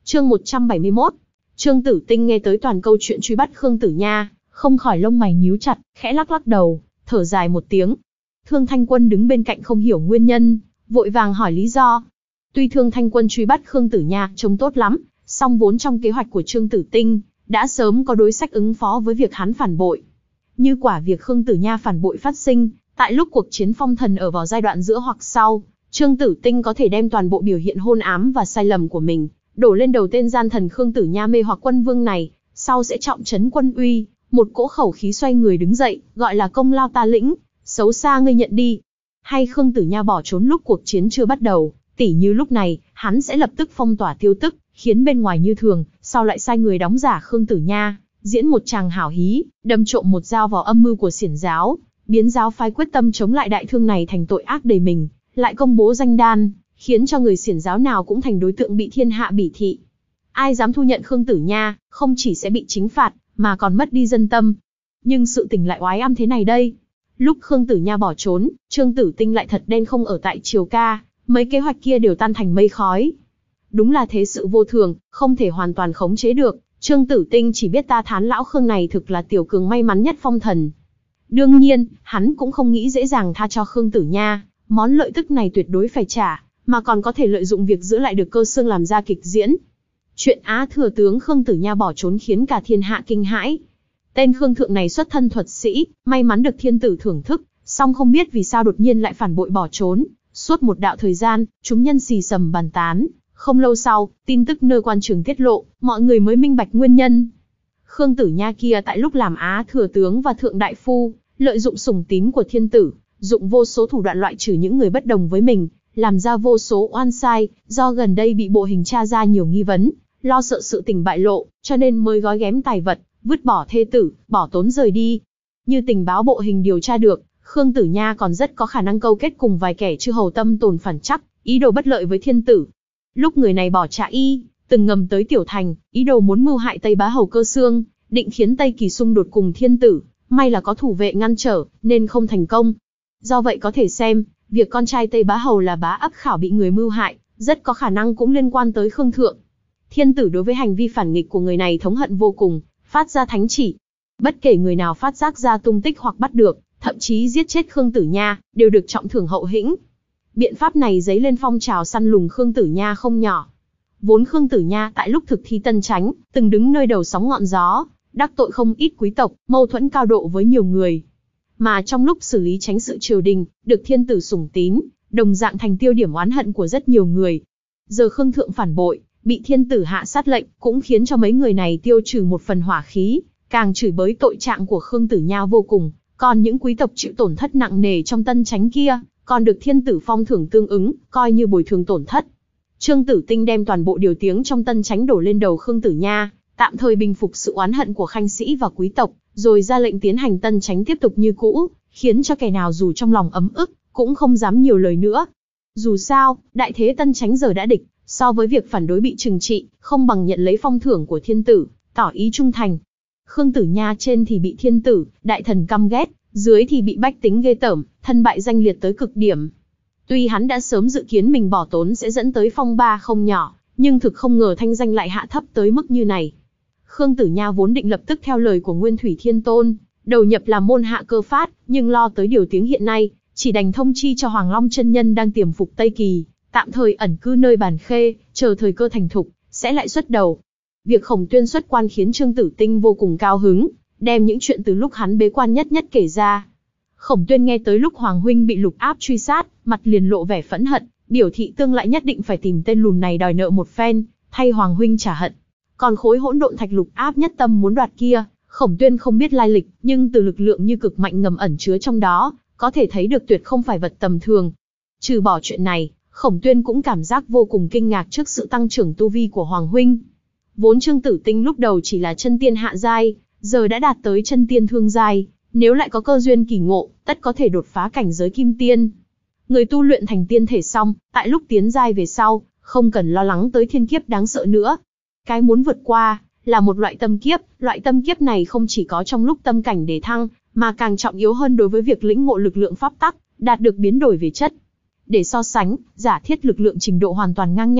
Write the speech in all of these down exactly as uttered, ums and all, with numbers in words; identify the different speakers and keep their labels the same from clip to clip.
Speaker 1: Chương một trăm bảy mươi mốt. Trương Tử Tinh nghe tới toàn câu chuyện truy bắt Khương Tử Nha, không khỏi lông mày nhíu chặt, khẽ lắc lắc đầu, thở dài một tiếng. Thương Thanh Quân đứng bên cạnh không hiểu nguyên nhân, vội vàng hỏi lý do. Tuy Thương Thanh Quân truy bắt Khương Tử Nha trông tốt lắm, song vốn trong kế hoạch của Trương Tử Tinh, đã sớm có đối sách ứng phó với việc hắn phản bội. Như quả việc Khương Tử Nha phản bội phát sinh, tại lúc cuộc chiến phong thần ở vào giai đoạn giữa hoặc sau, Trương Tử Tinh có thể đem toàn bộ biểu hiện hôn ám và sai lầm của mình, đổ lên đầu tên gian thần Khương Tử Nha mê hoặc quân vương này, sau sẽ trọng trấn quân uy, một cỗ khẩu khí xoay người đứng dậy, gọi là công lao ta lĩnh, xấu xa ngươi nhận đi. Hay Khương Tử Nha bỏ trốn lúc cuộc chiến chưa bắt đầu, tỉ như lúc này, hắn sẽ lập tức phong tỏa tiêu tức, khiến bên ngoài như thường, sau lại sai người đóng giả Khương Tử Nha, diễn một tràng hảo hí, đâm trộm một dao vào âm mưu của xiển giáo, biến giáo phái quyết tâm chống lại đại thương này thành tội ác đầy mình, lại công bố danh đan, khiến cho người xiển giáo nào cũng thành đối tượng bị thiên hạ bỉ thị. Ai dám thu nhận Khương Tử Nha, không chỉ sẽ bị chính phạt, mà còn mất đi dân tâm. Nhưng sự tình lại oái âm thế này đây. Lúc Khương Tử Nha bỏ trốn, Trương Tử Tinh lại thật đen không ở tại Triều Ca, mấy kế hoạch kia đều tan thành mây khói. Đúng là thế sự vô thường, không thể hoàn toàn khống chế được. Trương Tử Tinh chỉ biết ta thán lão Khương này thực là tiểu cường may mắn nhất phong thần. Đương nhiên, hắn cũng không nghĩ dễ dàng tha cho Khương Tử Nha, món lợi tức này tuyệt đối phải trả, mà còn có thể lợi dụng việc giữ lại được cơ xương làm ra kịch diễn. Chuyện Á thừa tướng Khương Tử Nha bỏ trốn khiến cả thiên hạ kinh hãi. Tên Khương thượng này xuất thân thuật sĩ, may mắn được thiên tử thưởng thức, song không biết vì sao đột nhiên lại phản bội bỏ trốn. Suốt một đạo thời gian, chúng nhân xì xầm bàn tán. Không lâu sau, tin tức nơi quan trường tiết lộ, mọi người mới minh bạch nguyên nhân. Khương Tử Nha kia tại lúc làm Á thừa tướng và thượng đại phu, lợi dụng sủng tín của thiên tử, dụng vô số thủ đoạn loại trừ những người bất đồng với mình, làm ra vô số oan sai, do gần đây bị bộ hình tra ra nhiều nghi vấn, lo sợ sự tình bại lộ, cho nên mới gói ghém tài vật, vứt bỏ thê tử, bỏ tốn rời đi. Như tình báo bộ hình điều tra được, Khương Tử Nha còn rất có khả năng câu kết cùng vài kẻ chư hầu tâm tồn phản trắc, ý đồ bất lợi với thiên tử. Lúc người này bỏ chạy y, từng ngầm tới Tiểu Thành, ý đồ muốn mưu hại Tây Bá Hầu Cơ Xương, định khiến Tây Kỳ xung đột cùng thiên tử, may là có thủ vệ ngăn trở, nên không thành công. Do vậy có thể xem, việc con trai Tây Bá Hầu là Bá Ấp Khảo bị người mưu hại, rất có khả năng cũng liên quan tới Khương thượng. Thiên tử đối với hành vi phản nghịch của người này thống hận vô cùng, phát ra thánh chỉ. Bất kể người nào phát giác ra tung tích hoặc bắt được, thậm chí giết chết Khương Tử Nha, đều được trọng thưởng hậu hĩnh. Biện pháp này dấy lên phong trào săn lùng Khương Tử Nha không nhỏ. Vốn Khương Tử Nha tại lúc thực thi tân chánh, từng đứng nơi đầu sóng ngọn gió, đắc tội không ít quý tộc, mâu thuẫn cao độ với nhiều người. Mà trong lúc xử lý chánh sự triều đình, được thiên tử sủng tín, đồng dạng thành tiêu điểm oán hận của rất nhiều người. Giờ Khương thượng phản bội, bị thiên tử hạ sát lệnh, cũng khiến cho mấy người này tiêu trừ một phần hỏa khí, càng chửi bới tội trạng của Khương Tử Nha vô cùng. Còn những quý tộc chịu tổn thất nặng nề trong tân chánh kia, còn được thiên tử phong thưởng tương ứng, coi như bồi thường tổn thất. Trương Tử Tinh đem toàn bộ điều tiếng trong tân chánh đổ lên đầu Khương Tử Nha, tạm thời bình phục sự oán hận của khanh sĩ và quý tộc, rồi ra lệnh tiến hành tân chánh tiếp tục như cũ, khiến cho kẻ nào dù trong lòng ấm ức, cũng không dám nhiều lời nữa. Dù sao, đại thế tân chánh giờ đã địch, so với việc phản đối bị trừng trị, không bằng nhận lấy phong thưởng của thiên tử, tỏ ý trung thành. Khương Tử Nha trên thì bị thiên tử, đại thần căm ghét, dưới thì bị bách tính ghê tởm, thân bại danh liệt tới cực điểm. Tuy hắn đã sớm dự kiến mình bỏ tốn sẽ dẫn tới phong ba không nhỏ, nhưng thực không ngờ thanh danh lại hạ thấp tới mức như này. Khương Tử Nha vốn định lập tức theo lời của Nguyên Thủy Thiên Tôn, đầu nhập làm môn hạ cơ phát, nhưng lo tới điều tiếng hiện nay, chỉ đành thông chi cho Hoàng Long chân nhân đang tiềm phục Tây Kỳ, tạm thời ẩn cư nơi Bàn Khê, chờ thời cơ thành thục, sẽ lại xuất đầu. Việc Khổng Tuyên xuất quan khiến Trương Tử Tinh vô cùng cao hứng, đem những chuyện từ lúc hắn bế quan nhất nhất kể ra. Khổng Tuyên nghe tới lúc Hoàng huynh bị Lục Áp truy sát, mặt liền lộ vẻ phẫn hận, biểu thị tương lại nhất định phải tìm tên lùn này đòi nợ một phen, thay Hoàng huynh trả hận. Còn khối hỗn độn thạch Lục Áp nhất tâm muốn đoạt kia, Khổng Tuyên không biết lai lịch, nhưng từ lực lượng như cực mạnh ngầm ẩn chứa trong đó, có thể thấy được tuyệt không phải vật tầm thường. Trừ bỏ chuyện này, Khổng Tuyên cũng cảm giác vô cùng kinh ngạc trước sự tăng trưởng tu vi của Hoàng huynh. Vốn Trương Tử Tinh lúc đầu chỉ là chân tiên hạ giai, giờ đã đạt tới chân tiên thương giai, nếu lại có cơ duyên kỳ ngộ, tất có thể đột phá cảnh giới kim tiên. Người tu luyện thành tiên thể xong, tại lúc tiến giai về sau, không cần lo lắng tới thiên kiếp đáng sợ nữa. Cái muốn vượt qua, là một loại tâm kiếp, loại tâm kiếp này không chỉ có trong lúc tâm cảnh đề thăng, mà càng trọng yếu hơn đối với việc lĩnh ngộ lực lượng pháp tắc, đạt được biến đổi về chất. Để so sánh, giả thiết lực lượng trình độ hoàn toàn ngang nhau,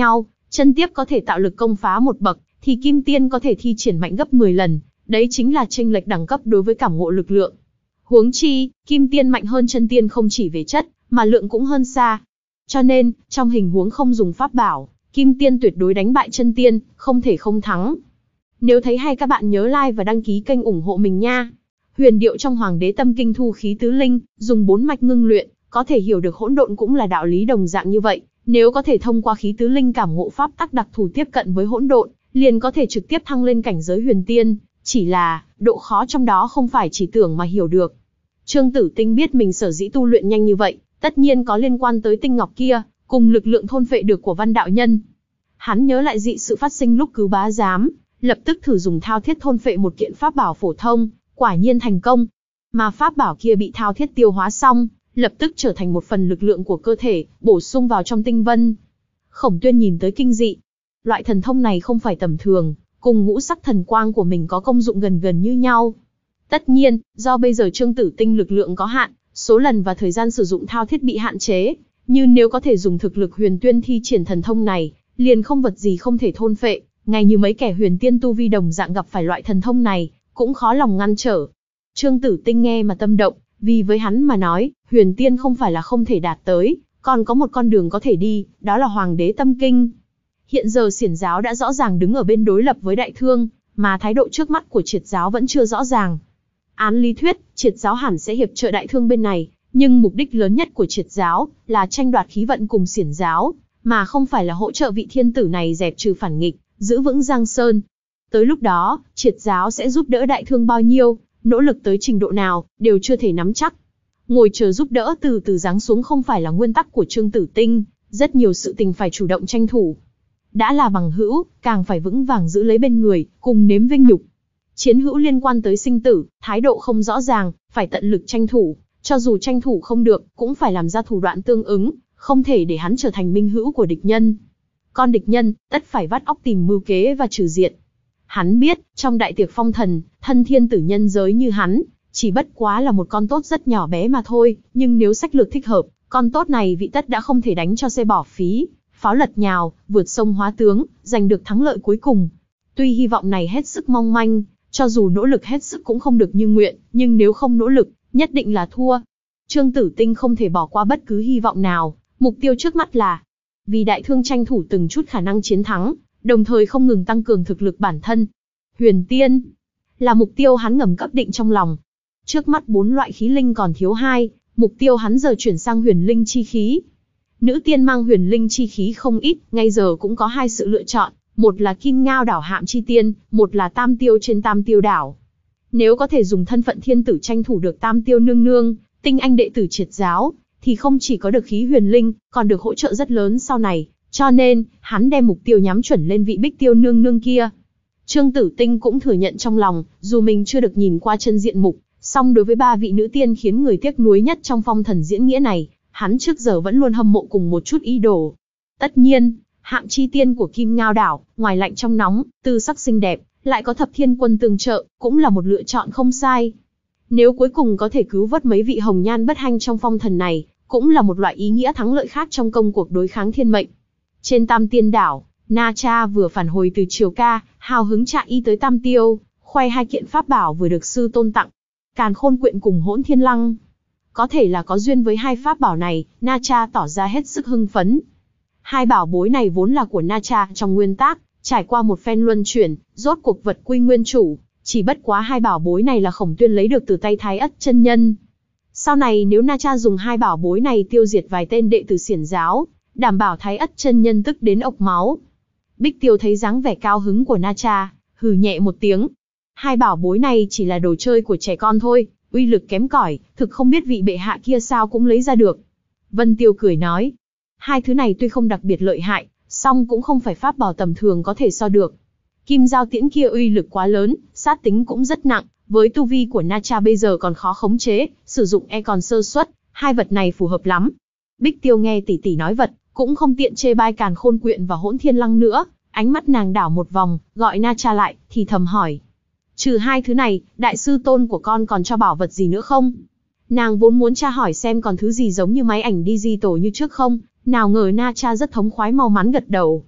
Speaker 1: Chân tiếp có thể tạo lực công phá một bậc, thì kim tiên có thể thi triển mạnh gấp mười lần, đấy chính là chênh lệch đẳng cấp đối với cảm ngộ lực lượng. Huống chi, kim tiên mạnh hơn chân tiên không chỉ về chất, mà lượng cũng hơn xa. Cho nên, trong hình huống không dùng pháp bảo, kim tiên tuyệt đối đánh bại chân tiên, không thể không thắng. Nếu thấy hay các bạn nhớ like và đăng ký kênh ủng hộ mình nha. Huyền điệu trong Hoàng Đế Tâm Kinh thu khí tứ linh, dùng bốn mạch ngưng luyện, có thể hiểu được hỗn độn cũng là đạo lý đồng dạng như vậy. Nếu có thể thông qua khí tứ linh cảm ngộ pháp tắc đặc thù tiếp cận với hỗn độn, liền có thể trực tiếp thăng lên cảnh giới huyền tiên, chỉ là, độ khó trong đó không phải chỉ tưởng mà hiểu được. Trương Tử Tinh biết mình sở dĩ tu luyện nhanh như vậy, tất nhiên có liên quan tới tinh ngọc kia, cùng lực lượng thôn phệ được của Văn đạo nhân. Hắn nhớ lại dị sự phát sinh lúc cứu bá giám, lập tức thử dùng thao thiết thôn phệ một kiện pháp bảo phổ thông, quả nhiên thành công. Mà pháp bảo kia bị thao thiết tiêu hóa xong, lập tức trở thành một phần lực lượng của cơ thể, bổ sung vào trong tinh vân. Khổng Tuyên nhìn tới kinh dị. Loại thần thông này không phải tầm thường, cùng ngũ sắc thần quang của mình có công dụng gần gần như nhau. Tất nhiên, do bây giờ Trương Tử Tinh lực lượng có hạn, số lần và thời gian sử dụng thao thiết bị hạn chế, nhưng nếu có thể dùng thực lực huyền tuyên thi triển thần thông này, liền không vật gì không thể thôn phệ, ngay như mấy kẻ huyền tiên tu vi đồng dạng gặp phải loại thần thông này, cũng khó lòng ngăn trở. Trương Tử Tinh nghe mà tâm động, vì với hắn mà nói, huyền tiên không phải là không thể đạt tới, còn có một con đường có thể đi, đó là Hoàng Đế Tâm Kinh. Hiện giờ Xiển giáo đã rõ ràng đứng ở bên đối lập với Đại Thương, mà thái độ trước mắt của Triệt giáo vẫn chưa rõ ràng. Án lý thuyết, Triệt giáo hẳn sẽ hiệp trợ Đại Thương bên này, nhưng mục đích lớn nhất của Triệt giáo là tranh đoạt khí vận cùng Xiển giáo, mà không phải là hỗ trợ vị thiên tử này dẹp trừ phản nghịch, giữ vững Giang Sơn. Tới lúc đó, Triệt giáo sẽ giúp đỡ Đại Thương bao nhiêu, nỗ lực tới trình độ nào, đều chưa thể nắm chắc. Ngồi chờ giúp đỡ từ từ giáng xuống không phải là nguyên tắc của Trương Tử Tinh, rất nhiều sự tình phải chủ động tranh thủ. Đã là bằng hữu, càng phải vững vàng giữ lấy bên người, cùng nếm vinh nhục. Chiến hữu liên quan tới sinh tử, thái độ không rõ ràng, phải tận lực tranh thủ, cho dù tranh thủ không được, cũng phải làm ra thủ đoạn tương ứng, không thể để hắn trở thành minh hữu của địch nhân. Con địch nhân, tất phải vắt óc tìm mưu kế và trừ diệt. Hắn biết, trong đại tiệc phong thần, thân thiên tử nhân giới như hắn, chỉ bất quá là một con tốt rất nhỏ bé mà thôi, nhưng nếu sách lược thích hợp, con tốt này vị tất đã không thể đánh cho xe bỏ phí, pháo lật nhào, vượt sông hóa tướng, giành được thắng lợi cuối cùng. Tuy hy vọng này hết sức mong manh, cho dù nỗ lực hết sức cũng không được như nguyện, nhưng nếu không nỗ lực, nhất định là thua. Trương Tử Tinh không thể bỏ qua bất cứ hy vọng nào, mục tiêu trước mắt là vì Đại Thương tranh thủ từng chút khả năng chiến thắng, đồng thời không ngừng tăng cường thực lực bản thân. Huyền Tiên là mục tiêu hắn ngầm cấp định trong lòng. Trước mắt bốn loại khí linh còn thiếu hai, mục tiêu hắn giờ chuyển sang huyền linh chi khí. Nữ tiên mang huyền linh chi khí không ít, ngay giờ cũng có hai sự lựa chọn, một là Kim Ngao đảo Hạm Chi Tiên, một là Tam Tiêu trên Tam Tiêu đảo. Nếu có thể dùng thân phận thiên tử tranh thủ được Tam Tiêu nương nương, tinh anh đệ tử Triệt giáo, thì không chỉ có được khí huyền linh, còn được hỗ trợ rất lớn sau này, cho nên, hắn đem mục tiêu nhắm chuẩn lên vị Bích Tiêu nương nương kia. Trương Tử Tinh cũng thừa nhận trong lòng, dù mình chưa được nhìn qua chân diện mục, song đối với ba vị nữ tiên khiến người tiếc nuối nhất trong phong thần diễn nghĩa này, hắn trước giờ vẫn luôn hâm mộ cùng một chút ý đồ. Tất nhiên, Hạm Chi Tiên của Kim Ngao đảo, ngoài lạnh trong nóng, tư sắc xinh đẹp, lại có Thập Thiên Quân tương trợ, cũng là một lựa chọn không sai. Nếu cuối cùng có thể cứu vớt mấy vị hồng nhan bất hanh trong phong thần này, cũng là một loại ý nghĩa thắng lợi khác trong công cuộc đối kháng thiên mệnh. Trên Tam Tiên đảo, Na Cha vừa phản hồi từ Triều Ca, hào hứng chạy y tới Tam Tiêu, khoe hai kiện pháp bảo vừa được sư tôn tặng. Càn Khôn Quyện cùng Hỗn Thiên Lăng. Có thể là có duyên với hai pháp bảo này, Na Cha tỏ ra hết sức hưng phấn. Hai bảo bối này vốn là của Na Cha trong nguyên tác, trải qua một phen luân chuyển, rốt cuộc vật quy nguyên chủ, chỉ bất quá hai bảo bối này là Khổng Tuyên lấy được từ tay Thái Ất chân nhân. Sau này nếu Na Cha dùng hai bảo bối này tiêu diệt vài tên đệ tử Xiển giáo, đảm bảo Thái Ất chân nhân tức đến ộc máu. Bích Tiêu thấy dáng vẻ cao hứng của Na Cha, hừ nhẹ một tiếng. Hai bảo bối này chỉ là đồ chơi của trẻ con thôi, uy lực kém cỏi, thực không biết vị bệ hạ kia sao cũng lấy ra được. Vân Tiêu cười nói, hai thứ này tuy không đặc biệt lợi hại, song cũng không phải pháp bảo tầm thường có thể so được. Kim Giao Tiễn kia uy lực quá lớn, sát tính cũng rất nặng, với tu vi của Na Cha bây giờ còn khó khống chế, sử dụng e còn sơ suất, hai vật này phù hợp lắm. Bích Tiêu nghe tỷ tỷ nói vật, cũng không tiện chê bai Càn Khôn Quyện và Hỗn Thiên Lăng nữa, ánh mắt nàng đảo một vòng, gọi Na Cha lại, thì thầm hỏi. Trừ hai thứ này, đại sư tôn của con còn cho bảo vật gì nữa không? Nàng vốn muốn tra hỏi xem còn thứ gì giống như máy ảnh digital như trước không, nào ngờ Na Cha rất thống khoái mau mắn gật đầu.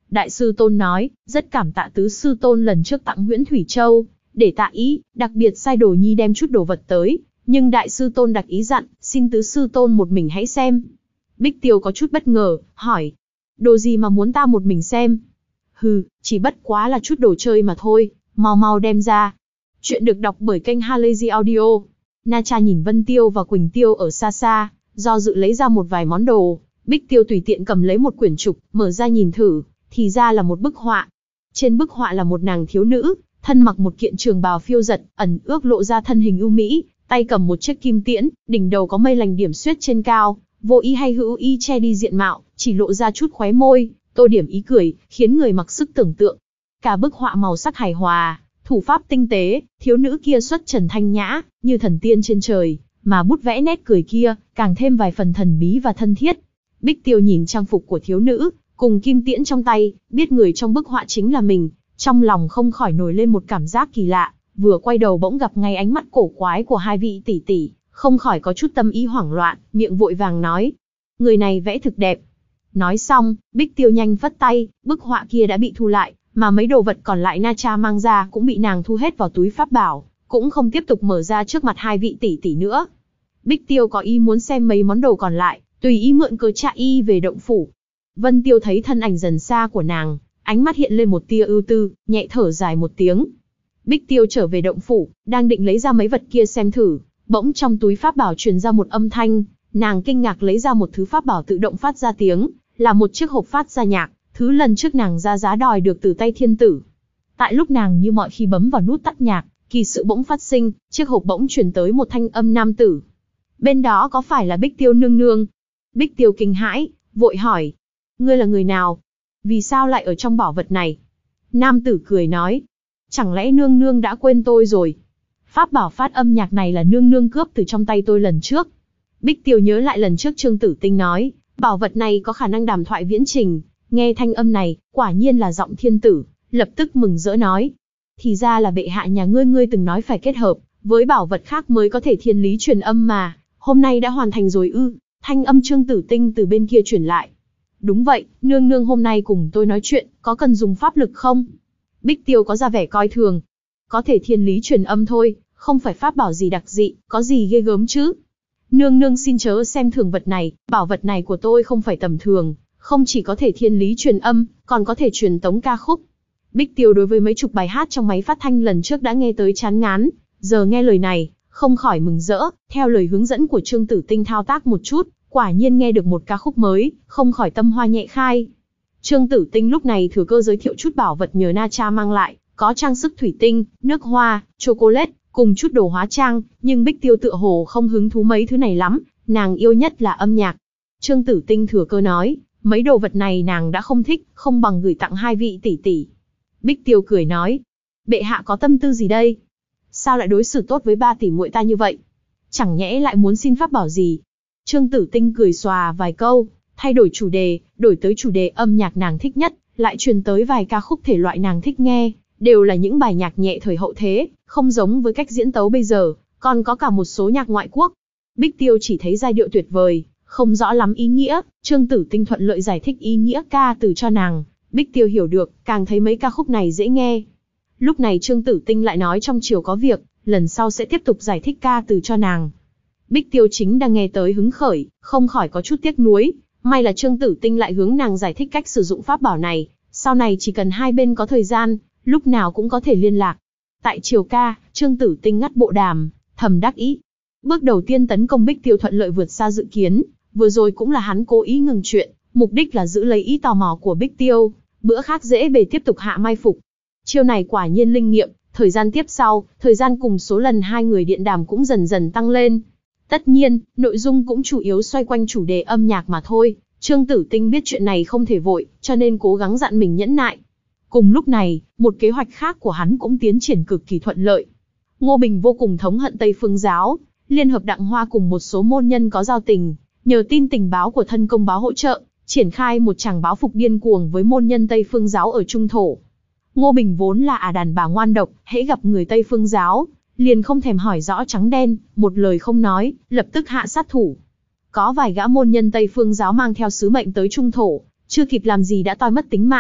Speaker 1: Đại sư Tôn nói, rất cảm tạ tứ sư Tôn lần trước tặng Huyễn Thủy Châu, để tạ ý, đặc biệt sai Đồ Nhi đem chút đồ vật tới, nhưng đại sư Tôn đặc ý dặn, xin tứ sư Tôn một mình hãy xem. Bích Tiêu có chút bất ngờ, hỏi, đồ gì mà muốn ta một mình xem? Hừ, chỉ bất quá là chút đồ chơi mà thôi, mau mau đem ra. Chuyện được đọc bởi kênh Halazy Audio. Na Cha nhìn Vân Tiêu và Quỳnh Tiêu ở xa xa, do dự lấy ra một vài món đồ. Bích Tiêu tùy tiện cầm lấy một quyển trục, mở ra nhìn thử, thì ra là một bức họa. Trên bức họa là một nàng thiếu nữ, thân mặc một kiện trường bào phiêu giật, ẩn ước lộ ra thân hình ưu mỹ, tay cầm một chiếc kim tiễn, đỉnh đầu có mây lành điểm xuyết trên cao, vô ý hay hữu ý che đi diện mạo, chỉ lộ ra chút khóe môi, tô điểm ý cười, khiến người mặc sức tưởng tượng. Cả bức họa màu sắc hài hòa, thủ pháp tinh tế, thiếu nữ kia xuất trần thanh nhã, như thần tiên trên trời, mà bút vẽ nét cười kia, càng thêm vài phần thần bí và thân thiết. Bích Tiêu nhìn trang phục của thiếu nữ, cùng kim tiễn trong tay, biết người trong bức họa chính là mình, trong lòng không khỏi nổi lên một cảm giác kỳ lạ, vừa quay đầu bỗng gặp ngay ánh mắt cổ quái của hai vị tỷ tỷ, không khỏi có chút tâm ý hoảng loạn, miệng vội vàng nói, người này vẽ thực đẹp. Nói xong, Bích Tiêu nhanh phất tay, bức họa kia đã bị thu lại, mà mấy đồ vật còn lại Na Cha mang ra cũng bị nàng thu hết vào túi pháp bảo, cũng không tiếp tục mở ra trước mặt hai vị tỷ tỷ nữa. Bích Tiêu có ý muốn xem mấy món đồ còn lại, tùy ý mượn cớ chạy y về động phủ. Vân Tiêu thấy thân ảnh dần xa của nàng, ánh mắt hiện lên một tia ưu tư, nhẹ thở dài một tiếng. Bích Tiêu trở về động phủ, đang định lấy ra mấy vật kia xem thử, bỗng trong túi pháp bảo truyền ra một âm thanh, nàng kinh ngạc lấy ra một thứ pháp bảo tự động phát ra tiếng, là một chiếc hộp phát ra nhạc, thứ lần trước nàng ra giá đòi được từ tay thiên tử. Tại lúc nàng như mọi khi bấm vào nút tắt nhạc, kỳ sự bỗng phát sinh, chiếc hộp bỗng truyền tới một thanh âm nam tử. Bên đó có phải là Bích Tiêu nương nương? Bích Tiêu kinh hãi, vội hỏi, ngươi là người nào? Vì sao lại ở trong bảo vật này? Nam tử cười nói, chẳng lẽ nương nương đã quên tôi rồi? Pháp bảo phát âm nhạc này là nương nương cướp từ trong tay tôi lần trước. Bích Tiêu nhớ lại lần trước Trương Tử Tinh nói, bảo vật này có khả năng đàm thoại viễn trình, nghe thanh âm này, quả nhiên là giọng thiên tử, lập tức mừng rỡ nói, thì ra là bệ hạ nhà ngươi ngươi từng nói phải kết hợp với bảo vật khác mới có thể thiên lý truyền âm mà, hôm nay đã hoàn thành rồi ư? Thanh âm Trương Tử Tinh từ bên kia truyền lại. Đúng vậy, nương nương hôm nay cùng tôi nói chuyện, có cần dùng pháp lực không? Bích Tiêu có ra vẻ coi thường. Có thể thiên lý truyền âm thôi, không phải pháp bảo gì đặc dị, có gì ghê gớm chứ? Nương nương xin chớ xem thường vật này, bảo vật này của tôi không phải tầm thường, không chỉ có thể thiên lý truyền âm, còn có thể truyền tống ca khúc. Bích Tiêu đối với mấy chục bài hát trong máy phát thanh lần trước đã nghe tới chán ngán, giờ nghe lời này, không khỏi mừng rỡ, theo lời hướng dẫn của Trương Tử Tinh thao tác một chút, quả nhiên nghe được một ca khúc mới, không khỏi tâm hoa nhẹ khai. Trương Tử Tinh lúc này thừa cơ giới thiệu chút bảo vật nhờ Na Cha mang lại, có trang sức thủy tinh, nước hoa, chocolate, cùng chút đồ hóa trang, nhưng Bích Tiêu tựa hồ không hứng thú mấy thứ này lắm, nàng yêu nhất là âm nhạc. Trương Tử Tinh thừa cơ nói, mấy đồ vật này nàng đã không thích, không bằng gửi tặng hai vị tỷ tỷ. Bích Tiêu cười nói, bệ hạ có tâm tư gì đây? Sao lại đối xử tốt với ba tỷ muội ta như vậy? Chẳng nhẽ lại muốn xin pháp bảo gì? Trương Tử Tinh cười xòa vài câu, thay đổi chủ đề, đổi tới chủ đề âm nhạc nàng thích nhất, lại truyền tới vài ca khúc thể loại nàng thích nghe, đều là những bài nhạc nhẹ thời hậu thế, không giống với cách diễn tấu bây giờ, còn có cả một số nhạc ngoại quốc. Bích Tiêu chỉ thấy giai điệu tuyệt vời, không rõ lắm ý nghĩa, Trương Tử Tinh thuận lợi giải thích ý nghĩa ca từ cho nàng, Bích Tiêu hiểu được, càng thấy mấy ca khúc này dễ nghe. Lúc này Trương Tử Tinh lại nói trong chiều có việc, lần sau sẽ tiếp tục giải thích ca từ cho nàng. Bích Tiêu chính đang nghe tới hứng khởi, không khỏi có chút tiếc nuối, may là Trương Tử Tinh lại hướng nàng giải thích cách sử dụng pháp bảo này, sau này chỉ cần hai bên có thời gian, lúc nào cũng có thể liên lạc. Tại chiều ca, Trương Tử Tinh ngắt bộ đàm, thầm đắc ý. Bước đầu tiên tấn công Bích Tiêu thuận lợi vượt xa dự kiến, vừa rồi cũng là hắn cố ý ngừng chuyện, mục đích là giữ lấy ý tò mò của Bích Tiêu, bữa khác dễ bề tiếp tục hạ mai phục. Chiêu này quả nhiên linh nghiệm, thời gian tiếp sau, thời gian cùng số lần hai người điện đàm cũng dần dần tăng lên. Tất nhiên, nội dung cũng chủ yếu xoay quanh chủ đề âm nhạc mà thôi, Trương Tử Tinh biết chuyện này không thể vội, cho nên cố gắng dặn mình nhẫn nại. Cùng lúc này, một kế hoạch khác của hắn cũng tiến triển cực kỳ thuận lợi. Ngô Bình vô cùng thống hận Tây Phương giáo, liên hợp Đặng Hoa cùng một số môn nhân có giao tình, nhờ tin tình báo của thân công báo hỗ trợ, triển khai một tràng báo phục điên cuồng với môn nhân Tây Phương giáo ở Trung Thổ. Ngô Bình vốn là ả đàn bà ngoan độc, hễ gặp người Tây Phương giáo, liền không thèm hỏi rõ trắng đen, một lời không nói, lập tức hạ sát thủ. Có vài gã môn nhân Tây Phương giáo mang theo sứ mệnh tới Trung Thổ, chưa kịp làm gì đã toi mất tính mạng.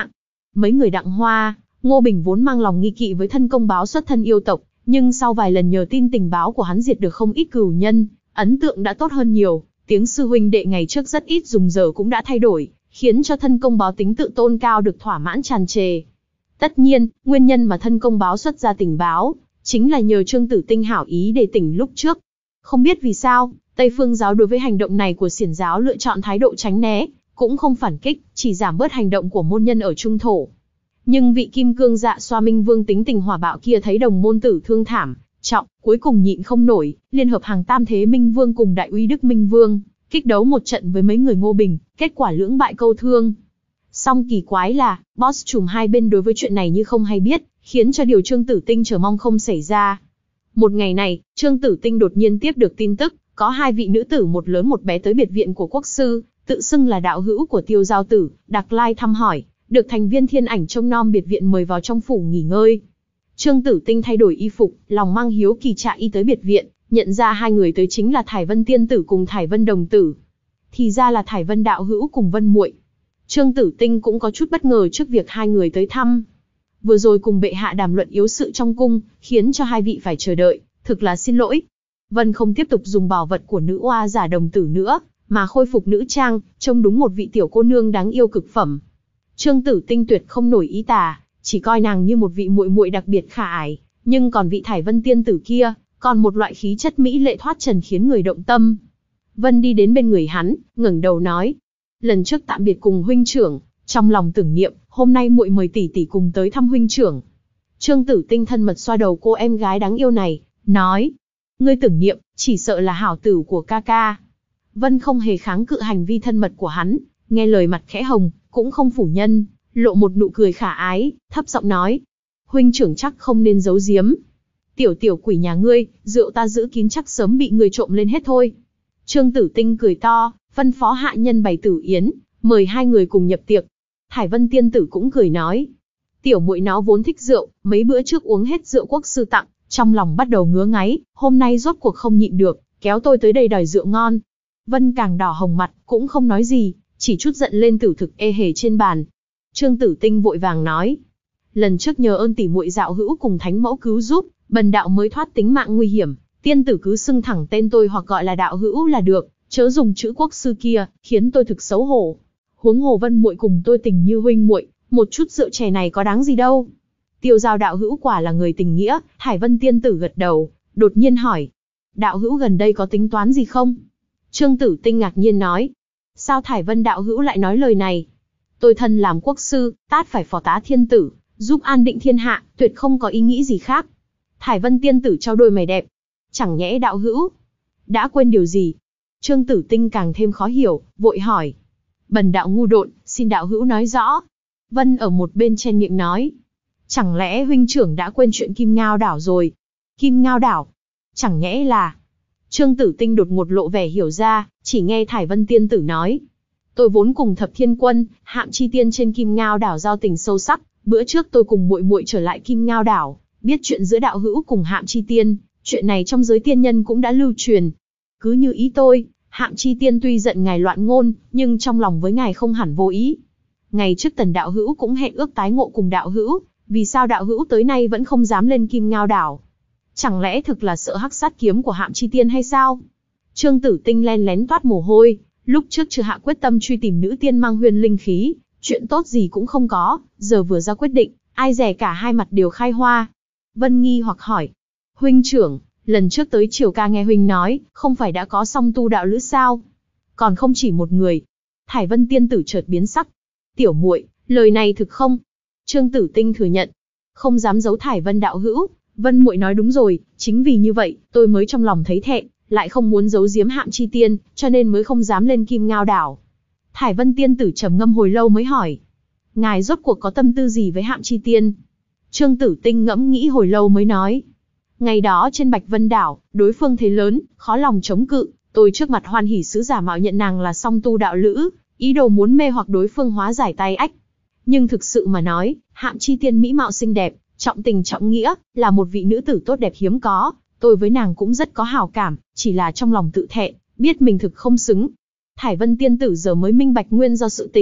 Speaker 1: mấy người Đặng Hoa, Ngô Bình vốn mang lòng nghi kỵ với thân công báo xuất thân yêu tộc, nhưng sau vài lần nhờ tin tình báo của hắn diệt được không ít cừu nhân, ấn tượng đã tốt hơn nhiều, tiếng sư huynh đệ ngày trước rất ít dùng giờ cũng đã thay đổi, khiến cho thân công báo tính tự tôn cao được thỏa mãn tràn trề. Tất nhiên, nguyên nhân mà thân công báo xuất ra tình báo, chính là nhờ Trương Tử Tinh hảo ý đề tỉnh lúc trước. Không biết vì sao, Tây Phương giáo đối với hành động này của Xiển giáo lựa chọn thái độ tránh né, cũng không phản kích, chỉ giảm bớt hành động của môn nhân ở Trung Thổ. Nhưng vị Kim Cương Dạ Xoa Minh Vương tính tình hỏa bạo kia thấy đồng môn tử thương thảm trọng, cuối cùng nhịn không nổi, liên hợp hàng Tam Thế Minh Vương cùng Đại Uy Đức Minh Vương, kích đấu một trận với mấy người Ngô Bình, kết quả lưỡng bại câu thương. Song kỳ quái là, boss trùm hai bên đối với chuyện này như không hay biết, khiến cho điều Trương Tử Tinh chờ mong không xảy ra. Một ngày này, Trương Tử Tinh đột nhiên tiếp được tin tức, có hai vị nữ tử một lớn một bé tới biệt viện của quốc sư, tự xưng là đạo hữu của Tiêu Giao Tử, đặc lai thăm hỏi, được thành viên Thiên Ảnh trông nom biệt viện mời vào trong phủ nghỉ ngơi. Trương Tử Tinh thay đổi y phục, lòng mang hiếu kỳ trạ y tới biệt viện, nhận ra hai người tới chính là Thải Vân Tiên Tử cùng Thải Vân Đồng Tử. Thì ra là Thải Vân đạo hữu cùng Vân muội. Trương Tử Tinh cũng có chút bất ngờ trước việc hai người tới thăm. Vừa rồi cùng bệ hạ đàm luận yếu sự trong cung, khiến cho hai vị phải chờ đợi, thực là xin lỗi. Vân không tiếp tục dùng bảo vật của nữ oa giả Đồng Tử nữa, mà khôi phục nữ trang, trông đúng một vị tiểu cô nương đáng yêu cực phẩm. Trương Tử Tinh tuyệt không nổi ý tà, chỉ coi nàng như một vị muội muội đặc biệt khả ải, nhưng còn vị Thải Vân tiên tử kia, còn một loại khí chất mỹ lệ thoát trần khiến người động tâm. Vân đi đến bên người hắn, ngẩng đầu nói: "Lần trước tạm biệt cùng huynh trưởng, trong lòng tưởng niệm, hôm nay muội mời tỷ tỷ cùng tới thăm huynh trưởng." Trương Tử Tinh thân mật xoa đầu cô em gái đáng yêu này, nói: "Ngươi tưởng niệm, chỉ sợ là hảo tử của ca ca." Vân không hề kháng cự hành vi thân mật của hắn, nghe lời mặt khẽ hồng, cũng không phủ nhận, lộ một nụ cười khả ái, thấp giọng nói: "Huynh trưởng chắc không nên giấu giếm. Tiểu tiểu quỷ nhà ngươi, rượu ta giữ kín chắc sớm bị người trộm lên hết thôi." Trương Tử Tinh cười to, phân phó hạ nhân bày tử yến, mời hai người cùng nhập tiệc. Thải Vân tiên tử cũng cười nói: "Tiểu muội nó vốn thích rượu, mấy bữa trước uống hết rượu quốc sư tặng, trong lòng bắt đầu ngứa ngáy, hôm nay rốt cuộc không nhịn được, kéo tôi tới đây đòi rượu ngon." Vân càng đỏ hồng mặt, cũng không nói gì, chỉ chút giận lên tử thực ê hề trên bàn. Trương Tử Tinh vội vàng nói: "Lần trước nhờ ơn tỷ muội dạo hữu cùng thánh mẫu cứu giúp, bần đạo mới thoát tính mạng nguy hiểm, tiên tử cứ xưng thẳng tên tôi hoặc gọi là đạo hữu là được, chớ dùng chữ quốc sư kia, khiến tôi thực xấu hổ. Huống hồ Vân muội cùng tôi tình như huynh muội, một chút rượu chè này có đáng gì đâu." Tiêu Giao đạo hữu quả là người tình nghĩa. Thải Vân tiên tử gật đầu, đột nhiên hỏi: "Đạo hữu gần đây có tính toán gì không?" Trương Tử Tinh ngạc nhiên nói: "Sao Thải Vân đạo hữu lại nói lời này? Tôi thân làm quốc sư, tát phải phò tá thiên tử, giúp an định thiên hạ, tuyệt không có ý nghĩ gì khác." Thải Vân tiên tử trao đôi mày đẹp: "Chẳng nhẽ đạo hữu đã quên điều gì?" Trương Tử Tinh càng thêm khó hiểu, vội hỏi: "Bần đạo ngu độn, xin đạo hữu nói rõ." Vân ở một bên chen miệng nói: "Chẳng lẽ huynh trưởng đã quên chuyện Kim Ngao đảo rồi?" "Kim Ngao đảo? Chẳng nhẽ là..." Trương Tử Tinh đột ngột lộ vẻ hiểu ra, chỉ nghe Thải Vân tiên tử nói: "Tôi vốn cùng Thập Thiên Quân, Hạm Chi Tiên trên Kim Ngao đảo giao tình sâu sắc, bữa trước tôi cùng muội muội trở lại Kim Ngao đảo, biết chuyện giữa đạo hữu cùng Hạm Chi Tiên, chuyện này trong giới tiên nhân cũng đã lưu truyền. Cứ như ý tôi, Hạm Chi Tiên tuy giận ngài loạn ngôn, nhưng trong lòng với ngài không hẳn vô ý. Ngày trước Tần đạo hữu cũng hẹn ước tái ngộ cùng đạo hữu, vì sao đạo hữu tới nay vẫn không dám lên Kim Ngao đảo? Chẳng lẽ thực là sợ hắc sát kiếm của Hạm Chi Tiên hay sao?" Trương Tử Tinh len lén toát mồ hôi, lúc trước chưa hạ quyết tâm truy tìm nữ tiên mang huyền linh khí, chuyện tốt gì cũng không có, giờ vừa ra quyết định, ai dè cả hai mặt đều khai hoa. Vân nghi hoặc hỏi: "Huynh trưởng, lần trước tới Triều Ca nghe huynh nói, không phải đã có song tu đạo lữ sao? Còn không chỉ một người." Thải Vân tiên tử chợt biến sắc: "Tiểu muội, lời này thực không?" Trương Tử Tinh thừa nhận: "Không dám giấu Thải Vân đạo hữu, Vân muội nói đúng rồi, chính vì như vậy, tôi mới trong lòng thấy thẹn, lại không muốn giấu giếm Hạm Chi Tiên, cho nên mới không dám lên Kim Ngao đảo." Thải Vân tiên tử trầm ngâm hồi lâu mới hỏi: "Ngài rốt cuộc có tâm tư gì với Hạm Chi Tiên?" Trương Tử Tinh ngẫm nghĩ hồi lâu mới nói: "Ngày đó trên Bạch Vân đảo, đối phương thế lớn, khó lòng chống cự, tôi trước mặt Hoan Hỷ sứ giả mạo nhận nàng là song tu đạo lữ, ý đồ muốn mê hoặc đối phương hóa giải tay ách. Nhưng thực sự mà nói, Hạm Chi Tiên mỹ mạo xinh đẹp, trọng tình trọng nghĩa, là một vị nữ tử tốt đẹp hiếm có, tôi với nàng cũng rất có hảo cảm, chỉ là trong lòng tự thẹn, biết mình thực không xứng." Thải Vân tiên tử giờ mới minh bạch nguyên do sự tình,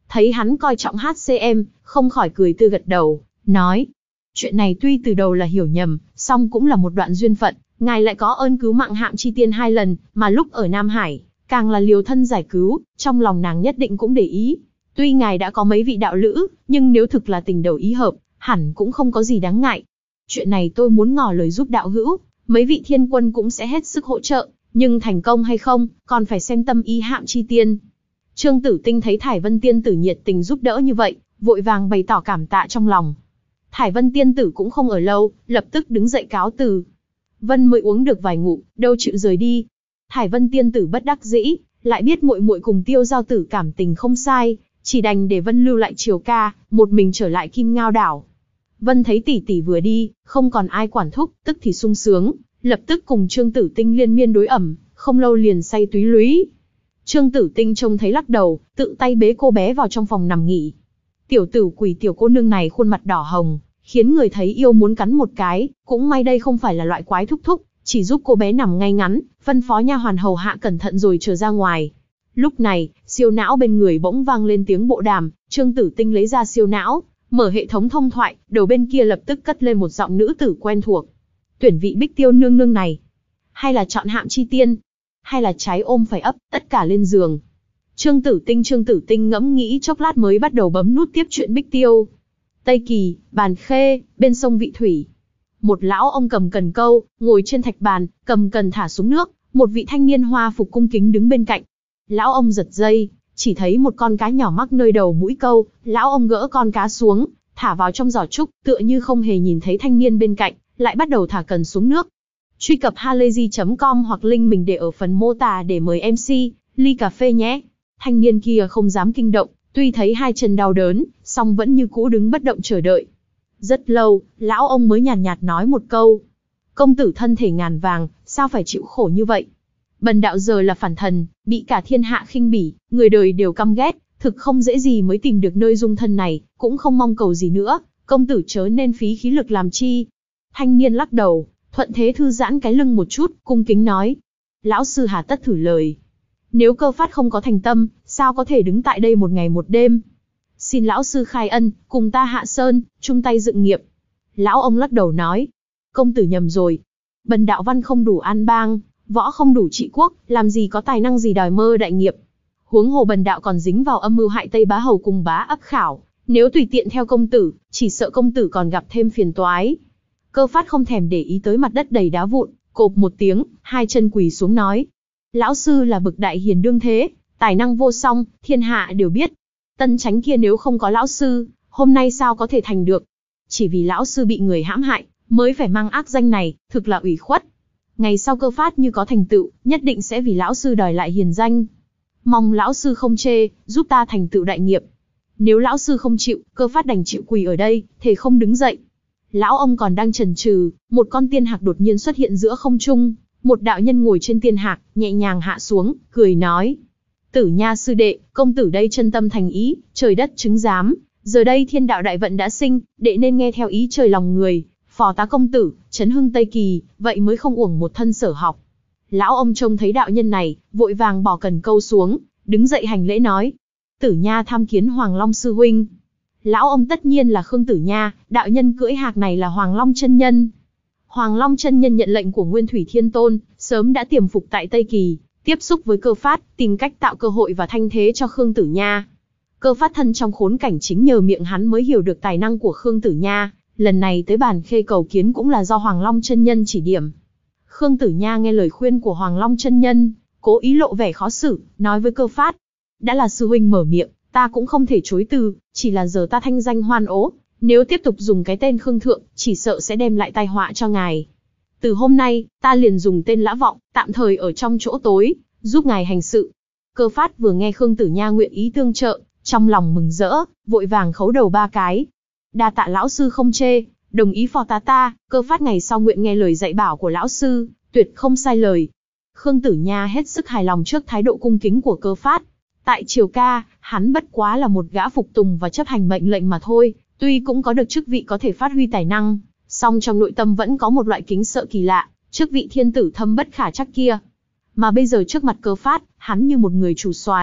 Speaker 1: thấy hắn coi trọng hát xê em, không khỏi cười tươi gật đầu, nói. Chuyện này tuy từ đầu là hiểu nhầm, song cũng là một đoạn duyên phận, ngài lại có ơn cứu mạng Hạm Chi Tiên hai lần, mà lúc ở Nam Hải, càng là liều thân giải cứu, trong lòng nàng nhất định cũng để ý. Tuy ngài đã có mấy vị đạo lữ, nhưng nếu thực là tình đầu ý hợp, hẳn cũng không có gì đáng ngại. Chuyện này tôi muốn ngỏ lời giúp đạo hữu, mấy vị thiên quân cũng sẽ hết sức hỗ trợ, nhưng thành công hay không, còn phải xem tâm ý Hạm Chi Tiên. Trương Tử Tinh thấy Thải Vân Tiên Tử nhiệt tình giúp đỡ như vậy, vội vàng bày tỏ cảm tạ trong lòng. Thải Vân Tiên Tử cũng không ở lâu, lập tức đứng dậy cáo từ. Vân mới uống được vài ngụm, đâu chịu rời đi. Thải Vân Tiên Tử bất đắc dĩ, lại biết muội muội cùng Tiêu Giao Tử cảm tình không sai, chỉ đành để Vân lưu lại Triều Ca, một mình trở lại Kim Ngao đảo. Vân thấy tỷ tỷ vừa đi, không còn ai quản thúc, tức thì sung sướng, lập tức cùng Trương Tử Tinh liên miên đối ẩm, không lâu liền say túy lúy. Trương Tử Tinh trông thấy lắc đầu, tự tay bế cô bé vào trong phòng nằm nghỉ. Tiểu tử quỷ tiểu cô nương này khuôn mặt đỏ hồng, khiến người thấy yêu muốn cắn một cái, cũng may đây không phải là loại quái thúc thúc, chỉ giúp cô bé nằm ngay ngắn, phân phó nha hoàn hầu hạ cẩn thận rồi trở ra ngoài. Lúc này, siêu não bên người bỗng vang lên tiếng bộ đàm, Trương Tử Tinh lấy ra siêu não, mở hệ thống thông thoại, đầu bên kia lập tức cất lên một giọng nữ tử quen thuộc. Tuyển vị Bích Tiêu nương nương này, hay là chọn Hạm Chi Tiên, hay là trái ôm phải ấp, tất cả lên giường. Trương Tử Tinh Trương Tử Tinh ngẫm nghĩ chốc lát mới bắt đầu bấm nút tiếp chuyện Bích Tiêu. Tây Kỳ, Bàn Khê, bên sông Vị Thủy. Một lão ông cầm cần câu, ngồi trên thạch bàn, cầm cần thả xuống nước, một vị thanh niên hoa phục cung kính đứng bên cạnh. Lão ông giật dây, chỉ thấy một con cá nhỏ mắc nơi đầu mũi câu, lão ông gỡ con cá xuống, thả vào trong giỏ trúc, tựa như không hề nhìn thấy thanh niên bên cạnh, lại bắt đầu thả cần xuống nước. Truy cập halayzi chấm com hoặc link mình để ở phần mô tả để mời em xê, ly cà phê nhé. Thanh niên kia không dám kinh động, tuy thấy hai chân đau đớn, song vẫn như cũ đứng bất động chờ đợi. Rất lâu, lão ông mới nhàn nhạt, nhạt nói một câu. Công tử thân thể ngàn vàng, sao phải chịu khổ như vậy? Bần đạo giờ là phản thần, bị cả thiên hạ khinh bỉ, người đời đều căm ghét, thực không dễ gì mới tìm được nơi dung thân này, cũng không mong cầu gì nữa, công tử chớ nên phí khí lực làm chi. Thanh niên lắc đầu, thuận thế thư giãn cái lưng một chút, cung kính nói. Lão sư hà tất thử lời. Nếu Cơ Phát không có thành tâm, sao có thể đứng tại đây một ngày một đêm? Xin lão sư khai ân, cùng ta hạ sơn, chung tay dựng nghiệp. Lão ông lắc đầu nói. Công tử nhầm rồi. Bần đạo văn không đủ an bang, võ không đủ trị quốc, làm gì có tài năng gì đòi mơ đại nghiệp. Huống hồ bần đạo còn dính vào âm mưu hại Tây Bá Hầu cùng Bá Ấp Khảo. Nếu tùy tiện theo công tử, chỉ sợ công tử còn gặp thêm phiền toái. Cơ Phát không thèm để ý tới mặt đất đầy đá vụn, cộp một tiếng, hai chân quỳ xuống nói. Lão sư là bậc đại hiền đương thế, tài năng vô song, thiên hạ đều biết. Tân Chánh kia nếu không có lão sư, hôm nay sao có thể thành được? Chỉ vì lão sư bị người hãm hại, mới phải mang ác danh này, thực là ủy khuất. Ngày sau Cơ Phát như có thành tựu, nhất định sẽ vì lão sư đòi lại hiền danh. Mong lão sư không chê, giúp ta thành tựu đại nghiệp. Nếu lão sư không chịu, Cơ Phát đành chịu quỳ ở đây, thề không đứng dậy. Lão ông còn đang chần chừ, một con tiên hạc đột nhiên xuất hiện giữa không trung, một đạo nhân ngồi trên tiên hạc, nhẹ nhàng hạ xuống, cười nói: Tử Nha sư đệ, công tử đây chân tâm thành ý, trời đất chứng giám, giờ đây thiên đạo đại vận đã sinh, đệ nên nghe theo ý trời lòng người, phò tá công tử, trấn hưng Tây Kỳ, vậy mới không uổng một thân sở học. Lão ông trông thấy đạo nhân này, vội vàng bỏ cần câu xuống, đứng dậy hành lễ nói: Tử Nha tham kiến Hoàng Long sư huynh. Lão ông tất nhiên là Khương Tử Nha, đạo nhân cưỡi hạc này là Hoàng Long chân nhân. Hoàng Long chân nhân nhận lệnh của Nguyên Thủy Thiên Tôn, sớm đã tiềm phục tại Tây Kỳ, tiếp xúc với Cơ Phát, tìm cách tạo cơ hội và thanh thế cho Khương Tử Nha. Cơ Phát thân trong khốn cảnh chính nhờ miệng hắn mới hiểu được tài năng của Khương Tử Nha, lần này tới Bàn Khê cầu kiến cũng là do Hoàng Long chân nhân chỉ điểm. Khương Tử Nha nghe lời khuyên của Hoàng Long chân nhân, cố ý lộ vẻ khó xử, nói với Cơ Phát: đã là sư huynh mở miệng, ta cũng không thể chối từ, chỉ là giờ ta thanh danh hoan ố, nếu tiếp tục dùng cái tên Khương Thượng, chỉ sợ sẽ đem lại tai họa cho ngài. Từ hôm nay, ta liền dùng tên Lã Vọng, tạm thời ở trong chỗ tối, giúp ngài hành sự. Cơ Phát vừa nghe Khương Tử Nha nguyện ý tương trợ, trong lòng mừng rỡ, vội vàng khấu đầu ba cái. Đa tạ lão sư không chê, đồng ý phò tá ta, Cơ Phát ngày sau nguyện nghe lời dạy bảo của lão sư, tuyệt không sai lời. Khương Tử Nha hết sức hài lòng trước thái độ cung kính của Cơ Phát. Tại Triều Ca, hắn bất quá là một gã phục tùng và chấp hành mệnh lệnh mà thôi, tuy cũng có được chức vị có thể phát huy tài năng, song trong nội tâm vẫn có một loại kính sợ kỳ lạ, trước vị thiên tử thâm bất khả trắc kia. Mà bây giờ trước mặt Cơ Phát, hắn như một người chủ soái,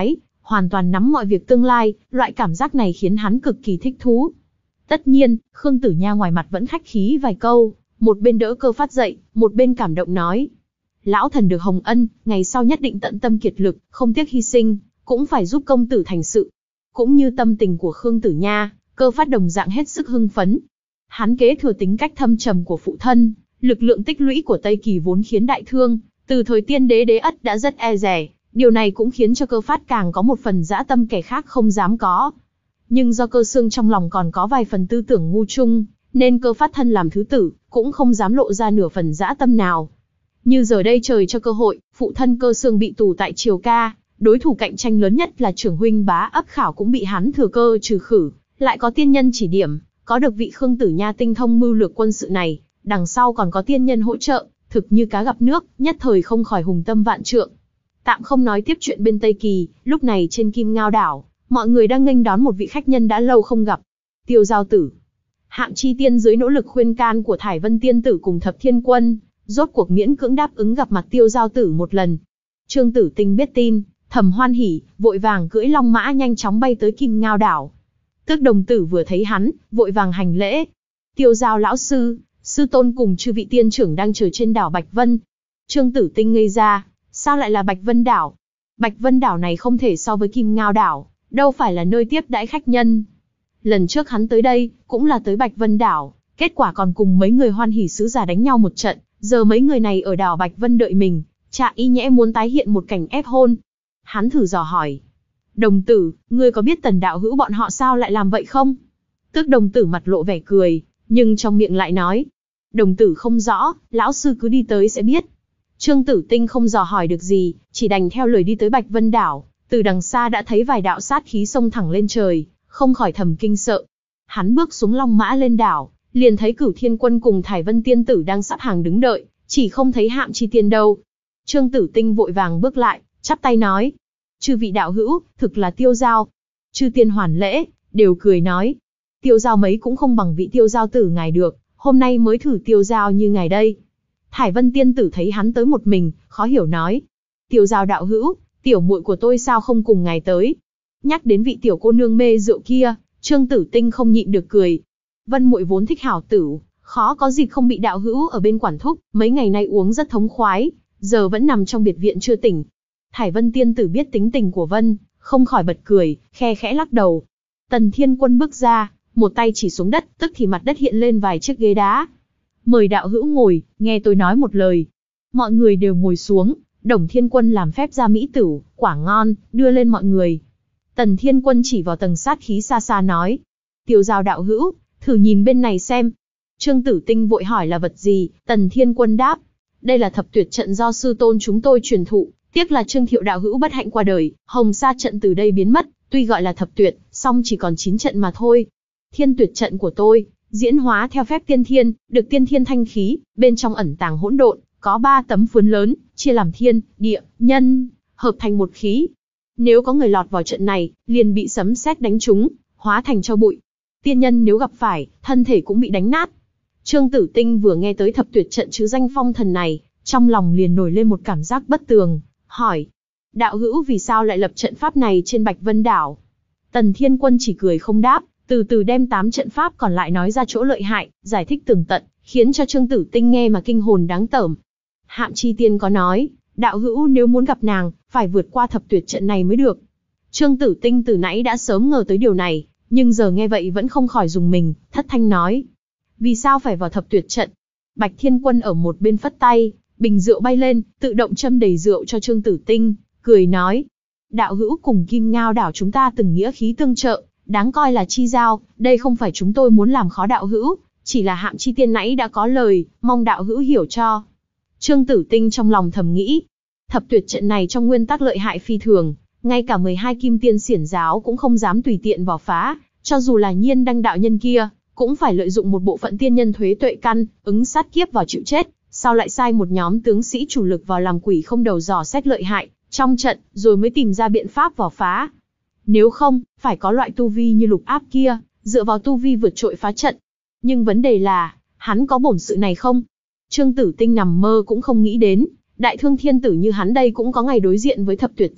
Speaker 1: hoàn toàn nắm mọi việc tương lai, loại cảm giác này khiến hắn cực kỳ thích thú. Tất nhiên, Khương Tử Nha ngoài mặt vẫn khách khí vài câu, một bên đỡ Cơ Phát dậy, một bên cảm động nói. Lão thần được hồng ân, ngày sau nhất định tận tâm kiệt lực, không tiếc hy sinh, cũng phải giúp công tử thành sự. Cũng như tâm tình của Khương Tử Nha, Cơ Phát đồng dạng hết sức hưng phấn. Hắn kế thừa tính cách thâm trầm của phụ thân, lực lượng tích lũy của Tây Kỳ vốn khiến đại thương, từ thời tiên đế Đế Ất đã rất e dè, điều này cũng khiến cho Cơ Phát càng có một phần dã tâm kẻ khác không dám có. Nhưng do Cơ Xương trong lòng còn có vài phần tư tưởng ngu chung, nên Cơ Phát thân làm thứ tử, cũng không dám lộ ra nửa phần dã tâm nào. Như giờ đây trời cho cơ hội, phụ thân Cơ Xương bị tù tại Triều Ca, đối thủ cạnh tranh lớn nhất là trưởng huynh Bá Ấp Khảo cũng bị hắn thừa cơ trừ khử, lại có tiên nhân chỉ điểm, có được vị Khương Tử Nha tinh thông mưu lược quân sự này, đằng sau còn có tiên nhân hỗ trợ, thực như cá gặp nước, nhất thời không khỏi hùng tâm vạn trượng. Tạm không nói tiếp chuyện bên Tây Kỳ, lúc này trên Kim Ngao đảo, mọi người đang nghênh đón một vị khách nhân đã lâu không gặp. Tiêu Giao Tử. Hạm Chi Tiên dưới nỗ lực khuyên can của Thải Vân Tiên Tử cùng Thập Thiên Quân, rốt cuộc miễn cưỡng đáp ứng gặp mặt Tiêu Giao Tử một lần. Trương Tử Tinh biết tin, thầm hoan hỉ, vội vàng cưỡi long mã nhanh chóng bay tới Kim Ngao đảo. Tước Đồng Tử vừa thấy hắn, vội vàng hành lễ. Tiêu Giao lão sư, sư tôn cùng chư vị tiên trưởng đang chờ trên đảo Bạch Vân. Trương Tử Tinh ngây ra, sao lại là Bạch Vân đảo? Bạch Vân đảo này không thể so với Kim Ngao đảo, đâu phải là nơi tiếp đãi khách nhân. Lần trước hắn tới đây, cũng là tới Bạch Vân đảo, kết quả còn cùng mấy người hoan hỉ sứ giả đánh nhau một trận, giờ mấy người này ở đảo Bạch Vân đợi mình, chả y nhẽ muốn tái hiện một cảnh ép hôn. Hắn thử dò hỏi. Đồng tử, ngươi có biết Tần đạo hữu bọn họ sao lại làm vậy không? Tước Đồng Tử mặt lộ vẻ cười, nhưng trong miệng lại nói. Đồng tử không rõ, lão sư cứ đi tới sẽ biết. Trương Tử Tinh không dò hỏi được gì, chỉ đành theo lời đi tới Bạch Vân đảo, từ đằng xa đã thấy vài đạo sát khí xông thẳng lên trời, không khỏi thầm kinh sợ. Hắn bước xuống long mã lên đảo, liền thấy Cửu Thiên Quân cùng Thải Vân Tiên Tử đang sắp hàng đứng đợi, chỉ không thấy Hạm Chi Tiên đâu. Trương Tử Tinh vội vàng bước lại, chắp tay nói. Chư vị đạo hữu, thực là Tiêu Giao. Chư tiên hoàn lễ, đều cười nói. Tiêu Giao mấy cũng không bằng vị Tiêu Giao tử ngài được, hôm nay mới thử Tiêu Giao như ngài đây. Thải Vân Tiên Tử thấy hắn tới một mình, khó hiểu nói. Tiêu Giao đạo hữu, tiểu muội của tôi sao không cùng ngài tới? Nhắc đến vị tiểu cô nương mê rượu kia, Trương Tử Tinh không nhịn được cười. Vân muội vốn thích hảo tửu, khó có dịp không bị đạo hữu ở bên quản thúc, mấy ngày nay uống rất thống khoái, giờ vẫn nằm trong biệt viện chưa tỉnh. Thải Vân Tiên Tử biết tính tình của Vân, không khỏi bật cười, khe khẽ lắc đầu. Tần Thiên Quân bước ra, một tay chỉ xuống đất, tức thì mặt đất hiện lên vài chiếc ghế đá. Mời đạo hữu ngồi, nghe tôi nói một lời. Mọi người đều ngồi xuống, Đồng Thiên Quân làm phép ra mỹ tửu, quả ngon, đưa lên mọi người. Tần Thiên Quân chỉ vào tầng sát khí xa xa nói. Tiêu Giao đạo hữu, thử nhìn bên này xem. Trương Tử Tinh vội hỏi là vật gì, Tần Thiên Quân đáp. Đây là thập tuyệt trận do sư tôn chúng tôi truyền thụ, tiếc là Trương Thiệu đạo hữu bất hạnh qua đời, Hồng Sa trận từ đây biến mất, tuy gọi là thập tuyệt, song chỉ còn chín trận mà thôi. Thiên tuyệt trận của tôi, diễn hóa theo phép tiên thiên, được tiên thiên thanh khí, bên trong ẩn tàng hỗn độn, có ba tấm phướn lớn, chia làm thiên, địa, nhân, hợp thành một khí. Nếu có người lọt vào trận này, liền bị sấm sét đánh trúng, hóa thành tro bụi. Tiên nhân nếu gặp phải, thân thể cũng bị đánh nát. Trương Tử Tinh vừa nghe tới thập tuyệt trận chứ danh phong thần này, trong lòng liền nổi lên một cảm giác bất tường, hỏi. Đạo hữu vì sao lại lập trận pháp này trên Bạch Vân đảo? Tần Thiên Quân chỉ cười không đáp, từ từ đem tám trận pháp còn lại nói ra chỗ lợi hại, giải thích tường tận, khiến cho Trương Tử Tinh nghe mà kinh hồn đáng tởm. Hạm Chi Tiên có nói, đạo hữu nếu muốn gặp nàng, phải vượt qua thập tuyệt trận này mới được. Trương Tử Tinh từ nãy đã sớm ngờ tới điều này, nhưng giờ nghe vậy vẫn không khỏi rùng mình, thất thanh nói. Vì sao phải vào thập tuyệt trận? Bạch Thiên Quân ở một bên phất tay, bình rượu bay lên, tự động châm đầy rượu cho Trương Tử Tinh, cười nói. Đạo hữu cùng Kim Ngao đảo chúng ta từng nghĩa khí tương trợ, đáng coi là chi giao, đây không phải chúng tôi muốn làm khó đạo hữu, chỉ là Hạm Chi Tiên nãy đã có lời, mong đạo hữu hiểu cho. Trương Tử Tinh trong lòng thầm nghĩ, thập tuyệt trận này trong nguyên tắc lợi hại phi thường, ngay cả mười hai kim tiên xiển giáo cũng không dám tùy tiện vào phá, cho dù là Nhiên Đăng đạo nhân kia, cũng phải lợi dụng một bộ phận tiên nhân thuế tuệ căn, ứng sát kiếp vào chịu chết, sau lại sai một nhóm tướng sĩ chủ lực vào làm quỷ không đầu dò xét lợi hại trong trận, rồi mới tìm ra biện pháp vào phá. Nếu không, phải có loại tu vi như Lục Áp kia, dựa vào tu vi vượt trội phá trận. Nhưng vấn đề là, hắn có bổn sự này không? Trương Tử Tinh nằm mơ cũng không nghĩ đến, đại thương thiên tử như hắn đây cũng có ngày đối diện với thập tuyệt trận,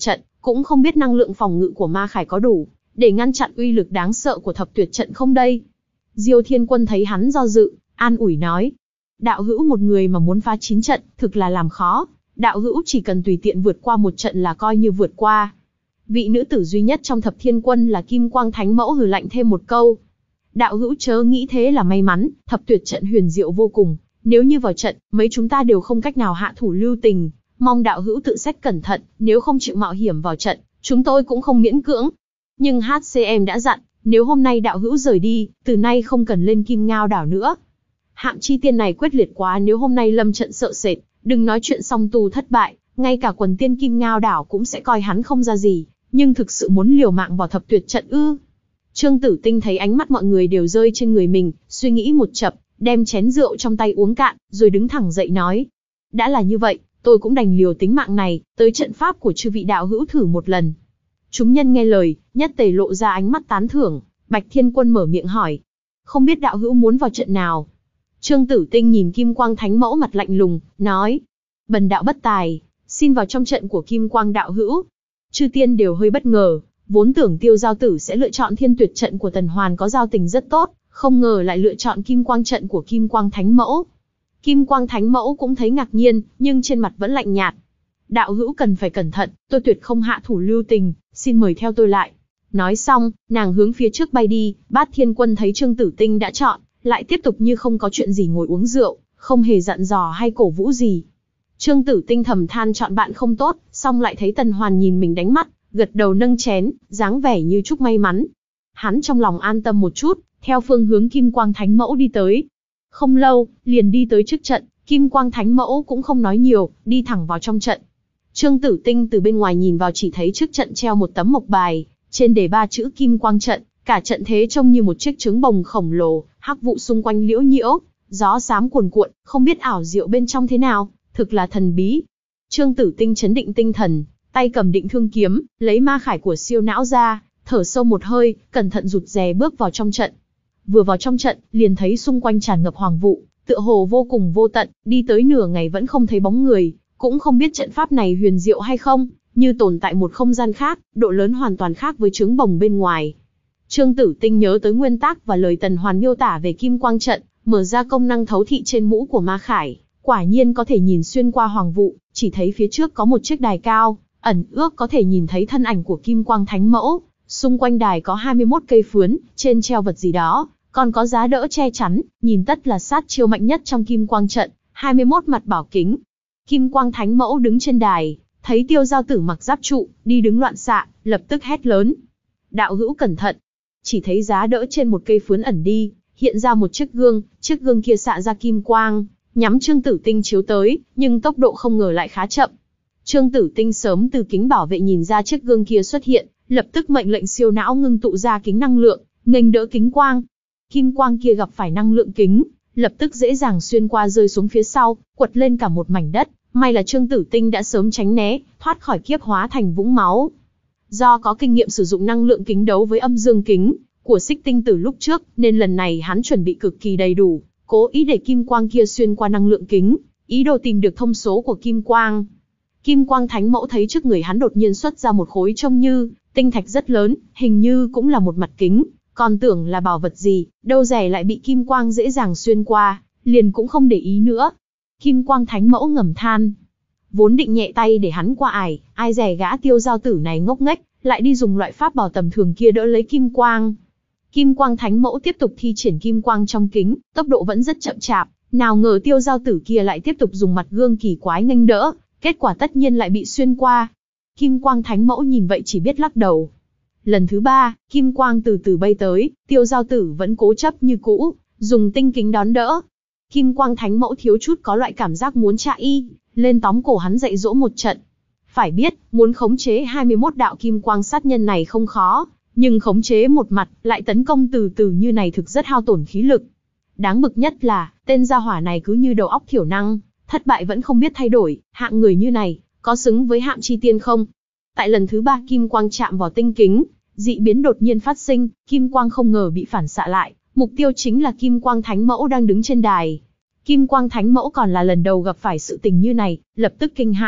Speaker 1: cũng không biết năng lượng phòng ngự của Ma Khải có đủ để ngăn chặn uy lực đáng sợ của thập tuyệt trận không đây. Diêu Thiên Quân thấy hắn do dự, an ủi nói. Đạo hữu một người mà muốn phá chín trận, thực là làm khó. Đạo hữu chỉ cần tùy tiện vượt qua một trận là coi như vượt qua. Vị nữ tử duy nhất trong thập thiên quân là Kim Quang Thánh Mẫu hừ lạnh thêm một câu. Đạo hữu chớ nghĩ thế là may mắn, thập tuyệt trận huyền diệu vô cùng. Nếu như vào trận, mấy chúng ta đều không cách nào hạ thủ lưu tình. Mong đạo hữu tự xét cẩn thận, nếu không chịu mạo hiểm vào trận, chúng tôi cũng không miễn cưỡng. Nhưng hát xê em đã dặn, nếu hôm nay đạo hữu rời đi, từ nay không cần lên Kim Ngao đảo nữa. Hạm chi tiên này quyết liệt quá, nếu hôm nay lâm trận sợ sệt, đừng nói chuyện song tu thất bại, ngay cả quần tiên Kim Ngao đảo cũng sẽ coi hắn không ra gì, nhưng thực sự muốn liều mạng vào thập tuyệt trận ư? Trương Tử Tinh thấy ánh mắt mọi người đều rơi trên người mình, suy nghĩ một chập, đem chén rượu trong tay uống cạn, rồi đứng thẳng dậy nói. Đã là như vậy, tôi cũng đành liều tính mạng này, tới trận pháp của chư vị đạo hữu thử một lần. Chúng nhân nghe lời, nhất tề lộ ra ánh mắt tán thưởng. Bạch Thiên Quân mở miệng hỏi. Không biết đạo hữu muốn vào trận nào? Trương Tử Tinh nhìn Kim Quang Thánh Mẫu mặt lạnh lùng, nói. Bần đạo bất tài, xin vào trong trận của Kim Quang đạo hữu. Chư tiên đều hơi bất ngờ, vốn tưởng Tiêu Giao Tử sẽ lựa chọn Thiên Tuyệt trận của Tần Hoàn có giao tình rất tốt, không ngờ lại lựa chọn Kim Quang trận của Kim Quang Thánh Mẫu. Kim Quang Thánh Mẫu cũng thấy ngạc nhiên, nhưng trên mặt vẫn lạnh nhạt. Đạo hữu cần phải cẩn thận, tôi tuyệt không hạ thủ lưu tình, xin mời theo tôi lại. Nói xong, nàng hướng phía trước bay đi. Bát Thiên Quân thấy Trương Tử Tinh đã chọn, lại tiếp tục như không có chuyện gì ngồi uống rượu, không hề dặn dò hay cổ vũ gì. Trương Tử Tinh thầm than chọn bạn không tốt, xong lại thấy Tần Hoàn nhìn mình đánh mắt, gật đầu nâng chén, dáng vẻ như chúc may mắn. Hắn trong lòng an tâm một chút, theo phương hướng Kim Quang Thánh Mẫu đi tới. Không lâu, liền đi tới trước trận, Kim Quang Thánh Mẫu cũng không nói nhiều, đi thẳng vào trong trận. Trương Tử Tinh từ bên ngoài nhìn vào chỉ thấy trước trận treo một tấm mộc bài, trên đề ba chữ Kim Quang trận, cả trận thế trông như một chiếc trứng bồng khổng lồ, hắc vụ xung quanh liễu nhiễu, gió xám cuồn cuộn, không biết ảo diệu bên trong thế nào, thực là thần bí. Trương Tử Tinh chấn định tinh thần, tay cầm định thương kiếm, lấy ma khải của siêu não ra, thở sâu một hơi, cẩn thận rụt rè bước vào trong trận. Vừa vào trong trận, liền thấy xung quanh tràn ngập hoàng vụ, tựa hồ vô cùng vô tận, đi tới nửa ngày vẫn không thấy bóng người, cũng không biết trận pháp này huyền diệu hay không, như tồn tại một không gian khác, độ lớn hoàn toàn khác với trứng bồng bên ngoài. Trương Tử Tinh nhớ tới nguyên tắc và lời Tần Hoàn miêu tả về Kim Quang trận, mở ra công năng thấu thị trên mũ của Ma Khải, quả nhiên có thể nhìn xuyên qua hoàng vụ, chỉ thấy phía trước có một chiếc đài cao, ẩn ước có thể nhìn thấy thân ảnh của Kim Quang Thánh Mẫu, xung quanh đài có hai mươi mốt cây phướn, trên treo vật gì đó, còn có giá đỡ che chắn, nhìn tất là sát chiêu mạnh nhất trong Kim Quang trận, hai mươi mốt mặt bảo kính. Kim Quang Thánh Mẫu đứng trên đài, thấy Tiêu Giao Tử mặc giáp trụ, đi đứng loạn xạ, lập tức hét lớn. Đạo hữu cẩn thận. Chỉ thấy giá đỡ trên một cây phướn ẩn đi, hiện ra một chiếc gương, chiếc gương kia xạ ra kim quang, nhắm Trương Tử Tinh chiếu tới, nhưng tốc độ không ngờ lại khá chậm. Trương Tử Tinh sớm từ kính bảo vệ nhìn ra chiếc gương kia xuất hiện, lập tức mệnh lệnh siêu não ngưng tụ ra kính năng lượng, nghênh đỡ kính quang. Kim quang kia gặp phải năng lượng kính, lập tức dễ dàng xuyên qua rơi xuống phía sau, quật lên cả một mảnh đất. May là Trương Tử Tinh đã sớm tránh né, thoát khỏi kiếp hóa thành vũng máu. Do có kinh nghiệm sử dụng năng lượng kính đấu với âm dương kính của Xích Tinh Tử lúc trước, nên lần này hắn chuẩn bị cực kỳ đầy đủ, cố ý để kim quang kia xuyên qua năng lượng kính, ý đồ tìm được thông số của kim quang. Kim Quang Thánh Mẫu thấy trước người hắn đột nhiên xuất ra một khối trông như tinh thạch rất lớn, hình như cũng là một mặt kính, còn tưởng là bảo vật gì, đâu dè lại bị kim quang dễ dàng xuyên qua, liền cũng không để ý nữa. Kim Quang Thánh Mẫu ngầm than, vốn định nhẹ tay để hắn qua ải, ai dè gã Tiêu Giao Tử này ngốc nghếch, lại đi dùng loại pháp bảo tầm thường kia đỡ lấy kim quang. Kim Quang Thánh Mẫu tiếp tục thi triển kim quang trong kính, tốc độ vẫn rất chậm chạp, nào ngờ Tiêu Giao Tử kia lại tiếp tục dùng mặt gương kỳ quái nghênh đỡ, kết quả tất nhiên lại bị xuyên qua. Kim Quang Thánh Mẫu nhìn vậy chỉ biết lắc đầu. Lần thứ ba, kim quang từ từ bay tới, Tiêu Giao Tử vẫn cố chấp như cũ, dùng tinh kính đón đỡ. Kim Quang Thánh Mẫu thiếu chút có loại cảm giác muốn chạy y, lên tóm cổ hắn dạy dỗ một trận. Phải biết, muốn khống chế hai mươi mốt đạo kim quang sát nhân này không khó, nhưng khống chế một mặt, lại tấn công từ từ như này thực rất hao tổn khí lực. Đáng bực nhất là, tên gia hỏa này cứ như đầu óc thiểu năng, thất bại vẫn không biết thay đổi, hạng người như này, có xứng với Hạm Chi Tiên không? Tại lần thứ ba kim quang chạm vào tinh kính, dị biến đột nhiên phát sinh, kim quang không ngờ bị phản xạ lại, mục tiêu chính là Kim Quang Thánh Mẫu đang đứng trên đài. Kim Quang Thánh Mẫu còn là lần đầu gặp phải sự tình như này, lập tức kinh hãi,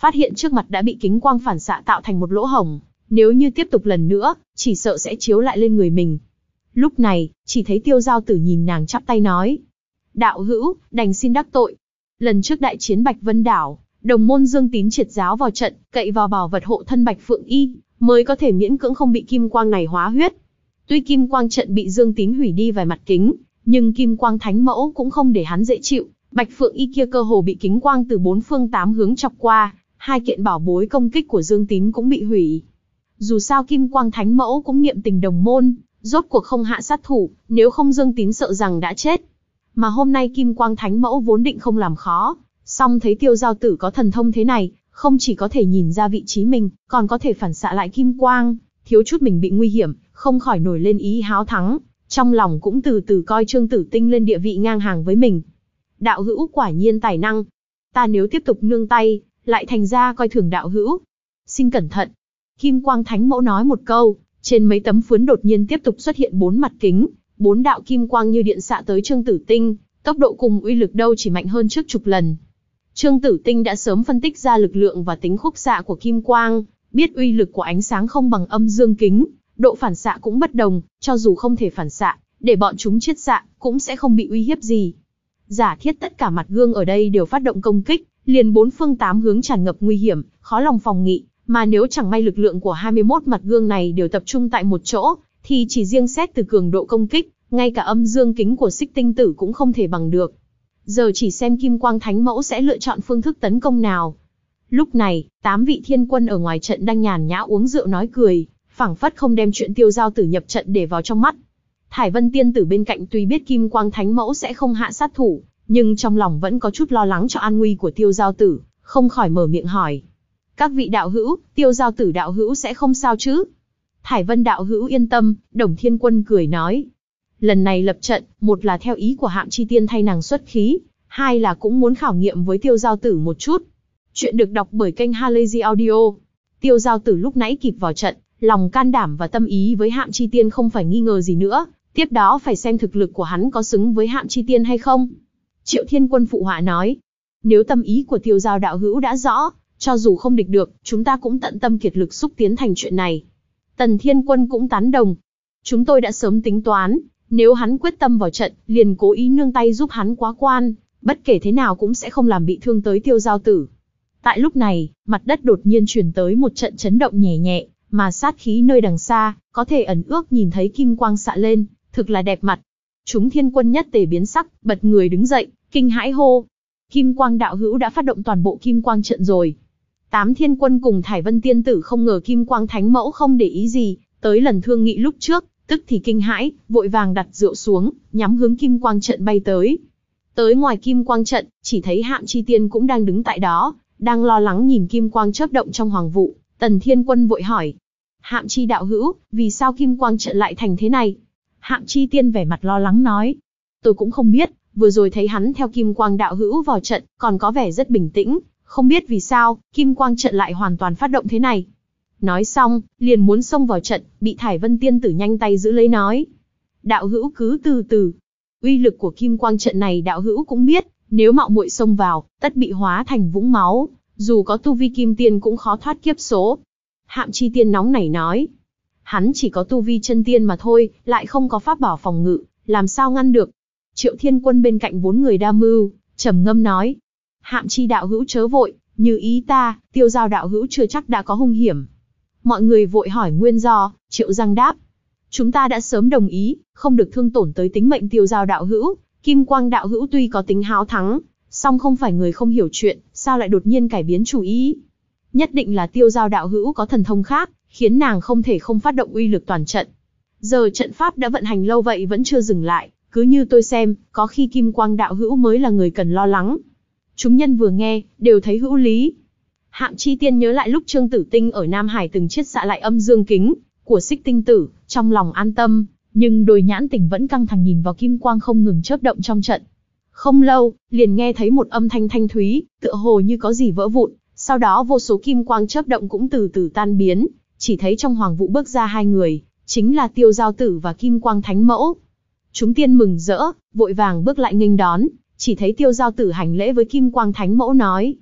Speaker 1: phát hiện trước mặt đã bị kính quang phản xạ tạo thành một lỗ hổng, nếu như tiếp tục lần nữa, chỉ sợ sẽ chiếu lại lên người mình. Lúc này, chỉ thấy Tiêu Giao Tử nhìn nàng chắp tay nói: đạo hữu, đành xin đắc tội. Lần trước đại chiến Bạch Vân Đảo, đồng môn Dương Tín triệt giáo vào trận, cậy vào bảo vật hộ thân Bạch Phượng Y, mới có thể miễn cưỡng không bị kim quang này hóa huyết. Tuy kim quang trận bị Dương Tín hủy đi vài mặt kính, nhưng kim quang thánh mẫu cũng không để hắn dễ chịu. Bạch Phượng Y kia cơ hồ bị kính quang từ bốn phương tám hướng chọc qua, hai kiện bảo bối công kích của Dương Tín cũng bị hủy. Dù sao kim quang thánh mẫu cũng niệm tình đồng môn, rốt cuộc không hạ sát thủ, nếu không Dương Tín sợ rằng đã chết. Mà hôm nay kim quang thánh mẫu vốn định không làm khó, song thấy Tiêu Giao Tử có thần thông thế này, không chỉ có thể nhìn ra vị trí mình, còn có thể phản xạ lại kim quang, thiếu chút mình bị nguy hiểm, không khỏi nổi lên ý háo thắng, trong lòng cũng từ từ coi Trương Tử Tinh lên địa vị ngang hàng với mình. Đạo hữu quả nhiên tài năng, ta nếu tiếp tục nương tay, lại thành ra coi thường đạo hữu. Xin cẩn thận. Kim quang thánh mẫu nói một câu, trên mấy tấm phướn đột nhiên tiếp tục xuất hiện bốn mặt kính, bốn đạo kim quang như điện xạ tới Trương Tử Tinh, tốc độ cùng uy lực đâu chỉ mạnh hơn trước chục lần. Trương Tử Tinh đã sớm phân tích ra lực lượng và tính khúc xạ của kim quang, biết uy lực của ánh sáng không bằng âm dương kính, độ phản xạ cũng bất đồng, cho dù không thể phản xạ, để bọn chúng chiết xạ, cũng sẽ không bị uy hiếp gì. Giả thiết tất cả mặt gương ở đây đều phát động công kích, liền bốn phương tám hướng tràn ngập nguy hiểm, khó lòng phòng nghị, mà nếu chẳng may lực lượng của hai mươi mốt mặt gương này đều tập trung tại một chỗ, thì chỉ riêng xét từ cường độ công kích, ngay cả âm dương kính của Xích Tinh Tử cũng không thể bằng được. Giờ chỉ xem kim quang thánh mẫu sẽ lựa chọn phương thức tấn công nào. Lúc này, tám vị thiên quân ở ngoài trận đang nhàn nhã uống rượu nói cười, phảng phất không đem chuyện Tiêu Giao Tử nhập trận để vào trong mắt. Thải Vân tiên tử bên cạnh tuy biết kim quang thánh mẫu sẽ không hạ sát thủ, nhưng trong lòng vẫn có chút lo lắng cho an nguy của Tiêu Giao Tử, không khỏi mở miệng hỏi: các vị đạo hữu, Tiêu Giao Tử đạo hữu sẽ không sao chứ? Thải Vân đạo hữu yên tâm, Đồng Thiên Quân cười nói: lần này lập trận, một là theo ý của Hạm Chi Tiên thay nàng xuất khí, hai là cũng muốn khảo nghiệm với Tiêu Giao Tử một chút. Chuyện được đọc bởi kênh Halazy Audio. Tiêu Giao Tử lúc nãy kịp vào trận, lòng can đảm và tâm ý với Hạm Chi Tiên không phải nghi ngờ gì nữa, tiếp đó phải xem thực lực của hắn có xứng với Hạm Chi Tiên hay không. Triệu Thiên Quân phụ họa nói: nếu tâm ý của Tiêu Giao đạo hữu đã rõ, cho dù không địch được, chúng ta cũng tận tâm kiệt lực xúc tiến thành chuyện này. Tần Thiên Quân cũng tán đồng: chúng tôi đã sớm tính toán, nếu hắn quyết tâm vào trận, liền cố ý nương tay giúp hắn quá quan, bất kể thế nào cũng sẽ không làm bị thương tới Tiêu Giao Tử. Tại lúc này, mặt đất đột nhiên truyền tới một trận chấn động nhẹ nhẹ, mà sát khí nơi đằng xa, có thể ẩn ước nhìn thấy kim quang xạ lên, thực là đẹp mặt. Chúng thiên quân nhất tề biến sắc, bật người đứng dậy, kinh hãi hô: Kim quang đạo hữu đã phát động toàn bộ kim quang trận rồi. Tám thiên quân cùng Thải Vân tiên tử không ngờ kim quang thánh mẫu không để ý gì, tới lần thương nghị lúc trước, tức thì kinh hãi, vội vàng đặt rượu xuống, nhắm hướng kim quang trận bay tới. Tới ngoài kim quang trận, chỉ thấy Hạm Chi Tiên cũng đang đứng tại đó, đang lo lắng nhìn kim quang chớp động trong hoàng vụ. Tần Thiên Quân vội hỏi: Hạm Chi đạo hữu, vì sao kim quang trận lại thành thế này? Hạm Chi Tiên vẻ mặt lo lắng nói: tôi cũng không biết, vừa rồi thấy hắn theo kim quang đạo hữu vào trận, còn có vẻ rất bình tĩnh, không biết vì sao, kim quang trận lại hoàn toàn phát động thế này. Nói xong, liền muốn xông vào trận, bị Thải Vân tiên tử nhanh tay giữ lấy nói: đạo hữu cứ từ từ. Uy lực của kim quang trận này đạo hữu cũng biết, nếu mạo muội xông vào, tất bị hóa thành vũng máu, dù có tu vi kim tiên cũng khó thoát kiếp số. Hạm Chi Tiên nóng nảy nói: hắn chỉ có tu vi chân tiên mà thôi, lại không có pháp bảo phòng ngự, làm sao ngăn được? Triệu Thiên Quân bên cạnh bốn người đa mưu, trầm ngâm nói: Hạm Chi đạo hữu chớ vội, như ý ta, Tiêu Giao đạo hữu chưa chắc đã có hung hiểm. Mọi người vội hỏi nguyên do, Triệu Giang đáp: chúng ta đã sớm đồng ý, không được thương tổn tới tính mệnh Tiêu Giao đạo hữu. Kim Quang đạo hữu tuy có tính háo thắng, song không phải người không hiểu chuyện, sao lại đột nhiên cải biến chủ ý? Nhất định là Tiêu Giao đạo hữu có thần thông khác, khiến nàng không thể không phát động uy lực toàn trận. Giờ trận pháp đã vận hành lâu vậy vẫn chưa dừng lại, cứ như tôi xem, có khi Kim Quang đạo hữu mới là người cần lo lắng. Chúng nhân vừa nghe, đều thấy hữu lý. Hạm Chi Tiên nhớ lại lúc Trương Tử Tinh ở Nam Hải từng chiết xạ lại âm dương kính của Xích Tinh Tử, trong lòng an tâm, nhưng đôi nhãn tình vẫn căng thẳng nhìn vào kim quang không ngừng chớp động trong trận. Không lâu, liền nghe thấy một âm thanh thanh thúy, tựa hồ như có gì vỡ vụn, sau đó vô số kim quang chớp động cũng từ từ tan biến, chỉ thấy trong hoàng vụ bước ra hai người, chính là Tiêu Giao Tử và Kim Quang Thánh Mẫu. Chúng tiên mừng rỡ, vội vàng bước lại nghênh đón, chỉ thấy Tiêu Giao Tử hành lễ với Kim Quang Thánh Mẫu nói: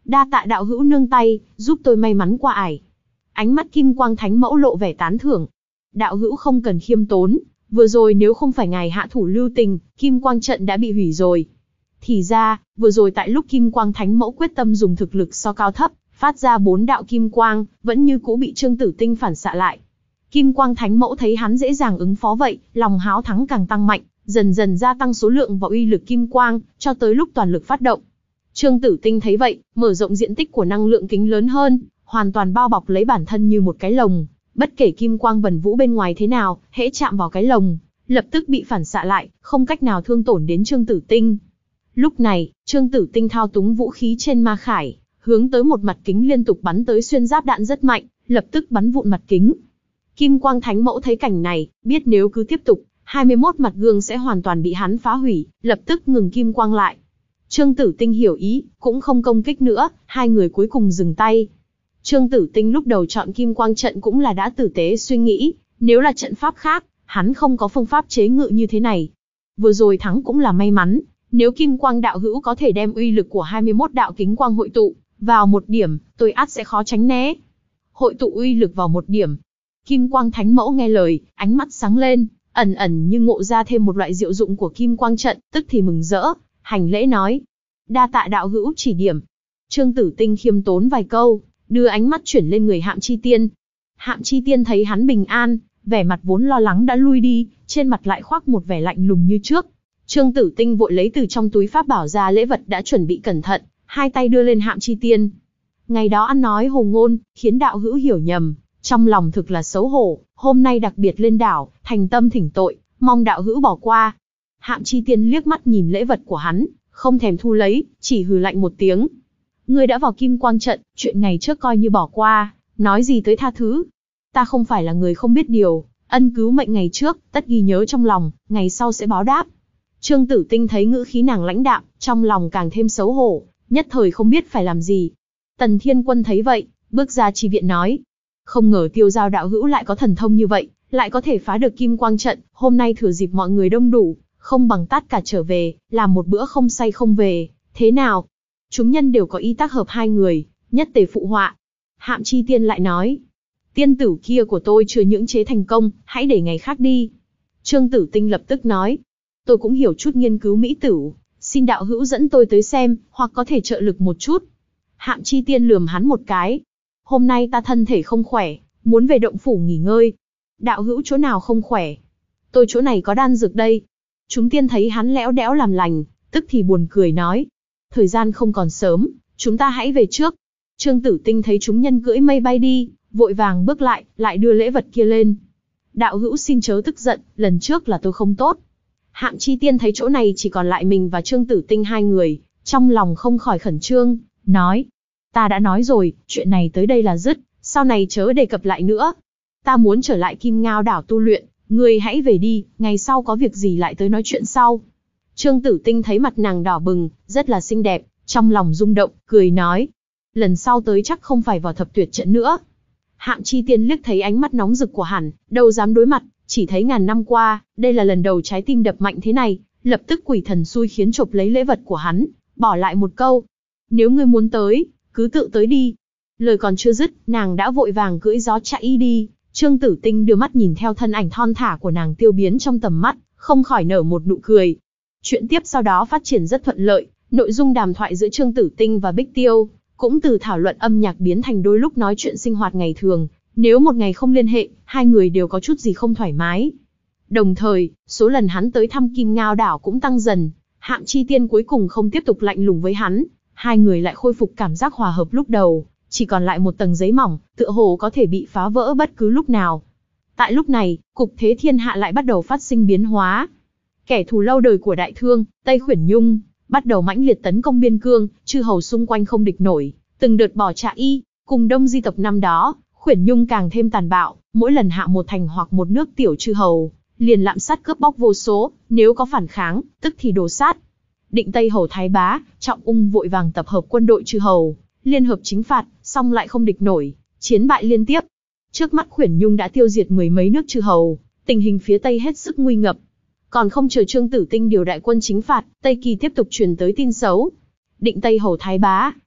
Speaker 1: Đa tạ đạo hữu nương tay, giúp tôi may mắn qua ải. Ánh mắt Kim Quang Thánh Mẫu lộ vẻ tán thưởng. Đạo hữu không cần khiêm tốn, vừa rồi nếu không phải ngài hạ thủ lưu tình, Kim Quang trận đã bị hủy rồi. Thì ra, vừa rồi tại lúc Kim Quang Thánh Mẫu quyết tâm dùng thực lực so cao thấp, phát ra bốn đạo kim quang, vẫn như cũ bị Trương Tử Tinh phản xạ lại. Kim Quang Thánh Mẫu thấy hắn dễ dàng ứng phó vậy, lòng háo thắng càng tăng mạnh, dần dần gia tăng số lượng và uy lực kim quang, cho tới lúc toàn lực phát động. Trương Tử Tinh thấy vậy, mở rộng diện tích của năng lượng kính lớn hơn, hoàn toàn bao bọc lấy bản thân như một cái lồng. Bất kể kim quang vần vũ bên ngoài thế nào, hễ chạm vào cái lồng, lập tức bị phản xạ lại, không cách nào thương tổn đến Trương Tử Tinh. Lúc này, Trương Tử Tinh thao túng vũ khí trên ma khải, hướng tới một mặt kính liên tục bắn tới xuyên giáp đạn rất mạnh, lập tức bắn vụn mặt kính. Kim Quang Thánh Mẫu thấy cảnh này, biết nếu cứ tiếp tục, hai mươi mốt mặt gương sẽ hoàn toàn bị hắn phá hủy, lập tức ngừng kim quang lại. Trương Tử Tinh hiểu ý, cũng không công kích nữa, hai người cuối cùng dừng tay. Trương Tử Tinh lúc đầu chọn kim quang trận cũng là đã tử tế suy nghĩ, nếu là trận pháp khác, hắn không có phương pháp chế ngự như thế này. Vừa rồi thắng cũng là may mắn, nếu kim quang đạo hữu có thể đem uy lực của hai mươi mốt đạo kính quang hội tụ vào một điểm, tôi ắt sẽ khó tránh né. Hội tụ uy lực vào một điểm. Kim Quang Thánh Mẫu nghe lời, ánh mắt sáng lên, ẩn ẩn như ngộ ra thêm một loại diệu dụng của kim quang trận, tức thì mừng rỡ, hành lễ nói: đa tạ đạo hữu chỉ điểm. Trương Tử Tinh khiêm tốn vài câu, đưa ánh mắt chuyển lên người Hạm Chi Tiên. Hạm Chi Tiên thấy hắn bình an, vẻ mặt vốn lo lắng đã lui đi, trên mặt lại khoác một vẻ lạnh lùng như trước. Trương Tử Tinh vội lấy từ trong túi pháp bảo ra lễ vật đã chuẩn bị cẩn thận, hai tay đưa lên Hạm Chi Tiên. Ngày đó ăn nói hồ ngôn, khiến đạo hữu hiểu nhầm, trong lòng thực là xấu hổ, hôm nay đặc biệt lên đảo, thành tâm thỉnh tội, mong đạo hữu bỏ qua. Hạm Chi Tiên liếc mắt nhìn lễ vật của hắn, không thèm thu lấy, chỉ hừ lạnh một tiếng. Ngươi đã vào kim quang trận, chuyện ngày trước coi như bỏ qua, nói gì tới tha thứ. Ta không phải là người không biết điều, ân cứu mệnh ngày trước, tất ghi nhớ trong lòng, ngày sau sẽ báo đáp. Trương Tử Tinh thấy ngữ khí nàng lãnh đạm, trong lòng càng thêm xấu hổ, nhất thời không biết phải làm gì. Tần Thiên Quân thấy vậy, bước ra chi viện nói: không ngờ Tiêu Giao đạo hữu lại có thần thông như vậy, lại có thể phá được kim quang trận, hôm nay thừa dịp mọi người đông đủ, không bằng tát cả trở về, làm một bữa không say không về, thế nào? Chúng nhân đều có ý tác hợp hai người, nhất tề phụ họa. Hạm Chi Tiên lại nói: tiên tử kia của tôi chưa những chế thành công, hãy để ngày khác đi. Trương Tử Tinh lập tức nói: tôi cũng hiểu chút nghiên cứu mỹ tửu, xin đạo hữu dẫn tôi tới xem, hoặc có thể trợ lực một chút. Hạm Chi Tiên lườm hắn một cái: hôm nay ta thân thể không khỏe, muốn về động phủ nghỉ ngơi. Đạo hữu chỗ nào không khỏe? Tôi chỗ này có đan dược đây. Chúng tiên thấy hắn lẽo đẽo làm lành, tức thì buồn cười nói: thời gian không còn sớm, chúng ta hãy về trước. Trương Tử Tinh thấy chúng nhân cưỡi mây bay đi, vội vàng bước lại, lại đưa lễ vật kia lên. Đạo hữu xin chớ tức giận, lần trước là tôi không tốt. Hạm Chi Tiên thấy chỗ này chỉ còn lại mình và Trương Tử Tinh hai người, trong lòng không khỏi khẩn trương, nói: ta đã nói rồi, chuyện này tới đây là dứt, sau này chớ đề cập lại nữa. Ta muốn trở lại Kim Ngao đảo tu luyện, ngươi hãy về đi, ngày sau có việc gì lại tới nói chuyện sau. Trương Tử Tinh thấy mặt nàng đỏ bừng, rất là xinh đẹp, trong lòng rung động, cười nói: lần sau tới chắc không phải vào thập tuyệt trận nữa. Hạm Chi Tiên liếc thấy ánh mắt nóng rực của hắn, đâu dám đối mặt, chỉ thấy ngàn năm qua, đây là lần đầu trái tim đập mạnh thế này, lập tức quỷ thần xui khiến chộp lấy lễ vật của hắn, bỏ lại một câu: nếu ngươi muốn tới, cứ tự tới đi. Lời còn chưa dứt, nàng đã vội vàng cưỡi gió chạy đi. Trương Tử Tinh đưa mắt nhìn theo thân ảnh thon thả của nàng tiêu biến trong tầm mắt, không khỏi nở một nụ cười. Chuyện tiếp sau đó phát triển rất thuận lợi, nội dung đàm thoại giữa Trương Tử Tinh và Bích Tiêu cũng từ thảo luận âm nhạc biến thành đôi lúc nói chuyện sinh hoạt ngày thường. Nếu một ngày không liên hệ, hai người đều có chút gì không thoải mái. Đồng thời, số lần hắn tới thăm Kim Ngao đảo cũng tăng dần. Hạm Chi Tiên cuối cùng không tiếp tục lạnh lùng với hắn, hai người lại khôi phục cảm giác hòa hợp lúc đầu, chỉ còn lại một tầng giấy mỏng, tựa hồ có thể bị phá vỡ bất cứ lúc nào. Tại lúc này, cục thế thiên hạ lại bắt đầu phát sinh biến hóa. Kẻ thù lâu đời của Đại Thương, Tây Khuyển Nhung, bắt đầu mãnh liệt tấn công biên cương, chư hầu xung quanh không địch nổi, từng đợt bỏ chạy. Cùng Đông Di tộc năm đó, Khuyển Nhung càng thêm tàn bạo, mỗi lần hạ một thành hoặc một nước tiểu chư hầu, liền lạm sát cướp bóc vô số, nếu có phản kháng, tức thì đổ sát. Định Tây hầu Thái Bá, Trọng Ung vội vàng tập hợp quân đội chư hầu, liên hợp chính phạt, song lại không địch nổi, chiến bại liên tiếp. Trước mắt Khuyển Nhung đã tiêu diệt mười mấy nước chư hầu, tình hình phía Tây hết sức nguy ngập. Còn không chờ Trương Tử Tinh điều đại quân chính phạt, Tây Kỳ tiếp tục truyền tới tin xấu. Định Tây hầu Thái Bá,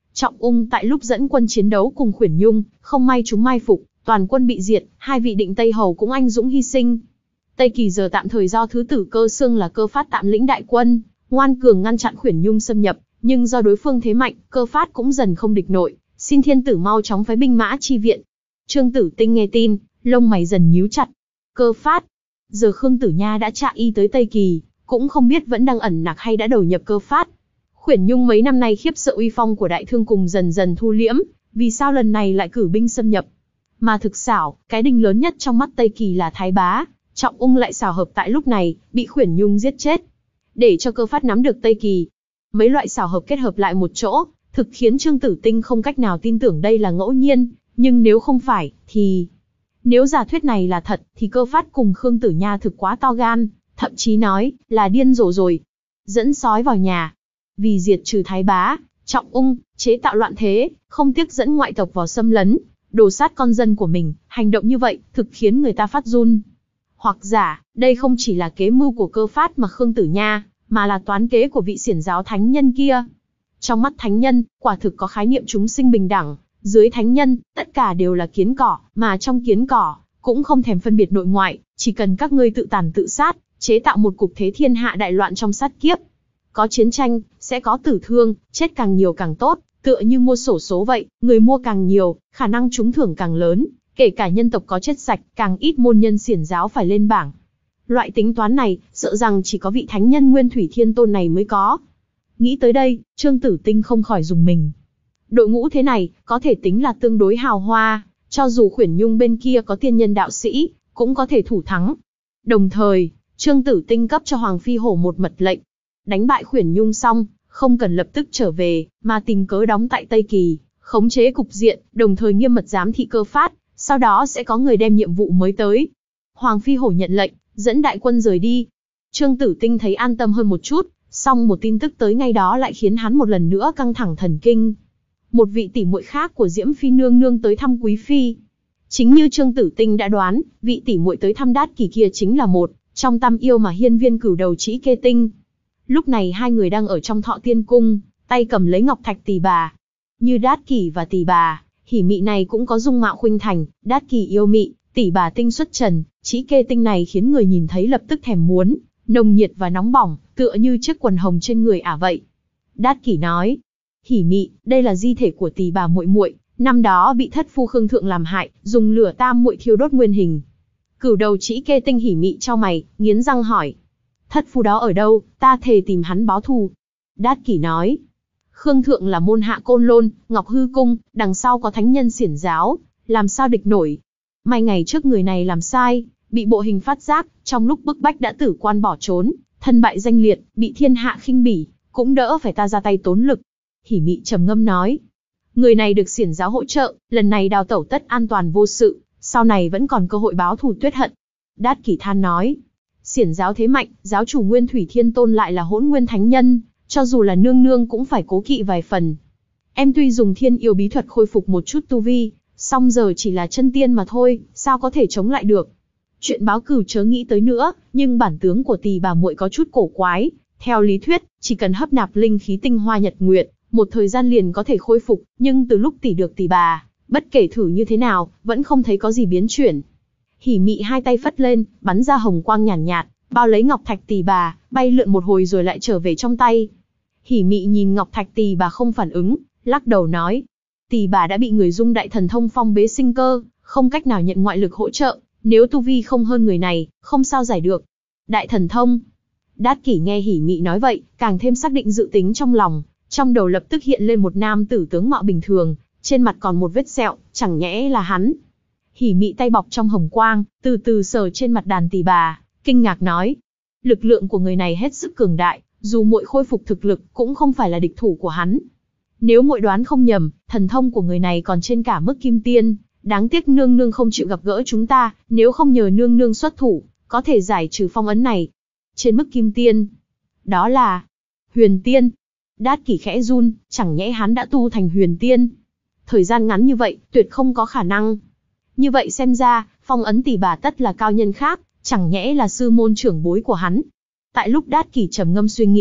Speaker 1: Trọng Ung tại lúc dẫn quân chiến đấu cùng Khuyển Nhung, không may chúng mai phục, toàn quân bị diệt, hai vị Định Tây hầu cũng anh dũng hy sinh. Tây Kỳ giờ tạm thời do thứ tử Cơ Xương là Cơ Phát tạm lĩnh đại quân, ngoan cường ngăn chặn Khuyển Nhung xâm nhập, nhưng do đối phương thế mạnh, Cơ Phát cũng dần không địch nổi, xin thiên tử mau chóng phái binh mã chi viện. Trương Tử Tinh nghe tin, lông mày dần nhíu chặt. Cơ Phát, giờ Khương Tử Nha đã chạy y tới Tây Kỳ, cũng không biết vẫn đang ẩn nặc hay đã đầu nhập Cơ Phát. Khuyển Nhung mấy năm nay khiếp sợ uy phong của đại thương cùng dần dần thu liễm, vì sao lần này lại cử binh xâm nhập? Mà thực xảo, cái đinh lớn nhất trong mắt Tây Kỳ là Thái Bá, Trọng Ung lại xảo hợp tại lúc này, bị Khuyển Nhung giết chết. Để cho Cơ Phát nắm được Tây Kỳ, mấy loại xảo hợp kết hợp lại một chỗ, thực khiến Trương Tử Tinh không cách nào tin tưởng đây là ngẫu nhiên, nhưng nếu không phải, thì... Nếu giả thuyết này là thật, thì Cơ Phát cùng Khương Tử Nha thực quá to gan, thậm chí nói, là điên rồ rồi. Dẫn sói vào nhà, vì diệt trừ Thái Bá, Trọng Ung, chế tạo loạn thế, không tiếc dẫn ngoại tộc vào xâm lấn, đồ sát con dân của mình, hành động như vậy, thực khiến người ta phát run. Hoặc giả, đây không chỉ là kế mưu của Cơ Phát mà Khương Tử Nha, mà là toán kế của vị xiển giáo thánh nhân kia. Trong mắt thánh nhân, quả thực có khái niệm chúng sinh bình đẳng, dưới thánh nhân, tất cả đều là kiến cỏ, mà trong kiến cỏ, cũng không thèm phân biệt nội ngoại, chỉ cần các ngươi tự tàn tự sát, chế tạo một cục thế thiên hạ đại loạn trong sát kiếp. Có chiến tranh, sẽ có tử thương, chết càng nhiều càng tốt, tựa như mua xổ số vậy, người mua càng nhiều, khả năng trúng thưởng càng lớn, kể cả nhân tộc có chết sạch, càng ít môn nhân xiển giáo phải lên bảng. Loại tính toán này, sợ rằng chỉ có vị thánh nhân Nguyên Thủy Thiên Tôn này mới có. Nghĩ tới đây, Trương Tử Tinh không khỏi rùng mình. Đội ngũ thế này, có thể tính là tương đối hào hoa, cho dù Khuyển Nhung bên kia có tiên nhân đạo sĩ, cũng có thể thủ thắng. Đồng thời, Trương Tử Tinh cấp cho Hoàng Phi Hổ một mật lệnh. Đánh bại Khuyển Nhung xong, không cần lập tức trở về, mà tìm cớ đóng tại Tây Kỳ, khống chế cục diện, đồng thời nghiêm mật giám thị Cơ Phát, sau đó sẽ có người đem nhiệm vụ mới tới. Hoàng Phi Hổ nhận lệnh, dẫn đại quân rời đi. Trương Tử Tinh thấy an tâm hơn một chút, song một tin tức tới ngay đó lại khiến hắn một lần nữa căng thẳng thần kinh. Một vị tỷ muội khác của Diễm Phi nương nương tới thăm Quý Phi. Chính như Trương Tử Tinh đã đoán, vị tỷ muội tới thăm Đát Kỷ kia chính là một trong tam yêu mà hiên viên cửu đầu Trĩ Kê Tinh. Lúc này hai người đang ở trong Thọ Tiên Cung, tay cầm lấy ngọc thạch Tỳ Bà. Như Đát Kỷ và Tỳ Bà, Hỉ Mị này cũng có dung mạo khuynh thành, Đát Kỷ yêu mị, Tỳ Bà tinh xuất trần, Trĩ Kê Tinh này khiến người nhìn thấy lập tức thèm muốn, nồng nhiệt và nóng bỏng, tựa như chiếc quần hồng trên người ả vậy. Đát Kỷ nói: "Hỉ Mị, đây là di thể của Tỳ Bà muội muội, năm đó bị thất phu Khương thượng làm hại, dùng lửa tam muội thiêu đốt nguyên hình." Cửu đầu Trĩ Kê Tinh Hỉ Mị chau mày, nghiến răng hỏi: "Thất phu đó ở đâu, ta thề tìm hắn báo thù." Đát Kỷ nói: "Khương thượng là môn hạ Côn Lôn, Ngọc Hư Cung, đằng sau có thánh nhân xiển giáo, làm sao địch nổi. May ngày trước người này làm sai, bị bộ hình phát giác, trong lúc bức bách đã tử quan bỏ trốn, thân bại danh liệt, bị thiên hạ khinh bỉ, cũng đỡ phải ta ra tay tốn lực." Hỉ Mị trầm ngâm nói: "Người này được xiển giáo hỗ trợ, lần này đào tẩu tất an toàn vô sự, sau này vẫn còn cơ hội báo thù tuyết hận." Đát Kỷ than nói: "Xiển giáo thế mạnh, giáo chủ Nguyên Thủy Thiên Tôn lại là Hỗn Nguyên Thánh Nhân, cho dù là nương nương cũng phải cố kỵ vài phần. Em tuy dùng thiên yêu bí thuật khôi phục một chút tu vi, song giờ chỉ là chân tiên mà thôi, sao có thể chống lại được. Chuyện báo cửu chớ nghĩ tới nữa, nhưng bản tướng của Tỳ Bà muội có chút cổ quái. Theo lý thuyết, chỉ cần hấp nạp linh khí tinh hoa nhật nguyệt, một thời gian liền có thể khôi phục, nhưng từ lúc tỷ được Tỳ Bà, bất kể thử như thế nào, vẫn không thấy có gì biến chuyển." Hỉ Mị hai tay phất lên, bắn ra hồng quang nhàn nhạt, nhạt, bao lấy ngọc thạch Tỳ Bà, bay lượn một hồi rồi lại trở về trong tay. Hỉ Mị nhìn ngọc thạch Tỳ Bà không phản ứng, lắc đầu nói: "Tỳ Bà đã bị người dung đại thần thông phong bế sinh cơ, không cách nào nhận ngoại lực hỗ trợ, nếu tu vi không hơn người này, không sao giải được." Đại thần thông. Đát Kỷ nghe Hỉ Mị nói vậy, càng thêm xác định dự tính trong lòng, trong đầu lập tức hiện lên một nam tử tướng mạo bình thường, trên mặt còn một vết sẹo, chẳng nhẽ là hắn. Hỉ Mị tay bọc trong hồng quang, từ từ sờ trên mặt đàn Tỳ Bà, kinh ngạc nói: "Lực lượng của người này hết sức cường đại, dù muội khôi phục thực lực, cũng không phải là địch thủ của hắn. Nếu muội đoán không nhầm, thần thông của người này còn trên cả mức kim tiên, đáng tiếc nương nương không chịu gặp gỡ chúng ta, nếu không nhờ nương nương xuất thủ, có thể giải trừ phong ấn này." Trên mức kim tiên, đó là huyền tiên. Đát Kỷ khẽ run, chẳng nhẽ hắn đã tu thành huyền tiên? Thời gian ngắn như vậy, tuyệt không có khả năng. Như vậy xem ra, phong ấn Tỳ Bà tất là cao nhân khác, chẳng nhẽ là sư môn trưởng bối của hắn. Tại lúc Đát Kỷ trầm ngâm suy nghĩ,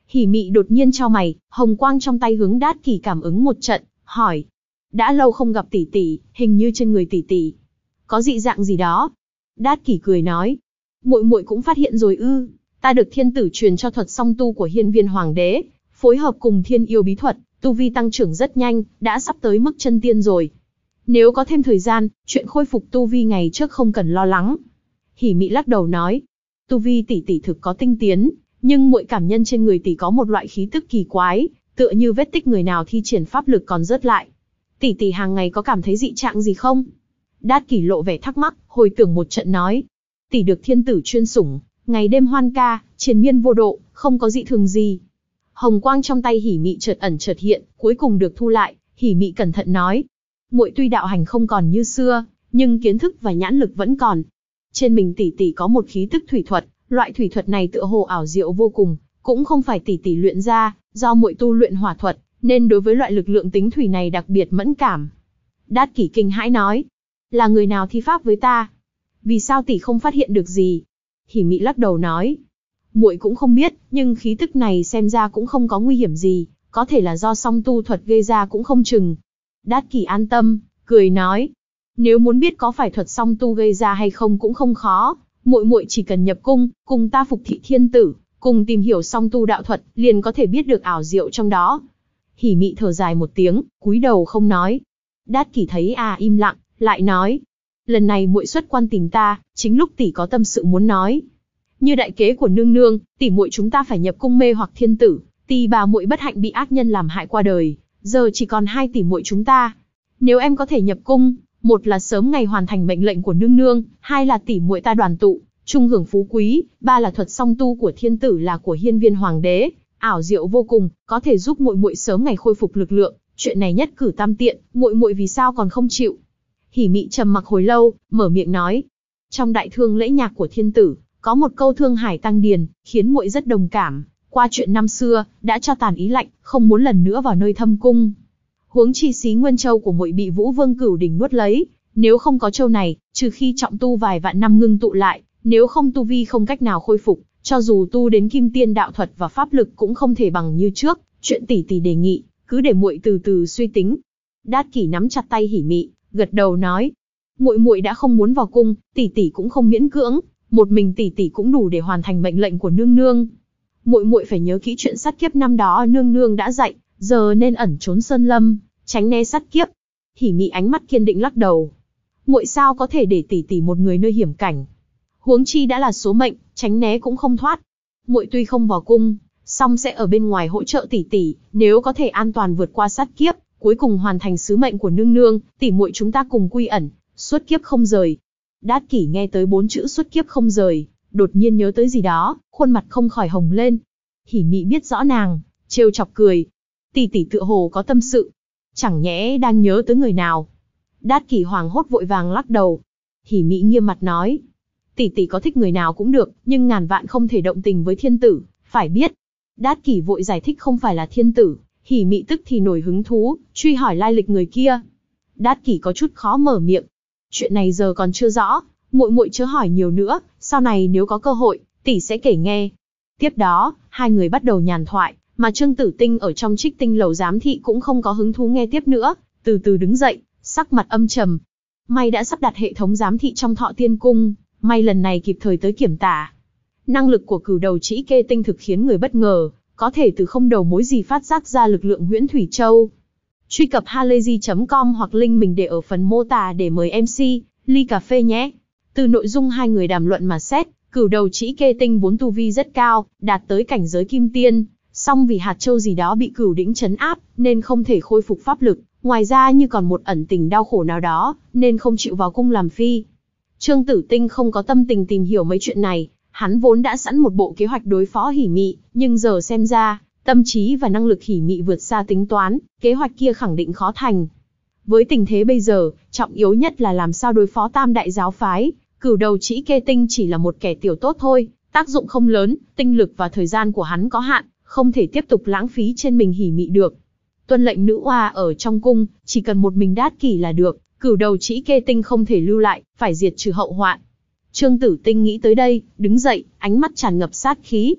Speaker 1: Hỉ Mị đột nhiên chau mày, hồng quang trong tay hướng Đát Kỷ cảm ứng một trận, hỏi: đã lâu không gặp tỷ tỷ, hình như trên người tỷ tỷ có dị dạng gì đó. Đát Kỷ cười nói: muội muội cũng phát hiện rồi ư? Ta được thiên tử truyền cho thuật song tu của Hiên Viên Hoàng đế, phối hợp cùng thiên yêu bí thuật, tu vi tăng trưởng rất nhanh, đã sắp tới mức chân tiên rồi. Nếu có thêm thời gian, chuyện khôi phục tu vi ngày trước không cần lo lắng. Hỉ Mị lắc đầu nói: tu vi tỷ tỷ thực có tinh tiến, nhưng muội cảm nhân trên người tỷ có một loại khí tức kỳ quái, tựa như vết tích người nào thi triển pháp lực còn rớt lại. Tỷ tỷ hàng ngày có cảm thấy dị trạng gì không? Đát Kỷ lộ vẻ thắc mắc, hồi tưởng một trận nói: tỷ được thiên tử chuyên sủng, ngày đêm hoan ca, triền miên vô độ, không có dị thường gì. Hồng quang trong tay Hỉ Mị chợt ẩn chợt hiện, cuối cùng được thu lại. Hỉ Mị cẩn thận nói: muội tuy đạo hành không còn như xưa, nhưng kiến thức và nhãn lực vẫn còn. Trên mình tỷ tỷ có một khí tức thủy thuật, loại thủy thuật này tựa hồ ảo diệu vô cùng, cũng không phải tỷ tỷ luyện ra, do muội tu luyện hỏa thuật, nên đối với loại lực lượng tính thủy này đặc biệt mẫn cảm. Đát Kỷ kinh hãi nói: là người nào thi pháp với ta? Vì sao tỷ không phát hiện được gì? Hỉ Mị lắc đầu nói: muội cũng không biết, nhưng khí tức này xem ra cũng không có nguy hiểm gì, có thể là do song tu thuật gây ra cũng không chừng. Đát Kỷ an tâm, cười nói: nếu muốn biết có phải thuật song tu gây ra hay không cũng không khó, muội muội chỉ cần nhập cung, cùng ta phục thị thiên tử, cùng tìm hiểu song tu đạo thuật, liền có thể biết được ảo diệu trong đó. Hỉ Mị thở dài một tiếng, cúi đầu không nói. Đát Kỷ thấy à im lặng, lại nói: lần này muội xuất quan tìm ta, chính lúc tỷ có tâm sự muốn nói. Như đại kế của nương nương, tỷ muội chúng ta phải nhập cung mê hoặc thiên tử, tỷ bà muội bất hạnh bị ác nhân làm hại qua đời, giờ chỉ còn hai tỷ muội chúng ta. Nếu em có thể nhập cung, một là sớm ngày hoàn thành mệnh lệnh của nương nương, hai là tỷ muội ta đoàn tụ, chung hưởng phú quý, ba là thuật song tu của thiên tử là của Hiên Viên Hoàng đế, ảo diệu vô cùng, có thể giúp muội muội sớm ngày khôi phục lực lượng. Chuyện này nhất cử tam tiện, muội muội vì sao còn không chịu? Hỉ Mị trầm mặc hồi lâu, mở miệng nói: trong đại thương lễ nhạc của thiên tử, có một câu thương hải tăng điền, khiến muội rất đồng cảm. Qua chuyện năm xưa, đã cho tàn ý lạnh, không muốn lần nữa vào nơi thâm cung. Huống chi Xí Nguyên Châu của muội bị Vũ Vương Cửu Đỉnh nuốt lấy, nếu không có châu này, trừ khi trọng tu vài vạn năm ngưng tụ lại, nếu không tu vi không cách nào khôi phục, cho dù tu đến kim tiên đạo thuật và pháp lực cũng không thể bằng như trước. Chuyện tỷ tỷ đề nghị, cứ để muội từ từ suy tính. Đát Kỷ nắm chặt tay Hỉ Mị, gật đầu nói: muội muội đã không muốn vào cung, tỷ tỷ cũng không miễn cưỡng, một mình tỷ tỷ cũng đủ để hoàn thành mệnh lệnh của nương nương. Muội muội phải nhớ kỹ chuyện sát kiếp năm đó nương nương đã dạy, giờ nên ẩn trốn sơn lâm, tránh né sát kiếp. Hỉ Mị ánh mắt kiên định lắc đầu: muội sao có thể để tỷ tỷ một người nơi hiểm cảnh? Huống chi đã là số mệnh, tránh né cũng không thoát. Muội tuy không vào cung, song sẽ ở bên ngoài hỗ trợ tỷ tỷ, nếu có thể an toàn vượt qua sát kiếp, cuối cùng hoàn thành sứ mệnh của nương nương, tỷ muội chúng ta cùng quy ẩn, xuất kiếp không rời. Đát Kỷ nghe tới bốn chữ xuất kiếp không rời, đột nhiên nhớ tới gì đó, khuôn mặt không khỏi hồng lên. Hỉ Mị biết rõ nàng, trêu chọc cười: tỷ tỷ tựa hồ có tâm sự, chẳng nhẽ đang nhớ tới người nào? Đát Kỷ hoảng hốt vội vàng lắc đầu. Hỉ Mị nghiêm mặt nói: tỷ tỷ có thích người nào cũng được, nhưng ngàn vạn không thể động tình với thiên tử, phải biết. Đát Kỷ vội giải thích không phải là thiên tử. Hỉ Mị tức thì nổi hứng thú, truy hỏi lai lịch người kia. Đát Kỷ có chút khó mở miệng: chuyện này giờ còn chưa rõ, muội muội chớ hỏi nhiều nữa, sau này nếu có cơ hội, tỷ sẽ kể nghe. Tiếp đó, hai người bắt đầu nhàn thoại, mà Trương Tử Tinh ở trong Trích Tinh lầu giám thị cũng không có hứng thú nghe tiếp nữa, từ từ đứng dậy, sắc mặt âm trầm. May đã sắp đặt hệ thống giám thị trong Thọ Tiên Cung, may lần này kịp thời tới kiểm tả. Năng lực của Cửu Đầu Trĩ Kê Tinh thực khiến người bất ngờ, có thể từ không đầu mối gì phát giác ra lực lượng Huyễn Thủy Châu. Truy cập halayzi chấm com hoặc link mình để ở phần mô tả để mời em xê, ly cà phê nhé. Từ nội dung hai người đàm luận mà xét, Cửu Đầu Trĩ Kê Tinh vốn tu vi rất cao, đạt tới cảnh giới kim tiên, song vì hạt châu gì đó bị Cửu Đỉnh trấn áp, nên không thể khôi phục pháp lực, ngoài ra như còn một ẩn tình đau khổ nào đó, nên không chịu vào cung làm phi. Trương Tử Tinh không có tâm tình tìm hiểu mấy chuyện này, hắn vốn đã sẵn một bộ kế hoạch đối phó Hỉ Mị, nhưng giờ xem ra, tâm trí và năng lực Hỉ Mị vượt xa tính toán, kế hoạch kia khẳng định khó thành. Với tình thế bây giờ, trọng yếu nhất là làm sao đối phó Tam Đại giáo phái. Cửu Đầu Trĩ Kê Tinh chỉ là một kẻ tiểu tốt thôi, tác dụng không lớn, tinh lực và thời gian của hắn có hạn, không thể tiếp tục lãng phí trên mình Hỉ Mị được. Tuân lệnh nữ oa ở trong cung, chỉ cần một mình Đát Kỷ là được, Cửu Đầu Trĩ Kê Tinh không thể lưu lại, phải diệt trừ hậu hoạn. Trương Tử Tinh nghĩ tới đây, đứng dậy, ánh mắt tràn ngập sát khí.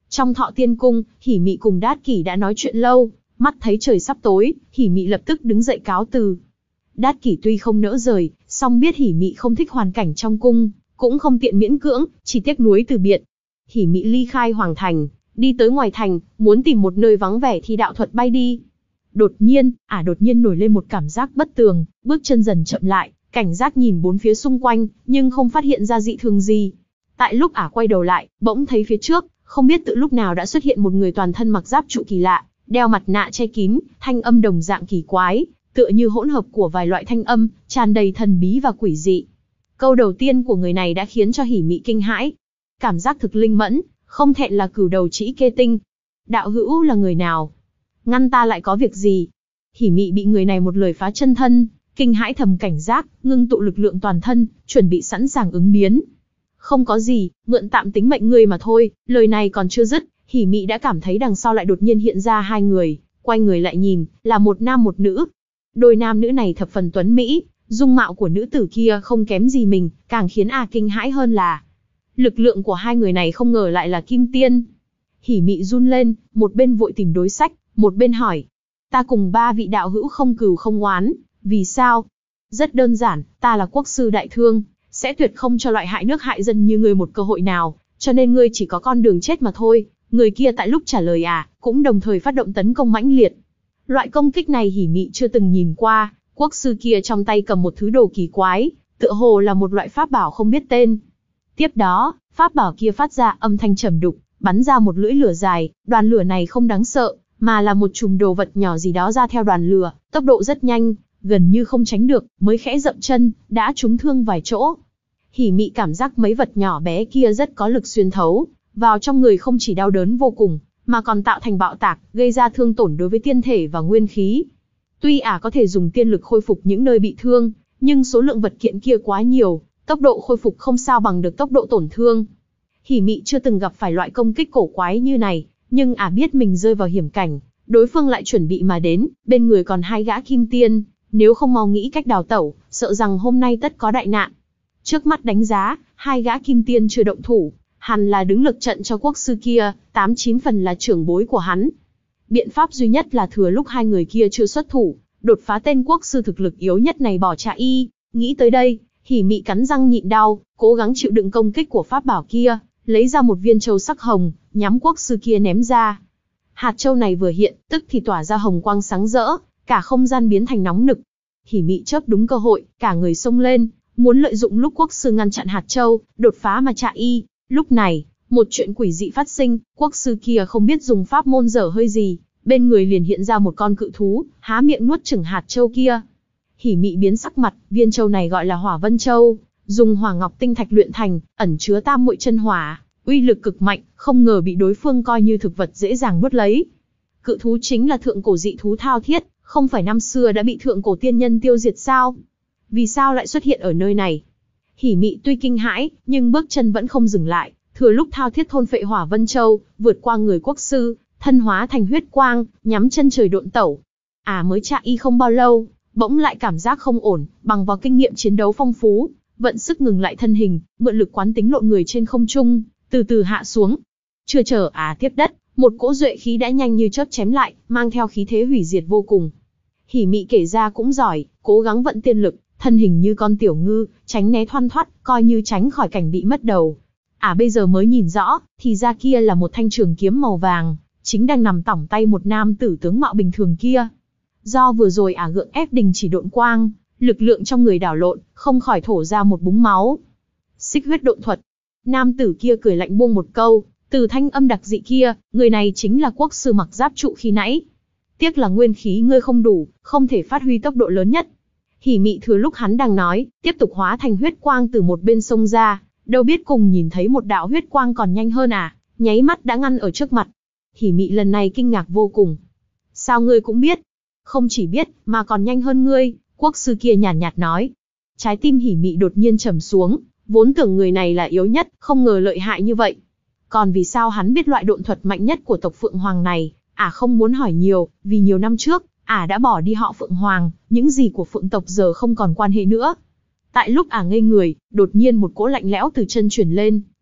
Speaker 1: Trong Thọ Tiên Cung, Hỉ Mị cùng Đát Kỷ đã nói chuyện lâu, mắt thấy trời sắp tối, Hỉ Mị lập tức đứng dậy cáo từ. Đát Kỷ tuy không nỡ rời, song biết Hỉ Mị không thích hoàn cảnh trong cung, cũng không tiện miễn cưỡng, chỉ tiếc nuối từ biệt. Hỉ Mị ly khai hoàng thành, đi tới ngoài thành, muốn tìm một nơi vắng vẻ thì đạo thuật bay đi. Đột nhiên, ả à đột nhiên nổi lên một cảm giác bất tường, bước chân dần chậm lại, cảnh giác nhìn bốn phía xung quanh, nhưng không phát hiện ra dị thường gì. Tại lúc ả à quay đầu lại, bỗng thấy phía trước, không biết từ lúc nào đã xuất hiện một người toàn thân mặc giáp trụ kỳ lạ, đeo mặt nạ che kín, thanh âm đồng dạng kỳ quái, tựa như hỗn hợp của vài loại thanh âm, tràn đầy thần bí và quỷ dị. Câu đầu tiên của người này đã khiến cho Hỉ Mị kinh hãi. Cảm giác thực linh mẫn, không thẹn là cửu đầu trĩ kê tinh. Đạo hữu là người nào? Ngăn ta lại có việc gì? Hỉ Mị bị người này một lời phá chân thân, kinh hãi thầm cảnh giác, ngưng tụ lực lượng toàn thân, chuẩn bị sẵn sàng ứng biến. Không có gì, mượn tạm tính mệnh ngươi mà thôi. Lời này còn chưa dứt, Hỉ Mị đã cảm thấy đằng sau lại đột nhiên hiện ra hai người, quay người lại nhìn, là một nam một nữ. Đôi nam nữ này thập phần tuấn mỹ, dung mạo của nữ tử kia không kém gì mình, càng khiến a kinh hãi hơn là lực lượng của hai người này không ngờ lại là kim tiên. Hỉ Mị run lên, một bên vội tìm đối sách, một bên hỏi: ta cùng ba vị đạo hữu không cừu không oán, vì sao? Rất đơn giản, ta là quốc sư đại thương, sẽ tuyệt không cho loại hại nước hại dân như ngươi một cơ hội nào, cho nên ngươi chỉ có con đường chết mà thôi. Người kia tại lúc trả lời à, cũng đồng thời phát động tấn công mãnh liệt. Loại công kích này Hỉ Mị chưa từng nhìn qua, quốc sư kia trong tay cầm một thứ đồ kỳ quái, tựa hồ là một loại pháp bảo không biết tên. Tiếp đó, pháp bảo kia phát ra âm thanh trầm đục, bắn ra một lưỡi lửa dài, đoàn lửa này không đáng sợ, mà là một chùm đồ vật nhỏ gì đó ra theo đoàn lửa, tốc độ rất nhanh, gần như không tránh được, mới khẽ dậm chân, đã trúng thương vài chỗ. Hỉ Mị cảm giác mấy vật nhỏ bé kia rất có lực xuyên thấu, vào trong người không chỉ đau đớn vô cùng, mà còn tạo thành bạo tạc, gây ra thương tổn đối với tiên thể và nguyên khí. Tuy ả có thể dùng tiên lực khôi phục những nơi bị thương, nhưng số lượng vật kiện kia quá nhiều, tốc độ khôi phục không sao bằng được tốc độ tổn thương. Hỉ Mị chưa từng gặp phải loại công kích cổ quái như này, nhưng ả biết mình rơi vào hiểm cảnh, đối phương lại chuẩn bị mà đến, bên người còn hai gã kim tiên, nếu không mau nghĩ cách đào tẩu, sợ rằng hôm nay tất có đại nạn. Trước mắt đánh giá, hai gã kim tiên chưa động thủ, hẳn là đứng lực trận cho quốc sư kia, tám chín phần là trưởng bối của hắn. Biện pháp duy nhất là thừa lúc hai người kia chưa xuất thủ, đột phá tên quốc sư thực lực yếu nhất này bỏ chạy y. Nghĩ tới đây, Hỉ Mị cắn răng nhịn đau, cố gắng chịu đựng công kích của pháp bảo kia, lấy ra một viên châu sắc hồng, nhắm quốc sư kia ném ra. Hạt châu này vừa hiện, tức thì tỏa ra hồng quang sáng rỡ, cả không gian biến thành nóng nực. Hỉ Mị chớp đúng cơ hội, cả người xông lên, muốn lợi dụng lúc quốc sư ngăn chặn hạt châu, đột phá mà chạy y. Lúc này, một chuyện quỷ dị phát sinh, quốc sư kia không biết dùng pháp môn dở hơi gì, bên người liền hiện ra một con cự thú, há miệng nuốt chửng hạt châu kia. Hỉ Mị biến sắc mặt, viên châu này gọi là Hỏa Vân Châu, dùng hỏa ngọc tinh thạch luyện thành, ẩn chứa tam muội chân hỏa, uy lực cực mạnh, không ngờ bị đối phương coi như thực vật dễ dàng nuốt lấy. Cự thú chính là thượng cổ dị thú thao thiết, không phải năm xưa đã bị thượng cổ tiên nhân tiêu diệt sao? Vì sao lại xuất hiện ở nơi này? Hỉ Mị tuy kinh hãi, nhưng bước chân vẫn không dừng lại, thừa lúc thao thiết thôn phệ Hỏa Vân Châu, vượt qua người quốc sư, thân hóa thành huyết quang, nhắm chân trời độn tẩu. À mới chạy y không bao lâu, bỗng lại cảm giác không ổn, bằng vào kinh nghiệm chiến đấu phong phú, vận sức ngừng lại thân hình, mượn lực quán tính lộn người trên không trung, từ từ hạ xuống. Chưa chờ à tiếp đất, một cỗ duệ khí đã nhanh như chớp chém lại, mang theo khí thế hủy diệt vô cùng. Hỉ Mị kể ra cũng giỏi, cố gắng vận tiên lực, thân hình như con tiểu ngư, tránh né thoăn thoắt, coi như tránh khỏi cảnh bị mất đầu. À bây giờ mới nhìn rõ, thì ra kia là một thanh trường kiếm màu vàng, chính đang nằm tỏng tay một nam tử tướng mạo bình thường kia. Do vừa rồi ả gượng ép đình chỉ độn quang, lực lượng trong người đảo lộn, không khỏi thổ ra một búng máu. Xích huyết độn thuật. Nam tử kia cười lạnh buông một câu, từ thanh âm đặc dị kia, người này chính là quốc sư mặc giáp trụ khi nãy. Tiếc là nguyên khí ngươi không đủ, không thể phát huy tốc độ lớn nhất. Hỉ Mị thừa lúc hắn đang nói, tiếp tục hóa thành huyết quang từ một bên sông ra, đâu biết cùng nhìn thấy một đạo huyết quang còn nhanh hơn à, nháy mắt đã ngăn ở trước mặt. Hỉ Mị lần này kinh ngạc vô cùng. Sao ngươi cũng biết? Không chỉ biết, mà còn nhanh hơn ngươi, quốc sư kia nhàn nhạt nói. Trái tim Hỉ Mị đột nhiên trầm xuống, vốn tưởng người này là yếu nhất, không ngờ lợi hại như vậy. Còn vì sao hắn biết loại độn thuật mạnh nhất của tộc Phượng Hoàng này, ả à không muốn hỏi nhiều, vì nhiều năm trước, ả à đã bỏ đi họ Phượng Hoàng, những gì của Phượng tộc giờ không còn quan hệ nữa. Tại lúc ả à ngây người, đột nhiên một cỗ lạnh lẽo từ chân chuyển lên,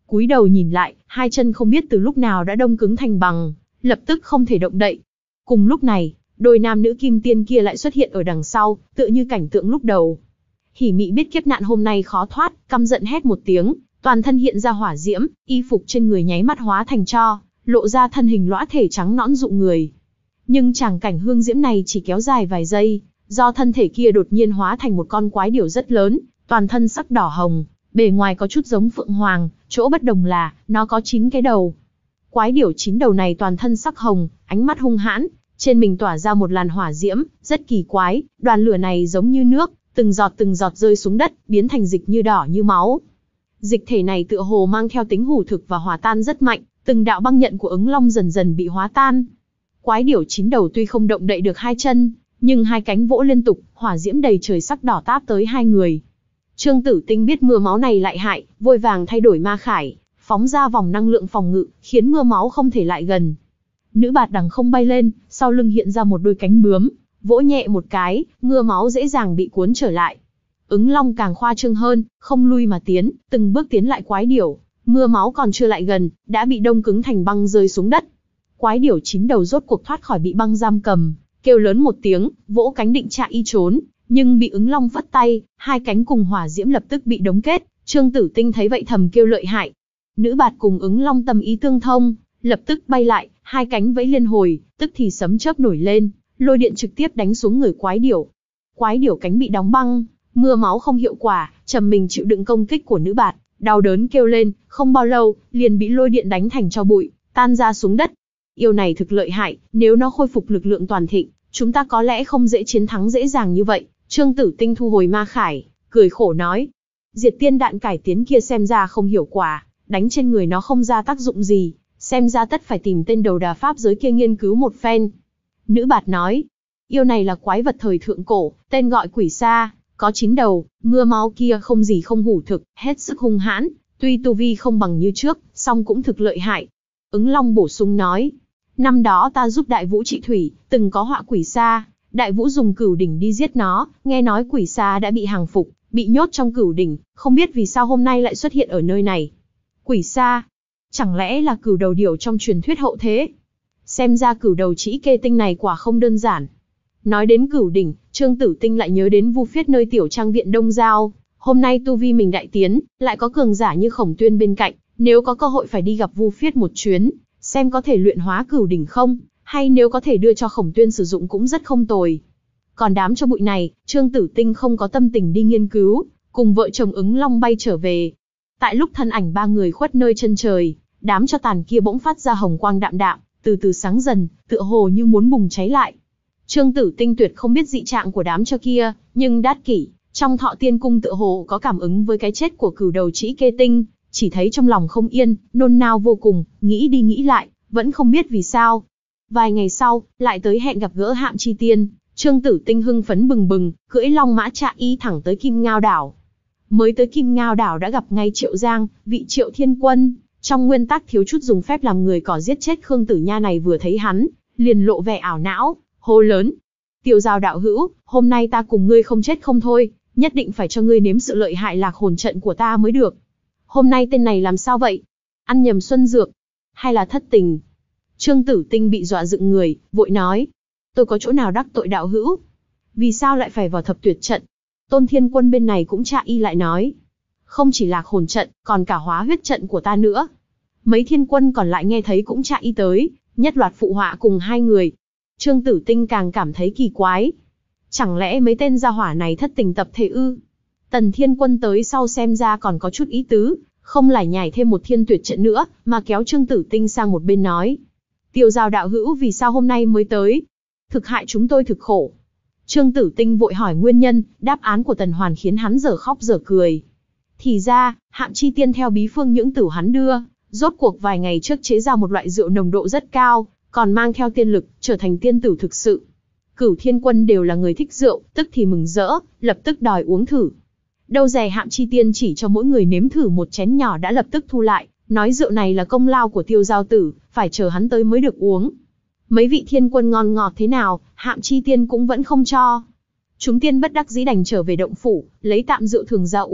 Speaker 1: cúi đầu nhìn lại, hai chân không biết từ lúc nào đã đông cứng thành bằng, lập tức không thể động đậy. Cùng lúc này, đôi nam nữ kim tiên kia lại xuất hiện ở đằng sau, tựa như cảnh tượng lúc đầu. Hỉ Mị biết kiếp nạn hôm nay khó thoát, căm giận hét một tiếng, toàn thân hiện ra hỏa diễm, y phục trên người nháy mắt hóa thành tro, lộ ra thân hình lõa thể trắng nõn dụ người. Nhưng tràng cảnh hương diễm này chỉ kéo dài vài giây, do thân thể kia đột nhiên hóa thành một con quái điểu rất lớn, toàn thân sắc đỏ hồng, bề ngoài có chút giống phượng hoàng, chỗ bất đồng là, nó có chín cái đầu. Quái điểu chín đầu này toàn thân sắc hồng, ánh mắt hung hãn, trên mình tỏa ra một làn hỏa diễm, rất kỳ quái, đoàn lửa này giống như nước, từng giọt từng giọt rơi xuống đất, biến thành dịch như đỏ như máu. Dịch thể này tựa hồ mang theo tính hủ thực và hòa tan rất mạnh, từng đạo băng nhận của ứng long dần dần bị hóa tan. Quái điểu chín đầu tuy không động đậy được hai chân, nhưng hai cánh vỗ liên tục, hỏa diễm đầy trời sắc đỏ táp tới hai người. Trương Tử Tinh biết mưa máu này lại hại, vội vàng thay đổi ma khải, phóng ra vòng năng lượng phòng ngự, khiến mưa máu không thể lại gần. Nữ bạt đằng không bay lên, sau lưng hiện ra một đôi cánh bướm, vỗ nhẹ một cái, mưa máu dễ dàng bị cuốn trở lại. Ứng long càng khoa trương hơn, không lui mà tiến, từng bước tiến lại quái điểu, mưa máu còn chưa lại gần, đã bị đông cứng thành băng rơi xuống đất. Quái điểu chín đầu rốt cuộc thoát khỏi bị băng giam cầm, kêu lớn một tiếng, vỗ cánh định chạy y trốn, nhưng bị ứng long phất tay, hai cánh cùng hỏa diễm lập tức bị đóng kết. Trương Tử Tinh thấy vậy thầm kêu lợi hại. Nữ bạt cùng ứng long tâm ý tương thông, lập tức bay lại, hai cánh vẫy liên hồi, tức thì sấm chớp nổi lên, lôi điện trực tiếp đánh xuống người quái điểu. Quái điểu cánh bị đóng băng, mưa máu không hiệu quả, trầm mình chịu đựng công kích của nữ bạt, đau đớn kêu lên, không bao lâu, liền bị lôi điện đánh thành tro bụi, tan ra xuống đất. Yêu này thực lợi hại, nếu nó khôi phục lực lượng toàn thịnh, chúng ta có lẽ không dễ chiến thắng dễ dàng như vậy. Trương Tử Tinh thu hồi ma khải, cười khổ nói. Diệt tiên đạn cải tiến kia xem ra không hiệu quả, đánh trên người nó không ra tác dụng gì, xem ra tất phải tìm tên đầu đà pháp giới kia nghiên cứu một phen. Nữ bạt nói, yêu này là quái vật thời thượng cổ, tên gọi quỷ sa, có chín đầu, mưa máu kia không gì không hủ thực, hết sức hung hãn, tuy tu vi không bằng như trước, song cũng thực lợi hại. Ứng long bổ sung nói, năm đó ta giúp Đại Vũ trị thủy, từng có họa quỷ sa, Đại Vũ dùng cửu đỉnh đi giết nó, nghe nói quỷ sa đã bị hàng phục, bị nhốt trong cửu đỉnh, không biết vì sao hôm nay lại xuất hiện ở nơi này. Quỷ sa, chẳng lẽ là cửu đầu điểu trong truyền thuyết hậu thế? Xem ra cửu đầu trĩ kê tinh này quả không đơn giản. Nói đến cửu đỉnh, Trương Tử Tinh lại nhớ đến Vu Phiết nơi tiểu trang viện Đông Giao. Hôm nay tu vi mình đại tiến, lại có cường giả như Khổng Tuyên bên cạnh, nếu có cơ hội phải đi gặp Vu Phiết một chuyến, xem có thể luyện hóa cửu đỉnh không, hay nếu có thể đưa cho Khổng Tuyên sử dụng cũng rất không tồi. Còn đám cho bụi này, Trương Tử Tinh không có tâm tình đi nghiên cứu, cùng vợ chồng ứng long bay trở về. Tại lúc thân ảnh ba người khuất nơi chân trời, đám cho tàn kia bỗng phát ra hồng quang đạm đạm, từ từ sáng dần, tựa hồ như muốn bùng cháy lại. Trương Tử Tinh tuyệt không biết dị trạng của đám cho kia, nhưng Đát Kỷ, trong Thọ Tiên Cung tựa hồ có cảm ứng với cái chết của cửu đầu trĩ kê tinh, chỉ thấy trong lòng không yên, nôn nao vô cùng, nghĩ đi nghĩ lại, vẫn không biết vì sao. Vài ngày sau, lại tới hẹn gặp gỡ Hạm Chi Tiên, Trương Tử Tinh hưng phấn bừng bừng, cưỡi long mã trạ y thẳng tới Kim Ngao Đảo. Mới tới Kim Ngao Đảo đã gặp ngay Triệu Giang, vị Triệu Thiên Quân, trong nguyên tắc thiếu chút dùng phép làm người cỏ giết chết Khương Tử Nha này, vừa thấy hắn, liền lộ vẻ ảo não, hô lớn. Tiêu Giao đạo hữu, hôm nay ta cùng ngươi không chết không thôi, nhất định phải cho ngươi nếm sự lợi hại lạc hồn trận của ta mới được. Hôm nay tên này làm sao vậy? Ăn nhầm xuân dược? Hay là thất tình? Trương Tử Tinh bị dọa dựng người, vội nói. Tôi có chỗ nào đắc tội đạo hữu? Vì sao lại phải vào thập tuyệt trận? Tôn Thiên Quân bên này cũng tra y lại nói. Không chỉ lạc hồn trận, còn cả hóa huyết trận của ta nữa. Mấy thiên quân còn lại nghe thấy cũng tra y tới, nhất loạt phụ họa cùng hai người. Trương Tử Tinh càng cảm thấy kỳ quái. Chẳng lẽ mấy tên gia hỏa này thất tình tập thể ư? Tần Thiên Quân tới sau xem ra còn có chút ý tứ, không lải nhải thêm một thiên tuyệt trận nữa, mà kéo Trương Tử Tinh sang một bên nói. Tiêu Giao đạo hữu vì sao hôm nay mới tới? Thực hại chúng tôi thực khổ. Trương Tử Tinh vội hỏi nguyên nhân, đáp án của Tần Hoàn khiến hắn dở khóc dở cười. Thì ra, Hạm Chi Tiên theo bí phương nhưỡng tử hắn đưa, rốt cuộc vài ngày trước chế ra một loại rượu nồng độ rất cao, còn mang theo tiên lực, trở thành tiên tử thực sự. Cửu Thiên Quân đều là người thích rượu, tức thì mừng rỡ, lập tức đòi uống thử. Đâu dè Hạm Chi Tiên chỉ cho mỗi người nếm thử một chén nhỏ đã lập tức thu lại, nói rượu này là công lao của Tiêu Giao tử, phải chờ hắn tới mới được uống. Mấy vị thiên quân ngon ngọt thế nào, Hạm Chi Tiên cũng vẫn không cho. Chúng tiên bất đắc dĩ đành trở về động phủ, lấy tạm rượu thường ra uống,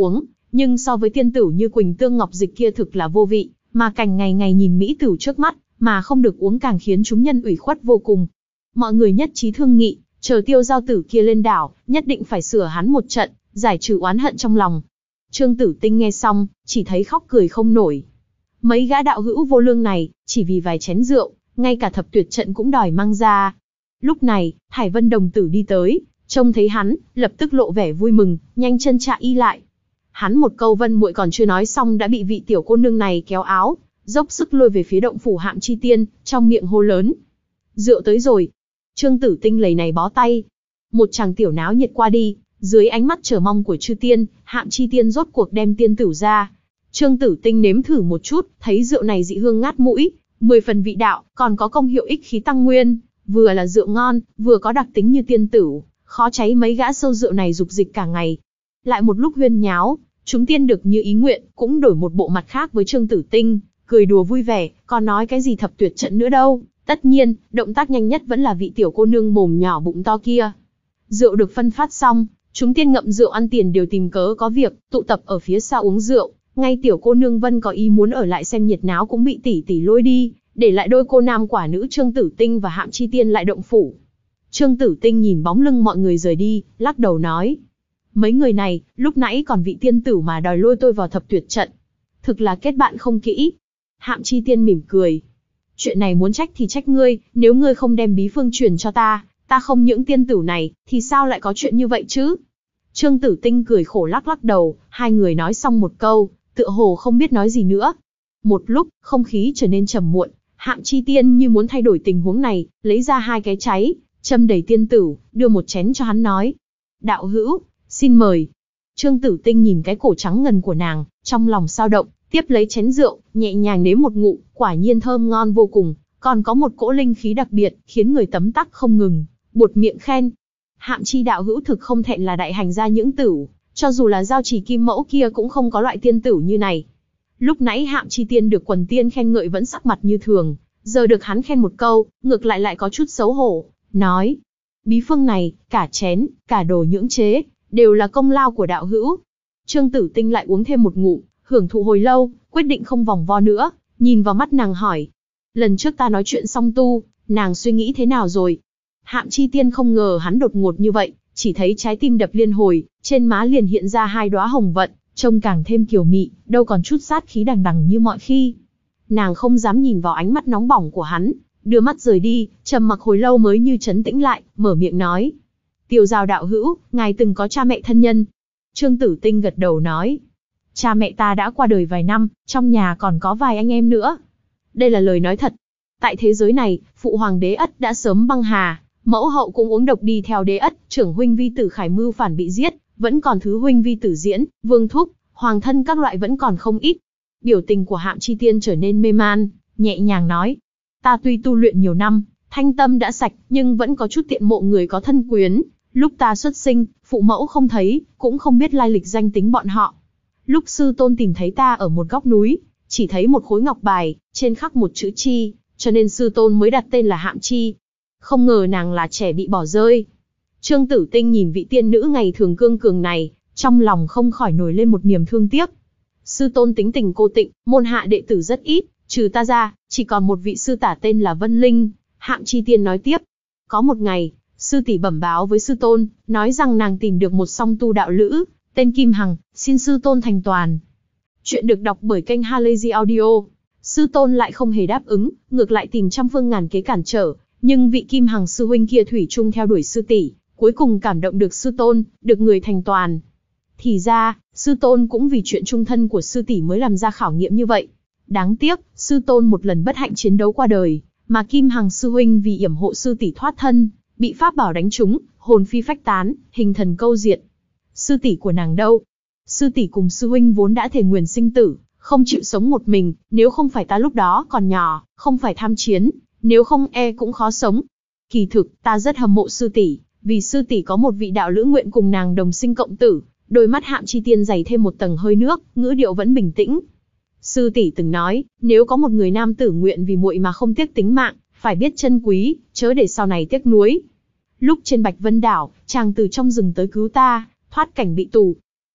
Speaker 1: nhưng so với tiên tử như Quỳnh Tương Ngọc Dịch kia thực là vô vị, mà cảnh ngày ngày nhìn mỹ tử trước mắt, mà không được uống càng khiến chúng nhân ủy khuất vô cùng. Mọi người nhất trí thương nghị, chờ Tiêu Giao Tử kia lên đảo, nhất định phải sửa hắn một trận, giải trừ oán hận trong lòng. Trương Tử Tinh nghe xong, chỉ thấy khóc cười không nổi. Mấy gã đạo hữu vô lương này, chỉ vì vài chén rượu, ngay cả thập tuyệt trận cũng đòi mang ra. Lúc này, Thải Vân đồng tử đi tới, trông thấy hắn, lập tức lộ vẻ vui mừng, nhanh chân chạy y lại. Hắn một câu Vân muội còn chưa nói xong đã bị vị tiểu cô nương này kéo áo, dốc sức lôi về phía động phủ Hạm Chi Tiên, trong miệng hô lớn: rượu tới rồi. Trương Tử Tinh lấy này bó tay. Một chàng tiểu náo nhiệt qua đi, dưới ánh mắt chờ mong của chư tiên, Hạm Chi Tiên rốt cuộc đem tiên tử ra. Trương Tử Tinh nếm thử một chút, thấy rượu này dị hương ngát mũi, mười phần vị đạo, còn có công hiệu ích khí tăng nguyên, vừa là rượu ngon, vừa có đặc tính như tiên tử, khó cháy mấy gã sâu rượu này dục dịch cả ngày. Lại một lúc huyên nháo, chúng tiên được như ý nguyện, cũng đổi một bộ mặt khác với Trương Tử Tinh, cười đùa vui vẻ, còn nói cái gì thập tuyệt trận nữa đâu. Tất nhiên, động tác nhanh nhất vẫn là vị tiểu cô nương mồm nhỏ bụng to kia. Rượu được phân phát xong, chúng tiên ngậm rượu ăn tiền đều tìm cớ có việc, tụ tập ở phía sau uống rượu. Ngay tiểu cô nương Vân có ý muốn ở lại xem nhiệt náo cũng bị tỷ tỷ lôi đi, để lại đôi cô nam quả nữ Trương Tử Tinh và Hạm Chi Tiên lại động phủ. Trương Tử Tinh nhìn bóng lưng mọi người rời đi, lắc đầu nói: mấy người này, lúc nãy còn vị tiên tử mà đòi lôi tôi vào thập tuyệt trận. Thực là kết bạn không kỹ. Hạm Chi Tiên mỉm cười: chuyện này muốn trách thì trách ngươi, nếu ngươi không đem bí phương truyền cho ta, ta không những tiên tử này, thì sao lại có chuyện như vậy chứ? Trương Tử Tinh cười khổ lắc lắc đầu, hai người nói xong một câu, tựa hồ không biết nói gì nữa. Một lúc, không khí trở nên trầm muộn, Hạm Chi Tiên như muốn thay đổi tình huống này, lấy ra hai cái cháy, châm đầy tiên tử, đưa một chén cho hắn nói: đạo hữu, xin mời. Trương Tử Tinh nhìn cái cổ trắng ngần của nàng, trong lòng sao động, tiếp lấy chén rượu, nhẹ nhàng nếm một ngụm, quả nhiên thơm ngon vô cùng, còn có một cỗ linh khí đặc biệt, khiến người tấm tắc không ngừng, buột miệng khen. Hạm Chi đạo hữu thực không thẹn là đại hành gia những tử, cho dù là giao trì kim mẫu kia cũng không có loại tiên tử như này. Lúc nãy Hạm Chi Tiên được quần tiên khen ngợi vẫn sắc mặt như thường, giờ được hắn khen một câu, ngược lại lại có chút xấu hổ, nói: bí phương này, cả chén, cả đồ nhưỡng chế, đều là công lao của đạo hữu. Trương Tử Tinh lại uống thêm một ngụm, hưởng thụ hồi lâu, quyết định không vòng vo nữa, nhìn vào mắt nàng hỏi: lần trước ta nói chuyện song tu, nàng suy nghĩ thế nào rồi? Hạm Chi Tiên không ngờ hắn đột ngột như vậy, chỉ thấy trái tim đập liên hồi, trên má liền hiện ra hai đóa hồng vận, trông càng thêm kiều mị, đâu còn chút sát khí đằng đằng như mọi khi. Nàng không dám nhìn vào ánh mắt nóng bỏng của hắn, đưa mắt rời đi, trầm mặc hồi lâu mới như trấn tĩnh lại, mở miệng nói: Tiêu Giao đạo hữu, ngài từng có cha mẹ thân nhân? Trương Tử Tinh gật đầu nói: cha mẹ ta đã qua đời vài năm, trong nhà còn có vài anh em nữa. Đây là lời nói thật. Tại thế giới này, phụ hoàng Đế Ất đã sớm băng hà, mẫu hậu cũng uống độc đi theo Đế Ất, trưởng huynh vi tử Khải mưu phản bị giết, vẫn còn thứ huynh vi tử Diễn, Vương Thúc, hoàng thân các loại vẫn còn không ít. Biểu tình của Hạm Chi Tiên trở nên mê man, nhẹ nhàng nói: ta tuy tu luyện nhiều năm, thanh tâm đã sạch, nhưng vẫn có chút tiện mộ người có thân quyến. Lúc ta xuất sinh, phụ mẫu không thấy, cũng không biết lai lịch danh tính bọn họ. Lúc sư tôn tìm thấy ta ở một góc núi, chỉ thấy một khối ngọc bài, trên khắc một chữ Chi, cho nên sư tôn mới đặt tên là Hạm Chi. Không ngờ nàng là trẻ bị bỏ rơi. Trương Tử Tinh nhìn vị tiên nữ ngày thường cương cường này, trong lòng không khỏi nổi lên một niềm thương tiếc. Sư tôn tính tình cô tịnh, môn hạ đệ tử rất ít, trừ ta ra, chỉ còn một vị sư tả tên là Vân Linh. Hạm Chi Tiên nói tiếp: có một ngày, sư tỷ bẩm báo với sư tôn, nói rằng nàng tìm được một song tu đạo lữ, tên Kim Hằng, xin sư tôn thành toàn. Chuyện được đọc bởi kênh Halazy Audio. Sư tôn lại không hề đáp ứng, ngược lại tìm trăm phương ngàn kế cản trở, nhưng vị Kim Hằng sư huynh kia thủy chung theo đuổi sư tỷ, cuối cùng cảm động được sư tôn, được người thành toàn. Thì ra, sư tôn cũng vì chuyện chung thân của sư tỷ mới làm ra khảo nghiệm như vậy. Đáng tiếc, sư tôn một lần bất hạnh chiến đấu qua đời, mà Kim Hằng sư huynh vì yểm hộ sư tỷ thoát thân, bị pháp bảo đánh trúng, hồn phi phách tán, hình thần câu diệt. Sư tỷ của nàng đâu? Sư tỷ cùng sư huynh vốn đã thề nguyền sinh tử, không chịu sống một mình, nếu không phải ta lúc đó còn nhỏ, không phải tham chiến, nếu không e cũng khó sống. Kỳ thực, ta rất hâm mộ sư tỷ, vì sư tỷ có một vị đạo lữ nguyện cùng nàng đồng sinh cộng tử. Đôi mắt Hạm Chi Tiên dày thêm một tầng hơi nước, ngữ điệu vẫn bình tĩnh. Sư tỷ từng nói, nếu có một người nam tử nguyện vì muội mà không tiếc tính mạng, phải biết trân quý, chớ để sau này tiếc nuối. Lúc trên Bạch Vân Đảo, chàng từ trong rừng tới cứu ta, thoát cảnh bị tù.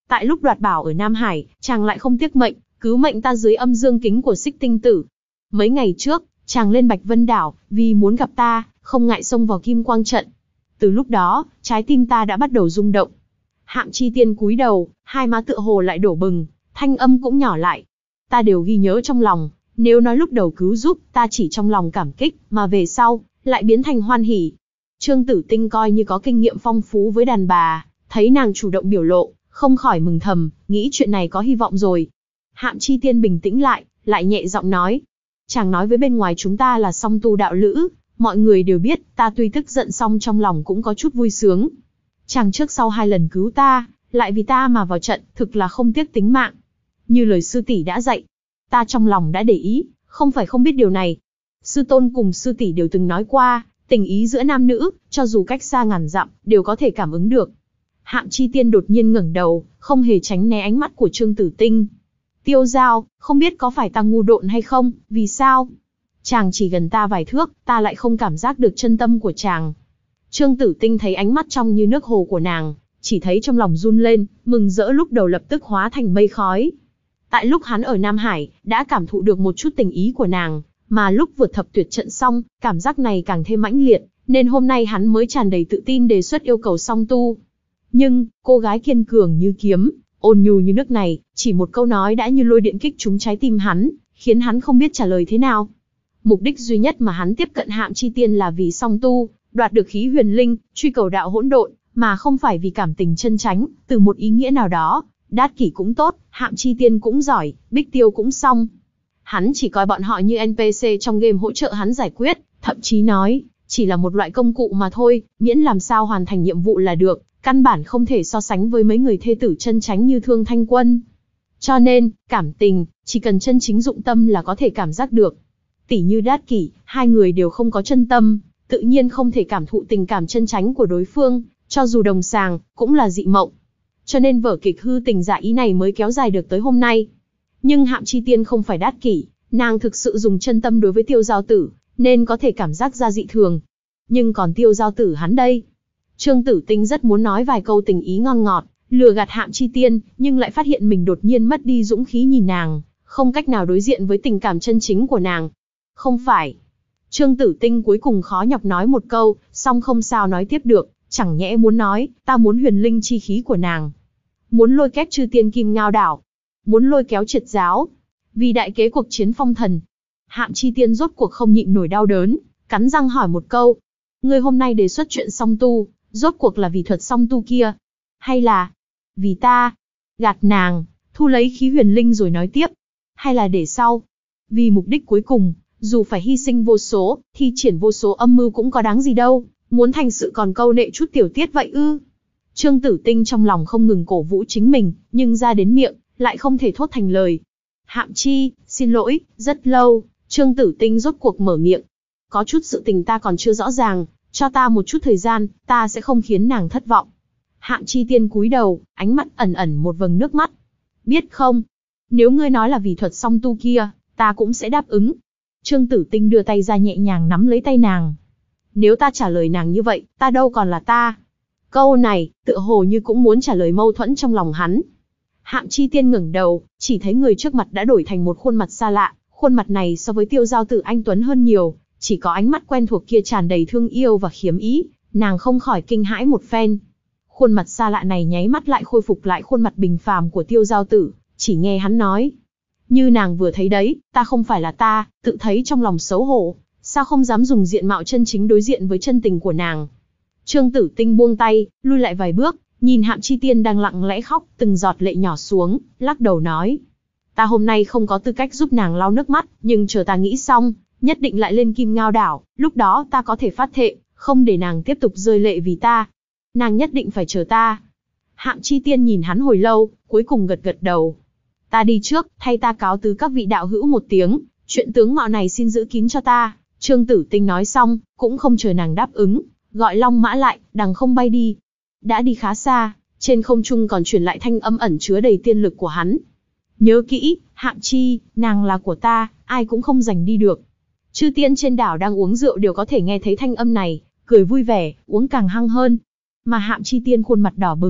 Speaker 1: Tại lúc đoạt bảo ở Nam Hải, chàng lại không tiếc mệnh, cứu mệnh ta dưới âm dương kính của Xích Tinh Tử. Mấy ngày trước, chàng lên Bạch Vân Đảo, vì muốn gặp ta, không ngại xông vào Kim Quang Trận. Từ lúc đó, trái tim ta đã bắt đầu rung động. Hạm Chi Tiên cúi đầu, hai má tựa hồ lại đổ bừng, thanh âm cũng nhỏ lại. Ta đều ghi nhớ trong lòng, nếu nói lúc đầu cứu giúp, ta chỉ trong lòng cảm kích, mà về sau, lại biến thành hoan hỉ. Trương Tử Tinh coi như có kinh nghiệm phong phú với đàn bà, thấy nàng chủ động biểu lộ, không khỏi mừng thầm, nghĩ chuyện này có hy vọng rồi. Hạm Chi Tiên bình tĩnh lại, lại nhẹ giọng nói. Chàng nói với bên ngoài chúng ta là song tu đạo lữ, mọi người đều biết, ta tuy tức giận song trong lòng cũng có chút vui sướng. Chàng trước sau hai lần cứu ta, lại vì ta mà vào trận, thực là không tiếc tính mạng. Như lời sư tỷ đã dạy, ta trong lòng đã để ý, không phải không biết điều này. Sư tôn cùng sư tỷ đều từng nói qua, tình ý giữa nam nữ, cho dù cách xa ngàn dặm, đều có thể cảm ứng được. Hạm Chi Tiên đột nhiên ngẩng đầu, không hề tránh né ánh mắt của Trương Tử Tinh. Tiêu Giao, không biết có phải ta ngu độn hay không, vì sao? Chàng chỉ gần ta vài thước, ta lại không cảm giác được chân tâm của chàng. Trương Tử Tinh thấy ánh mắt trong như nước hồ của nàng, chỉ thấy trong lòng run lên, mừng rỡ lúc đầu lập tức hóa thành mây khói. Tại lúc hắn ở Nam Hải, đã cảm thụ được một chút tình ý của nàng, mà lúc vượt thập tuyệt trận xong, cảm giác này càng thêm mãnh liệt, nên hôm nay hắn mới tràn đầy tự tin đề xuất yêu cầu song tu. Nhưng, cô gái kiên cường như kiếm, ôn nhu như nước này, chỉ một câu nói đã như lôi điện kích trúng trái tim hắn, khiến hắn không biết trả lời thế nào. Mục đích duy nhất mà hắn tiếp cận Hạm Chi Tiên là vì song tu, đoạt được khí huyền linh, truy cầu đạo hỗn độn, mà không phải vì cảm tình chân chánh, từ một ý nghĩa nào đó. Đát Kỷ cũng tốt, Hạm Chi Tiên cũng giỏi, Bích Tiêu cũng xong. Hắn chỉ coi bọn họ như en pê xê trong game hỗ trợ hắn giải quyết, thậm chí nói, chỉ là một loại công cụ mà thôi, miễn làm sao hoàn thành nhiệm vụ là được, căn bản không thể so sánh với mấy người thê tử chân chánh như Thương Thanh Quân. Cho nên, cảm tình, chỉ cần chân chính dụng tâm là có thể cảm giác được. Tỷ như Đát Kỷ, hai người đều không có chân tâm, tự nhiên không thể cảm thụ tình cảm chân chánh của đối phương, cho dù đồng sàng, cũng là dị mộng. Cho nên vở kịch hư tình giả ý này mới kéo dài được tới hôm nay. Nhưng Hạm Chi Tiên không phải Đát Kỷ, nàng thực sự dùng chân tâm đối với Tiêu Giao Tử, nên có thể cảm giác ra dị thường. Nhưng còn Tiêu Giao Tử hắn đây. Trương Tử Tinh rất muốn nói vài câu tình ý ngon ngọt, lừa gạt Hạm Chi Tiên, nhưng lại phát hiện mình đột nhiên mất đi dũng khí nhìn nàng, không cách nào đối diện với tình cảm chân chính của nàng. Không phải. Trương Tử Tinh cuối cùng khó nhọc nói một câu, song không sao nói tiếp được, chẳng nhẽ muốn nói, ta muốn huyền linh chi khí của nàng. Muốn lôi kép chư tiên Kim Ngao Đảo. Muốn lôi kéo triệt giáo. Vì đại kế cuộc chiến phong thần. Hạm Chi Tiên rốt cuộc không nhịn nổi đau đớn, cắn răng hỏi một câu. Ngươi hôm nay đề xuất chuyện song tu, rốt cuộc là vì thuật song tu kia? Hay là, vì ta? Gạt nàng, thu lấy khí huyền linh rồi nói tiếp. Hay là để sau? Vì mục đích cuối cùng, dù phải hy sinh vô số, thi triển vô số âm mưu cũng có đáng gì đâu, muốn thành sự còn câu nệ chút tiểu tiết vậy ư? Trương Tử Tinh trong lòng không ngừng cổ vũ chính mình, nhưng ra đến miệng, lại không thể thốt thành lời. Hạm Chi, xin lỗi, rất lâu, Trương Tử Tinh rốt cuộc mở miệng. Có chút sự tình ta còn chưa rõ ràng, cho ta một chút thời gian, ta sẽ không khiến nàng thất vọng. Hạm Chi Tiên cúi đầu, ánh mắt ẩn ẩn một vầng nước mắt. Biết không, nếu ngươi nói là vì thuật song tu kia, ta cũng sẽ đáp ứng. Trương Tử Tinh đưa tay ra nhẹ nhàng nắm lấy tay nàng. Nếu ta trả lời nàng như vậy, ta đâu còn là ta. Câu này, tựa hồ như cũng muốn trả lời mâu thuẫn trong lòng hắn. Hạm Chi Tiên ngẩng đầu, chỉ thấy người trước mặt đã đổi thành một khuôn mặt xa lạ. Khuôn mặt này so với Tiêu Giao Tử anh tuấn hơn nhiều, chỉ có ánh mắt quen thuộc kia tràn đầy thương yêu và khiếm ý, nàng không khỏi kinh hãi một phen. Khuôn mặt xa lạ này nháy mắt lại khôi phục lại khuôn mặt bình phàm của Tiêu Giao Tử, chỉ nghe hắn nói. Như nàng vừa thấy đấy, ta không phải là ta, tự thấy trong lòng xấu hổ, sao không dám dùng diện mạo chân chính đối diện với chân tình của nàng. Trương Tử Tinh buông tay, lui lại vài bước, nhìn Hạm Chi Tiên đang lặng lẽ khóc, từng giọt lệ nhỏ xuống, lắc đầu nói. Ta hôm nay không có tư cách giúp nàng lau nước mắt, nhưng chờ ta nghĩ xong, nhất định lại lên Kim Ngao Đảo, lúc đó ta có thể phát thệ, không để nàng tiếp tục rơi lệ vì ta. Nàng nhất định phải chờ ta. Hạm Chi Tiên nhìn hắn hồi lâu, cuối cùng gật gật đầu. Ta đi trước, thay ta cáo tứ các vị đạo hữu một tiếng, chuyện tướng mạo này xin giữ kín cho ta. Trương Tử Tinh nói xong, cũng không chờ nàng đáp ứng, gọi Long Mã lại, đằng không bay đi. Đã đi khá xa, trên không trung còn truyền lại thanh âm ẩn chứa đầy tiên lực của hắn. Nhớ kỹ, Hạm Chi, nàng là của ta, ai cũng không giành đi được. Chư tiên trên đảo đang uống rượu đều có thể nghe thấy thanh âm này, cười vui vẻ, uống càng hăng hơn. Mà Hạm Chi Tiên khuôn mặt đỏ bừng,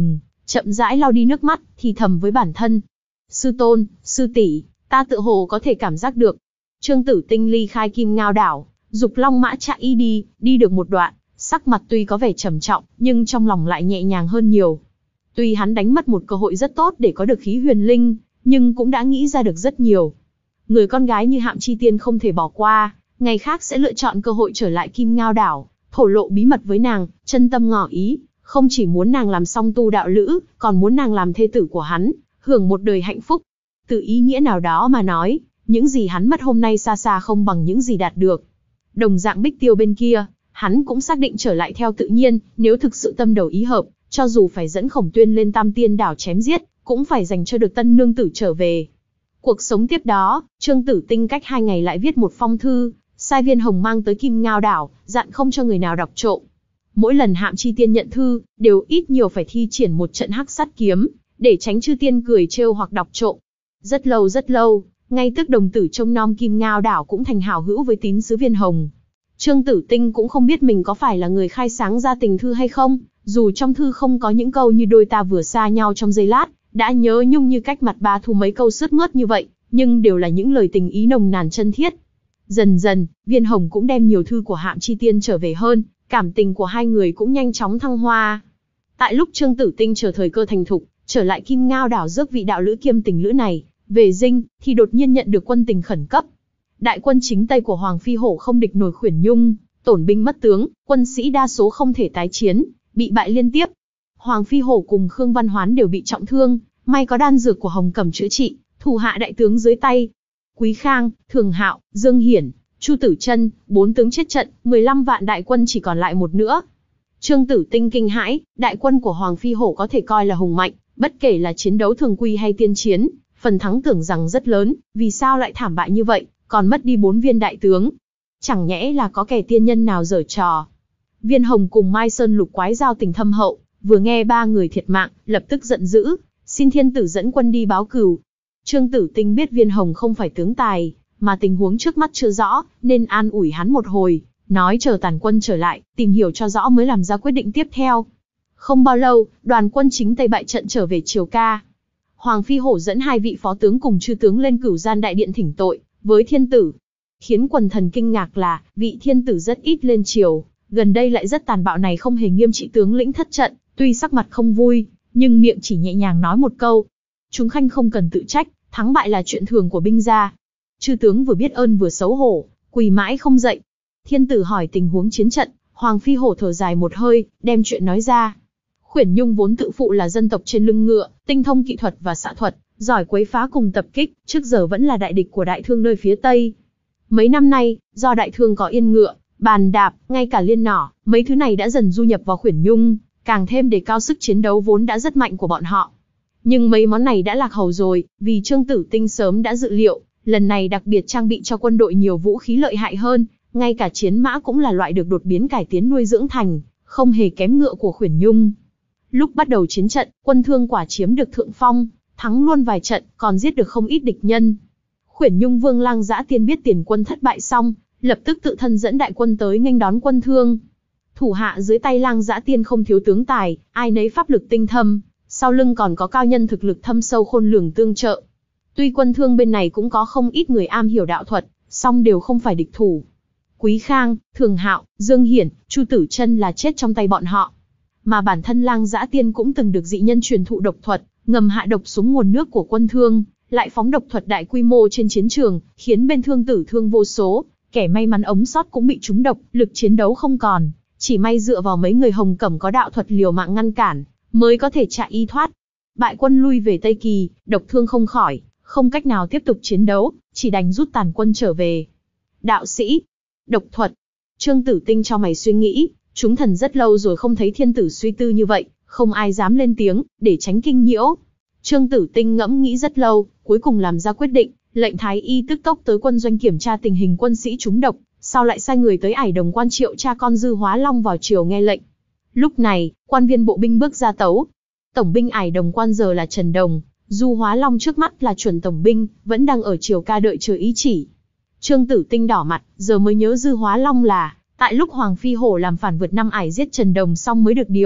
Speaker 1: chậm rãi lau đi nước mắt, thì thầm với bản thân. Sư tôn, sư tỷ, ta tự hồ có thể cảm giác được. Trương Tử Tinh ly khai Kim Ngao đảo, dục long mã chạy đi, đi được một đoạn, sắc mặt tuy có vẻ trầm trọng, nhưng trong lòng lại nhẹ nhàng hơn nhiều. Tuy hắn đánh mất một cơ hội rất tốt để có được khí huyền linh, nhưng cũng đã nghĩ ra được rất nhiều. Người con gái như Hạm Chi Tiên không thể bỏ qua, ngày khác sẽ lựa chọn cơ hội trở lại Kim Ngao đảo, thổ lộ bí mật với nàng, chân tâm ngỏ ý, không chỉ muốn nàng làm song tu đạo lữ, còn muốn nàng làm thê tử của hắn, hưởng một đời hạnh phúc. Từ ý nghĩa nào đó mà nói, những gì hắn mất hôm nay xa xa không bằng những gì đạt được. Đồng dạng Bích Tiêu bên kia, hắn cũng xác định trở lại theo tự nhiên, nếu thực sự tâm đầu ý hợp, cho dù phải dẫn Khổng Tuyên lên Tam Tiên đảo chém giết, cũng phải dành cho được tân nương tử trở về. Cuộc sống tiếp đó, Trương Tử Tinh cách hai ngày lại viết một phong thư, sai Viên Hồng mang tới Kim Ngao đảo, dặn không cho người nào đọc trộm. Mỗi lần Hạm Chi Tiên nhận thư, đều ít nhiều phải thi triển một trận hắc sát kiếm, để tránh chư tiên cười trêu hoặc đọc trộm. Rất lâu rất lâu, ngay tức đồng tử trông nom Kim Ngao đảo cũng thành hảo hữu với tín sứ Viên Hồng. Trương Tử Tinh cũng không biết mình có phải là người khai sáng ra tình thư hay không, dù trong thư không có những câu như đôi ta vừa xa nhau trong giây lát, đã nhớ nhung như cách mặt ba thu mấy câu sướt mướt như vậy, nhưng đều là những lời tình ý nồng nàn chân thiết. Dần dần, Viên Hồng cũng đem nhiều thư của Hạm Chi Tiên trở về hơn, cảm tình của hai người cũng nhanh chóng thăng hoa. Tại lúc Trương Tử Tinh chờ thời cơ thành thục, trở lại Kim Ngao đảo rước vị đạo lữ kiêm tình lữ này về dinh, thì đột nhiên nhận được quân tình khẩn cấp. Đại quân chính Tây của Hoàng Phi Hổ không địch nổi Khuyển Nhung, tổn binh mất tướng, quân sĩ đa số không thể tái chiến, bị bại liên tiếp. Hoàng Phi Hổ cùng Khương Văn Hoán đều bị trọng thương, may có đan dược của Hồng Cẩm chữa trị, thủ hạ đại tướng dưới tay. Quý Khang, Thường Hạo, Dương Hiển, Chu Tử Chân, bốn tướng chết trận, mười lăm vạn đại quân chỉ còn lại một nữa. Trương Tử Tinh kinh hãi, đại quân của Hoàng Phi Hổ có thể coi là hùng mạnh, bất kể là chiến đấu thường quy hay tiên chiến, phần thắng tưởng rằng rất lớn, vì sao lại thảm bại như vậy, còn mất đi bốn viên đại tướng. Chẳng nhẽ là có kẻ tiên nhân nào giở trò. Viên Hồng cùng Mai Sơn Lục Quái giao tình thâm hậu, vừa nghe ba người thiệt mạng, lập tức giận dữ, xin thiên tử dẫn quân đi báo cừu. Trương Tử Tinh biết Viên Hồng không phải tướng tài, mà tình huống trước mắt chưa rõ, nên an ủi hắn một hồi, nói chờ tàn quân trở lại, tìm hiểu cho rõ mới làm ra quyết định tiếp theo. Không bao lâu, đoàn quân chính Tây bại trận trở về Triều Ca. Hoàng Phi Hổ dẫn hai vị phó tướng cùng chư tướng lên Cửu Gian đại điện thỉnh tội với thiên tử. Khiến quần thần kinh ngạc là, vị thiên tử rất ít lên triều, gần đây lại rất tàn bạo này không hề nghiêm trị tướng lĩnh thất trận, tuy sắc mặt không vui, nhưng miệng chỉ nhẹ nhàng nói một câu. Chúng khanh không cần tự trách, thắng bại là chuyện thường của binh gia. Chư tướng vừa biết ơn vừa xấu hổ, quỳ mãi không dậy. Thiên tử hỏi tình huống chiến trận, Hoàng Phi Hổ thở dài một hơi, đem chuyện nói ra. Khuyển Nhung vốn tự phụ là dân tộc trên lưng ngựa, tinh thông kỹ thuật và xạ thuật, giỏi quấy phá cùng tập kích, trước giờ vẫn là đại địch của Đại Thương nơi phía Tây. Mấy năm nay, do Đại Thương có yên ngựa, bàn đạp, ngay cả liên nỏ, mấy thứ này đã dần du nhập vào Khuyển Nhung, càng thêm đề cao sức chiến đấu vốn đã rất mạnh của bọn họ. Nhưng mấy món này đã lạc hầu rồi, vì Trương Tử Tinh sớm đã dự liệu, lần này đặc biệt trang bị cho quân đội nhiều vũ khí lợi hại hơn, ngay cả chiến mã cũng là loại được đột biến cải tiến nuôi dưỡng thành, không hề kém ngựa của Khuyển Nhung. Lúc bắt đầu chiến trận, quân Thương quả chiếm được thượng phong, thắng luôn vài trận, còn giết được không ít địch nhân. Khuyển Nhung Vương Lang Dã Tiên biết tiền quân thất bại xong, lập tức tự thân dẫn đại quân tới nghênh đón quân Thương. Thủ hạ dưới tay Lang Dã Tiên không thiếu tướng tài, ai nấy pháp lực tinh thâm, sau lưng còn có cao nhân thực lực thâm sâu khôn lường tương trợ. Tuy quân Thương bên này cũng có không ít người am hiểu đạo thuật, song đều không phải địch thủ. Quý Khang, Thường Hạo, Dương Hiển, Chu Tử Chân là chết trong tay bọn họ. Mà bản thân Lang Dã Tiên cũng từng được dị nhân truyền thụ độc thuật, ngầm hạ độc xuống nguồn nước của quân Thương, lại phóng độc thuật đại quy mô trên chiến trường, khiến bên Thương tử thương vô số, kẻ may mắn ống sót cũng bị trúng độc, lực chiến đấu không còn, chỉ may dựa vào mấy người Hồng Cẩm có đạo thuật liều mạng ngăn cản, mới có thể chạy y thoát. Bại quân lui về Tây Kỳ, độc thương không khỏi, không cách nào tiếp tục chiến đấu, chỉ đành rút tàn quân trở về. Đạo sĩ, độc thuật. Trương Tử Tinh cho mày suy nghĩ, chúng thần rất lâu rồi không thấy thiên tử suy tư như vậy, không ai dám lên tiếng, để tránh kinh nhiễu. Trương Tử Tinh ngẫm nghĩ rất lâu, cuối cùng làm ra quyết định, lệnh thái y tức tốc tới quân doanh kiểm tra tình hình quân sĩ trúng độc, sau lại sai người tới Ải Đồng Quan triệu cha con Dư Hóa Long vào triều nghe lệnh. Lúc này, quan viên bộ binh bước ra tấu. Tổng binh Ải Đồng Quan giờ là Trần Đồng, Du Hóa Long trước mắt là chuẩn tổng binh, vẫn đang ở triều ca đợi chờ ý chỉ. Trương Tử Tinh đỏ mặt, giờ mới nhớ Dư Hóa Long là, tại lúc Hoàng Phi Hổ làm phản vượt năm Ải giết Trần Đồng xong mới được điều,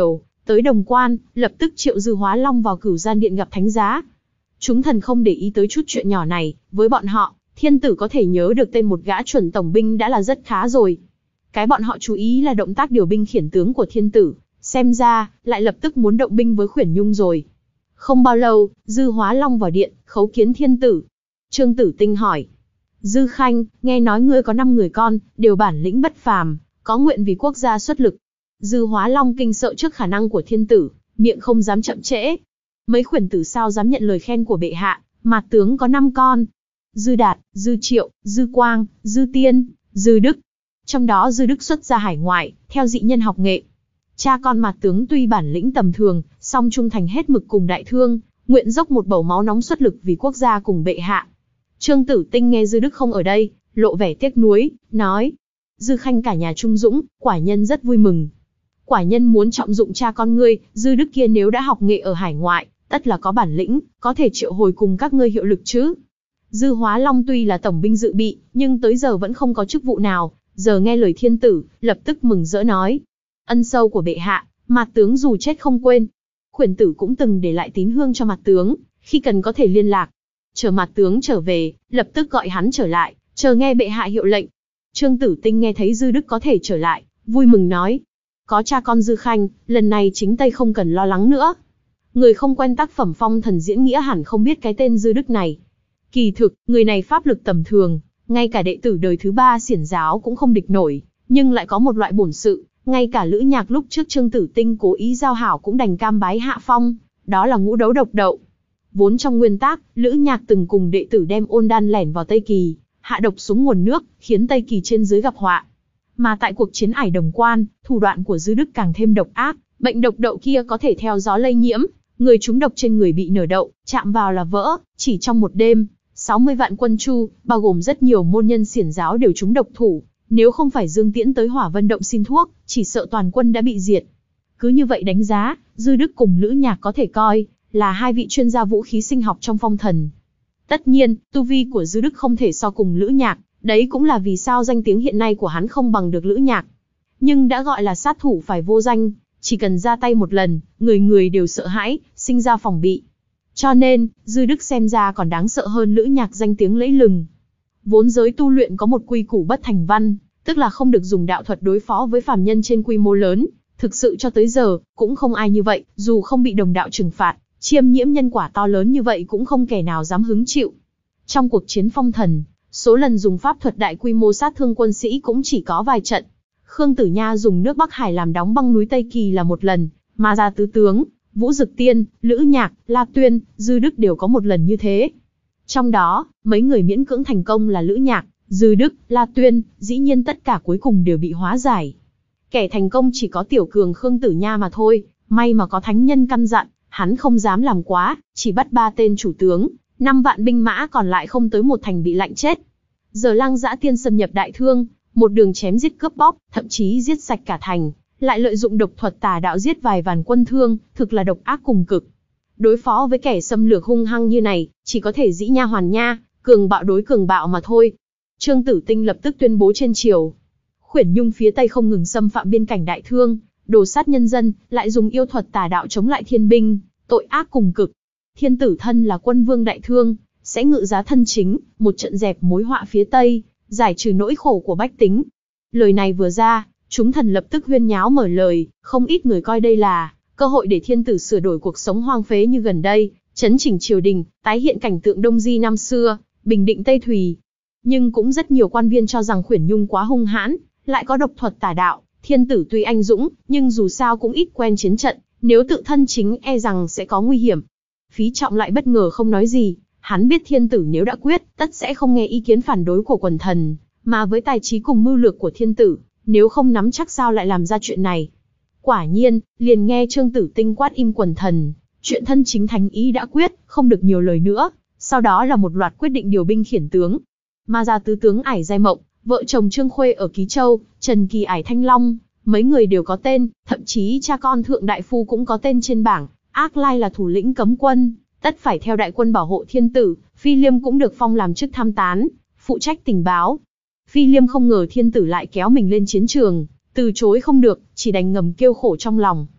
Speaker 1: Tới Đồng Quan, lập tức triệu Dư Hóa Long vào Cửu Gian Điện gặp Thánh Giá. Chúng thần không để ý tới chút chuyện nhỏ này, với bọn họ, thiên tử có thể nhớ được tên một gã chuẩn tổng binh đã là rất khá rồi. Cái bọn họ chú ý là động tác điều binh khiển tướng của thiên tử, xem ra, lại lập tức muốn động binh với Khuyển Nhung rồi. Không bao lâu, Dư Hóa Long vào điện, khấu kiến thiên tử. Trương Tử Tinh hỏi. Dư Khanh, nghe nói ngươi có năm người con, đều bản lĩnh bất phàm, có nguyện vì quốc gia xuất lực. Dư Hóa Long kinh sợ trước khả năng của thiên tử, miệng không dám chậm trễ. Mấy khuyển tử sao dám nhận lời khen của bệ hạ, Mạt tướng có năm con. Dư Đạt, Dư Triệu, Dư Quang, Dư Tiên, Dư Đức. Trong đó Dư Đức xuất ra hải ngoại, theo dị nhân học nghệ. Cha con Mạt tướng tuy bản lĩnh tầm thường, song trung thành hết mực cùng đại thương, nguyện dốc một bầu máu nóng xuất lực vì quốc gia cùng bệ hạ. Trương Tử Tinh nghe Dư Đức không ở đây, lộ vẻ tiếc nuối, nói. Dư Khanh cả nhà trung dũng, quả nhân rất vui mừng. Quả nhân muốn trọng dụng cha con ngươi, Dư Đức kia nếu đã học nghệ ở hải ngoại, tất là có bản lĩnh, có thể triệu hồi cùng các ngươi hiệu lực chứ. Dư Hóa Long tuy là tổng binh dự bị, nhưng tới giờ vẫn không có chức vụ nào, giờ nghe lời thiên tử, lập tức mừng rỡ nói. Ân sâu của bệ hạ, Mạt tướng dù chết không quên. Khuyển tử cũng từng để lại tín hương cho Mạt tướng, khi cần có thể liên lạc. Chờ Mạt tướng trở về, lập tức gọi hắn trở lại, chờ nghe bệ hạ hiệu lệnh. Trương Tử Tinh nghe thấy Dư Đức có thể trở lại, vui mừng nói. Có cha con Dư Khanh, lần này chính Tây không cần lo lắng nữa. Người không quen tác phẩm phong thần diễn nghĩa hẳn không biết cái tên Dư Đức này. Kỳ thực, người này pháp lực tầm thường, ngay cả đệ tử đời thứ ba xiển giáo cũng không địch nổi, nhưng lại có một loại bổn sự, ngay cả Lữ Nhạc lúc trước Trương Tử Tinh cố ý giao hảo cũng đành cam bái hạ phong, đó là ngũ đấu độc đậu. Vốn trong nguyên tác, Lữ Nhạc từng cùng đệ tử đem ôn đan lẻn vào Tây Kỳ, hạ độc xuống nguồn nước, khiến Tây Kỳ trên dưới gặp họa. Mà tại cuộc chiến ải Đồng Quan, thủ đoạn của Dư Đức càng thêm độc ác, bệnh độc đậu kia có thể theo gió lây nhiễm, người trúng độc trên người bị nở đậu, chạm vào là vỡ, chỉ trong một đêm, sáu mươi vạn quân Chu, bao gồm rất nhiều môn nhân xiển giáo đều trúng độc thủ, nếu không phải Dương Tiễn tới Hỏa Vân Động xin thuốc, chỉ sợ toàn quân đã bị diệt. Cứ như vậy đánh giá, Dư Đức cùng Lữ Nhạc có thể coi là hai vị chuyên gia vũ khí sinh học trong phong thần. Tất nhiên, tu vi của Dư Đức không thể so cùng Lữ Nhạc, đấy cũng là vì sao danh tiếng hiện nay của hắn không bằng được Lữ Nhạc. Nhưng đã gọi là sát thủ phải vô danh, chỉ cần ra tay một lần, người người đều sợ hãi, sinh ra phòng bị. Cho nên, Dư Đức xem ra còn đáng sợ hơn Lữ Nhạc danh tiếng lẫy lừng. Vốn giới tu luyện có một quy củ bất thành văn, tức là không được dùng đạo thuật đối phó với phàm nhân trên quy mô lớn. Thực sự cho tới giờ, cũng không ai như vậy, dù không bị đồng đạo trừng phạt, chiêm nhiễm nhân quả to lớn như vậy cũng không kẻ nào dám hứng chịu. Trong cuộc chiến phong thần, số lần dùng pháp thuật đại quy mô sát thương quân sĩ cũng chỉ có vài trận. Khương Tử Nha dùng nước Bắc Hải làm đóng băng núi Tây Kỳ là một lần, mà Gia Tứ Tướng, Vũ Dực Tiên, Lữ Nhạc, La Tuyên, Dư Đức đều có một lần như thế. Trong đó, mấy người miễn cưỡng thành công là Lữ Nhạc, Dư Đức, La Tuyên, dĩ nhiên tất cả cuối cùng đều bị hóa giải. Kẻ thành công chỉ có tiểu cường Khương Tử Nha mà thôi, may mà có thánh nhân căn dặn, hắn không dám làm quá, chỉ bắt ba tên chủ tướng, năm vạn binh mã còn lại không tới một thành bị lạnh chết. Giờ Lang Dã Tiên xâm nhập Đại Thương, một đường chém giết cướp bóc, thậm chí giết sạch cả thành, lại lợi dụng độc thuật tà đạo giết vài vạn quân Thương, thực là độc ác cùng cực. Đối phó với kẻ xâm lược hung hăng như này, chỉ có thể dĩ nha hoàn nha, cường bạo đối cường bạo mà thôi. Trương Tử Tinh lập tức tuyên bố trên triều. Khuyển Nhung phía Tây không ngừng xâm phạm biên cảnh Đại Thương, đồ sát nhân dân, lại dùng yêu thuật tà đạo chống lại thiên binh, tội ác cùng cực. Thiên tử thân là quân vương Đại Thương, sẽ ngự giá thân chính, một trận dẹp mối họa phía Tây, giải trừ nỗi khổ của bách tính. Lời này vừa ra, chúng thần lập tức huyên nháo mở lời, không ít người coi đây là cơ hội để thiên tử sửa đổi cuộc sống hoang phế như gần đây, chấn chỉnh triều đình, tái hiện cảnh tượng Đông Di năm xưa, bình định Tây Thùy. Nhưng cũng rất nhiều quan viên cho rằng Khuyển Nhung quá hung hãn, lại có độc thuật tà đạo, thiên tử tuy anh dũng, nhưng dù sao cũng ít quen chiến trận, nếu tự thân chính e rằng sẽ có nguy hiểm. Phí Trọng lại bất ngờ không nói gì, hắn biết thiên tử nếu đã quyết, tất sẽ không nghe ý kiến phản đối của quần thần, mà với tài trí cùng mưu lược của thiên tử, nếu không nắm chắc sao lại làm ra chuyện này. Quả nhiên, liền nghe Trương Tử Tinh quát im quần thần, chuyện thân chính thánh ý đã quyết, không được nhiều lời nữa, sau đó là một loạt quyết định điều binh khiển tướng. Mà Gia Tứ Tướng Ải Giai Mộng, vợ chồng Trương Khuê ở Ký Châu, Trần Kỳ Ải Thanh Long, mấy người đều có tên, thậm chí cha con Thượng Đại Phu cũng có tên trên bảng. Ác Lai là thủ lĩnh cấm quân, tất phải theo đại quân bảo hộ thiên tử. Phi Liêm cũng được phong làm chức tham tán, phụ trách tình báo. Phi Liêm không ngờ thiên tử lại kéo mình lên chiến trường, từ chối không được, chỉ đành ngầm kêu khổ trong lòng.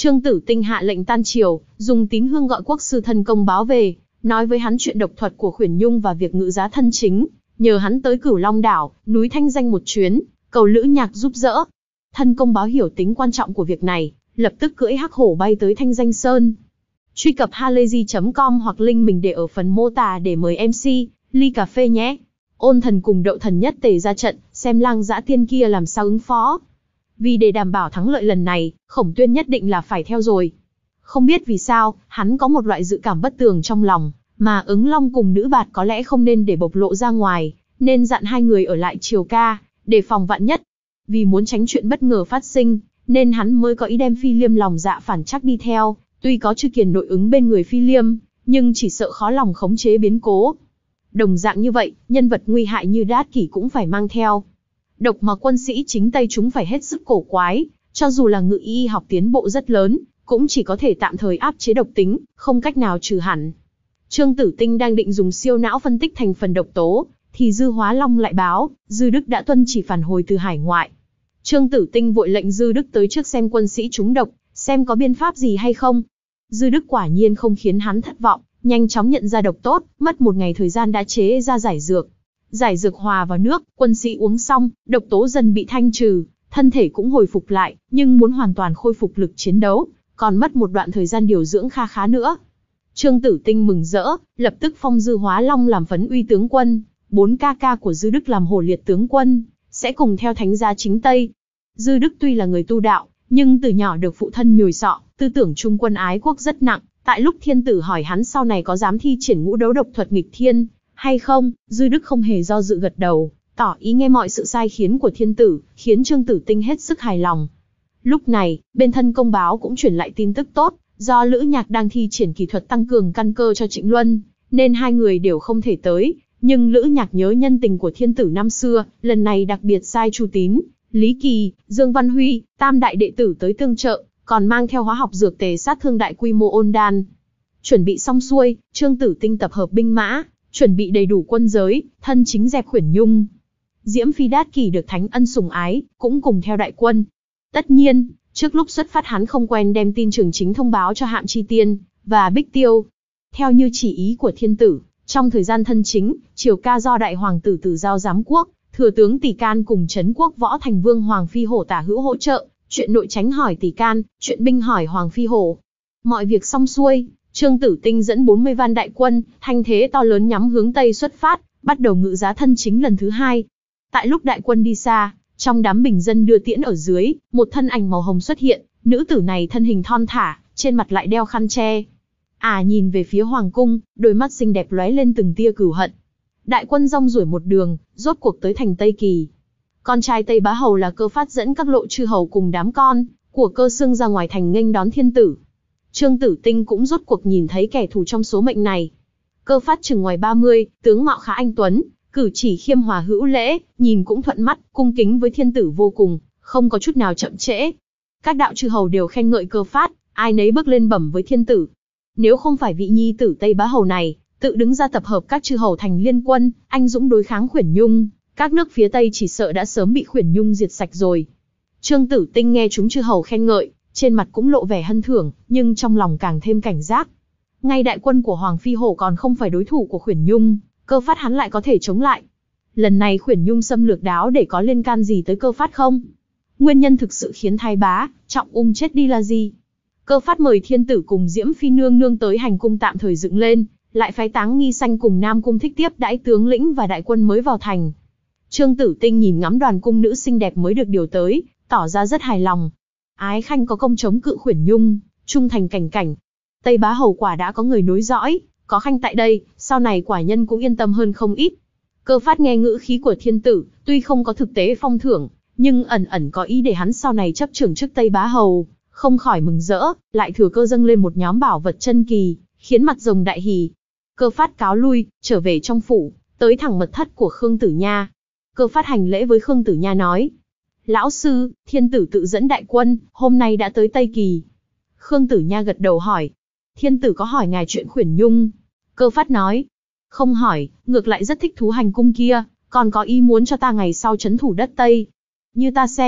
Speaker 1: Trương Tử Tinh hạ lệnh tan triều, dùng tín hương gọi quốc sư Thân Công báo về, nói với hắn chuyện độc thuật của Khuyển Nhung và việc ngự giá thân chính, nhờ hắn tới Cửu Long đảo, núi Thanh Danh một chuyến, cầu Lữ Nhạc giúp đỡ. Thân Công báo hiểu tính quan trọng của việc này, lập tức cưỡi hắc hổ bay tới Thanh Danh Sơn. Truy cập halayzi chấm com hoặc link mình để ở phần mô tả để mời em xê, ly cà phê nhé. Ôn Thần cùng Đậu Thần nhất tề ra trận, xem Lang Dã Tiên kia làm sao ứng phó. Vì để đảm bảo thắng lợi lần này, Khổng Tuyên nhất định là phải theo rồi. Không biết vì sao, hắn có một loại dự cảm bất tường trong lòng, mà Ứng Long cùng Nữ Bạt có lẽ không nên để bộc lộ ra ngoài, nên dặn hai người ở lại Triều Ca, để phòng vạn nhất. Vì muốn tránh chuyện bất ngờ phát sinh, nên hắn mới có ý đem Phi Liêm lòng dạ phản trắc đi theo, tuy có Chư Kiền nội ứng bên người Phi Liêm, nhưng chỉ sợ khó lòng khống chế biến cố. Đồng dạng như vậy, nhân vật nguy hại như Đát Kỷ cũng phải mang theo. Độc mà quân sĩ chính Tây chúng phải hết sức cổ quái, cho dù là ngự y học tiến bộ rất lớn, cũng chỉ có thể tạm thời áp chế độc tính, không cách nào trừ hẳn. Trương Tử Tinh đang định dùng siêu não phân tích thành phần độc tố, thì Dư Hóa Long lại báo, Dư Đức đã tuân chỉ phản hồi từ hải ngoại. Trương Tử Tinh vội lệnh Dư Đức tới trước xem quân sĩ trúng độc, xem có biện pháp gì hay không. Dư Đức quả nhiên không khiến hắn thất vọng, nhanh chóng nhận ra độc tốt, mất một ngày thời gian đã chế ra giải dược. Giải dược hòa vào nước, quân sĩ uống xong, độc tố dần bị thanh trừ, thân thể cũng hồi phục lại, nhưng muốn hoàn toàn khôi phục lực chiến đấu, còn mất một đoạn thời gian điều dưỡng kha khá nữa. Trương Tử Tinh mừng rỡ, lập tức phong Dư Hóa Long làm Phấn Uy tướng quân, bốn ca ca của Dư Đức làm Hổ Liệt tướng quân, sẽ cùng theo thánh giá chính Tây. Dư Đức tuy là người tu đạo, nhưng từ nhỏ được phụ thân nhồi sọ, tư tưởng trung quân ái quốc rất nặng. Tại lúc thiên tử hỏi hắn sau này có dám thi triển ngũ đấu độc thuật nghịch thiên hay không, Dư Đức không hề do dự gật đầu, tỏ ý nghe mọi sự sai khiến của thiên tử, khiến Trương Tử Tinh hết sức hài lòng. Lúc này, bên Thân Công báo cũng truyền lại tin tức tốt, do Lữ Nhạc đang thi triển kỳ thuật tăng cường căn cơ cho Trịnh Luân, nên hai người đều không thể tới, nhưng Lữ Nhạc nhớ nhân tình của thiên tử năm xưa, lần này đặc biệt sai Chu Tín, Lý Kỳ, Dương Văn Huy, tam đại đệ tử tới tương trợ, còn mang theo hóa học dược tề sát thương đại quy mô ôn đan. Chuẩn bị xong xuôi, Trương Tử Tinh tập hợp binh mã, chuẩn bị đầy đủ quân giới, thân chính dẹp Khuyển Nhung. Diễm Phi Đát Kỷ được thánh ân sủng ái, cũng cùng theo đại quân. Tất nhiên, trước lúc xuất phát hắn không quen đem tin Trường Chính thông báo cho Hạm Chi Tiên và Bích Tiêu. Theo như chỉ ý của thiên tử, trong thời gian thân chính, Triều Ca do đại hoàng tử Tử Giao giám quốc, thừa tướng Tỷ Can cùng Trấn Quốc Võ Thành Vương Hoàng Phi Hổ tả hữu hỗ trợ, chuyện nội tránh hỏi Tỷ Can, chuyện binh hỏi Hoàng Phi Hổ. Mọi việc xong xuôi, Trương Tử Tinh dẫn bốn mươi van đại quân, thanh thế to lớn nhắm hướng Tây xuất phát, bắt đầu ngự giá thân chính lần thứ hai. Tại lúc đại quân đi xa, trong đám bình dân đưa tiễn ở dưới, một thân ảnh màu hồng xuất hiện, nữ tử này thân hình thon thả, trên mặt lại đeo khăn che. À nhìn về phía hoàng cung, đôi mắt xinh đẹp lóe lên từng tia cừu hận. Đại quân rong ruổi một đường, rốt cuộc tới thành Tây Kỳ. Con trai Tây Bá Hầu là Cơ Phát dẫn các lộ chư hầu cùng đám con của Cơ Xương ra ngoài thành nghênh đón thiên tử. Trương Tử Tinh cũng rốt cuộc nhìn thấy kẻ thù trong số mệnh này. Cơ Phát chừng ngoài ba mươi, tướng mạo khá anh tuấn, cử chỉ khiêm hòa hữu lễ, nhìn cũng thuận mắt, cung kính với thiên tử vô cùng, không có chút nào chậm trễ. Các đạo chư hầu đều khen ngợi Cơ Phát, ai nấy bước lên bẩm với thiên tử. Nếu không phải vị nhi tử Tây Bá Hầu này tự đứng ra tập hợp các chư hầu thành liên quân, anh dũng đối kháng Khuyển Nhung, các nước phía Tây chỉ sợ đã sớm bị Khuyển Nhung diệt sạch rồi. Trương Tử Tinh nghe chúng chư hầu khen ngợi, trên mặt cũng lộ vẻ hân thưởng, nhưng trong lòng càng thêm cảnh giác. Ngay đại quân của Hoàng Phi Hổ còn không phải đối thủ của Khuyển Nhung, Cơ Phát hắn lại có thể chống lại. Lần này Khuyển Nhung xâm lược Đáo để có liên can gì tới Cơ Phát không? Nguyên nhân thực sự khiến Thái Bá Trọng Ung chết đi là gì? Cơ Phát mời thiên tử cùng Diễm Phi nương nương tới hành cung tạm thời dựng lên, lại phái Táng Nghi Xanh cùng Nam Cung Thích tiếp đãi tướng lĩnh và đại quân mới vào thành. Trương Tử Tinh nhìn ngắm đoàn cung nữ xinh đẹp mới được điều tới, tỏ ra rất hài lòng. Ái khanh có công chống cự Khuyển Nhung, trung thành cảnh cảnh. Tây Bá Hầu quả đã có người nối dõi, có khanh tại đây, sau này quả nhân cũng yên tâm hơn không ít. Cơ Phát nghe ngữ khí của thiên tử, tuy không có thực tế phong thưởng, nhưng ẩn ẩn có ý để hắn sau này chấp trưởng chức Tây Bá Hầu, không khỏi mừng rỡ, lại thừa cơ dâng lên một nhóm bảo vật chân kỳ, khiến mặt rồng đại hỉ. Cơ Phát cáo lui, trở về trong phủ, tới thẳng mật thất của Khương Tử Nha. Cơ Phát hành lễ với Khương Tử Nha nói: Lão sư, thiên tử tự dẫn đại quân, hôm nay đã tới Tây Kỳ. Khương Tử Nha gật đầu hỏi: Thiên tử có hỏi ngài chuyện Khuyển Nhung? Cơ Phát nói: Không hỏi, ngược lại rất thích thú hành cung kia, còn có ý muốn cho ta ngày sau trấn thủ đất Tây. Như ta xem,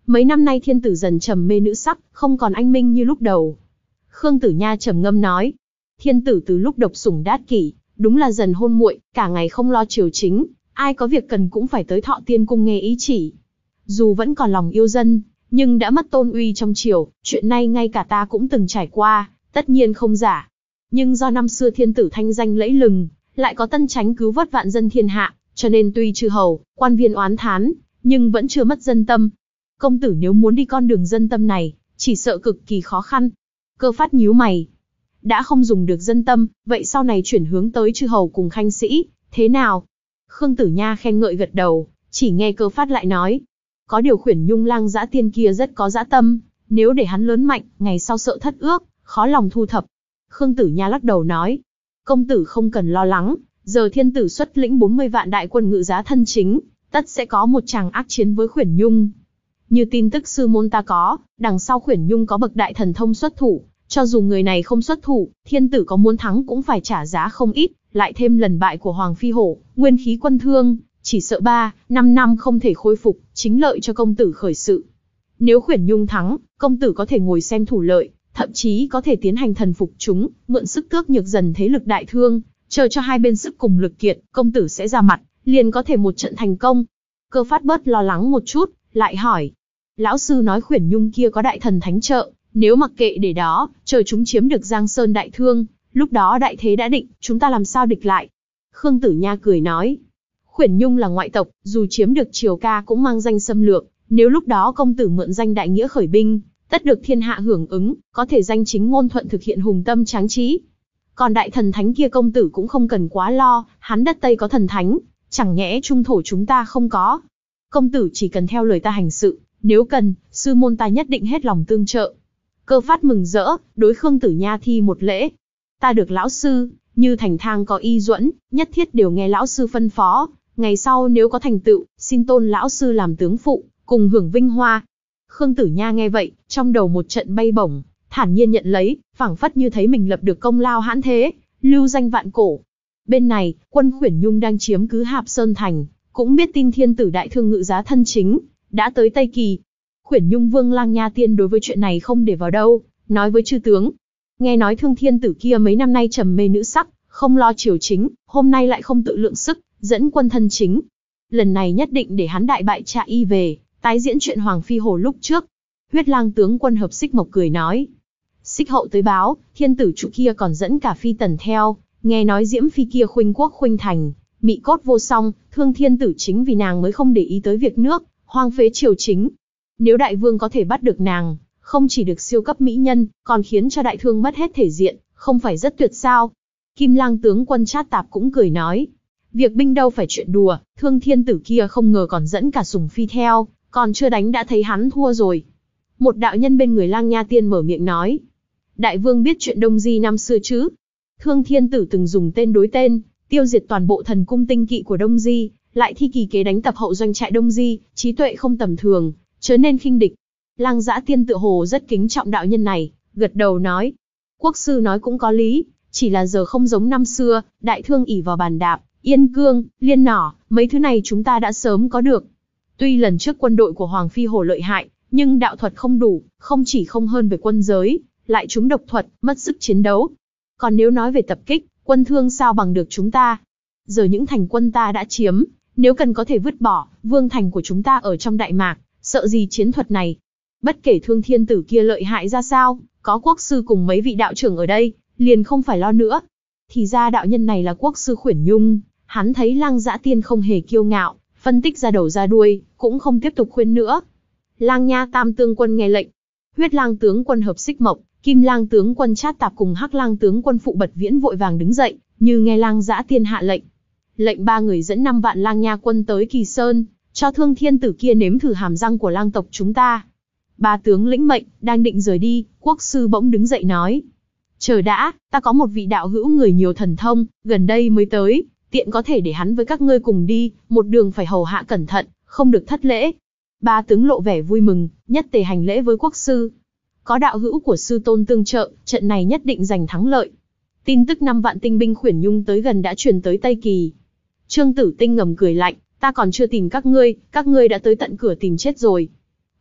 Speaker 1: Mấy năm nay thiên tử dần trầm mê nữ sắc, không còn anh minh như lúc đầu. Khương Tử Nha trầm ngâm nói, thiên tử từ lúc độc sủng đát kỷ, đúng là dần hôn muội, cả ngày không lo triều chính, ai có việc cần cũng phải tới Thọ Tiên cung nghe ý chỉ. Dù vẫn còn lòng yêu dân, nhưng đã mất tôn uy trong triều, chuyện này ngay cả ta cũng từng trải qua, tất nhiên không giả. Nhưng do năm xưa thiên tử thanh danh lẫy lừng, lại có Tân Chánh cứu vớt vạn dân thiên hạ, cho nên tuy chư hầu, quan viên oán thán, nhưng vẫn chưa mất dân tâm. Công tử nếu muốn đi con đường dân tâm này, chỉ sợ cực kỳ khó khăn. Cơ Phát nhíu mày. Đã không dùng được dân tâm, vậy sau này chuyển hướng tới chư hầu cùng khanh sĩ, thế nào? Khương Tử Nha khen ngợi gật đầu, chỉ nghe Cơ Phát lại nói. Có điều Khuyển Nhung lang dã tiên kia rất có dã tâm, nếu để hắn lớn mạnh, ngày sau sợ thất ước, khó lòng thu thập. Khương Tử Nha lắc đầu nói. Công tử không cần lo lắng, giờ thiên tử xuất lĩnh bốn mươi vạn đại quân ngự giá thân chính, tất sẽ có một tràng ác chiến với Khuyển Nhung. Như tin tức sư môn ta có, đằng sau Khuyển Nhung có bậc đại thần thông xuất thủ, cho dù người này không xuất thủ, thiên tử có muốn thắng cũng phải trả giá không ít, lại thêm lần bại của Hoàng Phi Hổ, nguyên khí quân thương, chỉ sợ ba, năm năm không thể khôi phục, chính lợi cho công tử khởi sự. Nếu Khuyển Nhung thắng, công tử có thể ngồi xem thủ lợi, thậm chí có thể tiến hành thần phục chúng, mượn sức tước nhược dần thế lực đại thương, chờ cho hai bên sức cùng lực kiệt, công tử sẽ ra mặt, liền có thể một trận thành công. Cơ Phát bớt lo lắng một chút, lại hỏi. Lão sư nói Khuyển Nhung kia có đại thần thánh trợ, nếu mặc kệ để đó, chờ chúng chiếm được Giang Sơn đại thương, lúc đó đại thế đã định, chúng ta làm sao địch lại? Khương Tử Nha cười nói. Khuyển Nhung là ngoại tộc, dù chiếm được Triều Ca cũng mang danh xâm lược, nếu lúc đó công tử mượn danh đại nghĩa khởi binh, tất được thiên hạ hưởng ứng, có thể danh chính ngôn thuận thực hiện hùng tâm tráng trí. Còn đại thần thánh kia công tử cũng không cần quá lo, hắn đất Tây có thần thánh, chẳng nhẽ trung thổ chúng ta không có. Công tử chỉ cần theo lời ta hành sự, nếu cần, sư môn ta nhất định hết lòng tương trợ. Cơ Phát mừng rỡ, đối Khương Tử Nha thi một lễ. Ta được lão sư, như thành thang có y duẫn, nhất thiết đều nghe lão sư phân phó, ngày sau nếu có thành tựu, xin tôn lão sư làm tướng phụ, cùng hưởng vinh hoa. Khương Tử Nha nghe vậy, trong đầu một trận bay bổng, thản nhiên nhận lấy, phảng phất như thấy mình lập được công lao hãn thế, lưu danh vạn cổ. Bên này, quân Khuyển Nhung đang chiếm cứ Hạp Sơn Thành, cũng biết tin thiên tử đại thương ngự giá thân chính, đã tới Tây Kỳ. Khuyển Nhung Vương Lang Nha Tiên đối với chuyện này không để vào đâu, nói với chư tướng. Nghe nói thương thiên tử kia mấy năm nay trầm mê nữ sắc, không lo triều chính, hôm nay lại không tự lượng sức, dẫn quân thân chính. Lần này nhất định để hắn đại bại Trạ Y về, tái diễn chuyện Hoàng Phi Hổ lúc trước. Huyết Lang tướng quân Hợp Xích Mộc cười nói. Xích hậu tới báo, thiên tử trụ kia còn dẫn cả phi tần theo, nghe nói Diễm Phi kia khuynh quốc khuynh thành, mị cốt vô song, thương thiên tử chính vì nàng mới không để ý tới việc nước, hoang phế triều chính. Nếu đại vương có thể bắt được nàng, không chỉ được siêu cấp mỹ nhân, còn khiến cho đại thương mất hết thể diện, không phải rất tuyệt sao? Kim Lang tướng quân Trát Tạp cũng cười nói. Việc binh đâu phải chuyện đùa, thương thiên tử kia không ngờ còn dẫn cả sủng phi theo, còn chưa đánh đã thấy hắn thua rồi. Một đạo nhân bên người Lang Nha Tiên mở miệng nói. Đại vương biết chuyện Đông Di năm xưa chứ? Thương thiên tử từng dùng tên đối tên, tiêu diệt toàn bộ thần cung tinh kỵ của Đông Di, lại thi kỳ kế đánh tập hậu doanh trại Đông Di, trí tuệ không tầm thường, chớ nên khinh địch. Lang Dã Tiên tựa hồ rất kính trọng đạo nhân này, gật đầu nói. Quốc sư nói cũng có lý, chỉ là giờ không giống năm xưa, đại thương ỷ vào bàn đạp, yên cương, liên nỏ, mấy thứ này chúng ta đã sớm có được. Tuy lần trước quân đội của Hoàng Phi Hổ lợi hại, nhưng đạo thuật không đủ, không chỉ không hơn về quân giới, lại trúng độc thuật, mất sức chiến đấu. Còn nếu nói về tập kích, quân thương sao bằng được chúng ta? Giờ những thành quân ta đã chiếm, nếu cần có thể vứt bỏ, vương thành của chúng ta ở trong Đại Mạc, sợ gì chiến thuật này? Bất kể thương thiên tử kia lợi hại ra sao, có quốc sư cùng mấy vị đạo trưởng ở đây, liền không phải lo nữa. Thì ra đạo nhân này là quốc sư Khuyển Nhung, hắn thấy Lang Dã Tiên không hề kiêu ngạo, phân tích ra đầu ra đuôi, cũng không tiếp tục khuyên nữa. Lang Nha Tam tướng quân nghe lệnh. Huyết Lang tướng quân Hợp Xích Mộc, Kim Lang tướng quân Trát Tạp cùng Hắc Lang tướng quân Phụ Bật Viễn vội vàng đứng dậy, như nghe Lang Dã Tiên hạ lệnh. Lệnh ba người dẫn năm vạn Lang Nha quân tới Kỳ Sơn, cho thương thiên tử kia nếm thử hàm răng của lang tộc chúng ta. Ba tướng lĩnh mệnh, đang định rời đi, quốc sư bỗng đứng dậy nói. Chờ đã, ta có một vị đạo hữu người nhiều thần thông, gần đây mới tới, tiện có thể để hắn với các ngươi cùng đi, một đường phải hầu hạ cẩn thận, không được thất lễ. Ba tướng lộ vẻ vui mừng, nhất tề hành lễ với quốc sư. Có đạo hữu của sư tôn tương trợ, trận này nhất định giành thắng lợi. Tin tức năm vạn tinh binh Khuyển Nhung tới gần đã truyền tới Tây Kỳ. Trương Tử Tinh ngầm cười lạnh, ta còn chưa tìm các ngươi, các ngươi đã tới tận cửa tìm chết rồi.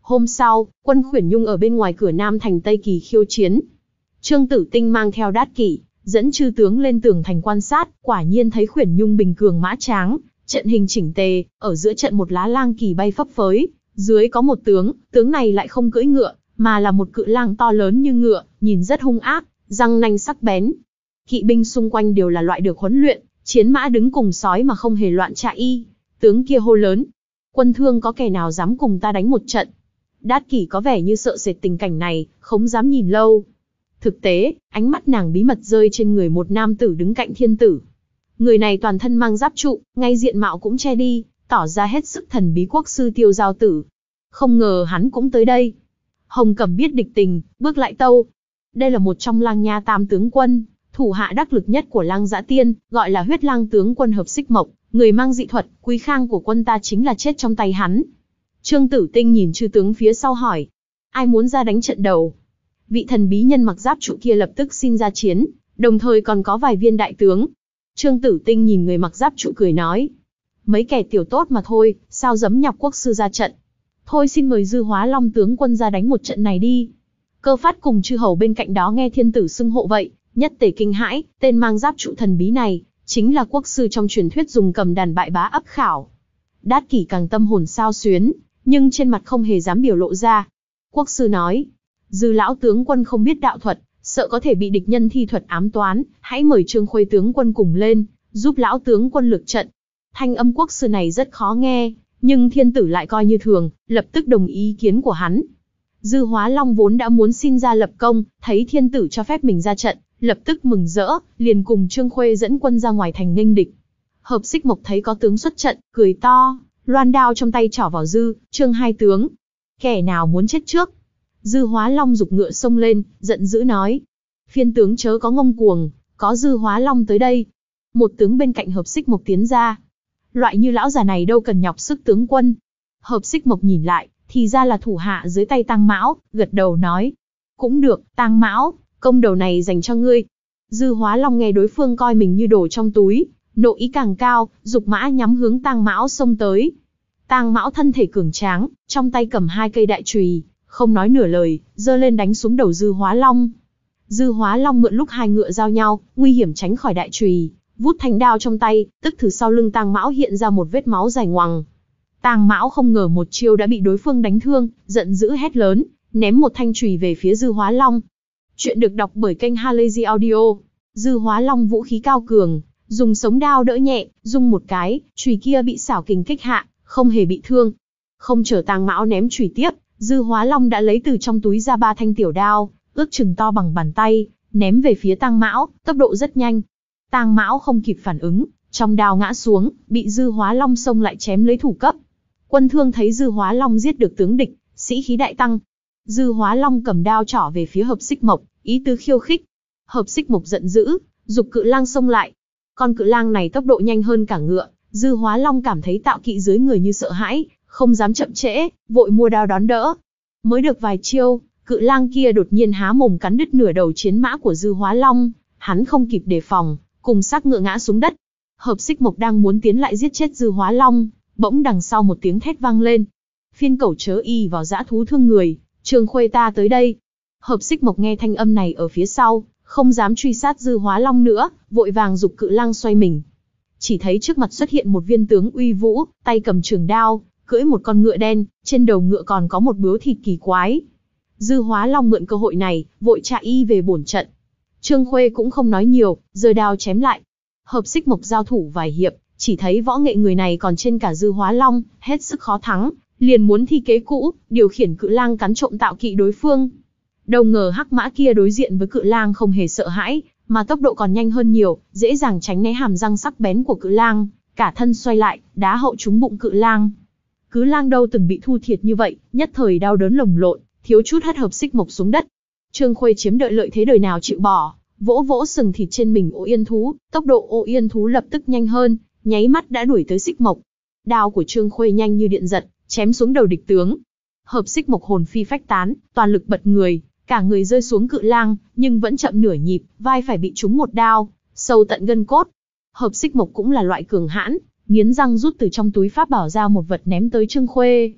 Speaker 1: Hôm sau, quân Khuyển Nhung ở bên ngoài cửa Nam thành Tây Kỳ khiêu chiến. Trương Tử Tinh mang theo Đát Kỷ, dẫn chư tướng lên tường thành quan sát, quả nhiên thấy Khuyển Nhung bình cường mã tráng, trận hình chỉnh tề, ở giữa trận một lá lang kỳ bay phấp phới, dưới có một tướng, tướng này lại không cưỡi ngựa, mà là một cự lang to lớn như ngựa, nhìn rất hung ác, răng nanh sắc bén. Kỵ binh xung quanh đều là loại được huấn luyện, chiến mã đứng cùng sói mà không hề loạn trạ y. Tướng kia hô lớn: "Quân Thương có kẻ nào dám cùng ta đánh một trận?" Đát Kỷ có vẻ như sợ sệt tình cảnh này, không dám nhìn lâu. Thực tế, ánh mắt nàng bí mật rơi trên người một nam tử đứng cạnh thiên tử. Người này toàn thân mang giáp trụ, ngay diện mạo cũng che đi, tỏ ra hết sức thần bí quốc sư Tiêu Giao Tử. Không ngờ hắn cũng tới đây. Hồng Cẩm biết địch tình, bước lại tâu. Đây là một trong Lang Nha tam tướng quân, thủ hạ đắc lực nhất của Lang Dã Tiên, gọi là Huyết Lang tướng quân Hợp Xích Mộc, người mang dị thuật, Quý Khang của quân ta chính là chết trong tay hắn. Trương Tử Tinh nhìn chư tướng phía sau hỏi: ai muốn ra đánh trận đầu? Vị thần bí nhân mặc giáp trụ kia lập tức xin ra chiến, đồng thời còn có vài viên đại tướng. Trương Tử Tinh nhìn người mặc giáp trụ cười nói: mấy kẻ tiểu tốt mà thôi, sao dám nhọc quốc sư ra trận? Thôi xin mời Dư Hóa Long tướng quân ra đánh một trận này đi. Cơ Phát cùng chư hầu bên cạnh đó nghe thiên tử xưng hộ vậy, nhất tề kinh hãi, tên mang giáp trụ thần bí này, chính là quốc sư trong truyền thuyết dùng cầm đàn bại bá ấp Khảo. Đát Kỷ càng tâm hồn xao xuyến, nhưng trên mặt không hề dám biểu lộ ra. Quốc sư nói: Dư lão tướng quân không biết đạo thuật, sợ có thể bị địch nhân thi thuật ám toán, hãy mời Trương Khuê tướng quân cùng lên, giúp lão tướng quân lược trận. Thanh âm quốc sư này rất khó nghe, nhưng thiên tử lại coi như thường, lập tức đồng ý ý kiến của hắn. Dư Hóa Long vốn đã muốn xin ra lập công, thấy thiên tử cho phép mình ra trận, lập tức mừng rỡ, liền cùng Trương Khuê dẫn quân ra ngoài thành nghênh địch. Hợp Xích Mộc thấy có tướng xuất trận, cười to, loan đao trong tay trỏ vào Dư, Trương hai tướng. Kẻ nào muốn chết trước? Dư Hóa Long giục ngựa xông lên, giận dữ nói: phiên tướng chớ có ngông cuồng, có Dư Hóa Long tới đây. Một tướng bên cạnh Hợp Xích Mộc tiến ra: loại như lão già này đâu cần nhọc sức tướng quân. Hợp Xích Mộc nhìn lại, thì ra là thủ hạ dưới tay Tang Mão, gật đầu nói: cũng được, Tang Mão, công đầu này dành cho ngươi. Dư Hóa Long nghe đối phương coi mình như đồ trong túi, nộ ý càng cao, giục mã nhắm hướng Tang Mão xông tới. Tang Mão thân thể cường tráng, trong tay cầm hai cây đại chùy, không nói nửa lời, giơ lên đánh xuống đầu Dư Hóa Long. Dư Hóa Long mượn lúc hai ngựa giao nhau, nguy hiểm tránh khỏi đại chùy, vút thanh đao trong tay, tức từ sau lưng Tang Mão hiện ra một vết máu dài ngoằng. Tang Mão không ngờ một chiêu đã bị đối phương đánh thương, giận dữ hét lớn, ném một thanh chùy về phía Dư Hóa Long. Chuyện được đọc bởi kênh Halazy Audio. Dư Hóa Long vũ khí cao cường, dùng sống đao đỡ nhẹ, dung một cái, chùy kia bị xảo kình kích hạ, không hề bị thương. Không chờ Tang Mão ném chùy tiếp, Dư Hóa Long đã lấy từ trong túi ra ba thanh tiểu đao, ước chừng to bằng bàn tay, ném về phía Tang Mão, tốc độ rất nhanh. Tang Mão không kịp phản ứng, trong đao ngã xuống, bị Dư Hóa Long xông lại chém lấy thủ cấp. Quân Thương thấy Dư Hóa Long giết được tướng địch, sĩ khí đại tăng. Dư Hóa Long cầm đao trỏ về phía Hợp Xích Mộc, ý tứ khiêu khích. Hợp Xích Mộc giận dữ, giục cự lang xông lại. Con cự lang này tốc độ nhanh hơn cả ngựa, Dư Hóa Long cảm thấy tạo kỵ dưới người như sợ hãi, không dám chậm trễ, vội mua đao đón đỡ. Mới được vài chiêu, cự lang kia đột nhiên há mồm cắn đứt nửa đầu chiến mã của Dư Hóa Long, hắn không kịp đề phòng, cùng xác ngựa ngã xuống đất. Hợp Xích Mộc đang muốn tiến lại giết chết Dư Hóa Long, bỗng đằng sau một tiếng thét vang lên: phiên cẩu chớ y vào dã thú thương người, Trương Khuê ta tới đây. Hợp Xích Mộc nghe thanh âm này ở phía sau, không dám truy sát Dư Hóa Long nữa, vội vàng giục cự lang xoay mình. Chỉ thấy trước mặt xuất hiện một viên tướng uy vũ, tay cầm trường đao, cưỡi một con ngựa đen, trên đầu ngựa còn có một bướu thịt kỳ quái. Dư Hóa Long mượn cơ hội này, vội chạy y về bổn trận. Trương Khuê cũng không nói nhiều, giơ đao chém lại. Hợp Xích Mộc giao thủ vài hiệp, chỉ thấy võ nghệ người này còn trên cả Dư Hóa Long, hết sức khó thắng, liền muốn thi kế cũ, điều khiển cự lang cắn trộm tạo kỵ đối phương. Đâu ngờ hắc mã kia đối diện với cự lang không hề sợ hãi, mà tốc độ còn nhanh hơn nhiều, dễ dàng tránh né hàm răng sắc bén của cự lang, cả thân xoay lại, đá hậu trúng bụng cự lang. Cứ lang đâu từng bị thu thiệt như vậy, nhất thời đau đớn lồng lộn, thiếu chút hất Hợp Xích Mộc xuống đất. Trương Khuê chiếm đợi lợi thế đời nào chịu bỏ, vỗ vỗ sừng thịt trên mình Ô Yên thú, tốc độ Ô Yên thú lập tức nhanh hơn, nháy mắt đã đuổi tới Xích Mộc. Đao của Trương Khuê nhanh như điện giật, chém xuống đầu địch tướng. Hợp Xích Mộc hồn phi phách tán, toàn lực bật người, cả người rơi xuống cự lang, nhưng vẫn chậm nửa nhịp, vai phải bị trúng một đao, sâu tận gân cốt. Hợp Xích Mộc cũng là loại cường hãn, nghiến răng rút từ trong túi pháp bảo ra một vật ném tới Trương Khuê.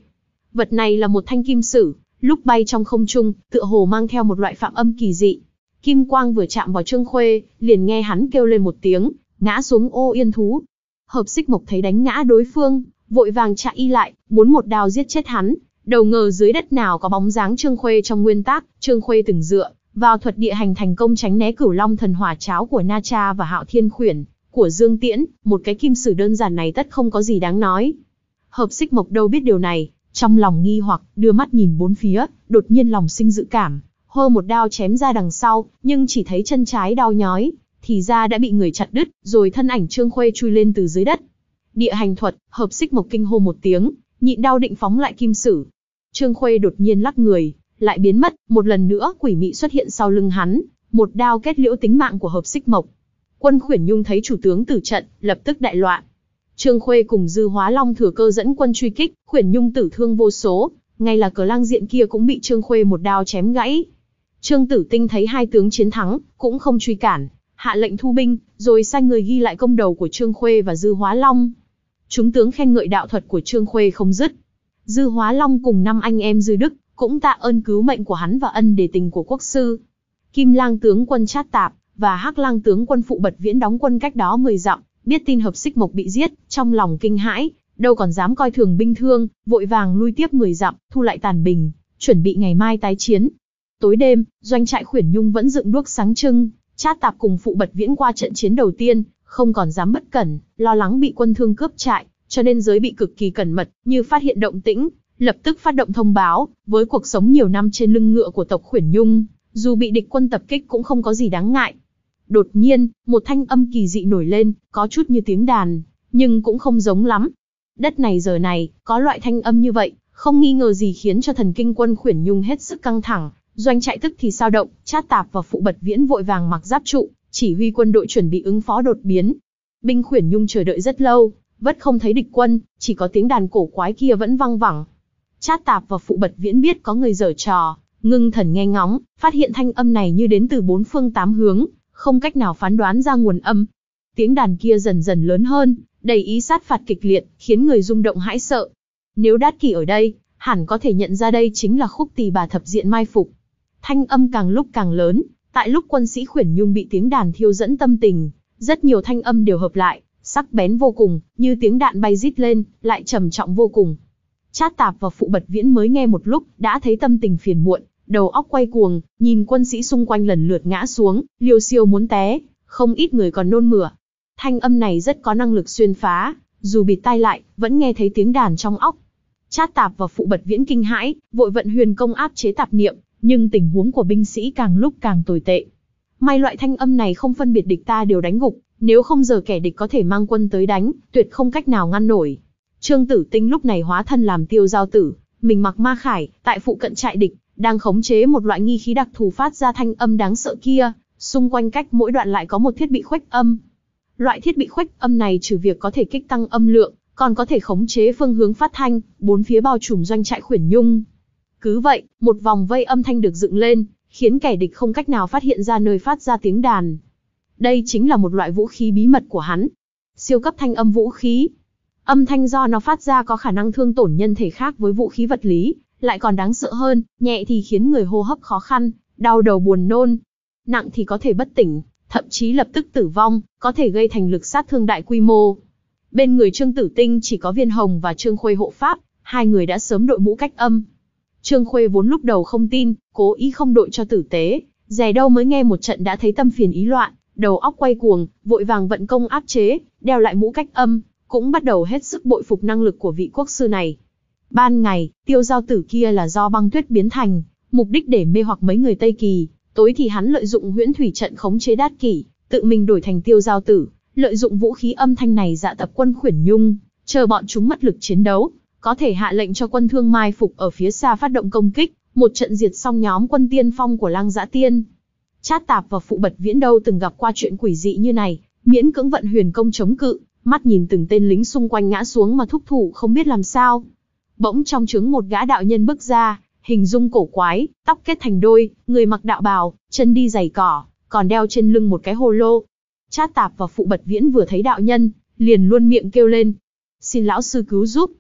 Speaker 1: Vật này là một thanh kim sử, lúc bay trong không trung, tựa hồ mang theo một loại phạm âm kỳ dị. Kim quang vừa chạm vào Trương Khuê, liền nghe hắn kêu lên một tiếng, ngã xuống ô yên thú. Hợp Xích Mộc thấy đánh ngã đối phương, vội vàng chạy y lại, muốn một đao giết chết hắn. Đầu ngờ dưới đất nào có bóng dáng Trương Khuê trong nguyên tác, Trương Khuê từng dựa vào thuật địa hành thành công tránh né Cửu Long thần hỏa cháo của Na Cha và Hạo Thiên khuyển của Dương Tiễn, một cái kim sử đơn giản này tất không có gì đáng nói. Hợp Xích Mộc đâu biết điều này, trong lòng nghi hoặc, đưa mắt nhìn bốn phía, đột nhiên lòng sinh dự cảm, hô một đao chém ra đằng sau, nhưng chỉ thấy chân trái đau nhói, thì ra đã bị người chặt đứt, rồi thân ảnh Trương Khuê chui lên từ dưới đất. Địa hành thuật, Hợp Xích Mộc kinh hô một tiếng, nhịn đau định phóng lại kim sử. Trương Khuê đột nhiên lắc người, lại biến mất, một lần nữa quỷ mị xuất hiện sau lưng hắn, một đao kết liễu tính mạng của Hợp Xích Mộc. Quân Khuyển Nhung thấy chủ tướng tử trận, lập tức đại loạn. Trương Khuê cùng Dư Hóa Long thừa cơ dẫn quân truy kích, Khuyển Nhung tử thương vô số, ngay là Cờ Lang Diện kia cũng bị Trương Khuê một đao chém gãy. Trương Tử Tinh thấy hai tướng chiến thắng, cũng không truy cản, hạ lệnh thu binh, rồi sai người ghi lại công đầu của Trương Khuê và Dư Hóa Long. Chúng tướng khen ngợi đạo thuật của Trương Khuê không dứt. Dư Hóa Long cùng năm anh em Dư Đức cũng tạ ơn cứu mệnh của hắn và ân đề tình của quốc sư. Kim Lang tướng quân Trát Tạp và Hắc Lang tướng quân Phụ Bật Viễn đóng quân cách đó mười dặm, biết tin Hợp Xích Mộc bị giết, trong lòng kinh hãi, đâu còn dám coi thường binh thương, vội vàng lui tiếp mười dặm, thu lại tàn binh, chuẩn bị ngày mai tái chiến. Tối đêm, doanh trại Khuyển Nhung vẫn dựng đuốc sáng trưng, Trát Tạp cùng Phụ Bật Viễn qua trận chiến đầu tiên, không còn dám bất cẩn, lo lắng bị quân Thương cướp trại, cho nên giới bị cực kỳ cẩn mật, như phát hiện động tĩnh, lập tức phát động thông báo. Với cuộc sống nhiều năm trên lưng ngựa của tộc Khuyển Nhung, dù bị địch quân tập kích cũng không có gì đáng ngại. Đột nhiên, một thanh âm kỳ dị nổi lên, có chút như tiếng đàn, nhưng cũng không giống lắm. Đất này giờ này, có loại thanh âm như vậy, không nghi ngờ gì khiến cho thần kinh quân Khuyển Nhung hết sức căng thẳng. Doanh trại tức thì sao động, Trát Tạp và Phụ Bật Viễn vội vàng mặc giáp trụ, chỉ huy quân đội chuẩn bị ứng phó đột biến. Binh Khuyển Nhung chờ đợi rất lâu, vẫn không thấy địch quân, chỉ có tiếng đàn cổ quái kia vẫn vang vẳng. Trát Tạp và Phụ Bật Viễn biết có người giở trò, ngưng thần nghe ngóng, phát hiện thanh âm này như đến từ bốn phương tám hướng, không cách nào phán đoán ra nguồn âm. Tiếng đàn kia dần dần lớn hơn, đầy ý sát phạt kịch liệt, khiến người rung động hãi sợ. Nếu Đát Kỷ ở đây, hẳn có thể nhận ra đây chính là khúc Tỳ Bà thập diện mai phục. Thanh âm càng lúc càng lớn, tại lúc quân sĩ Khuyển Nhung bị tiếng đàn thiêu dẫn tâm tình, rất nhiều thanh âm đều hợp lại, sắc bén vô cùng, như tiếng đạn bay rít lên, lại trầm trọng vô cùng. Trát Tạp và Phụ Bật Viễn mới nghe một lúc, đã thấy tâm tình phiền muộn, đầu óc quay cuồng, nhìn quân sĩ xung quanh lần lượt ngã xuống, liều siêu muốn té, không ít người còn nôn mửa. Thanh âm này rất có năng lực xuyên phá, dù bịt tai lại, vẫn nghe thấy tiếng đàn trong óc. Trát Tạp và Phụ Bật Viễn kinh hãi, vội vận huyền công áp chế tạp niệm, nhưng tình huống của binh sĩ càng lúc càng tồi tệ. May loại thanh âm này không phân biệt địch ta đều đánh gục, nếu không giờ kẻ địch có thể mang quân tới đánh, tuyệt không cách nào ngăn nổi. Trương Tử Tinh lúc này hóa thân làm Tiêu Giao Tử, mình mặc ma khải, tại phụ cận trại địch, đang khống chế một loại nghi khí đặc thù phát ra thanh âm đáng sợ kia, xung quanh cách mỗi đoạn lại có một thiết bị khuếch âm. Loại thiết bị khuếch âm này trừ việc có thể kích tăng âm lượng, còn có thể khống chế phương hướng phát thanh, bốn phía bao trùm doanh trại Khuyển Nhung. Cứ vậy, một vòng vây âm thanh được dựng lên, khiến kẻ địch không cách nào phát hiện ra nơi phát ra tiếng đàn. Đây chính là một loại vũ khí bí mật của hắn. Siêu cấp thanh âm vũ khí. Âm thanh do nó phát ra có khả năng thương tổn nhân thể khác với vũ khí vật lý, lại còn đáng sợ hơn, nhẹ thì khiến người hô hấp khó khăn, đau đầu buồn nôn. Nặng thì có thể bất tỉnh, thậm chí lập tức tử vong, có thể gây thành lực sát thương đại quy mô. Bên người Trương Tử Tinh chỉ có Viên Hồng và Trương Khuê hộ pháp, hai người đã sớm đội mũ cách âm. Trương Khuê vốn lúc đầu không tin, cố ý không đội cho tử tế, dè đâu mới nghe một trận đã thấy tâm phiền ý loạn, đầu óc quay cuồng, vội vàng vận công áp chế, đeo lại mũ cách âm, cũng bắt đầu hết sức bội phục năng lực của vị quốc sư này. Ban ngày, Tiêu Giao Tử kia là do băng tuyết biến thành, mục đích để mê hoặc mấy người Tây Kỳ, tối thì hắn lợi dụng huyễn thủy trận khống chế Đát Kỷ, tự mình đổi thành Tiêu Giao Tử, lợi dụng vũ khí âm thanh này dạ tập quân Khuyển Nhung, chờ bọn chúng mất lực chiến đấu, có thể hạ lệnh cho quân Thương mai phục ở phía xa phát động công kích, một trận diệt xong nhóm quân tiên phong của Lang Dã Tiên. Trát Tạp và Phụ Bật Viễn đâu từng gặp qua chuyện quỷ dị như này, miễn cưỡng vận huyền công chống cự, mắt nhìn từng tên lính xung quanh ngã xuống mà thúc thủ không biết làm sao. Bỗng trong trướng một gã đạo nhân bước ra, hình dung cổ quái, tóc kết thành đôi, người mặc đạo bào, chân đi giày cỏ, còn đeo trên lưng một cái hồ lô. Trát Tạp và Phụ Bật Viễn vừa thấy đạo nhân, liền luôn miệng kêu lên: "Xin lão sư cứu giúp."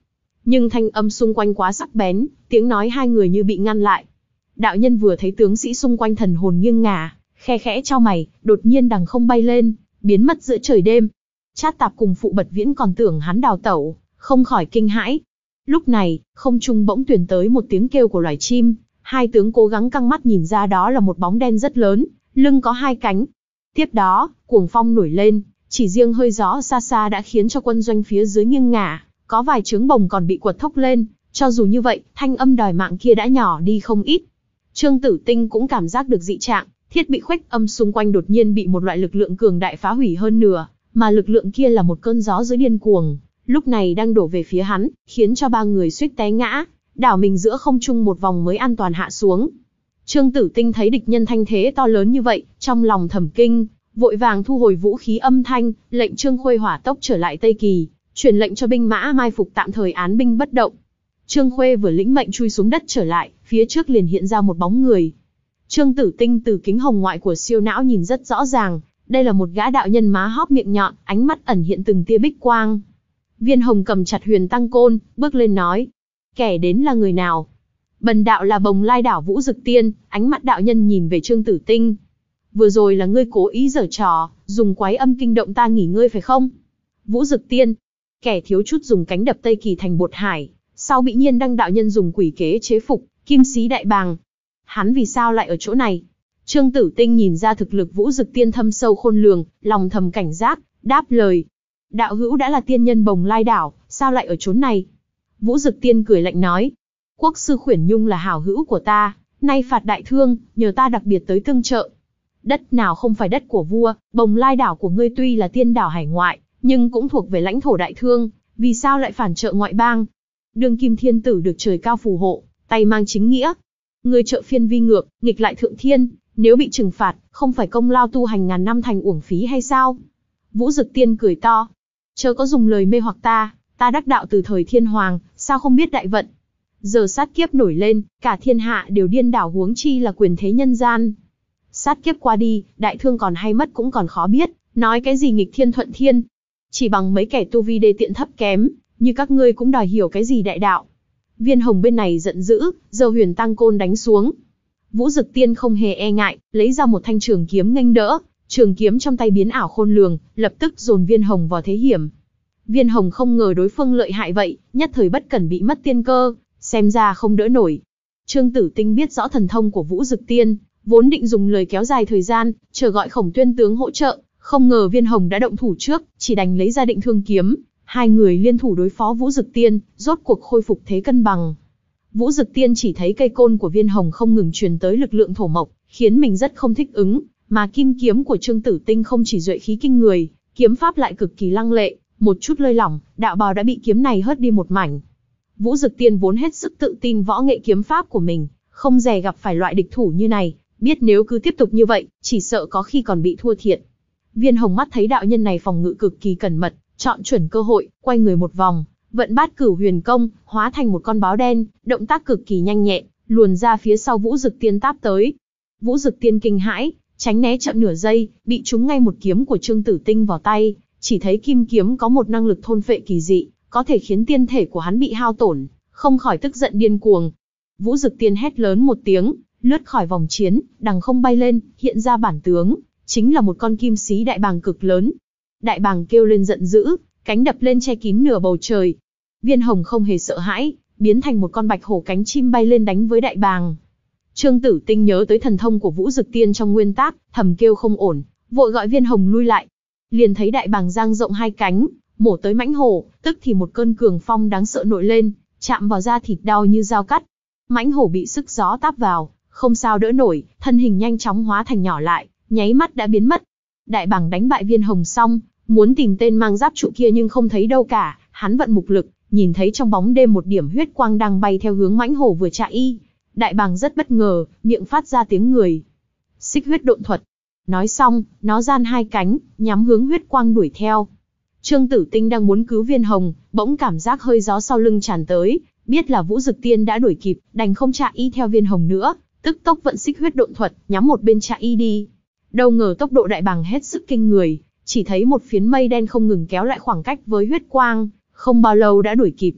Speaker 1: nhưng thanh âm xung quanh quá sắc bén, tiếng nói hai người như bị ngăn lại. Đạo nhân vừa thấy tướng sĩ xung quanh thần hồn nghiêng ngả, khe khẽ chau mày, đột nhiên đằng không bay lên, biến mất giữa trời đêm. Trát Tạp cùng Phụ Bật Viễn còn tưởng hắn đào tẩu, không khỏi kinh hãi. Lúc này, không trung bỗng truyền tới một tiếng kêu của loài chim, hai tướng cố gắng căng mắt nhìn ra đó là một bóng đen rất lớn, lưng có hai cánh. Tiếp đó, cuồng phong nổi lên, chỉ riêng hơi gió xa xa đã khiến cho quân doanh phía dưới nghiêng ngả, có vài trướng bồng còn bị quật thốc lên, cho dù như vậy, thanh âm đòi mạng kia đã nhỏ đi không ít. Trương Tử Tinh cũng cảm giác được dị trạng, thiết bị khuếch âm xung quanh đột nhiên bị một loại lực lượng cường đại phá hủy hơn nửa, mà lực lượng kia là một cơn gió dưới điên cuồng, lúc này đang đổ về phía hắn, khiến cho ba người suýt té ngã, đảo mình giữa không trung một vòng mới an toàn hạ xuống. Trương Tử Tinh thấy địch nhân thanh thế to lớn như vậy, trong lòng thầm kinh, vội vàng thu hồi vũ khí âm thanh, lệnh Trương Khuê hỏa tốc trở lại Tây Kỳ, truyền lệnh cho binh mã mai phục tạm thời án binh bất động. Trương Khuê vừa lĩnh mệnh chui xuống đất trở lại, phía trước liền hiện ra một bóng người. Trương Tử Tinh từ kính hồng ngoại của siêu não nhìn rất rõ ràng, đây là một gã đạo nhân má hóp miệng nhọn, ánh mắt ẩn hiện từng tia bích quang. Viên Hồng cầm chặt Huyền Tăng Côn, bước lên nói: kẻ đến là người nào? Bần đạo là Bồng Lai đảo Vũ Dực Tiên. Ánh mắt đạo nhân nhìn về Trương Tử Tinh. Vừa rồi là ngươi cố ý giở trò, dùng quái âm kinh động ta nghỉ ngơi phải không? Vũ Dực Tiên, kẻ thiếu chút dùng cánh đập Tây Kỳ thành bột hải, sau bị Nhiên Đăng đạo nhân dùng quỷ kế chế phục, kim xí đại bàng. Hắn vì sao lại ở chỗ này? Trương Tử Tinh nhìn ra thực lực Vũ Dực Tiên thâm sâu khôn lường, lòng thầm cảnh giác, đáp lời: đạo hữu đã là tiên nhân Bồng Lai đảo, sao lại ở chốn này? Vũ Dực Tiên cười lạnh nói: quốc sư Khuyển Nhung là hảo hữu của ta, nay phạt đại thương, nhờ ta đặc biệt tới tương trợ. Đất nào không phải đất của vua, Bồng Lai đảo của ngươi tuy là tiên đảo hải ngoại, nhưng cũng thuộc về lãnh thổ đại thương, vì sao lại phản trợ ngoại bang? Đương kim thiên tử được trời cao phù hộ, tay mang chính nghĩa. Ngươi trợ phiên vi ngược, nghịch lại thượng thiên, nếu bị trừng phạt, không phải công lao tu hành ngàn năm thành uổng phí hay sao? Vũ Dực Tiên cười to: chớ có dùng lời mê hoặc ta, ta đắc đạo từ thời thiên hoàng, sao không biết đại vận? Giờ sát kiếp nổi lên, cả thiên hạ đều điên đảo, huống chi là quyền thế nhân gian. Sát kiếp qua đi, đại thương còn hay mất cũng còn khó biết, nói cái gì nghịch thiên thuận thiên. Chỉ bằng mấy kẻ tu vi đê tiện thấp kém, như các ngươi cũng đòi hiểu cái gì đại đạo. Viên Hồng bên này giận dữ, giơ Huyền Tăng Côn đánh xuống. Vũ Dực Tiên không hề e ngại, lấy ra một thanh trường kiếm nghênh đỡ, trường kiếm trong tay biến ảo khôn lường, lập tức dồn Viên Hồng vào thế hiểm. Viên Hồng không ngờ đối phương lợi hại vậy, nhất thời bất cẩn bị mất tiên cơ, xem ra không đỡ nổi. Trương Tử Tinh biết rõ thần thông của Vũ Dực Tiên, vốn định dùng lời kéo dài thời gian, chờ gọi Khổng Tuyên tướng hỗ trợ, không ngờ Viên Hồng đã động thủ trước, chỉ đành lấy ra Định Thương kiếm, hai người liên thủ đối phó Vũ Dực Tiên, rốt cuộc khôi phục thế cân bằng. Vũ Dực Tiên chỉ thấy cây côn của Viên Hồng không ngừng truyền tới lực lượng thổ mộc, khiến mình rất không thích ứng, mà kim kiếm của Trương Tử Tinh không chỉ duệ khí kinh người, kiếm pháp lại cực kỳ lăng lệ, một chút lơi lỏng, đạo bào đã bị kiếm này hớt đi một mảnh. Vũ Dực Tiên vốn hết sức tự tin võ nghệ kiếm pháp của mình, không dè gặp phải loại địch thủ như này, biết nếu cứ tiếp tục như vậy, chỉ sợ có khi còn bị thua thiệt. Viên Hồng mắt thấy đạo nhân này phòng ngự cực kỳ cẩn mật, chọn chuẩn cơ hội, quay người một vòng, vận Bát Cửu Huyền Công, hóa thành một con báo đen, động tác cực kỳ nhanh nhẹn, luồn ra phía sau Vũ Dực Tiên táp tới. Vũ Dực Tiên kinh hãi, tránh né chậm nửa giây, bị trúng ngay một kiếm của Trương Tử Tinh vào tay, chỉ thấy kim kiếm có một năng lực thôn phệ kỳ dị, có thể khiến tiên thể của hắn bị hao tổn, không khỏi tức giận điên cuồng. Vũ Dực Tiên hét lớn một tiếng, lướt khỏi vòng chiến, đằng không bay lên, hiện ra bản tướng, chính là một con kim xí đại bàng cực lớn. Đại bàng kêu lên giận dữ, cánh đập lên che kín nửa bầu trời. Viên Hồng không hề sợ hãi, biến thành một con bạch hổ cánh chim bay lên đánh với đại bàng. Trương Tử Tinh nhớ tới thần thông của Vũ Dực Tiên trong nguyên tác, thầm kêu không ổn, vội gọi Viên Hồng lui lại. Liền thấy đại bàng dang rộng hai cánh, mổ tới mãnh hổ, tức thì một cơn cường phong đáng sợ nổi lên, chạm vào da thịt đau như dao cắt. Mãnh hổ bị sức gió táp vào, không sao đỡ nổi, thân hình nhanh chóng hóa thành nhỏ lại, nháy mắt đã biến mất. Đại bàng đánh bại Viên Hồng xong, muốn tìm tên mang giáp trụ kia nhưng không thấy đâu cả, hắn vận mục lực, nhìn thấy trong bóng đêm một điểm huyết quang đang bay theo hướng mãnh hổ vừa chạy y. Đại bàng rất bất ngờ, miệng phát ra tiếng người. Xích huyết độn thuật. Nói xong, nó giang hai cánh, nhắm hướng huyết quang đuổi theo. Trương Tử Tinh đang muốn cứu Viên Hồng, bỗng cảm giác hơi gió sau lưng tràn tới, biết là Vũ Dực Tiên đã đuổi kịp, đành không chạy y theo Viên Hồng nữa, tức tốc vận xích huyết độn thuật, nhắm một bên chạy y đi. Đâu ngờ tốc độ đại bàng hết sức kinh người, chỉ thấy một phiến mây đen không ngừng kéo lại khoảng cách với huyết quang, không bao lâu đã đuổi kịp.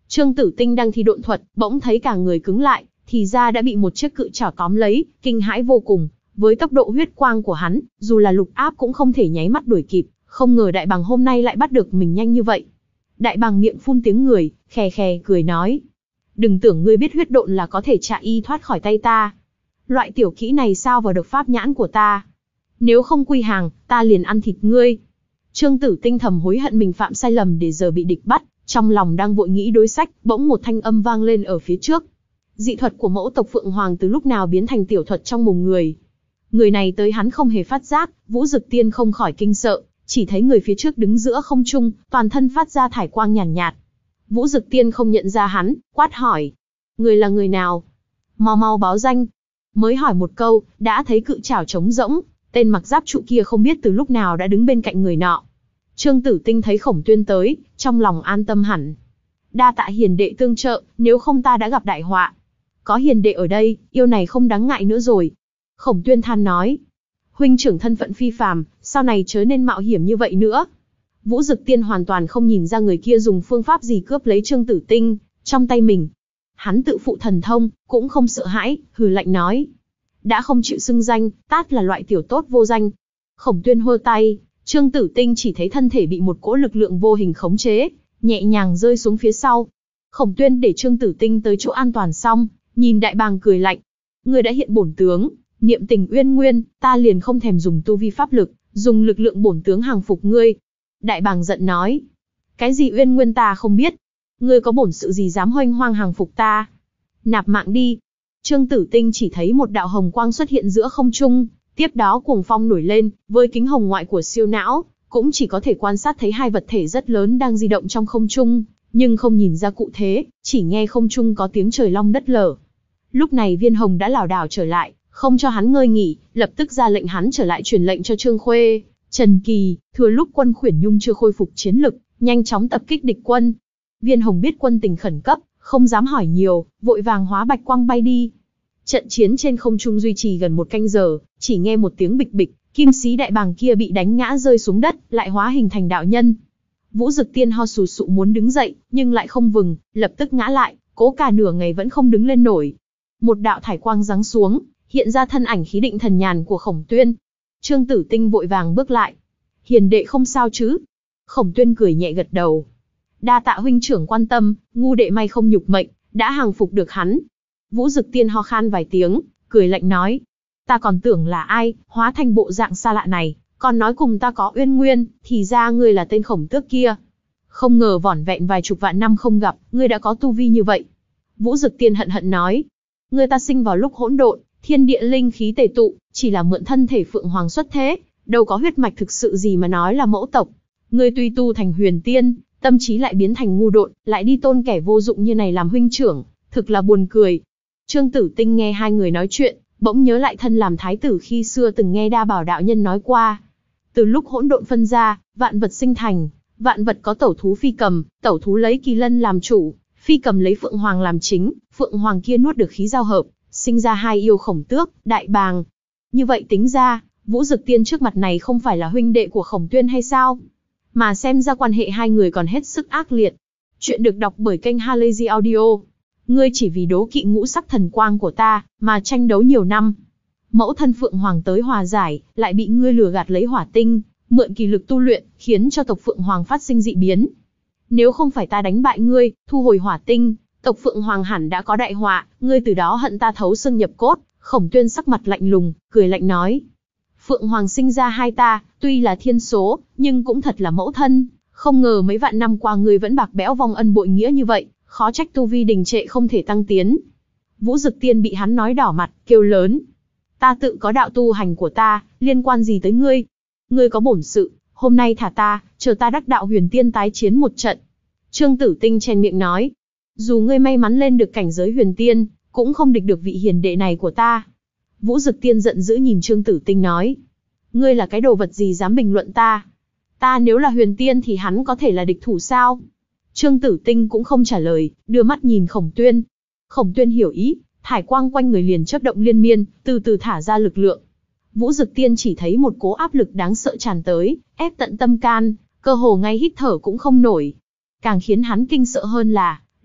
Speaker 1: Trương Tử Tinh đang thi độn thuật, bỗng thấy cả người cứng lại, thì ra đã bị một chiếc cự chảo tóm lấy, kinh hãi vô cùng. Với tốc độ huyết quang của hắn, dù là lục áp cũng không thể nháy mắt đuổi kịp, không ngờ đại bàng hôm nay lại bắt được mình nhanh như vậy. Đại bàng miệng phun tiếng người, khè khè cười nói. Đừng tưởng ngươi biết huyết độn là có thể trả y thoát khỏi tay ta. Loại tiểu kỹ này sao vào được pháp nhãn của ta. Nếu không quy hàng, ta liền ăn thịt ngươi. Trương Tử Tinh thầm hối hận mình phạm sai lầm để giờ bị địch bắt, trong lòng đang vội nghĩ đối sách, bỗng một thanh âm vang lên ở phía trước. Dị thuật của mẫu tộc Phượng Hoàng từ lúc nào biến thành tiểu thuật trong mồm người. Người này tới hắn không hề phát giác, Vũ Dực Tiên không khỏi kinh sợ, chỉ thấy người phía trước đứng giữa không trung, toàn thân phát ra thải quang nhàn nhạt, nhạt. Vũ Dực Tiên không nhận ra hắn, quát hỏi. Người là người nào? Mau mau báo danh. Mới hỏi một câu, đã thấy cự chảo trống rỗng, tên mặc giáp trụ kia không biết từ lúc nào đã đứng bên cạnh người nọ. Trương Tử Tinh thấy Khổng Tuyên tới, trong lòng an tâm hẳn. Đa tạ hiền đệ tương trợ, nếu không ta đã gặp đại họa. Có hiền đệ ở đây, yêu này không đáng ngại nữa rồi. Khổng Tuyên than nói. Huynh trưởng thân phận phi phàm, sau này chớ nên mạo hiểm như vậy nữa. Vũ Dực Tiên hoàn toàn không nhìn ra người kia dùng phương pháp gì cướp lấy Trương Tử Tinh trong tay mình. Hắn tự phụ thần thông, cũng không sợ hãi, hừ lạnh nói. Đã không chịu xưng danh, tát là loại tiểu tốt vô danh. Khổng Tuyên hơ tay, Trương Tử Tinh chỉ thấy thân thể bị một cỗ lực lượng vô hình khống chế, nhẹ nhàng rơi xuống phía sau. Khổng Tuyên để Trương Tử Tinh tới chỗ an toàn xong, nhìn đại bàng cười lạnh. Ngươi đã hiện bổn tướng, niệm tình uyên nguyên, ta liền không thèm dùng tu vi pháp lực, dùng lực lượng bổn tướng hàng phục ngươi. Đại bàng giận nói. Cái gì uyên nguyên ta không biết. Ngươi có bổn sự gì dám hoanh hoang hàng phục ta. Nạp mạng đi. Trương Tử Tinh chỉ thấy một đạo hồng quang xuất hiện giữa không trung, tiếp đó cuồng phong nổi lên, với kính hồng ngoại của siêu não, cũng chỉ có thể quan sát thấy hai vật thể rất lớn đang di động trong không trung, nhưng không nhìn ra cụ thể, chỉ nghe không trung có tiếng trời long đất lở. Lúc này Viên Hồng đã lảo đảo trở lại, không cho hắn ngơi nghỉ, lập tức ra lệnh hắn trở lại truyền lệnh cho Trương Khuê, Trần Kỳ, thừa lúc quân Khuyển Nhung chưa khôi phục chiến lực, nhanh chóng tập kích địch quân. Viên Hồng biết quân tình khẩn cấp, không dám hỏi nhiều, vội vàng hóa bạch quang bay đi. Trận chiến trên không trung duy trì gần một canh giờ, chỉ nghe một tiếng bịch bịch, kim sĩ đại bàng kia bị đánh ngã rơi xuống đất, lại hóa hình thành đạo nhân. Vũ Dực Tiên ho sù sụ muốn đứng dậy, nhưng lại không vừng, lập tức ngã lại, cố cả nửa ngày vẫn không đứng lên nổi. Một đạo thải quang giáng xuống, hiện ra thân ảnh khí định thần nhàn của Khổng Tuyên. Trương Tử Tinh vội vàng bước lại. Hiền đệ không sao chứ? Khổng Tuyên cười nhẹ gật đầu. Đa tạ huynh trưởng quan tâm, ngu đệ may không nhục mệnh, đã hàng phục được hắn. Vũ Dực Tiên ho khan vài tiếng, cười lạnh nói. Ta còn tưởng là ai, hóa thành bộ dạng xa lạ này, còn nói cùng ta có uyên nguyên, thì ra ngươi là tên Khổng Tước kia. Không ngờ vỏn vẹn vài chục vạn năm không gặp, ngươi đã có tu vi như vậy. Vũ Dực Tiên hận hận nói. Ngươi ta sinh vào lúc hỗn độn, thiên địa linh khí tề tụ, chỉ là mượn thân thể Phượng Hoàng xuất thế, đâu có huyết mạch thực sự gì mà nói là mẫu tộc. Ngươi tuy tu thành huyền tiên, tâm trí lại biến thành ngu độn, lại đi tôn kẻ vô dụng như này làm huynh trưởng, thực là buồn cười. Trương Tử Tinh nghe hai người nói chuyện, bỗng nhớ lại thân làm thái tử khi xưa từng nghe Đa Bảo đạo nhân nói qua. Từ lúc hỗn độn phân ra, vạn vật sinh thành, vạn vật có tẩu thú phi cầm, tẩu thú lấy kỳ lân làm chủ, phi cầm lấy phượng hoàng làm chính, phượng hoàng kia nuốt được khí giao hợp, sinh ra hai yêu Khổng Tước, Đại Bàng. Như vậy tính ra, Vũ Dực Tiên trước mặt này không phải là huynh đệ của Khổng Tuyên hay sao? Mà xem ra quan hệ hai người còn hết sức ác liệt. Chuyện được đọc bởi kênh Halazy Audio. Ngươi chỉ vì đố kỵ ngũ sắc thần quang của ta, mà tranh đấu nhiều năm. Mẫu thân Phượng Hoàng tới hòa giải, lại bị ngươi lừa gạt lấy hỏa tinh, mượn kỳ lực tu luyện, khiến cho tộc Phượng Hoàng phát sinh dị biến. Nếu không phải ta đánh bại ngươi, thu hồi hỏa tinh, tộc Phượng Hoàng hẳn đã có đại họa, ngươi từ đó hận ta thấu xương nhập cốt. Khổng Tuyên sắc mặt lạnh lùng, cười lạnh nói. Phượng Hoàng sinh ra hai ta, tuy là thiên số, nhưng cũng thật là mẫu thân. Không ngờ mấy vạn năm qua ngươi vẫn bạc bẽo vong ân bội nghĩa như vậy, khó trách tu vi đình trệ không thể tăng tiến. Vũ Dực Tiên bị hắn nói đỏ mặt, kêu lớn. Ta tự có đạo tu hành của ta, liên quan gì tới ngươi? Ngươi có bổn sự, hôm nay thả ta, chờ ta đắc đạo huyền tiên tái chiến một trận. Trương Tử Tinh chen miệng nói. Dù ngươi may mắn lên được cảnh giới huyền tiên, cũng không địch được vị hiền đệ này của ta. Vũ Dực Tiên giận dữ nhìn Trương Tử Tinh nói. Ngươi là cái đồ vật gì dám bình luận ta? Ta nếu là huyền tiên thì hắn có thể là địch thủ sao? Trương Tử Tinh cũng không trả lời, đưa mắt nhìn Khổng Tuyên. Khổng Tuyên hiểu ý, thải quang quanh người liền chớp động liên miên, từ từ thả ra lực lượng. Vũ Dực Tiên chỉ thấy một cỗ áp lực đáng sợ tràn tới, ép tận tâm can, cơ hồ ngay hít thở cũng không nổi. Càng khiến hắn kinh sợ hơn là,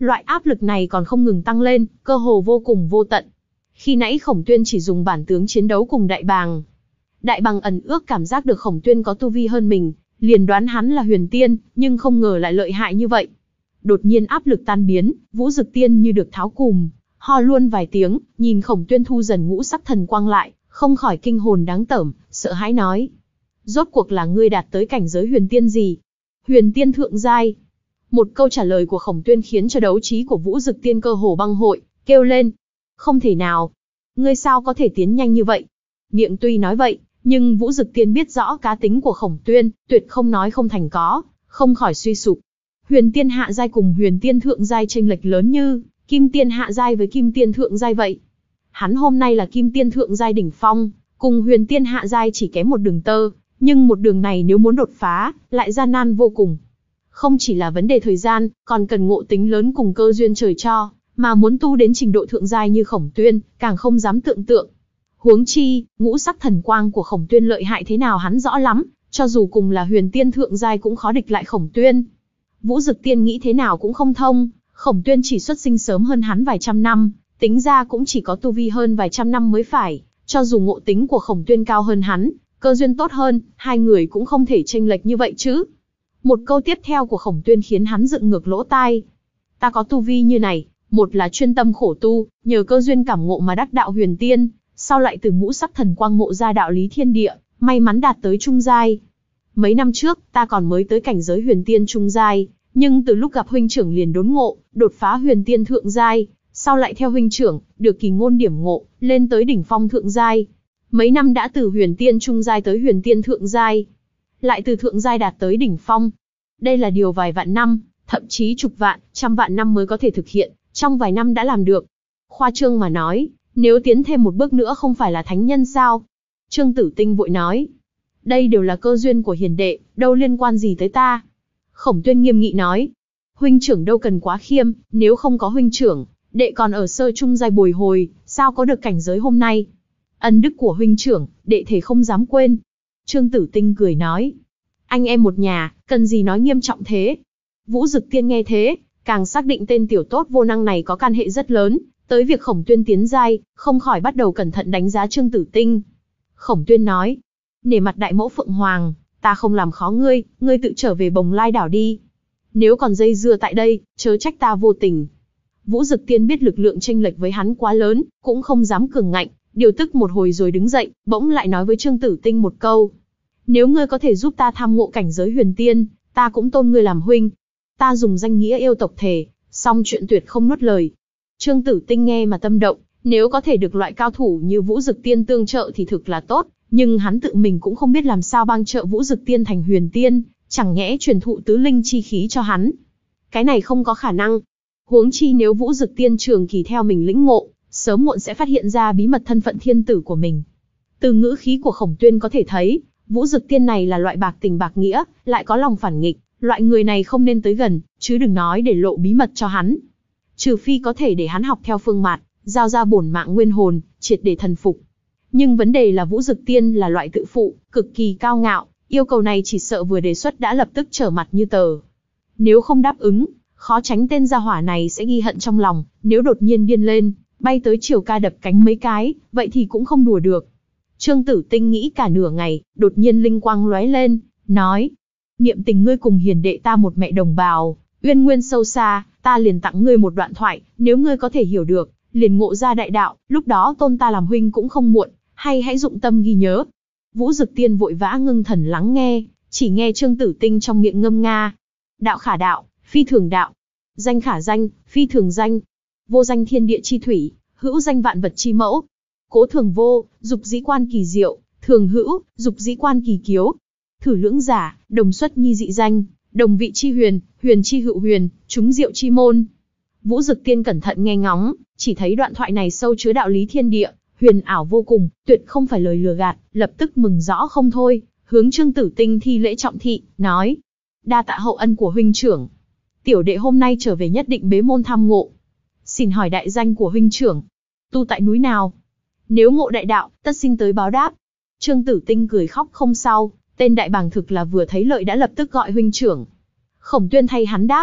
Speaker 1: Loại áp lực này còn không ngừng tăng lên, cơ hồ vô cùng vô tận. Khi nãy Khổng Tuyên chỉ dùng bản tướng chiến đấu cùng Đại Bàng. Đại Bàng ẩn ước cảm giác được Khổng Tuyên có tu vi hơn mình, liền đoán hắn là huyền tiên, nhưng không ngờ lại lợi hại như vậy. Đột nhiên áp lực tan biến, Vũ Dực Tiên như được tháo cùm, ho luôn vài tiếng, nhìn Khổng Tuyên thu dần ngũ sắc thần quang lại, không khỏi kinh hồn đáng tởm, sợ hãi nói: rốt cuộc là ngươi đạt tới cảnh giới huyền tiên gì? Huyền tiên thượng giai. Một câu trả lời của Khổng Tuyên khiến cho đấu trí của Vũ Dực Tiên cơ hồ băng hội, kêu lên: không thể nào! Ngươi sao có thể tiến nhanh như vậy? Miệng tuy nói vậy, nhưng Vũ Dực Tiên biết rõ cá tính của Khổng Tuyên, tuyệt không nói không thành có, không khỏi suy sụp. Huyền tiên hạ giai cùng huyền tiên thượng giai chênh lệch lớn như kim tiên hạ giai với kim tiên thượng giai vậy. Hắn hôm nay là kim tiên thượng giai đỉnh phong, cùng huyền tiên hạ giai chỉ kém một đường tơ, nhưng một đường này nếu muốn đột phá, lại gian nan vô cùng. Không chỉ là vấn đề thời gian, còn cần ngộ tính lớn cùng cơ duyên trời cho, mà muốn tu đến trình độ thượng giai như Khổng Tuyên, càng không dám tưởng tượng. Huống chi, ngũ sắc thần quang của Khổng Tuyên lợi hại thế nào hắn rõ lắm, cho dù cùng là huyền tiên thượng giai cũng khó địch lại Khổng Tuyên. Vũ Dực Tiên nghĩ thế nào cũng không thông, Khổng Tuyên chỉ xuất sinh sớm hơn hắn vài trăm năm, tính ra cũng chỉ có tu vi hơn vài trăm năm mới phải, cho dù ngộ tính của Khổng Tuyên cao hơn hắn, cơ duyên tốt hơn, hai người cũng không thể chênh lệch như vậy chứ. Một câu tiếp theo của Khổng Tuyên khiến hắn dựng ngược lỗ tai. Ta có tu vi như này, một là chuyên tâm khổ tu, nhờ cơ duyên cảm ngộ mà đắc đạo huyền tiên, sau lại từ ngũ sắc thần quang ngộ ra đạo lý thiên địa, may mắn đạt tới trung giai. Mấy năm trước, ta còn mới tới cảnh giới huyền tiên trung giai, nhưng từ lúc gặp huynh trưởng liền đốn ngộ, đột phá huyền tiên thượng giai, sau lại theo huynh trưởng, được kỳ ngôn điểm ngộ, lên tới đỉnh phong thượng giai. Mấy năm đã từ huyền tiên trung giai tới huyền tiên thượng giai, lại từ thượng giai đạt tới đỉnh phong. Đây là điều vài vạn năm, thậm chí chục vạn, trăm vạn năm mới có thể thực hiện, trong vài năm đã làm được. Khoa trương mà nói, nếu tiến thêm một bước nữa không phải là thánh nhân sao? Trương Tử Tinh vội nói, đây đều là cơ duyên của hiền đệ, đâu liên quan gì tới ta. Khổng Tuyên nghiêm nghị nói, huynh trưởng đâu cần quá khiêm, nếu không có huynh trưởng, đệ còn ở sơ trung giai bồi hồi, sao có được cảnh giới hôm nay. Ân đức của huynh trưởng, đệ thể không dám quên. Trương Tử Tinh cười nói, anh em một nhà, cần gì nói nghiêm trọng thế. Vũ Dực Tiên nghe thế, càng xác định tên tiểu tốt vô năng này có can hệ rất lớn tới việc Khổng Tuyên tiến giai, không khỏi bắt đầu cẩn thận đánh giá Trương Tử Tinh. Khổng Tuyên nói, nể mặt đại mẫu Phượng Hoàng, ta không làm khó ngươi, ngươi tự trở về Bồng Lai đảo đi. Nếu còn dây dưa tại đây, chớ trách ta vô tình. Vũ Dực Tiên biết lực lượng chênh lệch với hắn quá lớn, cũng không dám cường ngạnh, điều tức một hồi rồi đứng dậy, bỗng lại nói với Trương Tử Tinh một câu. Nếu ngươi có thể giúp ta tham ngộ cảnh giới huyền tiên, ta cũng tôn ngươi làm huynh. Ta dùng danh nghĩa yêu tộc thề, song chuyện tuyệt không nuốt lời. Trương Tử Tinh nghe mà tâm động, nếu có thể được loại cao thủ như Vũ Dực Tiên tương trợ thì thực là tốt, nhưng hắn tự mình cũng không biết làm sao bang trợ Vũ Dực Tiên thành huyền tiên, chẳng nhẽ truyền thụ tứ linh chi khí cho hắn. Cái này không có khả năng. Huống chi nếu Vũ Dực Tiên trường kỳ theo mình lĩnh ngộ, sớm muộn sẽ phát hiện ra bí mật thân phận thiên tử của mình. Từ ngữ khí của Khổng Tuyên có thể thấy, Vũ Dực Tiên này là loại bạc tình bạc nghĩa, lại có lòng phản nghịch, loại người này không nên tới gần, chứ đừng nói để lộ bí mật cho hắn. Trừ phi có thể để hắn học theo phương mạt, giao ra bổn mạng nguyên hồn, triệt để thần phục. Nhưng vấn đề là Vũ Dực Tiên là loại tự phụ, cực kỳ cao ngạo, yêu cầu này chỉ sợ vừa đề xuất đã lập tức trở mặt như tờ. Nếu không đáp ứng, khó tránh tên gia hỏa này sẽ ghi hận trong lòng, nếu đột nhiên điên lên, bay tới Triều Ca đập cánh mấy cái, vậy thì cũng không đùa được. Trương Tử Tinh nghĩ cả nửa ngày, đột nhiên linh quang lóe lên, nói, niệm tình ngươi cùng hiền đệ ta một mẹ đồng bào, uyên nguyên sâu xa, ta liền tặng ngươi một đoạn thoại, nếu ngươi có thể hiểu được, liền ngộ ra đại đạo, lúc đó tôn ta làm huynh cũng không muộn, hay hãy dụng tâm ghi nhớ. Vũ Dực Tiên vội vã ngưng thần lắng nghe, chỉ nghe Trương Tử Tinh trong miệng ngâm nga. Đạo khả đạo, phi thường đạo. Danh khả danh, phi thường danh. Vô danh thiên địa chi thủy, hữu danh vạn vật chi mẫu. Cố thường vô, dục dĩ quan kỳ diệu, thường hữu, dục dĩ quan kỳ kiếu. Thử lưỡng giả, đồng xuất nhi dị danh, đồng vị chi huyền, huyền chi hữu huyền, chúng diệu chi môn. Vũ Dực Tiên cẩn thận nghe ngóng, chỉ thấy đoạn thoại này sâu chứa đạo lý thiên địa, huyền ảo vô cùng, tuyệt không phải lời lừa gạt, lập tức mừng rõ không thôi, hướng Trương Tử Tinh thi lễ trọng thị, nói: đa tạ hậu ân của huynh trưởng. Tiểu đệ hôm nay trở về nhất định bế môn tham ngộ. Xin hỏi đại danh của huynh trưởng, tu tại núi nào? Nếu ngộ đại đạo, tất xin tới báo đáp. Trương Tử Tinh cười khóc không sao, tên đại bàng thực là vừa thấy lợi đã lập tức gọi huynh trưởng. Khổng Tuyên thay hắn đáp: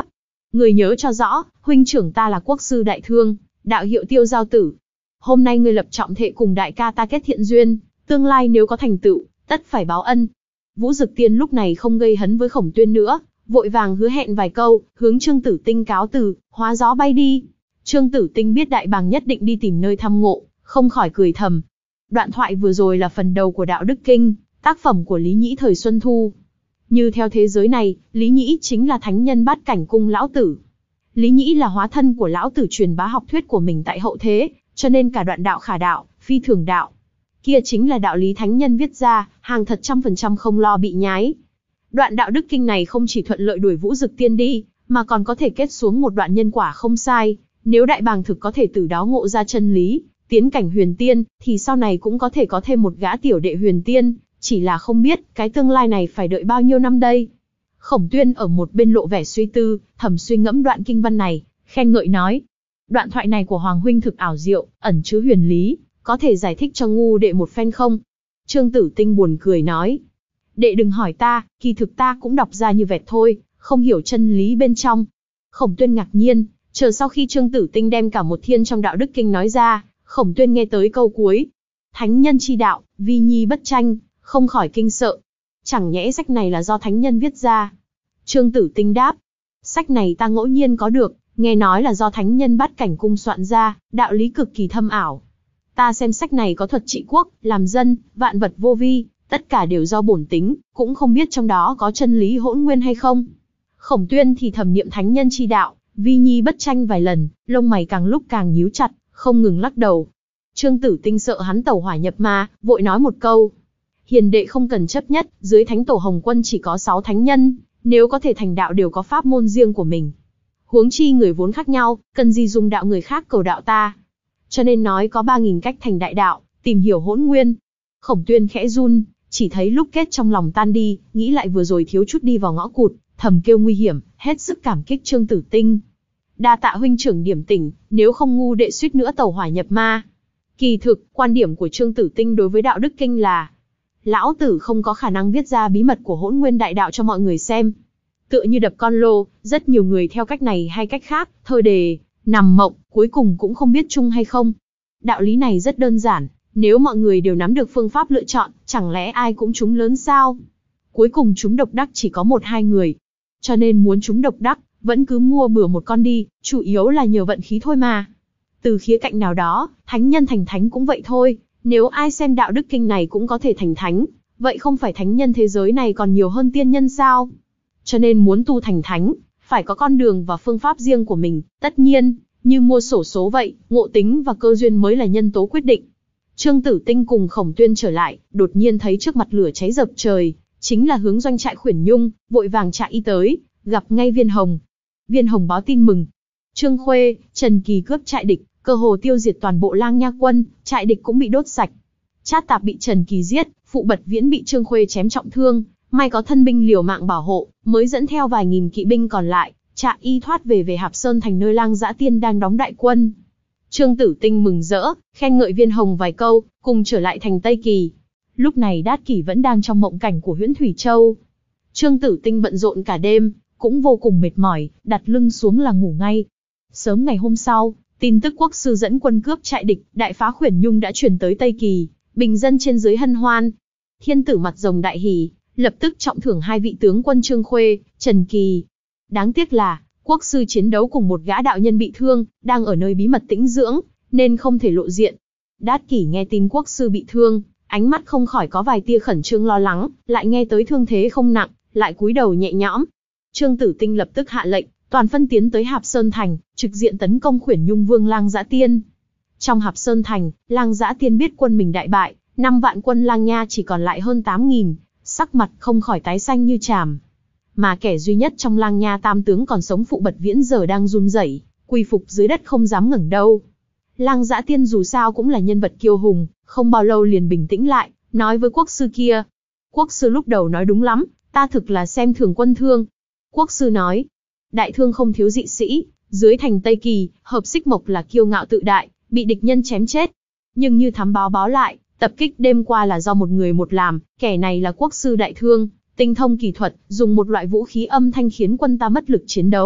Speaker 1: Người nhớ cho rõ, huynh trưởng ta là quốc sư đại thương, đạo hiệu Tiêu Giao Tử. Hôm nay ngươi lập trọng thệ cùng đại ca ta kết thiện duyên, tương lai nếu có thành tựu, tất phải báo ân. Vũ Dực Tiên lúc này không gây hấn với Khổng Tuyên nữa, vội vàng hứa hẹn vài câu, hướng Trương Tử Tinh cáo từ, hóa gió bay đi. Trương Tử Tinh biết Đại Bàng nhất định đi tìm nơi thăm ngộ, không khỏi cười thầm. Đoạn thoại vừa rồi là phần đầu của Đạo Đức Kinh, tác phẩm của Lý Nhĩ thời Xuân Thu. Như theo thế giới này, Lý Nhĩ chính là thánh nhân Bát Cảnh Cung lão tử. Lý Nhĩ là hóa thân của lão tử truyền bá học thuyết của mình tại hậu thế, cho nên cả đoạn đạo khả đạo, phi thường đạo. Kia chính là đạo lý thánh nhân viết ra, hàng thật trăm phần trăm không lo bị nhái. Đoạn Đạo Đức Kinh này không chỉ thuận lợi đuổi Vũ Dực Tiên đi, mà còn có thể kết xuống một đoạn nhân quả không sai. Nếu Đại Bàng thực có thể từ đó ngộ ra chân lý, tiến cảnh huyền tiên, thì sau này cũng có thể có thêm một gã tiểu đệ huyền tiên, chỉ là không biết cái tương lai này phải đợi bao nhiêu năm đây. Khổng Tuyên ở một bên lộ vẻ suy tư, thầm suy ngẫm đoạn kinh văn này, khen ngợi nói: đoạn thoại này của Hoàng huynh thực ảo diệu, ẩn chứa huyền lý, có thể giải thích cho ngu đệ một phen không? Trương Tử Tinh buồn cười nói: đệ đừng hỏi ta, kỳ thực ta cũng đọc ra như vẹt thôi, không hiểu chân lý bên trong. Khổng Tuyên ngạc nhiên, chờ sau khi Trương Tử Tinh đem cả một thiên trong Đạo Đức Kinh nói ra, Khổng Tuyên nghe tới câu cuối: thánh nhân chi đạo, vi nhi bất tranh, không khỏi kinh sợ. Chẳng nhẽ sách này là do thánh nhân viết ra? Trương Tử Tinh đáp: sách này ta ngẫu nhiên có được, nghe nói là do thánh nhân Bát Cảnh Cung soạn ra, đạo lý cực kỳ thâm ảo. Ta xem sách này có thuật trị quốc, làm dân, vạn vật vô vi, tất cả đều do bổn tính, cũng không biết trong đó có chân lý hỗn nguyên hay không. Khổng Tuyên thì thầm niệm thánh nhân chi đạo, vi nhi bất tranh vài lần, lông mày càng lúc càng nhíu chặt, không ngừng lắc đầu. Trương Tử Tinh sợ hắn tẩu hỏa nhập ma, vội nói một câu: hiền đệ không cần chấp nhất, dưới thánh tổ Hồng Quân chỉ có sáu thánh nhân, nếu có thể thành đạo đều có pháp môn riêng của mình. Huống chi người vốn khác nhau, cần gì dùng đạo người khác cầu đạo ta. Cho nên nói có ba nghìn cách thành đại đạo, tìm hiểu hỗn nguyên. Khổng Tuyên khẽ run, chỉ thấy lúc kết trong lòng tan đi, nghĩ lại vừa rồi thiếu chút đi vào ngõ cụt, thầm kêu nguy hiểm, hết sức cảm kích Trương Tử Tinh. Đa tạ huynh trưởng điểm tỉnh, nếu không ngu đệ suýt nữa tẩu hỏa nhập ma. Kỳ thực, quan điểm của Trương Tử Tinh đối với Đạo Đức Kinh là: lão tử không có khả năng viết ra bí mật của hỗn nguyên đại đạo cho mọi người xem. Tựa như đập con lô, rất nhiều người theo cách này hay cách khác, thơ đề, nằm mộng, cuối cùng cũng không biết chung hay không. Đạo lý này rất đơn giản, nếu mọi người đều nắm được phương pháp lựa chọn, chẳng lẽ ai cũng trúng lớn sao? Cuối cùng trúng độc đắc chỉ có một hai người. Cho nên muốn trúng độc đắc, vẫn cứ mua bừa một con đi, chủ yếu là nhờ vận khí thôi mà. Từ khía cạnh nào đó, thánh nhân thành thánh cũng vậy thôi, nếu ai xem Đạo Đức Kinh này cũng có thể thành thánh, vậy không phải thánh nhân thế giới này còn nhiều hơn tiên nhân sao? Cho nên muốn tu thành thánh, phải có con đường và phương pháp riêng của mình, tất nhiên, như mua xổ số vậy, ngộ tính và cơ duyên mới là nhân tố quyết định. Trương Tử Tinh cùng Khổng Tuyên trở lại, đột nhiên thấy trước mặt lửa cháy dập trời, chính là hướng doanh trại Khuyển Nhung, vội vàng chạy y tới, gặp ngay Viên Hồng. Viên Hồng báo tin mừng: Trương Khuê, Trần Kỳ cướp trại địch, cơ hồ tiêu diệt toàn bộ Lang Nha quân, trại địch cũng bị đốt sạch. Trát Tạp bị Trần Kỳ giết, Phụ Bật Viễn bị Trương Khuê chém trọng thương, may có thân binh liều mạng bảo hộ, mới dẫn theo vài nghìn kỵ binh còn lại, trạ y thoát về về Hạp Sơn thành nơi Lang Dã Tiên đang đóng đại quân. Trương Tử Tinh mừng rỡ, khen ngợi Viên Hồng vài câu, cùng trở lại thành Tây Kỳ. Lúc này Đát Kỷ vẫn đang trong mộng cảnh của Huyễn Thủy Châu. Trương Tử Tinh bận rộn cả đêm, cũng vô cùng mệt mỏi, đặt lưng xuống là ngủ ngay. Sớm ngày hôm sau, tin tức quốc sư dẫn quân cướp trại địch, đại phá Khuyển Nhung đã truyền tới Tây Kỳ, bình dân trên dưới hân hoan. Thiên tử mặt rồng đại hỉ, lập tức trọng thưởng hai vị tướng quân Trương Khuê, Trần Kỳ. Đáng tiếc là, quốc sư chiến đấu cùng một gã đạo nhân bị thương, đang ở nơi bí mật tĩnh dưỡng, nên không thể lộ diện. Đát Kỷ nghe tin quốc sư bị thương, ánh mắt không khỏi có vài tia khẩn trương lo lắng, lại nghe tới thương thế không nặng, lại cúi đầu nhẹ nhõm. Trương Tử Tinh lập tức hạ lệnh, toàn phân tiến tới Hạp Sơn thành, trực diện tấn công Khuyển Nhung vương Lang Dã Tiên. Trong Hạp Sơn thành, Lang Dã Tiên biết quân mình đại bại, năm vạn quân Lang Nha chỉ còn lại hơn tám nghìn, sắc mặt không khỏi tái xanh như tràm. Mà kẻ duy nhất trong Lang Nha tam tướng còn sống Phụ Bật Viễn giờ đang run rẩy, quỳ phục dưới đất không dám ngẩng đầu. Lang Dã Tiên dù sao cũng là nhân vật kiêu hùng, không bao lâu liền bình tĩnh lại, nói với quốc sư kia: quốc sư lúc đầu nói đúng lắm, ta thực là xem thường quân Thương. Quốc sư nói: đại Thương không thiếu dị sĩ, dưới thành Tây Kỳ, Hợp Xích Mộc là kiêu ngạo tự đại, bị địch nhân chém chết. Nhưng như thám báo báo lại, tập kích đêm qua là do một người một làm, kẻ này là quốc sư đại Thương, tinh thông kỳ thuật, dùng một loại vũ khí âm thanh khiến quân ta mất lực chiến đấu,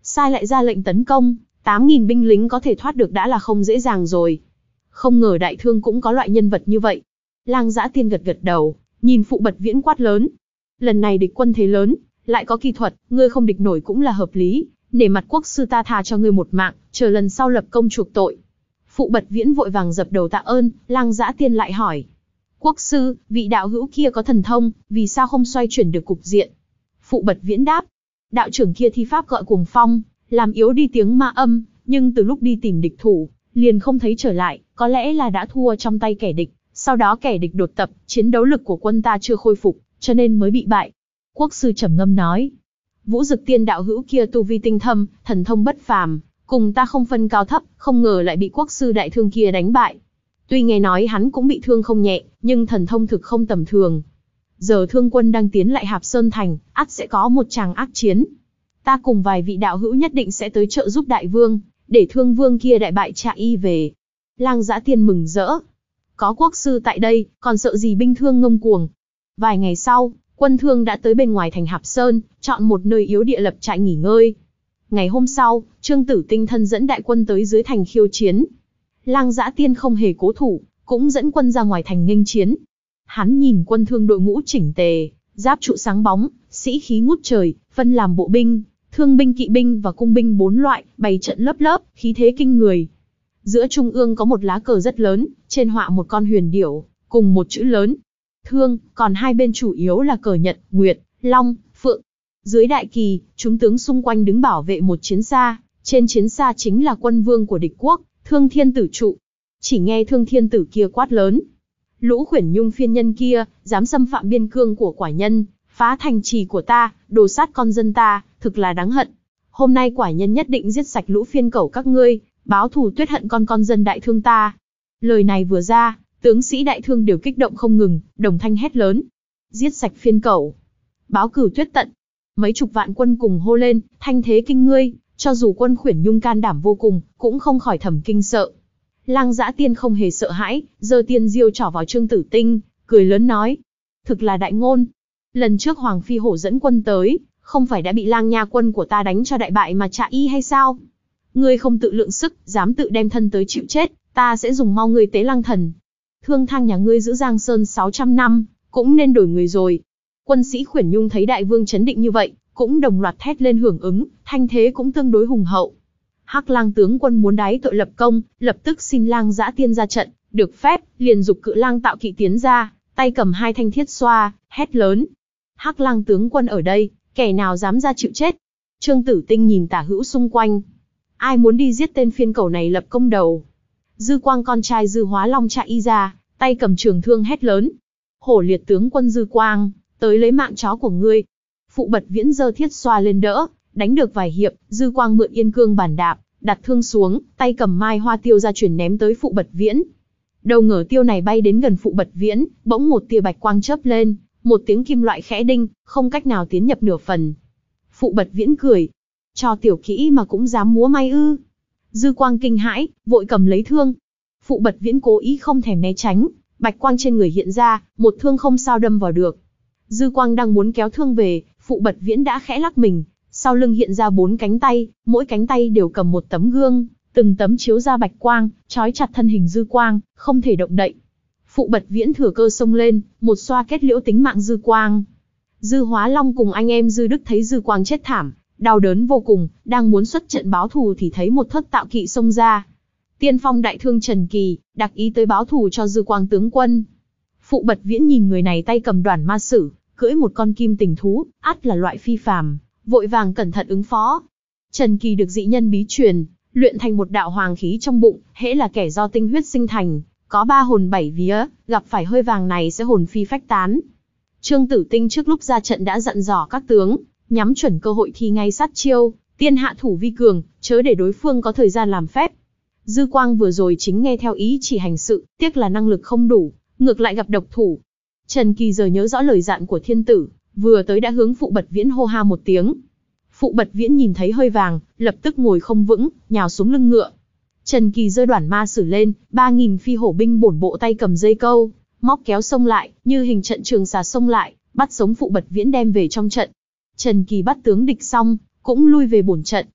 Speaker 1: sai lại ra lệnh tấn công, tám nghìn binh lính có thể thoát được đã là không dễ dàng rồi. Không ngờ đại thương cũng có loại nhân vật như vậy. Lang Dã Tiên gật gật đầu, nhìn Phụ Bật Viễn quát lớn. Lần này địch quân thế lớn, lại có kỳ thuật, ngươi không địch nổi cũng là hợp lý, nể mặt quốc sư ta tha cho ngươi một mạng, chờ lần sau lập công chuộc tội. Phụ Bật Viễn vội vàng dập đầu tạ ơn, Lang Dã Tiên lại hỏi. Quốc sư, vị đạo hữu kia có thần thông, vì sao không xoay chuyển được cục diện? Phụ Bật Viễn đáp. Đạo trưởng kia thi pháp gọi cuồng phong, làm yếu đi tiếng ma âm, nhưng từ lúc đi tìm địch thủ, liền không thấy trở lại, có lẽ là đã thua trong tay kẻ địch, sau đó kẻ địch đột tập, chiến đấu lực của quân ta chưa khôi phục, cho nên mới bị bại. Quốc sư trầm ngâm nói. Vũ Dực Tiên đạo hữu kia tu vi tinh thâm, thần thông bất phàm, cùng ta không phân cao thấp, không ngờ lại bị quốc sư đại thương kia đánh bại. Tuy nghe nói hắn cũng bị thương không nhẹ, nhưng thần thông thực không tầm thường. Giờ thương quân đang tiến lại Hạp Sơn Thành, ắt sẽ có một tràng ác chiến. Ta cùng vài vị đạo hữu nhất định sẽ tới trợ giúp đại vương, để thương vương kia đại bại Trạ Y về. Lang Dã Tiên mừng rỡ. Có quốc sư tại đây, còn sợ gì binh thương ngông cuồng. Vài ngày sau, quân thương đã tới bên ngoài thành Hạp Sơn, chọn một nơi yếu địa lập trại nghỉ ngơi. Ngày hôm sau, Trương Tử Tinh thân dẫn đại quân tới dưới thành khiêu chiến. Lang Dã Tiên không hề cố thủ, cũng dẫn quân ra ngoài thành nghênh chiến. Hắn nhìn quân thương đội ngũ chỉnh tề, giáp trụ sáng bóng, sĩ khí ngút trời, phân làm bộ binh, thương binh, kỵ binh và cung binh bốn loại, bày trận lớp lớp, khí thế kinh người. Giữa trung ương có một lá cờ rất lớn, trên họa một con huyền điểu, cùng một chữ lớn Thương, còn hai bên chủ yếu là cờ Nhật, Nguyệt, Long, Phượng. Dưới đại kỳ, chúng tướng xung quanh đứng bảo vệ một chiến xa, trên chiến xa chính là quân vương của địch quốc, Thương Thiên Tử trụ. Chỉ nghe Thương Thiên Tử kia quát lớn. Lũ khuyển nhung phiên nhân kia, dám xâm phạm biên cương của quả nhân, phá thành trì của ta, đồ sát con dân ta, thực là đáng hận. Hôm nay quả nhân nhất định giết sạch lũ phiên cẩu các ngươi, báo thù tuyết hận con con dân đại thương ta. Lời này vừa ra, tướng sĩ đại thương đều kích động không ngừng, đồng thanh hét lớn. Giết sạch phiên cẩu, báo cửu tuyết tận. Mấy chục vạn quân cùng hô lên, thanh thế kinh ngươi, cho dù quân khuyển nhung can đảm vô cùng, cũng không khỏi thầm kinh sợ. Lang Dã Tiên không hề sợ hãi, giơ tiên diêu trỏ vào Trương Tử Tinh, cười lớn nói. Thực là đại ngôn. Lần trước Hoàng Phi Hổ dẫn quân tới, không phải đã bị Lang nha quân của ta đánh cho đại bại mà Trạ Y hay sao? Ngươi không tự lượng sức, dám tự đem thân tới chịu chết, ta sẽ dùng mau ngươi tế Lang thần. Thương thang nhà ngươi giữ Giang Sơn sáu trăm năm, cũng nên đổi người rồi. Quân sĩ khuyển nhung thấy đại vương chấn định như vậy, cũng đồng loạt thét lên hưởng ứng, thanh thế cũng tương đối hùng hậu. Hắc Lang tướng quân muốn đái tội lập công, lập tức xin Lang Dã Tiên ra trận, được phép, liền giục Cự Lang tạo kỵ tiến ra, tay cầm hai thanh thiết xoa, hét lớn. Hắc Lang tướng quân ở đây, kẻ nào dám ra chịu chết? Trương Tử Tinh nhìn tả hữu xung quanh. Ai muốn đi giết tên phiên cẩu này lập công đầu? Dư Quang con trai Dư Hóa Long Trạ Y ra, tay cầm trường thương hét lớn. Hổ liệt tướng quân Dư Quang, tới lấy mạng chó của ngươi. Phụ Bật Viễn giơ thiết xoa lên đỡ, đánh được vài hiệp, Dư Quang mượn yên cương bàn đạp, đặt thương xuống, tay cầm mai hoa tiêu ra chuyển ném tới Phụ Bật Viễn. Đâu ngờ tiêu này bay đến gần Phụ Bật Viễn, bỗng một tia bạch quang chớp lên, một tiếng kim loại khẽ đinh, không cách nào tiến nhập nửa phần. Phụ Bật Viễn cười, cho tiểu kỹ mà cũng dám múa may ư? Dư Quang kinh hãi, vội cầm lấy thương. Phụ Bật Viễn cố ý không thèm né tránh, bạch quang trên người hiện ra, một thương không sao đâm vào được. Dư Quang đang muốn kéo thương về, Phụ Bật Viễn đã khẽ lắc mình, sau lưng hiện ra bốn cánh tay, mỗi cánh tay đều cầm một tấm gương, từng tấm chiếu ra bạch quang, trói chặt thân hình Dư Quang, không thể động đậy. Phụ Bật Viễn thừa cơ xông lên, một xoa kết liễu tính mạng Dư Quang. Dư Hóa Long cùng anh em Dư Đức thấy Dư Quang chết thảm, đau đớn vô cùng, đang muốn xuất trận báo thù thì thấy một thất tạo kỵ xông ra. Tiên phong đại thương Trần Kỳ, đặc ý tới báo thù cho Dư Quang tướng quân. Phụ Bật Viễn nhìn người này tay cầm đoản ma sử, cưỡi một con kim tình thú, ắt là loại phi phàm, vội vàng cẩn thận ứng phó. Trần Kỳ được dị nhân bí truyền, luyện thành một đạo hoàng khí trong bụng, hễ là kẻ do tinh huyết sinh thành, có ba hồn bảy vía, gặp phải hơi vàng này sẽ hồn phi phách tán. Trương Tử Tinh trước lúc ra trận đã dặn dò các tướng, nhắm chuẩn cơ hội thi ngay sát chiêu, tiên hạ thủ vi cường, chớ để đối phương có thời gian làm phép. Dư Quang vừa rồi chính nghe theo ý chỉ hành sự, tiếc là năng lực không đủ, ngược lại gặp độc thủ. Trần Kỳ giờ nhớ rõ lời dặn của thiên tử, vừa tới đã hướng Phụ Bật Viễn hô ha một tiếng. Phụ Bật Viễn nhìn thấy hơi vàng, lập tức ngồi không vững, nhào xuống lưng ngựa. Trần Kỳ giơ đoản ma sử lên, ba nghìn phi hổ binh bổn bộ tay cầm dây câu, móc kéo xông lại, như hình trận trường xà xông lại, bắt sống Phụ Bật Viễn đem về trong trận. Trần Kỳ bắt tướng địch xong, cũng lui về bổn trận.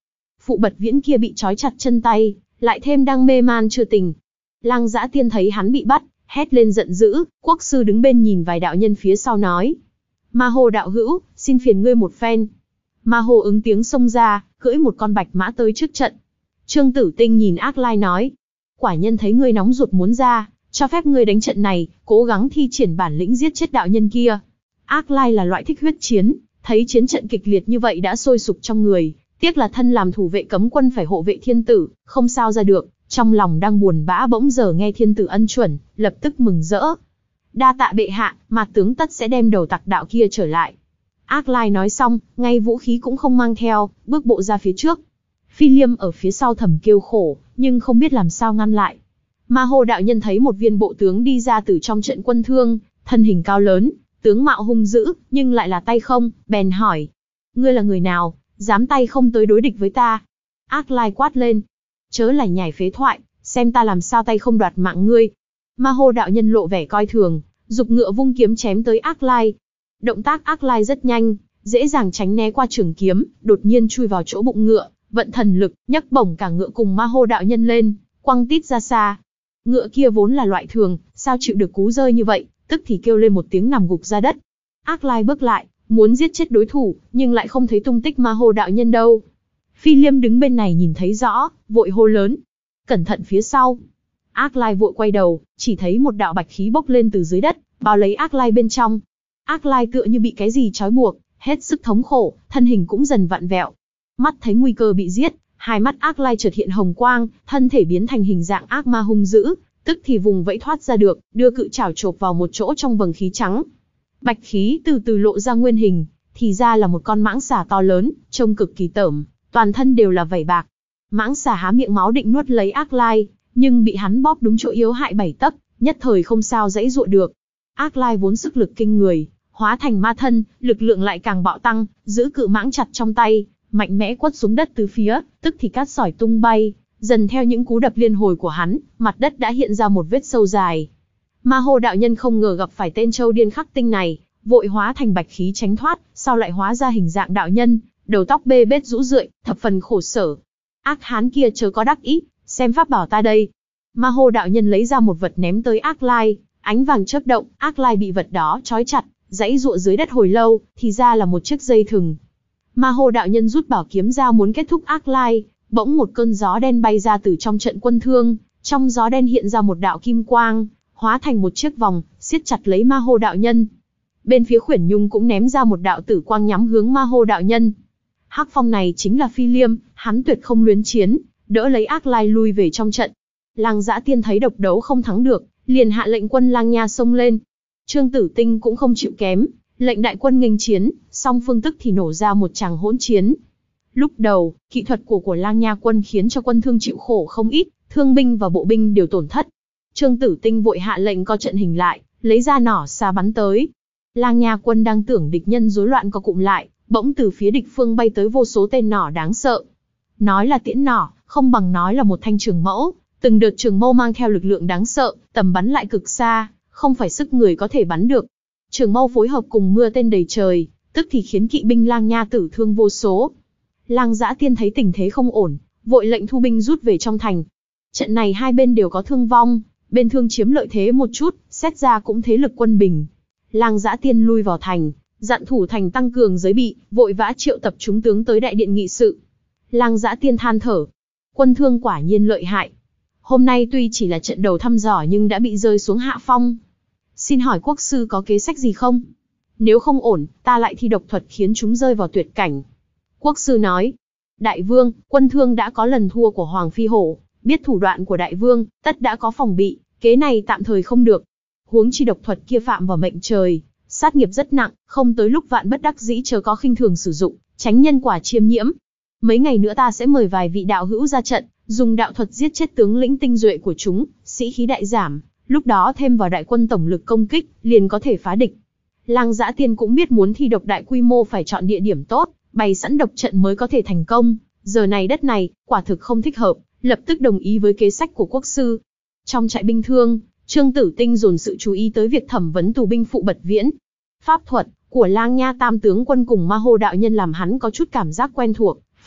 Speaker 1: Phụ Bật Viễn kia bị trói chặt chân tay, lại thêm đang mê man chưa tỉnh. Lang Dã Tiên thấy hắn bị bắt, hét lên giận dữ. Quốc sư đứng bên nhìn vài đạo nhân phía sau nói: Ma Hồ đạo hữu, xin phiền ngươi một phen. Ma Hồ ứng tiếng xông ra, cưỡi một con bạch mã tới trước trận. Trương Tử Tinh nhìn Ác Lai nói: quả nhân thấy ngươi nóng ruột muốn ra, cho phép ngươi đánh trận này, cố gắng thi triển bản lĩnh giết chết đạo nhân kia. Ác Lai là loại thích huyết chiến, thấy chiến trận kịch liệt như vậy đã sôi sục trong người, tiếc là thân làm thủ vệ cấm quân phải hộ vệ thiên tử, không sao ra được, trong lòng đang buồn bã bỗng giờ nghe thiên tử ân chuẩn, lập tức mừng rỡ. Đa tạ bệ hạ, mà tướng tất sẽ đem đầu tặc đạo kia trở lại. Ác Lai nói xong, ngay vũ khí cũng không mang theo, bước bộ ra phía trước. Phi Liêm ở phía sau thầm kêu khổ, nhưng không biết làm sao ngăn lại. Ma Hồ đạo nhân thấy một viên bộ tướng đi ra từ trong trận quân thương, thân hình cao lớn, tướng mạo hung dữ, nhưng lại là tay không, bèn hỏi: ngươi là người nào, dám tay không tới đối địch với ta? Ác Lai quát lên: chớ lải nhải phế thoại, xem ta làm sao tay không đoạt mạng ngươi. Ma Hồ đạo nhân lộ vẻ coi thường, giục ngựa vung kiếm chém tới Ác Lai. Động tác Ác Lai rất nhanh, dễ dàng tránh né qua trường kiếm, đột nhiên chui vào chỗ bụng ngựa, vận thần lực, nhấc bổng cả ngựa cùng Ma Hồ đạo nhân lên, quăng tít ra xa. Ngựa kia vốn là loại thường, sao chịu được cú rơi như vậy, tức thì kêu lên một tiếng nằm gục ra đất. Ác Lai bước lại, muốn giết chết đối thủ, nhưng lại không thấy tung tích Ma Hồ đạo nhân đâu. Phi Liêm đứng bên này nhìn thấy rõ, vội hô lớn: cẩn thận phía sau. Ác Lai vội quay đầu, chỉ thấy một đạo bạch khí bốc lên từ dưới đất, bao lấy Ác Lai bên trong. Ác Lai tựa như bị cái gì trói buộc, hết sức thống khổ, thân hình cũng dần vặn vẹo. Mắt thấy nguy cơ bị giết, hai mắt Ác Lai chợt hiện hồng quang, thân thể biến thành hình dạng ác ma hung dữ, tức thì vùng vẫy thoát ra được, đưa cự chảo chộp vào một chỗ trong vầng khí trắng. Bạch khí từ từ lộ ra nguyên hình, thì ra là một con mãng xà to lớn, trông cực kỳ tởm, toàn thân đều là vảy bạc. Mãng xà há miệng máu định nuốt lấy Ác Lai, nhưng bị hắn bóp đúng chỗ yếu hại bảy tấc, nhất thời không sao giãy giụa được. Ác Lai vốn sức lực kinh người, hóa thành ma thân, lực lượng lại càng bạo tăng, giữ cự mãng chặt trong tay, mạnh mẽ quất xuống đất tứ phía, tức thì cát sỏi tung bay, dần theo những cú đập liên hồi của hắn, mặt đất đã hiện ra một vết sâu dài. Ma Hồ đạo nhân không ngờ gặp phải tên Châu Điên Khắc Tinh này, vội hóa thành bạch khí tránh thoát, sau lại hóa ra hình dạng đạo nhân, đầu tóc bê bết rũ rượi, thập phần khổ sở. Ác hán kia chớ có đắc ý, xem pháp bảo ta đây. Ma Hồ đạo nhân lấy ra một vật ném tới Ác Lai, ánh vàng chớp động, Ác Lai bị vật đó trói chặt, giãy giụa dưới đất hồi lâu, thì ra là một chiếc dây thừng. Ma Hồ đạo nhân rút bảo kiếm ra muốn kết thúc Ác Lai, bỗng một cơn gió đen bay ra từ trong trận quân thương, trong gió đen hiện ra một đạo kim quang, hóa thành một chiếc vòng, siết chặt lấy Ma Hồ đạo nhân. Bên phía Khuyển Nhung cũng ném ra một đạo tử quang nhắm hướng Ma Hồ đạo nhân. Hắc Phong này chính là Phi Liêm, hắn tuyệt không luyến chiến, đỡ lấy Ác Lai lui về trong trận. Lang Dã Tiên thấy độc đấu không thắng được, liền hạ lệnh quân Lang Nha xông lên. Trương Tử Tinh cũng không chịu kém, lệnh đại quân nghênh chiến, song phương tức thì nổ ra một tràng hỗn chiến. Lúc đầu, kỹ thuật của của Lang Nha quân khiến cho quân thương chịu khổ không ít, thương binh và bộ binh đều tổn thất. Trương Tử Tinh vội hạ lệnh co trận hình lại, lấy ra nỏ xa bắn tới. Lang Nha quân đang tưởng địch nhân rối loạn co cụm lại, bỗng từ phía địch phương bay tới vô số tên nỏ đáng sợ. Nói là tiễn nỏ, không bằng nói là một thanh trường mẫu, từng đợt trường mâu mang theo lực lượng đáng sợ, tầm bắn lại cực xa, không phải sức người có thể bắn được. Trường mâu phối hợp cùng mưa tên đầy trời, tức thì khiến kỵ binh Lang Nha tử thương vô số. Lang Dã Tiên thấy tình thế không ổn, vội lệnh thu binh rút về trong thành. Trận này hai bên đều có thương vong, bên Thương chiếm lợi thế một chút, xét ra cũng thế lực quân bình. Lang Dã Tiên lui vào thành, dặn thủ thành tăng cường giới bị, vội vã triệu tập chúng tướng tới đại điện nghị sự. Lang Dã Tiên than thở, quân Thương quả nhiên lợi hại. Hôm nay tuy chỉ là trận đầu thăm dò nhưng đã bị rơi xuống hạ phong. Xin hỏi quốc sư có kế sách gì không? Nếu không ổn, ta lại thi độc thuật khiến chúng rơi vào tuyệt cảnh. Quốc sư nói, đại vương, quân Thương đã có lần thua của Hoàng Phi Hổ, biết thủ đoạn của đại vương, tất đã có phòng bị, kế này tạm thời không được. Huống chi độc thuật kia phạm vào mệnh trời, sát nghiệp rất nặng, không tới lúc vạn bất đắc dĩ chớ có khinh thường sử dụng, tránh nhân quả chiêm nhiễm. Mấy ngày nữa ta sẽ mời vài vị đạo hữu ra trận, dùng đạo thuật giết chết tướng lĩnh tinh duệ của chúng, sĩ khí đại giảm, lúc đó thêm vào đại quân tổng lực công kích, liền có thể phá địch. Lang Dã Tiên cũng biết muốn thi độc đại quy mô phải chọn địa điểm tốt, bày sẵn độc trận mới có thể thành công. Giờ này đất này, quả thực không thích hợp, lập tức đồng ý với kế sách của quốc sư. Trong trại binh Thương, Trương Tử Tinh dồn sự chú ý tới việc thẩm vấn tù binh Phụ Bật Viễn. Pháp thuật của Lang Nha Tam tướng quân cùng Ma Hồ đạo nhân làm hắn có chút cảm giác quen thuộc,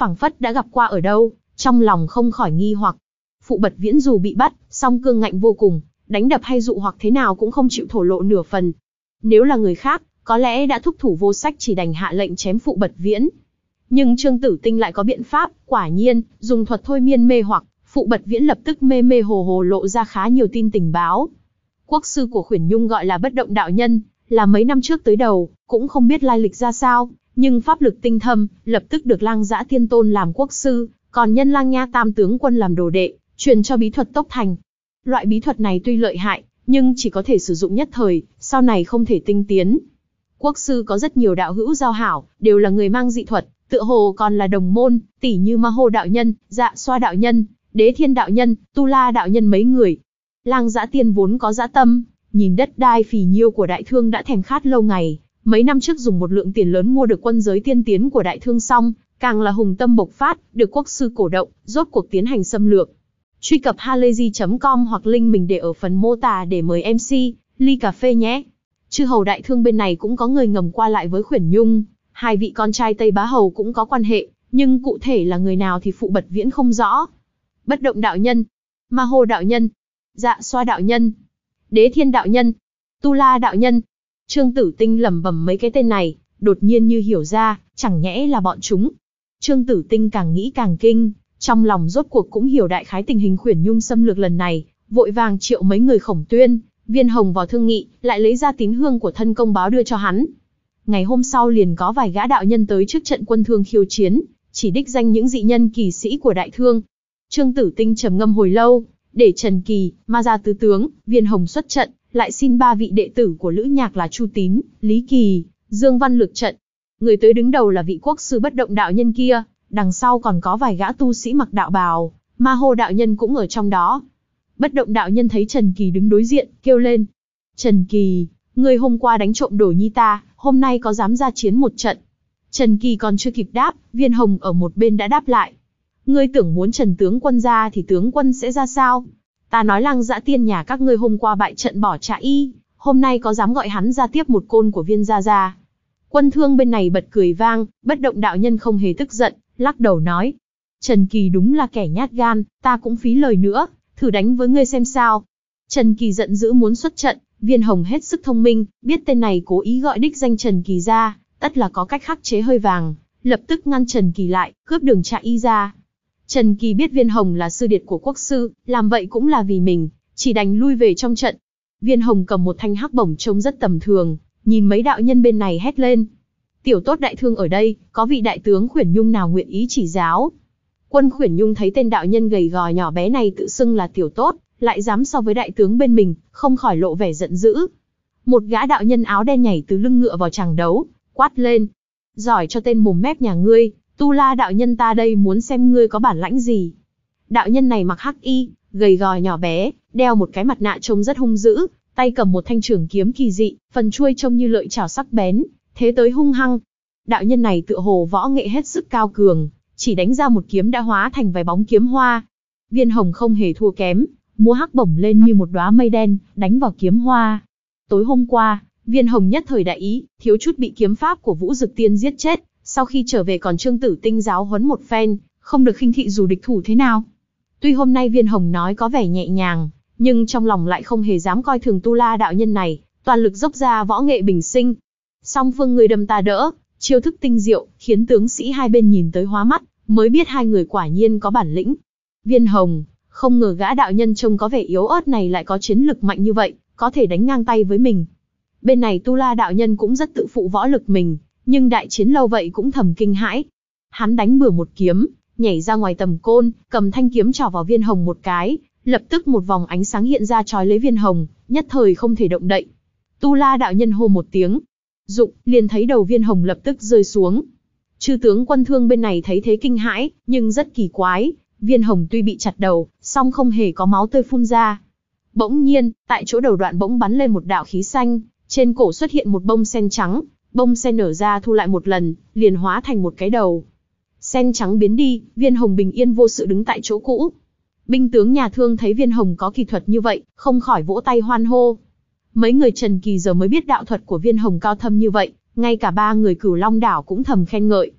Speaker 1: phảng phất đã gặp qua ở đâu, trong lòng không khỏi nghi hoặc. Phụ Bật Viễn dù bị bắt, song cương ngạnh vô cùng, đánh đập hay dụ hoặc thế nào cũng không chịu thổ lộ nửa phần. Nếu là người khác, có lẽ đã thúc thủ vô sách chỉ đành hạ lệnh chém Phụ Bật Viễn. Nhưng Trương Tử Tinh lại có biện pháp, quả nhiên, dùng thuật thôi miên mê hoặc, Phụ Bật Viễn lập tức mê mê hồ hồ lộ ra khá nhiều tin tình báo. Quốc sư của Khuyển Nhung gọi là Bất Động đạo nhân, là mấy năm trước tới đầu, cũng không biết lai lịch ra sao, nhưng pháp lực tinh thâm, lập tức được Lang Dã Tiên Tôn làm quốc sư, còn nhân Lang Nha Tam tướng quân làm đồ đệ, truyền cho bí thuật tốc thành. Loại bí thuật này tuy lợi hại, nhưng chỉ có thể sử dụng nhất thời, sau này không thể tinh tiến. Quốc sư có rất nhiều đạo hữu giao hảo, đều là người mang dị thuật, tựa hồ còn là đồng môn, tỷ như Ma Hô đạo nhân, Dạ Xoa đạo nhân, Đế Thiên đạo nhân, Tu La đạo nhân mấy người. Lang Dã Tiên vốn có dã tâm, nhìn đất đai phì nhiêu của Đại Thương đã thèm khát lâu ngày, mấy năm trước dùng một lượng tiền lớn mua được quân giới tiên tiến của Đại Thương xong, càng là hùng tâm bộc phát, được quốc sư cổ động, rốt cuộc tiến hành xâm lược. Truy cập halayzi chấm com hoặc link mình để ở phần mô tả để mời em xê, ly cà phê nhé. Chư hầu Đại Thương bên này cũng có người ngầm qua lại với Khuyển Nhung, hai vị con trai Tây Bá Hầu cũng có quan hệ, nhưng cụ thể là người nào thì Phụ Bật Viễn không rõ. Bất Động đạo nhân, Ma Hô đạo nhân, Dạ Xoa đạo nhân, Đế Thiên đạo nhân, Tu La đạo nhân. Trương Tử Tinh lẩm bẩm mấy cái tên này, đột nhiên như hiểu ra, chẳng nhẽ là bọn chúng. Trương Tử Tinh càng nghĩ càng kinh, trong lòng rốt cuộc cũng hiểu đại khái tình hình Khuyển Nhung xâm lược lần này, vội vàng triệu mấy người Khổng Tuyên, Viên Hồng vào thương nghị, lại lấy ra tín hương của thân công báo đưa cho hắn. Ngày hôm sau liền có vài gã đạo nhân tới trước trận quân Thương khiêu chiến, chỉ đích danh những dị nhân kỳ sĩ của Đại Thương. Trương Tử Tinh trầm ngâm hồi lâu, để Trần Kỳ, Ma Gia tứ tướng, Viên Hồng xuất trận, lại xin ba vị đệ tử của Lữ Nhạc là Chu Tín, Lý Kỳ, Dương Văn lược trận. Người tới đứng đầu là vị quốc sư Bất Động đạo nhân kia, đằng sau còn có vài gã tu sĩ mặc đạo bào, Ma Hô đạo nhân cũng ở trong đó. Bất Động đạo nhân thấy Trần Kỳ đứng đối diện, kêu lên: Trần Kỳ, ngươi hôm qua đánh trộm đồ nhi ta, hôm nay có dám ra chiến một trận? Trần Kỳ còn chưa kịp đáp, Viên Hồng ở một bên đã đáp lại: ngươi tưởng muốn Trần tướng quân ra thì tướng quân sẽ ra sao? Ta nói Lang Dã Tiên nhà các ngươi hôm qua bại trận bỏ chạy, hôm nay có dám gọi hắn ra tiếp một côn của Viên gia gia? Quân Thương bên này bật cười vang, Bất Động đạo nhân không hề tức giận, lắc đầu nói: Trần Kỳ đúng là kẻ nhát gan, ta cũng phí lời nữa, thử đánh với ngươi xem sao. Trần Kỳ giận dữ muốn xuất trận, Viên Hồng hết sức thông minh, biết tên này cố ý gọi đích danh Trần Kỳ ra, tất là có cách khắc chế hơi vàng, lập tức ngăn Trần Kỳ lại, cướp đường chạy y ra. Trần Kỳ biết Viên Hồng là sư điệt của quốc sư, làm vậy cũng là vì mình, chỉ đành lui về trong trận. Viên Hồng cầm một thanh hắc bổng trông rất tầm thường, nhìn mấy đạo nhân bên này hét lên: tiểu tốt Đại Thương ở đây, có vị đại tướng Khuyển Nhung nào nguyện ý chỉ giáo? Quân Khuyển Nhung thấy tên đạo nhân gầy gò nhỏ bé này tự xưng là tiểu tốt, lại dám so với đại tướng bên mình, không khỏi lộ vẻ giận dữ. Một gã đạo nhân áo đen nhảy từ lưng ngựa vào chàng đấu, quát lên: giỏi cho tên mồm mép nhà ngươi, Tu La đạo nhân ta đây muốn xem ngươi có bản lãnh gì. Đạo nhân này mặc hắc y, gầy gò nhỏ bé, đeo một cái mặt nạ trông rất hung dữ, tay cầm một thanh trường kiếm kỳ dị, phần chuôi trông như lợi chảo sắc bén, thế tới hung hăng. Đạo nhân này tựa hồ võ nghệ hết sức cao cường, chỉ đánh ra một kiếm đã hóa thành vài bóng kiếm hoa. Viên Hồng không hề thua kém, múa hắc bổng lên như một đóa mây đen, đánh vào kiếm hoa. Tối hôm qua, Viên Hồng nhất thời đại ý, thiếu chút bị kiếm pháp của Vũ Dực Tiên giết chết, sau khi trở về còn Trương Tử Tinh giáo huấn một phen, không được khinh thị dù địch thủ thế nào. Tuy hôm nay Viên Hồng nói có vẻ nhẹ nhàng, nhưng trong lòng lại không hề dám coi thường Tu La đạo nhân này, toàn lực dốc ra võ nghệ bình sinh. Song phương người đâm ta đỡ, chiêu thức tinh diệu, khiến tướng sĩ hai bên nhìn tới hóa mắt, mới biết hai người quả nhiên có bản lĩnh. Viên Hồng, không ngờ gã đạo nhân trông có vẻ yếu ớt này lại có chiến lực mạnh như vậy, có thể đánh ngang tay với mình. Bên này Tu La đạo nhân cũng rất tự phụ võ lực mình, nhưng đại chiến lâu vậy cũng thầm kinh hãi. Hắn đánh bừa một kiếm, nhảy ra ngoài tầm côn, cầm thanh kiếm chỏ vào Viên Hồng một cái, lập tức một vòng ánh sáng hiện ra trói lấy Viên Hồng, nhất thời không thể động đậy. Tu La đạo nhân hô một tiếng, dụng, liền thấy đầu Viên Hồng lập tức rơi xuống. Chư tướng quân Thương bên này thấy thế kinh hãi, nhưng rất kỳ quái, Viên Hồng tuy bị chặt đầu, song không hề có máu tươi phun ra. Bỗng nhiên, tại chỗ đầu đoạn bỗng bắn lên một đạo khí xanh, trên cổ xuất hiện một bông sen trắng, bông sen nở ra thu lại một lần, liền hóa thành một cái đầu. Sen trắng biến đi, Viên Hồng bình yên vô sự đứng tại chỗ cũ. Binh tướng nhà Thương thấy Viên Hồng có kỳ thuật như vậy, không khỏi vỗ tay hoan hô. Mấy người Trần Kỳ giờ mới biết đạo thuật của Viên Hồng cao thâm như vậy, ngay cả ba người Cửu Long đảo cũng thầm khen ngợi.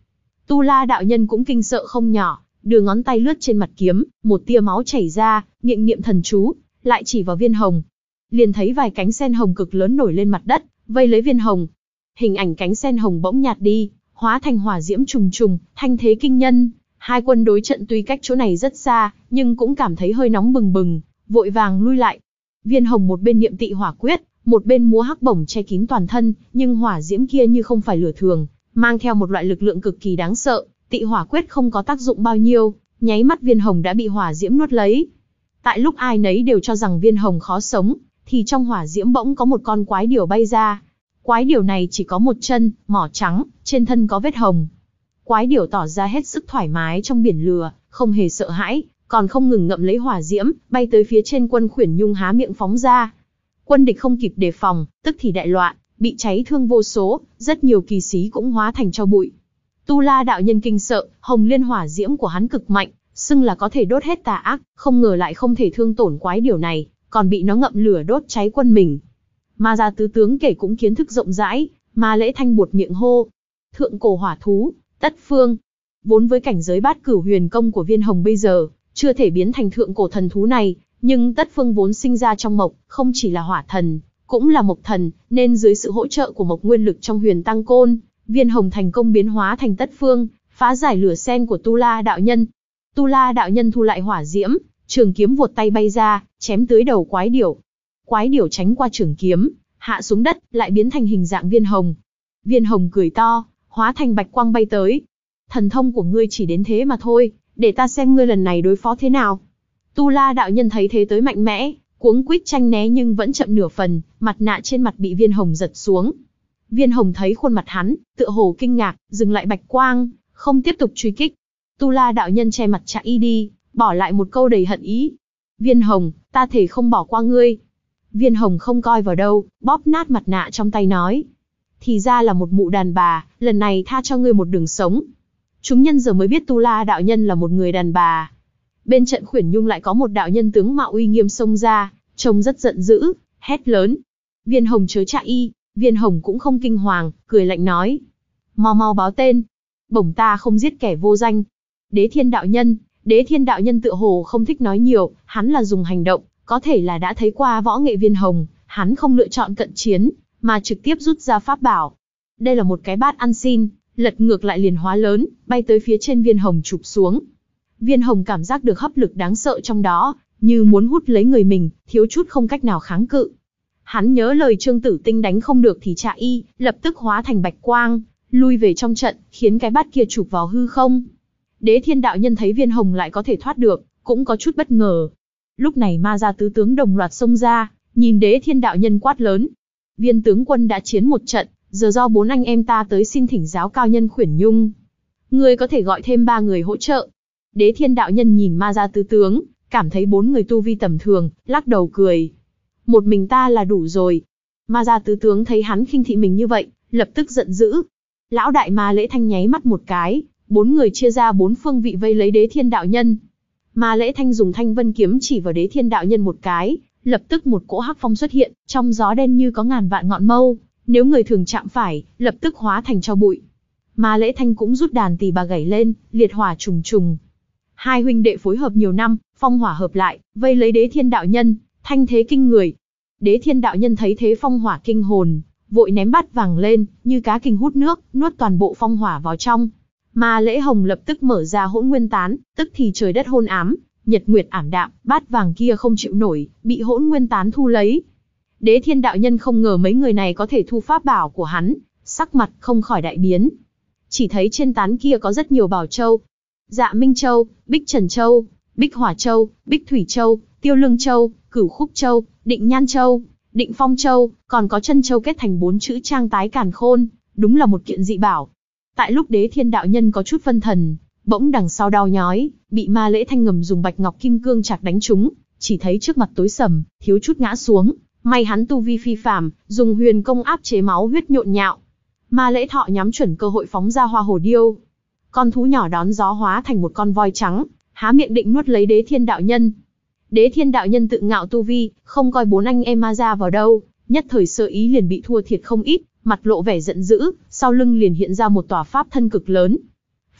Speaker 1: Tu La đạo nhân cũng kinh sợ không nhỏ, đưa ngón tay lướt trên mặt kiếm, một tia máu chảy ra, miệng niệm thần chú, lại chỉ vào viên hồng. Liền thấy vài cánh sen hồng cực lớn nổi lên mặt đất, vây lấy viên hồng. Hình ảnh cánh sen hồng bỗng nhạt đi, hóa thành hỏa diễm trùng trùng, thanh thế kinh nhân. Hai quân đối trận tuy cách chỗ này rất xa, nhưng cũng cảm thấy hơi nóng bừng bừng, vội vàng lui lại. Viên hồng một bên niệm tị hỏa quyết, một bên múa hắc bổng che kín toàn thân, nhưng hỏa diễm kia như không phải lửa thường, mang theo một loại lực lượng cực kỳ đáng sợ. Tị hỏa quyết không có tác dụng bao nhiêu, nháy mắt viên hồng đã bị hỏa diễm nuốt lấy. Tại lúc ai nấy đều cho rằng viên hồng khó sống, thì trong hỏa diễm bỗng có một con quái điểu bay ra. Quái điểu này chỉ có một chân, mỏ trắng, trên thân có vết hồng. Quái điểu tỏ ra hết sức thoải mái trong biển lửa, không hề sợ hãi, còn không ngừng ngậm lấy hỏa diễm, bay tới phía trên quân Khuyển Nhung há miệng phóng ra. Quân địch không kịp đề phòng, tức thì đại loạn, bị cháy thương vô số, rất nhiều kỳ sĩ cũng hóa thành tro bụi. Tu La đạo nhân kinh sợ, hồng liên hỏa diễm của hắn cực mạnh, xưng là có thể đốt hết tà ác, không ngờ lại không thể thương tổn quái điểu này, còn bị nó ngậm lửa đốt cháy quân mình. Ma gia tứ tướng kể cũng kiến thức rộng rãi, Ma Lễ Thanh buột miệng hô: thượng cổ hỏa thú, Tất Phương. Vốn với cảnh giới bát cửu huyền công của viên hồng bây giờ, chưa thể biến thành thượng cổ thần thú này, nhưng Tất Phương vốn sinh ra trong mộc, không chỉ là hỏa thần, cũng là mộc thần, nên dưới sự hỗ trợ của mộc nguyên lực trong huyền tăng côn, viên hồng thành công biến hóa thành Tất Phương, phá giải lửa sen của Tu La đạo nhân. Tu La đạo nhân thu lại hỏa diễm, trường kiếm vuột tay bay ra, chém tới đầu quái điểu. Quái điểu tránh qua trường kiếm, hạ xuống đất, lại biến thành hình dạng viên hồng. Viên hồng cười to, hóa thành bạch quang bay tới. Thần thông của ngươi chỉ đến thế mà thôi, để ta xem ngươi lần này đối phó thế nào. Tu La đạo nhân thấy thế tới mạnh mẽ, cuống quýt tranh né nhưng vẫn chậm nửa phần, mặt nạ trên mặt bị viên hồng giật xuống. Viên hồng thấy khuôn mặt hắn, tựa hồ kinh ngạc, dừng lại bạch quang, không tiếp tục truy kích. Tu La đạo nhân che mặt chạy đi, bỏ lại một câu đầy hận ý. Viên hồng, ta thể không bỏ qua ngươi. Viên hồng không coi vào đâu, bóp nát mặt nạ trong tay nói: thì ra là một mụ đàn bà, lần này tha cho ngươi một đường sống. Chúng nhân giờ mới biết Tu La đạo nhân là một người đàn bà. Bên trận Khuyển Nhung lại có một đạo nhân tướng mạo uy nghiêm xông ra, trông rất giận dữ, hét lớn: Viên hồng chớ chạy y. Viên hồng cũng không kinh hoàng, cười lạnh nói: mau mau báo tên, bổng ta không giết kẻ vô danh. Đế Thiên đạo nhân, Đế Thiên đạo nhân tựa hồ không thích nói nhiều, hắn là dùng hành động, có thể là đã thấy qua võ nghệ viên hồng, hắn không lựa chọn cận chiến, mà trực tiếp rút ra pháp bảo. Đây là một cái bát ăn xin, lật ngược lại liền hóa lớn, bay tới phía trên viên hồng chụp xuống. Viên hồng cảm giác được hấp lực đáng sợ trong đó, như muốn hút lấy người mình, thiếu chút không cách nào kháng cự. Hắn nhớ lời Trương Tử Tinh đánh không được thì chạy y, lập tức hóa thành bạch quang, lui về trong trận, khiến cái bát kia chụp vào hư không. Đế Thiên đạo nhân thấy viên hồng lại có thể thoát được, cũng có chút bất ngờ. Lúc này ma gia tứ tướng đồng loạt xông ra, nhìn Đế Thiên đạo nhân quát lớn: Viên tướng quân đã chiến một trận, giờ do bốn anh em ta tới xin thỉnh giáo cao nhân Khuyển Nhung. Người có thể gọi thêm ba người hỗ trợ. Đế Thiên đạo nhân nhìn ma gia tứ tướng, cảm thấy bốn người tu vi tầm thường, lắc đầu cười: một mình ta là đủ rồi. Ma gia tứ tướng thấy hắn khinh thị mình như vậy, lập tức giận dữ. Lão đại Ma Lễ Thanh nháy mắt một cái, bốn người chia ra bốn phương vị vây lấy Đế Thiên đạo nhân. Ma Lễ Thanh dùng Thanh Vân kiếm chỉ vào Đế Thiên đạo nhân một cái, lập tức một cỗ hắc phong xuất hiện, trong gió đen như có ngàn vạn ngọn mâu, nếu người thường chạm phải, lập tức hóa thành tro bụi. Ma Lễ Thanh cũng rút đàn tỳ bà gảy lên, liệt hỏa trùng trùng. Hai huynh đệ phối hợp nhiều năm, phong hỏa hợp lại, vây lấy Đế Thiên đạo nhân, thanh thế kinh người. Đế Thiên đạo nhân thấy thế phong hỏa kinh hồn, vội ném bát vàng lên, như cá kình hút nước, nuốt toàn bộ phong hỏa vào trong. Ma Lễ Hồng lập tức mở ra hỗn nguyên tán, tức thì trời đất hôn ám, nhật nguyệt ảm đạm, bát vàng kia không chịu nổi, bị hỗn nguyên tán thu lấy. Đế Thiên đạo nhân không ngờ mấy người này có thể thu pháp bảo của hắn, sắc mặt không khỏi đại biến. Chỉ thấy trên tán kia có rất nhiều bảo châu: Dạ Minh Châu, Bích Trần Châu, Bích Hỏa Châu, Bích Thủy Châu, Tiêu Lương Châu, Cửu Khúc Châu, Định Nhan Châu, Định Phong Châu, còn có Chân Châu kết thành bốn chữ Trang Tái Càn Khôn, đúng là một kiện dị bảo. Tại lúc Đế Thiên đạo nhân có chút phân thần, bỗng đằng sau đau nhói, bị Ma Lễ Thanh ngầm dùng bạch ngọc kim cương chạc đánh trúng, chỉ thấy trước mặt tối sầm, thiếu chút ngã xuống. May hắn tu vi phi phàm, dùng huyền công áp chế máu huyết nhộn nhạo. Ma Lễ Thọ nhắm chuẩn cơ hội phóng ra hoa hồ điêu. Con thú nhỏ đón gió hóa thành một con voi trắng, há miệng định nuốt lấy Đế Thiên đạo nhân. Đế Thiên đạo nhân tự ngạo tu vi, không coi bốn anh em ma gia vào đâu, nhất thời sơ ý liền bị thua thiệt không ít, mặt lộ vẻ giận dữ, sau lưng liền hiện ra một tòa pháp thân cực lớn.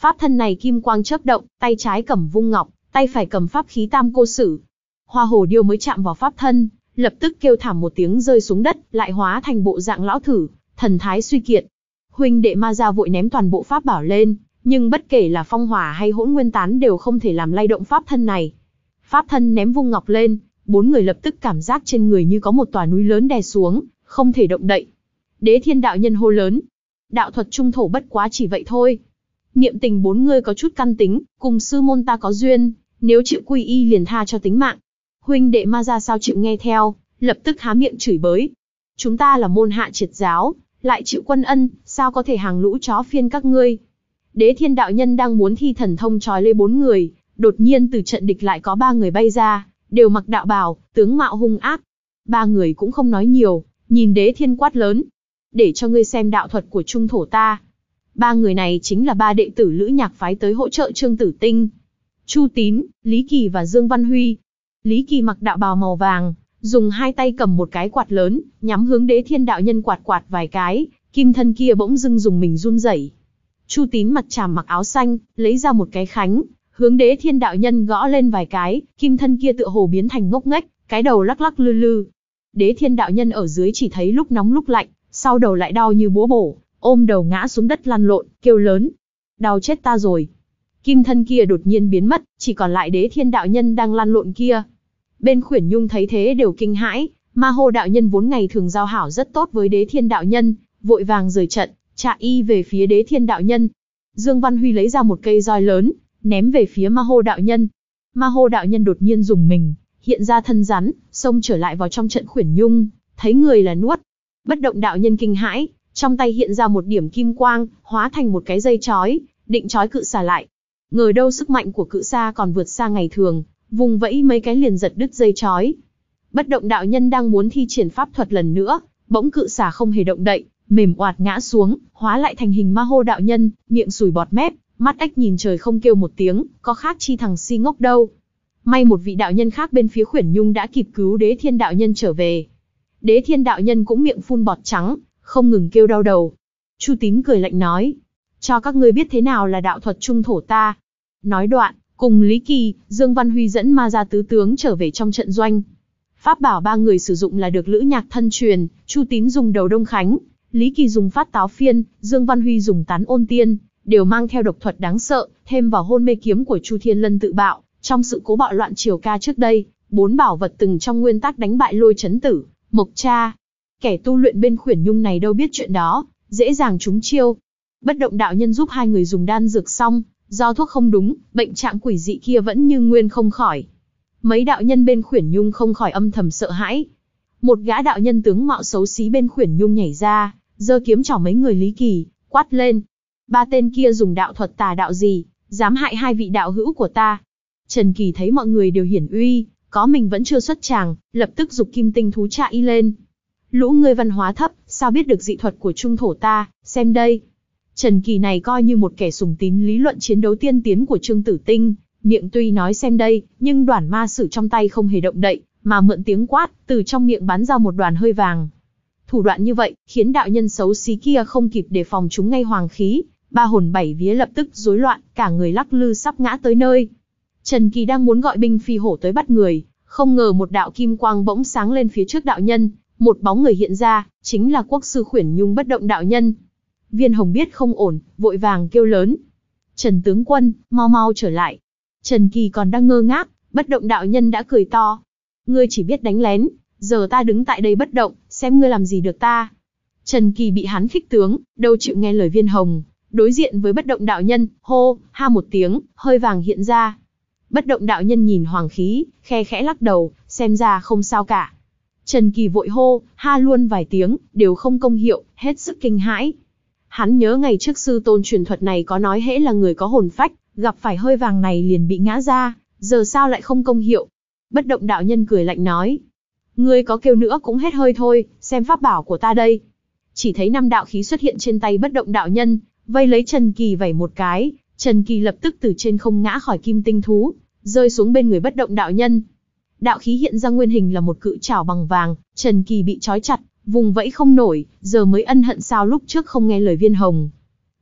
Speaker 1: Pháp thân này kim quang chớp động, tay trái cầm vung ngọc, tay phải cầm pháp khí tam cô sử. Hoa hồ điêu mới chạm vào pháp thân, lập tức kêu thảm một tiếng rơi xuống đất, lại hóa thành bộ dạng lão thử, thần thái suy kiệt. Huynh đệ ma gia vội ném toàn bộ pháp bảo lên, nhưng bất kể là phong hỏa hay hỗn nguyên tán đều không thể làm lay động pháp thân này. Pháp thân ném vung ngọc lên, bốn người lập tức cảm giác trên người như có một tòa núi lớn đè xuống, không thể động đậy. Đế Thiên đạo nhân hô lớn: đạo thuật trung thổ bất quá chỉ vậy thôi. Niệm tình bốn người có chút căn tính, cùng sư môn ta có duyên, nếu chịu quy y liền tha cho tính mạng. Huynh đệ ma gia sao chịu nghe theo, lập tức há miệng chửi bới. Chúng ta là môn hạ triệt giáo, lại chịu quân ân, sao có thể hàng lũ chó phiên các ngươi. Đế Thiên đạo nhân đang muốn thi thần thông trói lấy bốn người, đột nhiên từ trận địch lại có ba người bay ra, đều mặc đạo bào, tướng mạo hung ác. Ba người cũng không nói nhiều, nhìn Đế Thiên quát lớn: để cho ngươi xem đạo thuật của trung thổ ta. Ba người này chính là ba đệ tử Lữ Nhạc phái tới hỗ trợ Trương Tử Tinh. Chu Tín, Lý Kỳ và Dương Văn Huy. Lý Kỳ mặc đạo bào màu vàng, dùng hai tay cầm một cái quạt lớn, nhắm hướng Đế Thiên đạo nhân quạt quạt vài cái, kim thân kia bỗng dưng dùng mình run rẩy. Chu Tín mặt tràm mặc áo xanh, lấy ra một cái khánh, hướng Đế Thiên đạo nhân gõ lên vài cái, kim thân kia tựa hồ biến thành ngốc nghếch, cái đầu lắc lắc lư lư. Đế Thiên đạo nhân ở dưới chỉ thấy lúc nóng lúc lạnh, sau đầu lại đau như búa bổ, ôm đầu ngã xuống đất lăn lộn, kêu lớn: đau chết ta rồi. Kim thân kia đột nhiên biến mất, chỉ còn lại Đế Thiên đạo nhân đang lăn lộn kia. Bên Khuyển Nhung thấy thế đều kinh hãi, Ma Hô đạo nhân vốn ngày thường giao hảo rất tốt với Đế Thiên đạo nhân, vội vàng rời trận, trạ y về phía Đế Thiên đạo nhân. Dương Văn Huy lấy ra một cây roi lớn, ném về phía Ma Hô đạo nhân. Ma Hô đạo nhân đột nhiên dùng mình, hiện ra thân rắn, xông trở lại vào trong trận Khuyển Nhung, thấy người là nuốt. Bất động đạo nhân kinh hãi, trong tay hiện ra một điểm kim quang, hóa thành một cái dây chói, định chói cự xà lại. Ngờ đâu sức mạnh của cự xà còn vượt xa ngày thường, vùng vẫy mấy cái liền giật đứt dây chói. Bất động đạo nhân đang muốn thi triển pháp thuật lần nữa, bỗng cự xà không hề động đậy, mềm oạt ngã xuống, hóa lại thành hình Ma Hô đạo nhân, miệng sùi bọt mép, mắt ếch nhìn trời không kêu một tiếng, có khác chi thằng si ngốc đâu. May một vị đạo nhân khác bên phía Khuyển Nhung đã kịp cứu Đế Thiên đạo nhân trở về. Đế Thiên đạo nhân cũng miệng phun bọt trắng, không ngừng kêu đau đầu. Chu Tín cười lạnh nói: cho các ngươi biết thế nào là đạo thuật trung thổ ta. Nói đoạn, cùng Lý Kỳ, Dương Văn Huy dẫn ma gia tứ tướng trở về trong trận doanh. Pháp bảo ba người sử dụng là được Lữ Nhạc thân truyền, Chu Tín dùng đầu đông khánh, Lý Kỳ dùng phát táo phiên, Dương Văn Huy dùng tán ôn tiên, đều mang theo độc thuật đáng sợ, thêm vào hôn mê kiếm của Chu Thiên Lân tự bạo. Trong sự cố bạo loạn triều ca trước đây, bốn bảo vật từng trong nguyên tắc đánh bại Lôi Chấn Tử, Mộc Cha. Kẻ tu luyện bên Khuyển Nhung này đâu biết chuyện đó, dễ dàng trúng chiêu. Bất động đạo nhân giúp hai người dùng đan dược xong, do thuốc không đúng, bệnh trạng quỷ dị kia vẫn như nguyên không khỏi. Mấy đạo nhân bên Khuyển Nhung không khỏi âm thầm sợ hãi. Một gã đạo nhân tướng mạo xấu xí bên Khuyển Nhung nhảy ra, giơ kiếm chỏ mấy người Lý Kỳ, quát lên: ba tên kia dùng đạo thuật tà đạo gì, dám hại hai vị đạo hữu của ta. Trần Kỳ thấy mọi người đều hiển uy, có mình vẫn chưa xuất tràng, lập tức giục kim tinh thú trạ y lên. Lũ ngươi văn hóa thấp, sao biết được dị thuật của trung thổ ta, xem đây. Trần Kỳ này coi như một kẻ sùng tín lý luận chiến đấu tiên tiến của Trương Tử Tinh, miệng tuy nói xem đây, nhưng đoản ma sử trong tay không hề động đậy, mà mượn tiếng quát, từ trong miệng bắn ra một đoàn hơi vàng. Thủ đoạn như vậy, khiến đạo nhân xấu xí kia không kịp đề phòng chúng ngay hoàng khí, ba hồn bảy vía lập tức rối loạn, cả người lắc lư sắp ngã tới nơi. Trần Kỳ đang muốn gọi binh phi hổ tới bắt người, không ngờ một đạo kim quang bỗng sáng lên phía trước đạo nhân, một bóng người hiện ra, chính là quốc sư Khuyển Nhung bất động đạo nhân. Viên Hồng biết không ổn, vội vàng kêu lớn: Trần tướng quân, mau mau trở lại. Trần Kỳ còn đang ngơ ngác, bất động đạo nhân đã cười to: ngươi chỉ biết đánh lén, giờ ta đứng tại đây bất động, xem ngươi làm gì được ta. Trần Kỳ bị hắn khích tướng, đâu chịu nghe lời Viên Hồng, đối diện với bất động đạo nhân, hô, ha một tiếng, hơi vàng hiện ra. Bất động đạo nhân nhìn hoàng khí, khe khẽ lắc đầu, xem ra không sao cả. Trần Kỳ vội hô, ha luôn vài tiếng, đều không công hiệu, hết sức kinh hãi. Hắn nhớ ngày trước sư tôn truyền thuật này có nói hễ là người có hồn phách, gặp phải hơi vàng này liền bị ngã ra, giờ sao lại không công hiệu. Bất động đạo nhân cười lạnh nói: ngươi có kêu nữa cũng hết hơi thôi, xem pháp bảo của ta đây. Chỉ thấy năm đạo khí xuất hiện trên tay bất động đạo nhân, vây lấy Trần Kỳ vẩy một cái, Trần Kỳ lập tức từ trên không ngã khỏi kim tinh thú, rơi xuống bên người bất động đạo nhân. Đạo khí hiện ra nguyên hình là một cự trảo bằng vàng, Trần Kỳ bị trói chặt, vùng vẫy không nổi, giờ mới ân hận sao lúc trước không nghe lời Viên Hồng.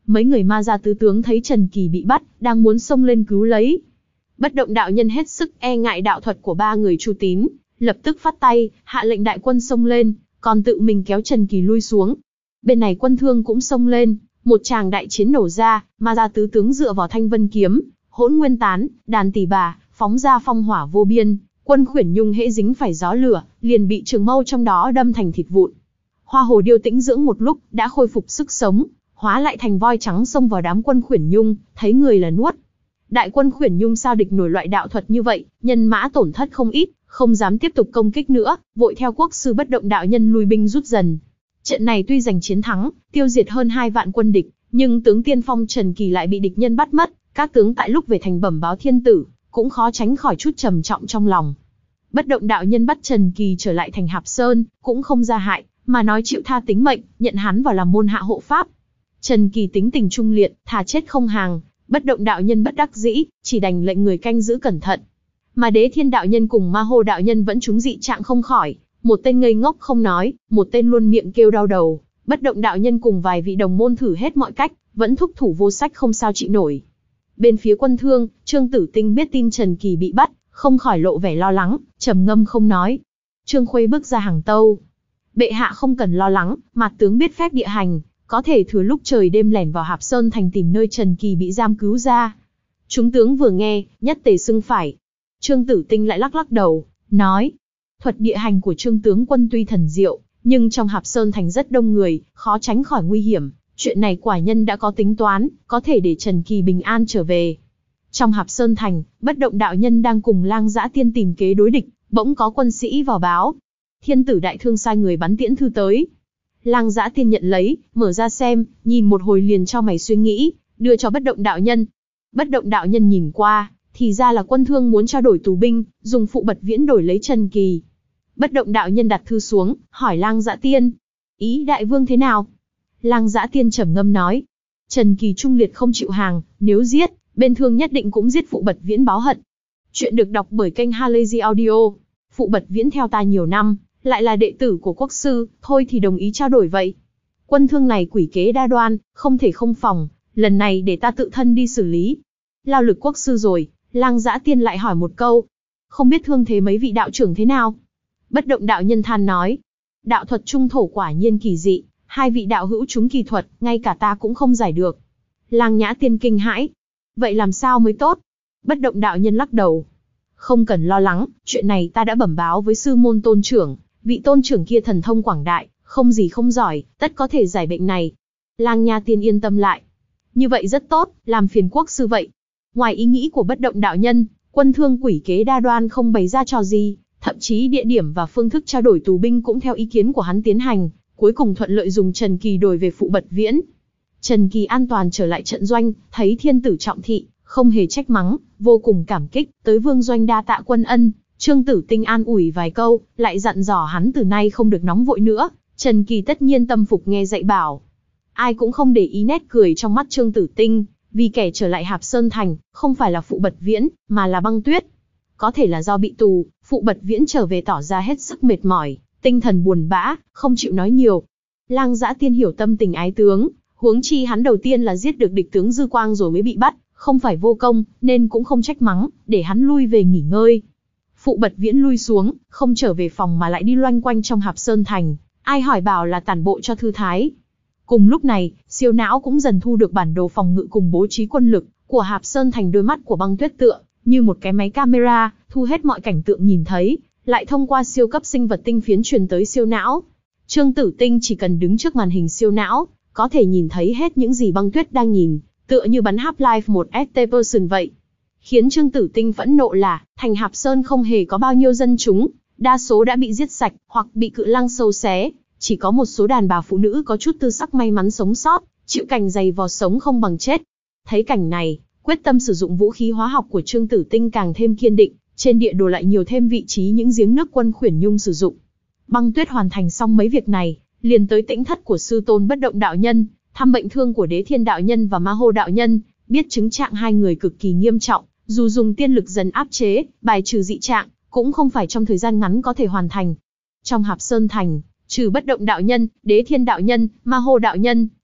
Speaker 1: mấy người ma gia tứ tướng thấy Trần Kỳ bị bắt, đang muốn xông lên cứu lấy. Bất động đạo nhân hết sức e ngại đạo thuật của ba người Chu Tín, lập tức phát tay, hạ lệnh đại quân xông lên, còn tự mình kéo Trần Kỳ lui xuống. Bên này Quân Thương cũng xông lên, một tràng đại chiến nổ ra, ma gia tứ tướng dựa vào Thanh Vân kiếm, Hỗn Nguyên tán, Đàn Tỷ bà, phóng ra phong hỏa vô biên, Quân Khuyển Nhung hễ dính phải gió lửa, liền bị trường mâu trong đó đâm thành thịt vụn. Hoa Hồ Điêu tĩnh dưỡng một lúc, đã khôi phục sức sống, hóa lại thành voi trắng xông vào đám Quân Khuyển Nhung, thấy người là nuốt. Đại Quân Khuyển Nhung sao địch nổi loại đạo thuật như vậy, nhân mã tổn thất không ít, không dám tiếp tục công kích nữa, vội theo quốc sư Bất động đạo nhân lui binh rút dần. Trận này tuy giành chiến thắng, tiêu diệt hơn hai vạn quân địch, nhưng tướng tiên phong Trần Kỳ lại bị địch nhân bắt mất, các tướng tại lúc về thành bẩm báo thiên tử, cũng khó tránh khỏi chút trầm trọng trong lòng. Bất động đạo nhân bắt Trần Kỳ trở lại thành Hạp Sơn, cũng không ra hại, mà nói chịu tha tính mệnh, nhận hắn vào làm môn hạ hộ pháp. Trần Kỳ tính tình trung liệt, thà chết không hàng, Bất động đạo nhân bất đắc dĩ, chỉ đành lệnh người canh giữ cẩn thận. Mà Đế Thiên đạo nhân cùng Ma Hô đạo nhân vẫn trúng dị trạng không khỏi, một tên ngây ngốc không nói, một tên luôn miệng kêu đau đầu. Bất động đạo nhân cùng vài vị đồng môn thử hết mọi cách, vẫn thúc thủ vô sách không sao trị nổi. Bên phía Quân Thương, Trương Tử Tinh biết tin Trần Kỳ bị bắt, không khỏi lộ vẻ lo lắng, trầm ngâm không nói. Trương Khuê bước ra hàng tâu. Bệ hạ không cần lo lắng, Mạt tướng biết phép địa hành, có thể thừa lúc trời đêm lẻn vào Hạp Sơn thành tìm nơi Trần Kỳ bị giam cứu ra. Chúng tướng vừa nghe, nhất tề xưng phải. Trương Tử Tinh lại lắc lắc đầu, nói: thuật địa hành của Trương tướng quân tuy thần diệu, nhưng trong Hạp Sơn thành rất đông người, khó tránh khỏi nguy hiểm. Chuyện này quả nhân đã có tính toán, có thể để Trần Kỳ bình an trở về. Trong Hạp Sơn thành, Bất động đạo nhân đang cùng Lang Dã Tiên tìm kế đối địch, bỗng có quân sĩ vào báo. Thiên tử đại thương sai người bắn tiễn thư tới. Lang Dã Tiên nhận lấy, mở ra xem, nhìn một hồi liền cho mày suy nghĩ, đưa cho Bất động đạo nhân. Bất động đạo nhân nhìn qua, thì ra là Quân Thương muốn trao đổi tù binh, dùng Phụ Bật Viễn đổi lấy Trần Kỳ. Bất động đạo nhân đặt thư xuống, hỏi Lang Dã Tiên: ý đại vương thế nào? Lang Dã Tiên trầm ngâm nói: Trần Kỳ trung liệt không chịu hàng, nếu giết, bên Thương nhất định cũng giết Phụ Bật Viễn báo hận. Chuyện được đọc bởi kênh Halazy Audio. Phụ Bật Viễn theo ta nhiều năm, lại là đệ tử của quốc sư, thôi thì đồng ý trao đổi vậy. Quân Thương này quỷ kế đa đoan, không thể không phòng, lần này để ta tự thân đi xử lý. Lao lực quốc sư rồi, Lang Dã Tiên lại hỏi một câu: không biết thương thế mấy vị đạo trưởng thế nào? Bất động đạo nhân than nói: đạo thuật trung thổ quả nhiên kỳ dị, hai vị đạo hữu chúng kỳ thuật, ngay cả ta cũng không giải được. Lang Nhã Tiên kinh hãi: vậy làm sao mới tốt? Bất động đạo nhân lắc đầu: không cần lo lắng, chuyện này ta đã bẩm báo với sư môn tôn trưởng, vị tôn trưởng kia thần thông quảng đại, không gì không giỏi, tất có thể giải bệnh này. Lang Nha Tiên yên tâm lại: như vậy rất tốt, làm phiền quốc sư vậy. Ngoài ý nghĩ của Bất động đạo nhân, Quân Thương quỷ kế đa đoan không bày ra trò gì, thậm chí địa điểm và phương thức trao đổi tù binh cũng theo ý kiến của hắn tiến hành, cuối cùng thuận lợi dùng Trần Kỳ đổi về Phụ Bật Viễn. Trần Kỳ an toàn trở lại trận doanh, thấy thiên tử trọng thị, không hề trách mắng, vô cùng cảm kích, tới vương doanh đa tạ quân ân. Trương Tử Tinh an ủi vài câu, lại dặn dò hắn từ nay không được nóng vội nữa. Trần Kỳ tất nhiên tâm phục nghe dạy bảo. Ai cũng không để ý nét cười trong mắt Trương Tử Tinh, vì kẻ trở lại Hạp Sơn thành, không phải là Phụ Bật Viễn, mà là Băng Tuyết. Có thể là do bị tù, Phụ Bật Viễn trở về tỏ ra hết sức mệt mỏi, tinh thần buồn bã, không chịu nói nhiều. Lang Dã Tiên hiểu tâm tình ái tướng, huống chi hắn đầu tiên là giết được địch tướng Dư Quang rồi mới bị bắt, không phải vô công, nên cũng không trách mắng, để hắn lui về nghỉ ngơi. Phụ Bật Viễn lui xuống, không trở về phòng mà lại đi loanh quanh trong Hạp Sơn thành, ai hỏi bảo là tản bộ cho thư thái. Cùng lúc này, Siêu Não cũng dần thu được bản đồ phòng ngự cùng bố trí quân lực của Hạp Sơn thành. Đôi mắt của Băng Tuyết tựa như một cái máy camera, thu hết mọi cảnh tượng nhìn thấy, lại thông qua siêu cấp sinh vật tinh phiến truyền tới Siêu Não. Trương Tử Tinh chỉ cần đứng trước màn hình Siêu Não, có thể nhìn thấy hết những gì Băng Tuyết đang nhìn, tựa như bắn Half-Life một ét tê version vậy. Khiến Trương Tử Tinh phẫn nộ là, thành Hạp Sơn không hề có bao nhiêu dân chúng, đa số đã bị giết sạch, hoặc bị cự lang sâu xé, chỉ có một số đàn bà phụ nữ có chút tư sắc may mắn sống sót, chịu cảnh dày vò sống không bằng chết. Thấy cảnh này, quyết tâm sử dụng vũ khí hóa học của Trương Tử Tinh càng thêm kiên định, trên địa đồ lại nhiều thêm vị trí những giếng nước Quân Khuyển Nhung sử dụng. Băng Tuyết hoàn thành xong mấy việc này, liền tới tĩnh thất của sư tôn Bất động đạo nhân, thăm bệnh thương của Đế Thiên đạo nhân và Ma Hô đạo nhân, biết chứng trạng hai người cực kỳ nghiêm trọng, dù dùng tiên lực dần áp chế, bài trừ dị trạng, cũng không phải trong thời gian ngắn có thể hoàn thành. Trong Hạp Sơn thành, trừ Bất động đạo nhân, Đế Thiên đạo nhân, Ma Hô đạo nhân,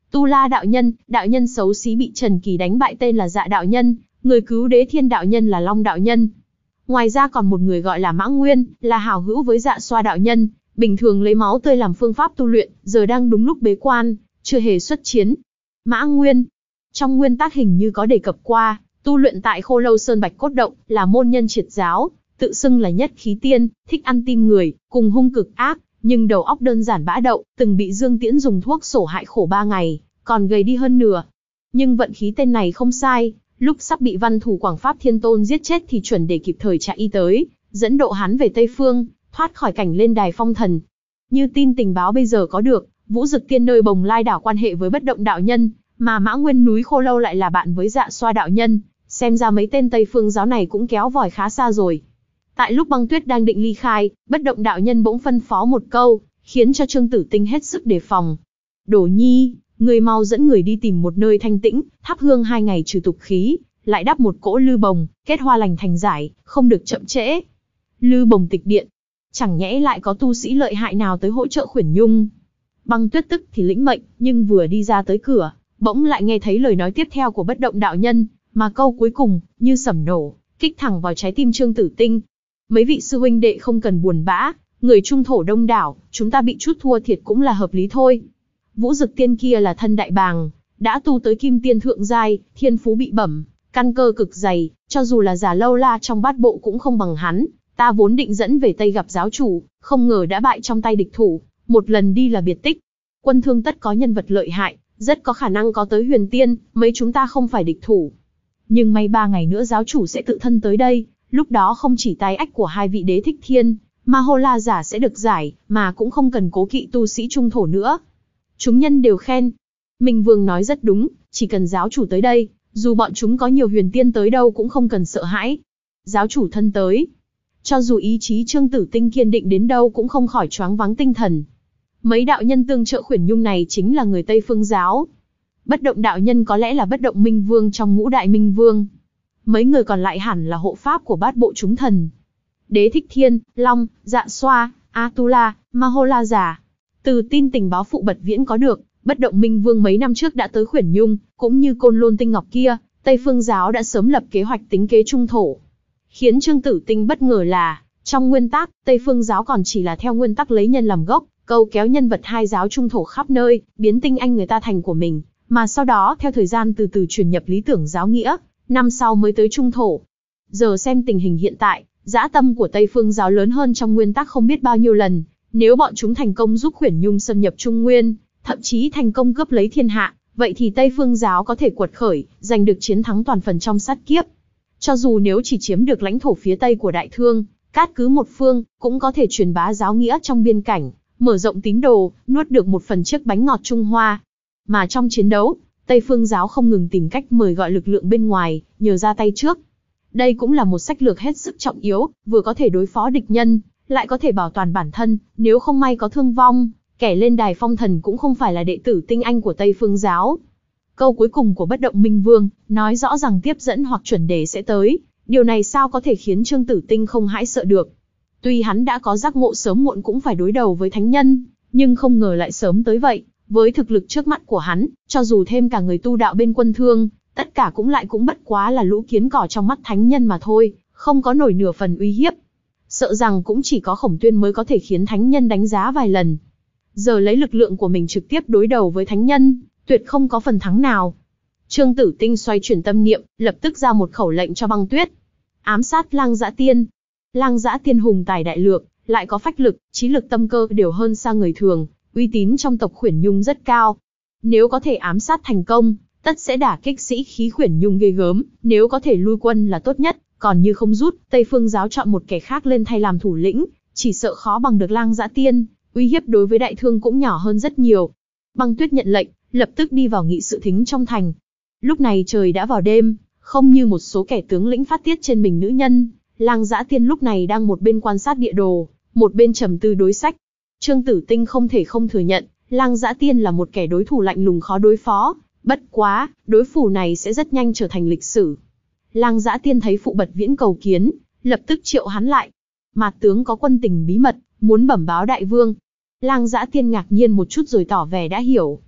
Speaker 1: Tu La đạo nhân, đạo nhân xấu xí bị Trần Kỳ đánh bại tên là Dạ đạo nhân, người cứu Đế Thiên đạo nhân là Long đạo nhân. Ngoài ra còn một người gọi là Mã Nguyên, là hảo hữu với Dạ Xoa đạo nhân, bình thường lấy máu tươi làm phương pháp tu luyện, giờ đang đúng lúc bế quan, chưa hề xuất chiến. Mã Nguyên, trong nguyên tắc hình như có đề cập qua, tu luyện tại Khô Lâu Sơn Bạch Cốt Động, là môn nhân triệt giáo, tự xưng là nhất khí tiên, thích ăn tim người, cùng hung cực ác, nhưng đầu óc đơn giản bã đậu, từng bị Dương Tiễn dùng thuốc sổ hại khổ ba ngày, còn gầy đi hơn nửa. Nhưng vận khí tên này không sai, lúc sắp bị Văn Thủ Quảng Pháp Thiên Tôn giết chết thì chuẩn để kịp thời chạy y tới, dẫn độ hắn về Tây Phương, thoát khỏi cảnh lên đài phong thần. Như tin tình báo bây giờ có được, Vũ Dực Tiên nơi Bồng Lai đảo quan hệ với Bất Động đạo nhân, mà Mã Nguyên núi Khô Lâu lại là bạn với Dạ Xoa đạo nhân, xem ra mấy tên Tây Phương giáo này cũng kéo vòi khá xa rồi. Tại lúc Băng Tuyết đang định ly khai, Bất Động đạo nhân bỗng phân phó một câu, khiến cho Trương Tử Tinh hết sức đề phòng. Đổ Nhi, người mau dẫn người đi tìm một nơi thanh tĩnh, thắp hương hai ngày trừ tục khí, lại đắp một cỗ lư bồng, kết hoa lành thành giải, không được chậm trễ. Lư bồng tịch điện, chẳng nhẽ lại có tu sĩ lợi hại nào tới hỗ trợ Khuyển Nhung. Băng Tuyết tức thì lĩnh mệnh, nhưng vừa đi ra tới cửa, bỗng lại nghe thấy lời nói tiếp theo của Bất Động đạo nhân, mà câu cuối cùng, như sẩm nổ, kích thẳng vào trái tim Trương Tử Tinh. Mấy vị sư huynh đệ không cần buồn bã, người trung thổ đông đảo, chúng ta bị chút thua thiệt cũng là hợp lý thôi. Vũ Dực Tiên kia là thân đại bàng, đã tu tới kim tiên thượng giai, thiên phú bị bẩm, căn cơ cực dày, cho dù là giả lâu la trong bát bộ cũng không bằng hắn. Ta vốn định dẫn về Tây gặp giáo chủ, không ngờ đã bại trong tay địch thủ, một lần đi là biệt tích. Quân Thương tất có nhân vật lợi hại, rất có khả năng có tới huyền tiên, mấy chúng ta không phải địch thủ. Nhưng may ba ngày nữa giáo chủ sẽ tự thân tới đây, lúc đó không chỉ tai ách của hai vị đế thích thiên, mà hô la giả sẽ được giải, mà cũng không cần cố kỵ tu sĩ trung thổ nữa. Chúng nhân đều khen. Minh Vương nói rất đúng, chỉ cần giáo chủ tới đây, dù bọn chúng có nhiều huyền tiên tới đâu cũng không cần sợ hãi. Giáo chủ thân tới, cho dù ý chí Trương Tử Tinh kiên định đến đâu cũng không khỏi choáng váng tinh thần. Mấy đạo nhân tương trợ Khuyển Nhung này chính là người Tây Phương giáo. Bất Động đạo nhân có lẽ là Bất Động Minh Vương trong ngũ đại Minh Vương. Mấy người còn lại hẳn là hộ pháp của bát bộ chúng thần. Đế Thích Thiên, Long, Dạ Xoa, Atula, Mahola giả. Từ tin tình báo phụ Bật Viễn có được, Bất Động Minh Vương mấy năm trước đã tới Khuyển Nhung, cũng như Côn Lôn Tinh Ngọc kia, Tây Phương giáo đã sớm lập kế hoạch tính kế trung thổ. Khiến Trương Tử Tinh bất ngờ là, trong nguyên tắc, Tây Phương giáo còn chỉ là theo nguyên tắc lấy nhân làm gốc, câu kéo nhân vật hai giáo trung thổ khắp nơi, biến tinh anh người ta thành của mình, mà sau đó theo thời gian từ từ truyền nhập lý tưởng giáo nghĩa, năm sau mới tới trung thổ. Giờ xem tình hình hiện tại, dã tâm của Tây Phương giáo lớn hơn trong nguyên tắc không biết bao nhiêu lần, nếu bọn chúng thành công giúp Khuyển Nhung xâm nhập Trung Nguyên, thậm chí thành công cướp lấy thiên hạ, vậy thì Tây Phương giáo có thể quật khởi, giành được chiến thắng toàn phần trong sát kiếp. Cho dù nếu chỉ chiếm được lãnh thổ phía Tây của Đại Thương, cát cứ một phương, cũng có thể truyền bá giáo nghĩa trong biên cảnh, mở rộng tín đồ, nuốt được một phần chiếc bánh ngọt Trung Hoa. Mà trong chiến đấu, Tây Phương giáo không ngừng tìm cách mời gọi lực lượng bên ngoài, nhờ ra tay trước. Đây cũng là một sách lược hết sức trọng yếu, vừa có thể đối phó địch nhân, lại có thể bảo toàn bản thân, nếu không may có thương vong, kẻ lên đài phong thần cũng không phải là đệ tử tinh anh của Tây Phương giáo. Câu cuối cùng của Bất Động Minh Vương, nói rõ rằng tiếp dẫn hoặc chuẩn đề sẽ tới, điều này sao có thể khiến Trương Tử Tinh không hãi sợ được. Tuy hắn đã có giác ngộ sớm muộn cũng phải đối đầu với thánh nhân, nhưng không ngờ lại sớm tới vậy, với thực lực trước mắt của hắn, cho dù thêm cả người tu đạo bên Quân Thương, tất cả cũng lại cũng bất quá là lũ kiến cỏ trong mắt thánh nhân mà thôi, không có nổi nửa phần uy hiếp. Sợ rằng cũng chỉ có Khổng Tuyên mới có thể khiến thánh nhân đánh giá vài lần. Giờ lấy lực lượng của mình trực tiếp đối đầu với thánh nhân, tuyệt không có phần thắng nào. Trương Tử Tinh xoay chuyển tâm niệm, lập tức ra một khẩu lệnh cho Băng Tuyết. Ám sát Lang Dã Tiên. Lang Dã Tiên hùng tài đại lược, lại có phách lực, trí lực tâm cơ đều hơn xa người thường, uy tín trong tộc Khuyển Nhung rất cao. Nếu có thể ám sát thành công, tất sẽ đả kích sĩ khí Khuyển Nhung ghê gớm, nếu có thể lui quân là tốt nhất, còn như không rút, Tây Phương giáo chọn một kẻ khác lên thay làm thủ lĩnh, chỉ sợ khó bằng được Lang Dã Tiên, uy hiếp đối với Đại Thương cũng nhỏ hơn rất nhiều. Băng Tuyết nhận lệnh, lập tức đi vào nghị sự thính trong thành. Lúc này trời đã vào đêm, không như một số kẻ tướng lĩnh phát tiết trên mình nữ nhân, Lang Dã Tiên lúc này đang một bên quan sát địa đồ, một bên trầm tư đối sách. Trương Tử Tinh không thể không thừa nhận, Lang Dã Tiên là một kẻ đối thủ lạnh lùng khó đối phó, bất quá, đối thủ này sẽ rất nhanh trở thành lịch sử. Lang Dã Tiên thấy phụ Bật Viễn cầu kiến, lập tức triệu hắn lại. Mạt tướng có quân tình bí mật, muốn bẩm báo đại vương. Lang Dã Tiên ngạc nhiên một chút rồi tỏ vẻ đã hiểu.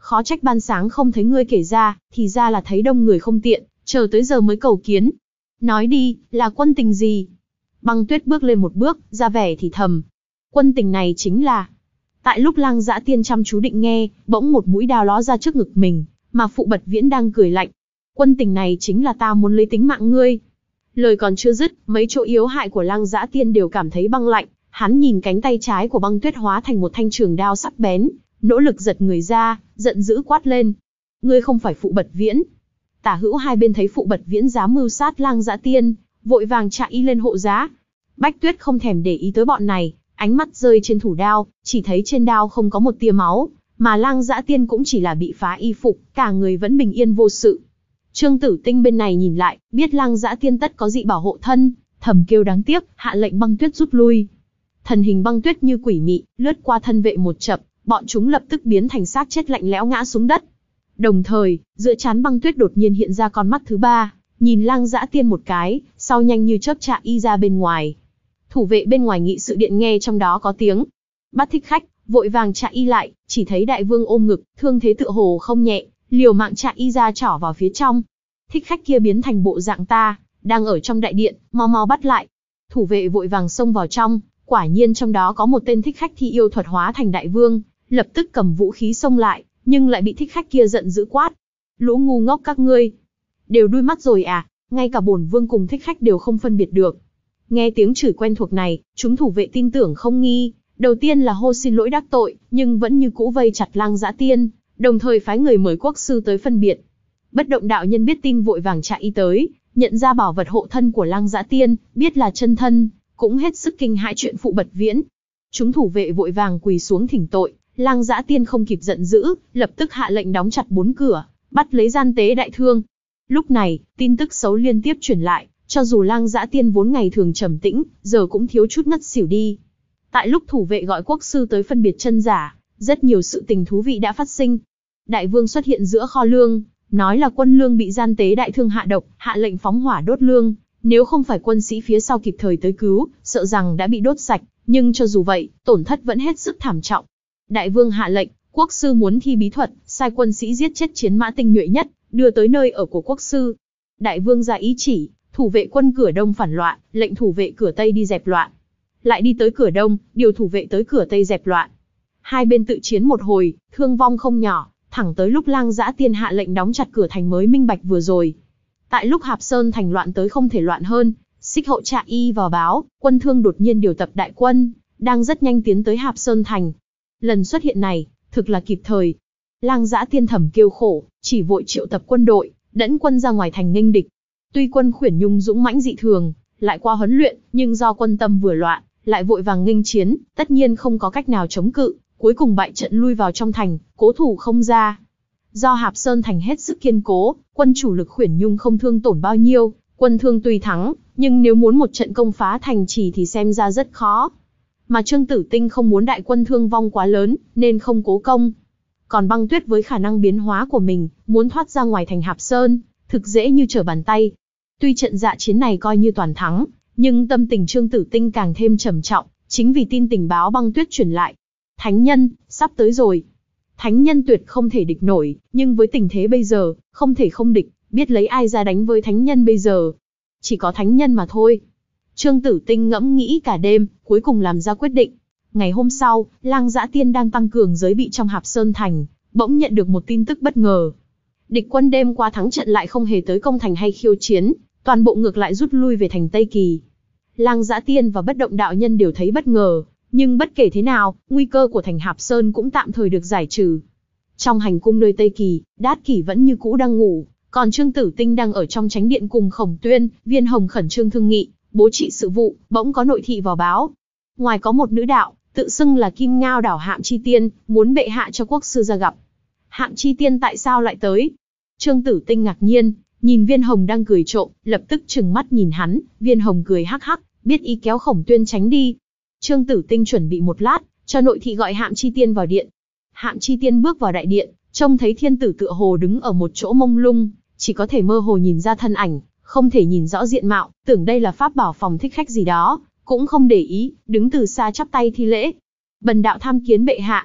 Speaker 1: khó trách ban sáng không thấy ngươi kể ra, thì ra là thấy đông người không tiện, chờ tới giờ mới cầu kiến. Nói đi, là quân tình gì? Băng Tuyết bước lên một bước, ra vẻ thì thầm. Quân tình này chính là... Tại lúc Lang Dã Tiên chăm chú định nghe, bỗng một mũi đao ló ra trước ngực mình, mà Phụ Bật Viễn đang cười lạnh. Quân tình này chính là ta muốn lấy tính mạng ngươi. Lời còn chưa dứt, mấy chỗ yếu hại của Lang Dã Tiên đều cảm thấy băng lạnh. Hắn nhìn cánh tay trái của Băng Tuyết hóa thành một thanh trường đao sắc bén, nỗ lực giật người ra, giận dữ quát lên. Ngươi không phải Phụ Bật Viễn. Tả hữu hai bên thấy Phụ Bật Viễn dám mưu sát Lang Dã Tiên, vội vàng chạy y lên hộ giá. Bách Tuyết không thèm để ý tới bọn này, ánh mắt rơi trên thủ đao, chỉ thấy trên đao không có một tia máu, mà Lang Dã Tiên cũng chỉ là bị phá y phục, cả người vẫn bình yên vô sự. Trương Tử Tinh bên này nhìn lại, biết Lang Dã Tiên tất có dị bảo hộ thân, thầm kêu đáng tiếc, hạ lệnh Băng Tuyết rút lui. Thần hình Băng Tuyết như quỷ mị, lướt qua thân vệ một chập, bọn chúng lập tức biến thành xác chết lạnh lẽo ngã xuống đất. Đồng thời, giữa trán Băng Tuyết đột nhiên hiện ra con mắt thứ ba, nhìn Lang Dã Tiên một cái, sau nhanh như chớp chạy y ra bên ngoài. Thủ vệ bên ngoài nghị sự điện nghe trong đó có tiếng bắt thích khách, vội vàng chạy y lại, chỉ thấy đại vương ôm ngực, thương thế tựa hồ không nhẹ, liều mạng chạy y ra trỏ vào phía trong. Thích khách kia biến thành bộ dạng ta, đang ở trong đại điện, mau mau bắt lại. Thủ vệ vội vàng xông vào trong, quả nhiên trong đó có một tên thích khách thi yêu thuật hóa thành đại vương, lập tức cầm vũ khí xông lại, nhưng lại bị thích khách kia giận dữ quát. Lũ ngu ngốc các ngươi, đều đuôi mắt rồi à, ngay cả bổn vương cùng thích khách đều không phân biệt được. Nghe tiếng chửi quen thuộc này, chúng thủ vệ tin tưởng không nghi, đầu tiên là hô xin lỗi đắc tội, nhưng vẫn như cũ vây chặt Lang Dã Tiên, đồng thời phái người mời quốc sư tới phân biệt. Bất Động đạo nhân biết tin vội vàng chạy y tới, nhận ra bảo vật hộ thân của Lang Dã Tiên, biết là chân thân, cũng hết sức kinh hãi chuyện Phụ Bật Viễn. Chúng thủ vệ vội vàng quỳ xuống thỉnh tội, Lang Dã Tiên không kịp giận dữ, lập tức hạ lệnh đóng chặt bốn cửa, bắt lấy gian tế đại thương. Lúc này, tin tức xấu liên tiếp truyền lại, cho dù Lang Dã Tiên vốn ngày thường trầm tĩnh, giờ cũng thiếu chút ngất xỉu đi. Tại lúc thủ vệ gọi quốc sư tới phân biệt chân giả, rất nhiều sự tình thú vị đã phát sinh. Đại vương xuất hiện giữa kho lương, nói là quân lương bị gian tế đại thương hạ độc, hạ lệnh phóng hỏa đốt lương. Nếu không phải quân sĩ phía sau kịp thời tới cứu, sợ rằng đã bị đốt sạch, nhưng cho dù vậy, tổn thất vẫn hết sức thảm trọng. Đại vương hạ lệnh, quốc sư muốn thi bí thuật, sai quân sĩ giết chết chiến mã tinh nhuệ nhất, đưa tới nơi ở của quốc sư. Đại vương ra ý chỉ, thủ vệ quân cửa đông phản loạn, lệnh thủ vệ cửa tây đi dẹp loạn. Lại đi tới cửa đông, điều thủ vệ tới cửa tây dẹp loạn. Hai bên tự chiến một hồi, thương vong không nhỏ, thẳng tới lúc Lang Dã Tiên hạ lệnh đóng chặt cửa thành mới minh bạch vừa rồi. Tại lúc Hạp Sơn thành loạn tới không thể loạn hơn, Xích Hậu Trạ Y vào báo, quân Thương đột nhiên điều tập đại quân, đang rất nhanh tiến tới Hạp Sơn thành. Lần xuất hiện này, thực là kịp thời. Lang Dã Tiên thầm kêu khổ, chỉ vội triệu tập quân đội, dẫn quân ra ngoài thành nghênh địch. Tuy quân Khuyển Nhung dũng mãnh dị thường, lại qua huấn luyện, nhưng do quân tâm vừa loạn, lại vội vàng nghênh chiến, tất nhiên không có cách nào chống cự, cuối cùng bại trận lui vào trong thành, cố thủ không ra. Do Hạp Sơn thành hết sức kiên cố, quân chủ lực Khuyển Nhung không thương tổn bao nhiêu, quân Thương tuy thắng, nhưng nếu muốn một trận công phá thành trì thì xem ra rất khó. Mà Trương Tử Tinh không muốn đại quân thương vong quá lớn, nên không cố công. Còn Băng Tuyết với khả năng biến hóa của mình, muốn thoát ra ngoài thành Hạp Sơn, thực dễ như trở bàn tay. Tuy trận dạ chiến này coi như toàn thắng, nhưng tâm tình Trương Tử Tinh càng thêm trầm trọng, chính vì tin tình báo Băng Tuyết truyền lại. Thánh nhân, sắp tới rồi. Thánh nhân tuyệt không thể địch nổi, nhưng với tình thế bây giờ, không thể không địch, biết lấy ai ra đánh với thánh nhân bây giờ. Chỉ có thánh nhân mà thôi. Trương Tử Tinh ngẫm nghĩ cả đêm, cuối cùng làm ra quyết định. Ngày hôm sau, Lang Dã Tiên đang tăng cường giới bị trong Hạp Sơn thành, bỗng nhận được một tin tức bất ngờ. Địch quân đêm qua thắng trận lại không hề tới công thành hay khiêu chiến, toàn bộ ngược lại rút lui về thành Tây Kỳ. Lang Dã Tiên và Bất Động đạo nhân đều thấy bất ngờ, nhưng bất kể thế nào, nguy cơ của thành Hạp Sơn cũng tạm thời được giải trừ. Trong hành cung nơi Tây Kỳ, Đát Kỷ vẫn như cũ đang ngủ, còn Trương Tử Tinh đang ở trong chánh điện cùng Khổng Tuyên, Viên Hồng khẩn trương thương nghị, bố trị sự vụ. Bỗng có nội thị vào báo, ngoài có một nữ đạo, tự xưng là Kim Ngao đảo Hạm Chi Tiên, muốn bệ hạ cho quốc sư ra gặp. Hạm Chi Tiên tại sao lại tới? Trương Tử Tinh ngạc nhiên, nhìn Viên Hồng đang cười trộm, lập tức trừng mắt nhìn hắn. Viên Hồng cười hắc hắc, biết ý kéo Khổng Tuyên tránh đi. Trương Tử Tinh chuẩn bị một lát, cho nội thị gọi Hạm Chi Tiên vào điện. Hạm Chi Tiên bước vào đại điện, trông thấy thiên tử tựa hồ đứng ở một chỗ mông lung, chỉ có thể mơ hồ nhìn ra thân ảnh, không thể nhìn rõ diện mạo, tưởng đây là pháp bảo phòng thích khách gì đó, cũng không để ý, đứng từ xa chắp tay thi lễ. Bần đạo tham kiến bệ hạ.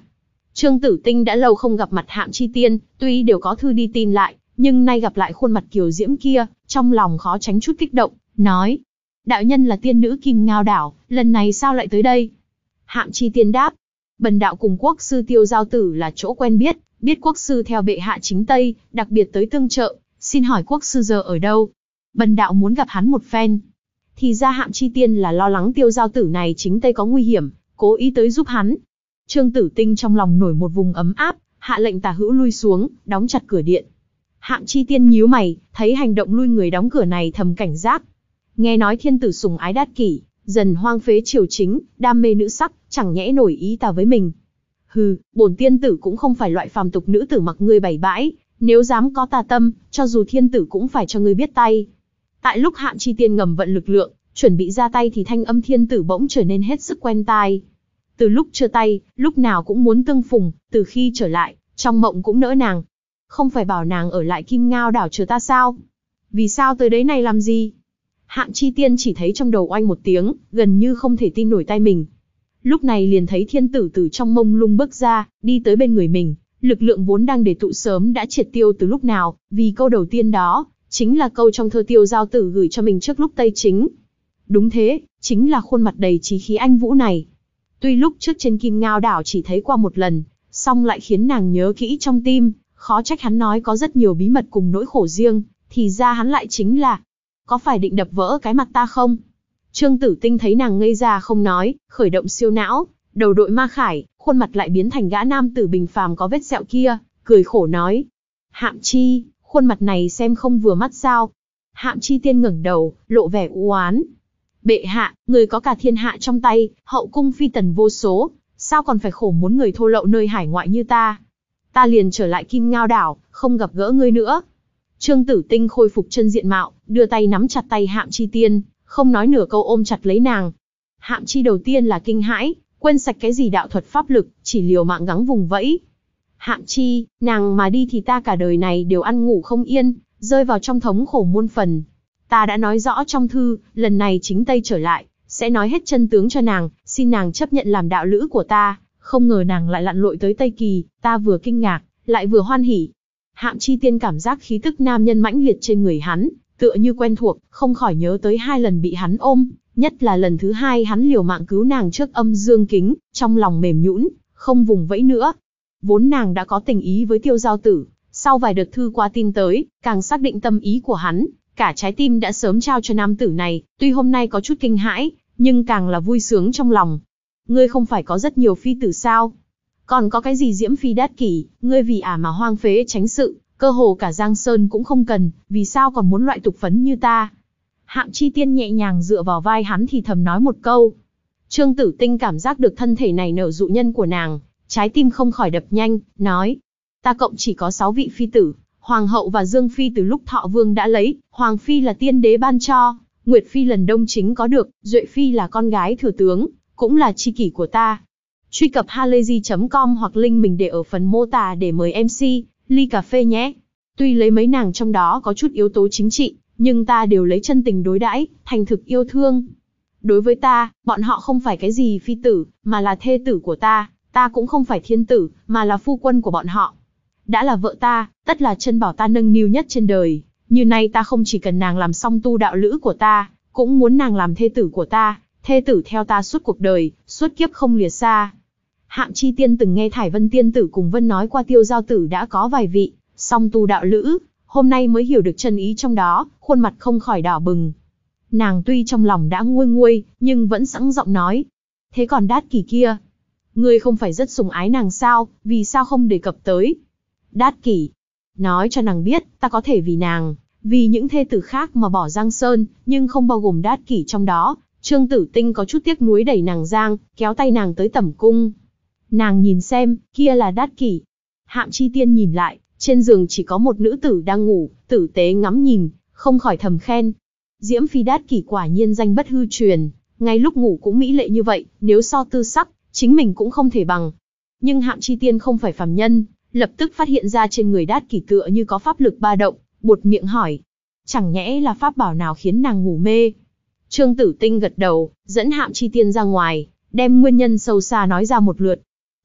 Speaker 1: Trương Tử Tinh đã lâu không gặp mặt Hạm Chi Tiên, tuy đều có thư đi tin lại, nhưng nay gặp lại khuôn mặt kiều diễm kia, trong lòng khó tránh chút kích động, nói: đạo nhân là tiên nữ Kim Ngao Đảo, lần này sao lại tới đây? Hạm Chi Tiên đáp: bần đạo cùng quốc sư Tiêu Giao Tử là chỗ quen biết, biết quốc sư theo bệ hạ chính Tây, đặc biệt tới tương trợ, xin hỏi quốc sư giờ ở đâu? Bần đạo muốn gặp hắn một phen. Thì ra Hạm Chi Tiên là lo lắng Tiêu Giao Tử này chính Tây có nguy hiểm, cố ý tới giúp hắn. Trương Tử Tinh trong lòng nổi một vùng ấm áp, hạ lệnh tả hữu lui xuống, đóng chặt cửa điện. Hạm Chi Tiên nhíu mày, thấy hành động lui người đóng cửa này thầm cảnh giác. Nghe nói thiên tử sủng ái đát kỷ, dần hoang phế triều chính, đam mê nữ sắc, chẳng nhẽ nổi ý ta với mình. Hừ, bổn tiên tử cũng không phải loại phàm tục nữ tử mặc ngươi bày bãi, nếu dám có tà tâm, cho dù thiên tử cũng phải cho ngươi biết tay. Tại lúc Hạm Chi Tiên ngầm vận lực lượng, chuẩn bị ra tay thì thanh âm thiên tử bỗng trở nên hết sức quen tai. Từ lúc chưa tay, lúc nào cũng muốn tương phùng, từ khi trở lại, trong mộng cũng nỡ nàng. Không phải bảo nàng ở lại Kim Ngao Đảo chờ ta sao? Vì sao tới đấy này làm gì? Hạm Chi Tiên chỉ thấy trong đầu oanh một tiếng, gần như không thể tin nổi tai mình. Lúc này liền thấy thiên tử từ trong mông lung bước ra, đi tới bên người mình. Lực lượng vốn đang để tụ sớm đã triệt tiêu từ lúc nào, vì câu đầu tiên đó, chính là câu trong thơ Tiêu Giao Tử gửi cho mình trước lúc Tây Chính. Đúng thế, chính là khuôn mặt đầy chí khí anh vũ này. Tuy lúc trước trên Kim Ngao Đảo chỉ thấy qua một lần, song lại khiến nàng nhớ kỹ trong tim, khó trách hắn nói có rất nhiều bí mật cùng nỗi khổ riêng, thì ra hắn lại chính là... Có phải định đập vỡ cái mặt ta không? Trương Tử Tinh thấy nàng ngây ra không nói, khởi động siêu não, đầu đội ma khải, khuôn mặt lại biến thành gã nam tử bình phàm có vết sẹo kia, cười khổ nói: Hạm Chi, khuôn mặt này xem không vừa mắt sao? Hạm Chi Tiên ngẩng đầu, lộ vẻ u oán. Bệ hạ, người có cả thiên hạ trong tay, hậu cung phi tần vô số, sao còn phải khổ muốn người thô lậu nơi hải ngoại như ta? Ta liền trở lại Kim Ngao Đảo, không gặp gỡ ngươi nữa. Trương Tử Tinh khôi phục chân diện mạo, đưa tay nắm chặt tay Hạm Chi Tiên, không nói nửa câu ôm chặt lấy nàng. Hạm Chi đầu tiên là kinh hãi, quên sạch cái gì đạo thuật pháp lực, chỉ liều mạng gắng vùng vẫy. Hạm Chi, nàng mà đi thì ta cả đời này đều ăn ngủ không yên, rơi vào trong thống khổ muôn phần. Ta đã nói rõ trong thư, lần này chính Tây trở lại, sẽ nói hết chân tướng cho nàng, xin nàng chấp nhận làm đạo lữ của ta. Không ngờ nàng lại lặn lội tới Tây Kỳ, ta vừa kinh ngạc, lại vừa hoan hỉ. Hạm Chi Tiên cảm giác khí tức nam nhân mãnh liệt trên người hắn, tựa như quen thuộc, không khỏi nhớ tới hai lần bị hắn ôm, nhất là lần thứ hai hắn liều mạng cứu nàng trước âm dương kính, trong lòng mềm nhũn, không vùng vẫy nữa. Vốn nàng đã có tình ý với Tiêu Giao Tử, sau vài đợt thư qua tin tới, càng xác định tâm ý của hắn, cả trái tim đã sớm trao cho nam tử này, tuy hôm nay có chút kinh hãi, nhưng càng là vui sướng trong lòng. Ngươi không phải có rất nhiều phi tử sao? Còn có cái gì Diễm Phi Đát Kỷ, ngươi vì ả mà hoang phế tránh sự, cơ hồ cả Giang Sơn cũng không cần, vì sao còn muốn loại tục phấn như ta? Hạm Chi Tiên nhẹ nhàng dựa vào vai hắn thì thầm nói một câu. Trương Tử Tinh cảm giác được thân thể này nở dụ nhân của nàng, trái tim không khỏi đập nhanh, nói: ta cộng chỉ có sáu vị phi tử, Hoàng hậu và Dương Phi từ lúc Thọ Vương đã lấy, Hoàng Phi là tiên đế ban cho, Nguyệt Phi lần Đông Chính có được, Duệ Phi là con gái thừa tướng, cũng là tri kỷ của ta. Truy cập halayzi chấm com hoặc link mình để ở phần mô tả để mời em xê, ly cà phê nhé. Tuy lấy mấy nàng trong đó có chút yếu tố chính trị, nhưng ta đều lấy chân tình đối đãi, thành thực yêu thương. Đối với ta, bọn họ không phải cái gì phi tử, mà là thê tử của ta, ta cũng không phải thiên tử, mà là phu quân của bọn họ. Đã là vợ ta, tất là chân bảo ta nâng niu nhất trên đời, như nay ta không chỉ cần nàng làm song tu đạo lữ của ta, cũng muốn nàng làm thê tử của ta, thê tử theo ta suốt cuộc đời, suốt kiếp không lìa xa. Hạm Chi Tiên từng nghe Thải Vân Tiên Tử cùng Vân nói qua Tiêu Giao Tử đã có vài vị, song tu đạo lữ, hôm nay mới hiểu được chân ý trong đó, khuôn mặt không khỏi đỏ bừng. Nàng tuy trong lòng đã nguôi nguôi, nhưng vẫn sẵn giọng nói: thế còn Đát Kỷ kia, ngươi không phải rất sủng ái nàng sao, vì sao không đề cập tới? Đát Kỷ, nói cho nàng biết, ta có thể vì nàng, vì những thê tử khác mà bỏ Giang Sơn, nhưng không bao gồm Đát Kỷ trong đó. Trương Tử Tinh có chút tiếc nuối đẩy nàng giang, kéo tay nàng tới tẩm cung. Nàng nhìn xem, kia là Đát Kỷ. Hạm Chi Tiên nhìn lại, trên giường chỉ có một nữ tử đang ngủ, tử tế ngắm nhìn, không khỏi thầm khen. Diễm Phi Đát Kỷ quả nhiên danh bất hư truyền, ngay lúc ngủ cũng mỹ lệ như vậy, nếu so tư sắc, chính mình cũng không thể bằng. Nhưng Hạm Chi Tiên không phải phàm nhân, lập tức phát hiện ra trên người Đát Kỷ tựa như có pháp lực ba động, buột miệng hỏi: chẳng nhẽ là pháp bảo nào khiến nàng ngủ mê? Trương Tử Tinh gật đầu, dẫn Hạm Chi Tiên ra ngoài, đem nguyên nhân sâu xa nói ra một lượt.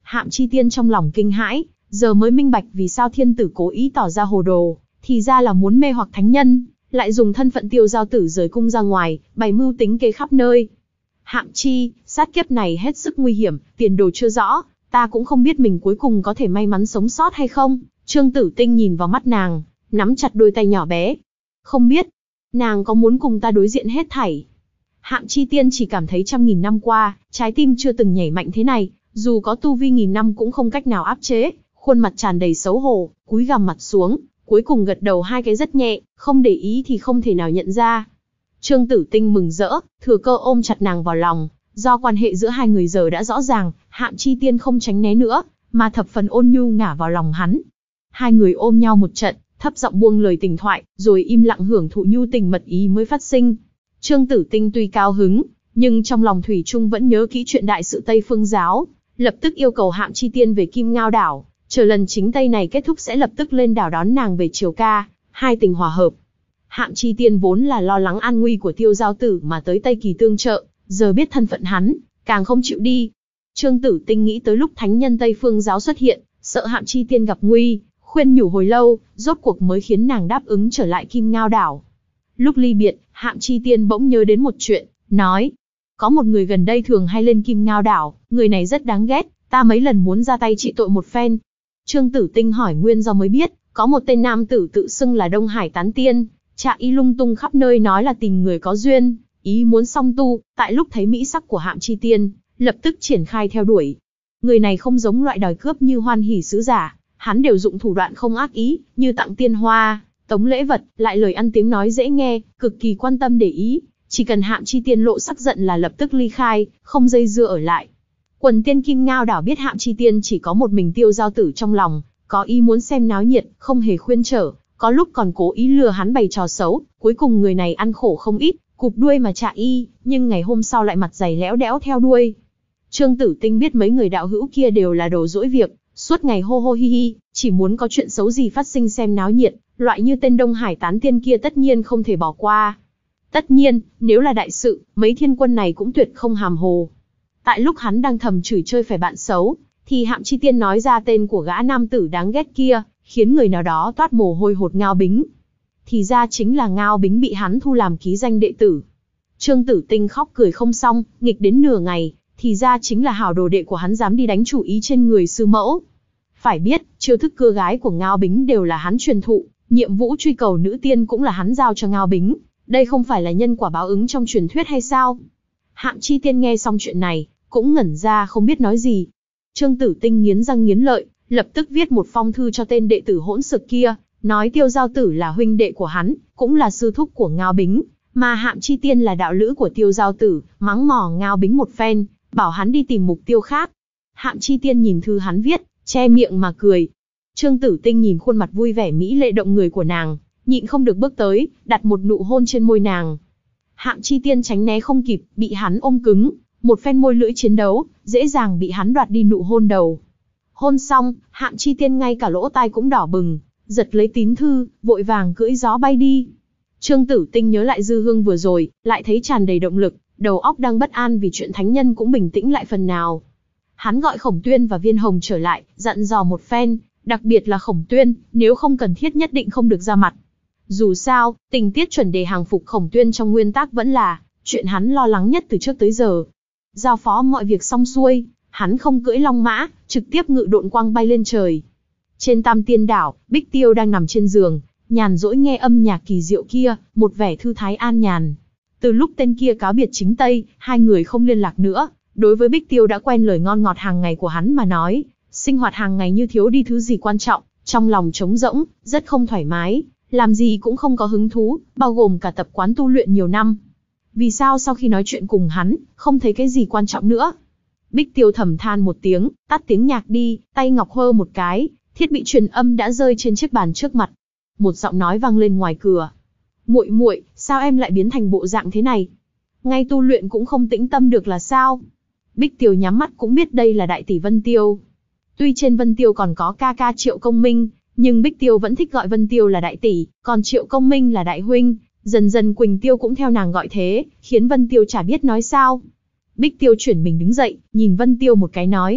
Speaker 1: Hạm Chi Tiên trong lòng kinh hãi, giờ mới minh bạch vì sao thiên tử cố ý tỏ ra hồ đồ, thì ra là muốn mê hoặc thánh nhân, lại dùng thân phận Tiêu Giao Tử rời cung ra ngoài, bày mưu tính kế khắp nơi. Hạm Chi, sát kiếp này hết sức nguy hiểm, tiền đồ chưa rõ, ta cũng không biết mình cuối cùng có thể may mắn sống sót hay không. Trương Tử Tinh nhìn vào mắt nàng, nắm chặt đôi tay nhỏ bé. Không biết, nàng có muốn cùng ta đối diện hết thảy? Hạm Chi Tiên chỉ cảm thấy trăm nghìn năm qua, trái tim chưa từng nhảy mạnh thế này, dù có tu vi nghìn năm cũng không cách nào áp chế, khuôn mặt tràn đầy xấu hổ, cúi gằm mặt xuống, cuối cùng gật đầu hai cái rất nhẹ, không để ý thì không thể nào nhận ra. Trương Tử Tinh mừng rỡ, thừa cơ ôm chặt nàng vào lòng, do quan hệ giữa hai người giờ đã rõ ràng, Hạm Chi Tiên không tránh né nữa, mà thập phần ôn nhu ngả vào lòng hắn. Hai người ôm nhau một trận, thấp giọng buông lời tình thoại, rồi im lặng hưởng thụ nhu tình mật ý mới phát sinh. Trương Tử Tinh tuy cao hứng, nhưng trong lòng thủy chung vẫn nhớ kỹ chuyện đại sự Tây Phương giáo, lập tức yêu cầu Hạm Chi Tiên về Kim Ngao đảo, chờ lần chính Tây này kết thúc sẽ lập tức lên đảo đón nàng về triều ca, hai tình hòa hợp. Hạm Chi Tiên vốn là lo lắng an nguy của Tiêu Giao Tử mà tới Tây Kỳ tương trợ, giờ biết thân phận hắn, càng không chịu đi. Trương Tử Tinh nghĩ tới lúc thánh nhân Tây Phương giáo xuất hiện, sợ Hạm Chi Tiên gặp nguy, khuyên nhủ hồi lâu, rốt cuộc mới khiến nàng đáp ứng trở lại Kim Ngao đảo. Lúc ly biệt, Hạm Chi Tiên bỗng nhớ đến một chuyện, nói: có một người gần đây thường hay lên Kim Ngao đảo, người này rất đáng ghét, ta mấy lần muốn ra tay trị tội một phen. Trương Tử Tinh hỏi nguyên do mới biết, có một tên nam tử tự xưng là Đông Hải Tán Tiên, trạ y lung tung khắp nơi nói là tìm người có duyên, ý muốn song tu, tại lúc thấy mỹ sắc của Hạm Chi Tiên, lập tức triển khai theo đuổi. Người này không giống loại đòi cướp như Hoan Hỷ sứ giả, hắn đều dụng thủ đoạn không ác ý, như tặng tiên hoa, tống lễ vật, lại lời ăn tiếng nói dễ nghe, cực kỳ quan tâm để ý, chỉ cần Hạm Chi Tiên lộ sắc giận là lập tức ly khai, không dây dưa ở lại. Quần tiên Kim Ngao đảo biết Hạm Chi Tiên chỉ có một mình Tiêu Giao Tử trong lòng, có ý muốn xem náo nhiệt, không hề khuyên trở, có lúc còn cố ý lừa hắn bày trò xấu, cuối cùng người này ăn khổ không ít, cụp đuôi mà trạ y, nhưng ngày hôm sau lại mặt dày lẽo đẽo theo đuôi. Trương Tử Tinh biết mấy người đạo hữu kia đều là đồ dỗi việc, suốt ngày hô hô hi hi, chỉ muốn có chuyện xấu gì phát sinh xem náo nhiệt, loại như tên Đông Hải Tán Tiên kia tất nhiên không thể bỏ qua. Tất nhiên, nếu là đại sự, mấy thiên quân này cũng tuyệt không hàm hồ. Tại lúc hắn đang thầm chửi chơi phải bạn xấu, thì Hạm Chi Tiên nói ra tên của gã nam tử đáng ghét kia, khiến người nào đó toát mồ hôi hột. Ngao Bính. Thì ra chính là Ngao Bính bị hắn thu làm ký danh đệ tử. Trương Tử Tinh khóc cười không xong, nghịch đến nửa ngày, thì ra chính là hảo đồ đệ của hắn dám đi đánh chủ ý trên người sư mẫu. Phải biết, chiêu thức cưa gái của Ngao Bính đều là hắn truyền thụ, nhiệm vụ truy cầu nữ tiên cũng là hắn giao cho Ngao Bính, đây không phải là nhân quả báo ứng trong truyền thuyết hay sao? Hạm Chi Tiên nghe xong chuyện này, cũng ngẩn ra không biết nói gì. Trương Tử Tinh nghiến răng nghiến lợi, lập tức viết một phong thư cho tên đệ tử hỗn xược kia, nói Tiêu Giao Tử là huynh đệ của hắn, cũng là sư thúc của Ngao Bính, mà Hạm Chi Tiên là đạo lữ của Tiêu Giao Tử, mắng mỏ Ngao Bính một phen, bảo hắn đi tìm mục tiêu khác. Hạm Chi Tiên nhìn thư hắn viết, che miệng mà cười. Trương Tử Tinh nhìn khuôn mặt vui vẻ mỹ lệ động người của nàng, nhịn không được bước tới, đặt một nụ hôn trên môi nàng. Hạm Chi Tiên tránh né không kịp, bị hắn ôm cứng, một phen môi lưỡi chiến đấu, dễ dàng bị hắn đoạt đi nụ hôn đầu. Hôn xong, Hạm Chi Tiên ngay cả lỗ tai cũng đỏ bừng, giật lấy tín thư, vội vàng cưỡi gió bay đi. Trương Tử Tinh nhớ lại dư hương vừa rồi, lại thấy tràn đầy động lực, đầu óc đang bất an vì chuyện thánh nhân cũng bình tĩnh lại phần nào. Hắn gọi Khổng Tuyên và Viên Hồng trở lại, dặn dò một phen, đặc biệt là Khổng Tuyên, nếu không cần thiết nhất định không được ra mặt. Dù sao, tình tiết chuẩn đề hàng phục Khổng Tuyên trong nguyên tắc vẫn là chuyện hắn lo lắng nhất từ trước tới giờ. Giao phó mọi việc xong xuôi, hắn không cưỡi long mã, trực tiếp ngự độn quang bay lên trời. Trên Tam Tiên đảo, Bích Tiêu đang nằm trên giường, nhàn rỗi nghe âm nhạc kỳ diệu kia, một vẻ thư thái an nhàn. Từ lúc tên kia cáo biệt chính Tây, hai người không liên lạc nữa. Đối với Bích Tiêu đã quen lời ngon ngọt hàng ngày của hắn mà nói, sinh hoạt hàng ngày như thiếu đi thứ gì quan trọng, trong lòng trống rỗng, rất không thoải mái, làm gì cũng không có hứng thú, bao gồm cả tập quán tu luyện nhiều năm. Vì sao sau khi nói chuyện cùng hắn, không thấy cái gì quan trọng nữa? Bích Tiêu thầm than một tiếng, tắt tiếng nhạc đi, tay ngọc hơ một cái, thiết bị truyền âm đã rơi trên chiếc bàn trước mặt. Một giọng nói vang lên ngoài cửa. Muội muội, sao em lại biến thành bộ dạng thế này? Ngay tu luyện cũng không tĩnh tâm được là sao? Bích Tiêu nhắm mắt cũng biết đây là đại tỷ Vân Tiêu. Tuy trên Vân Tiêu còn có ca ca Triệu Công Minh, nhưng Bích Tiêu vẫn thích gọi Vân Tiêu là đại tỷ, còn Triệu Công Minh là đại huynh. Dần dần Quỳnh Tiêu cũng theo nàng gọi thế, khiến Vân Tiêu chả biết nói sao. Bích Tiêu chuyển mình đứng dậy, nhìn Vân Tiêu một cái nói.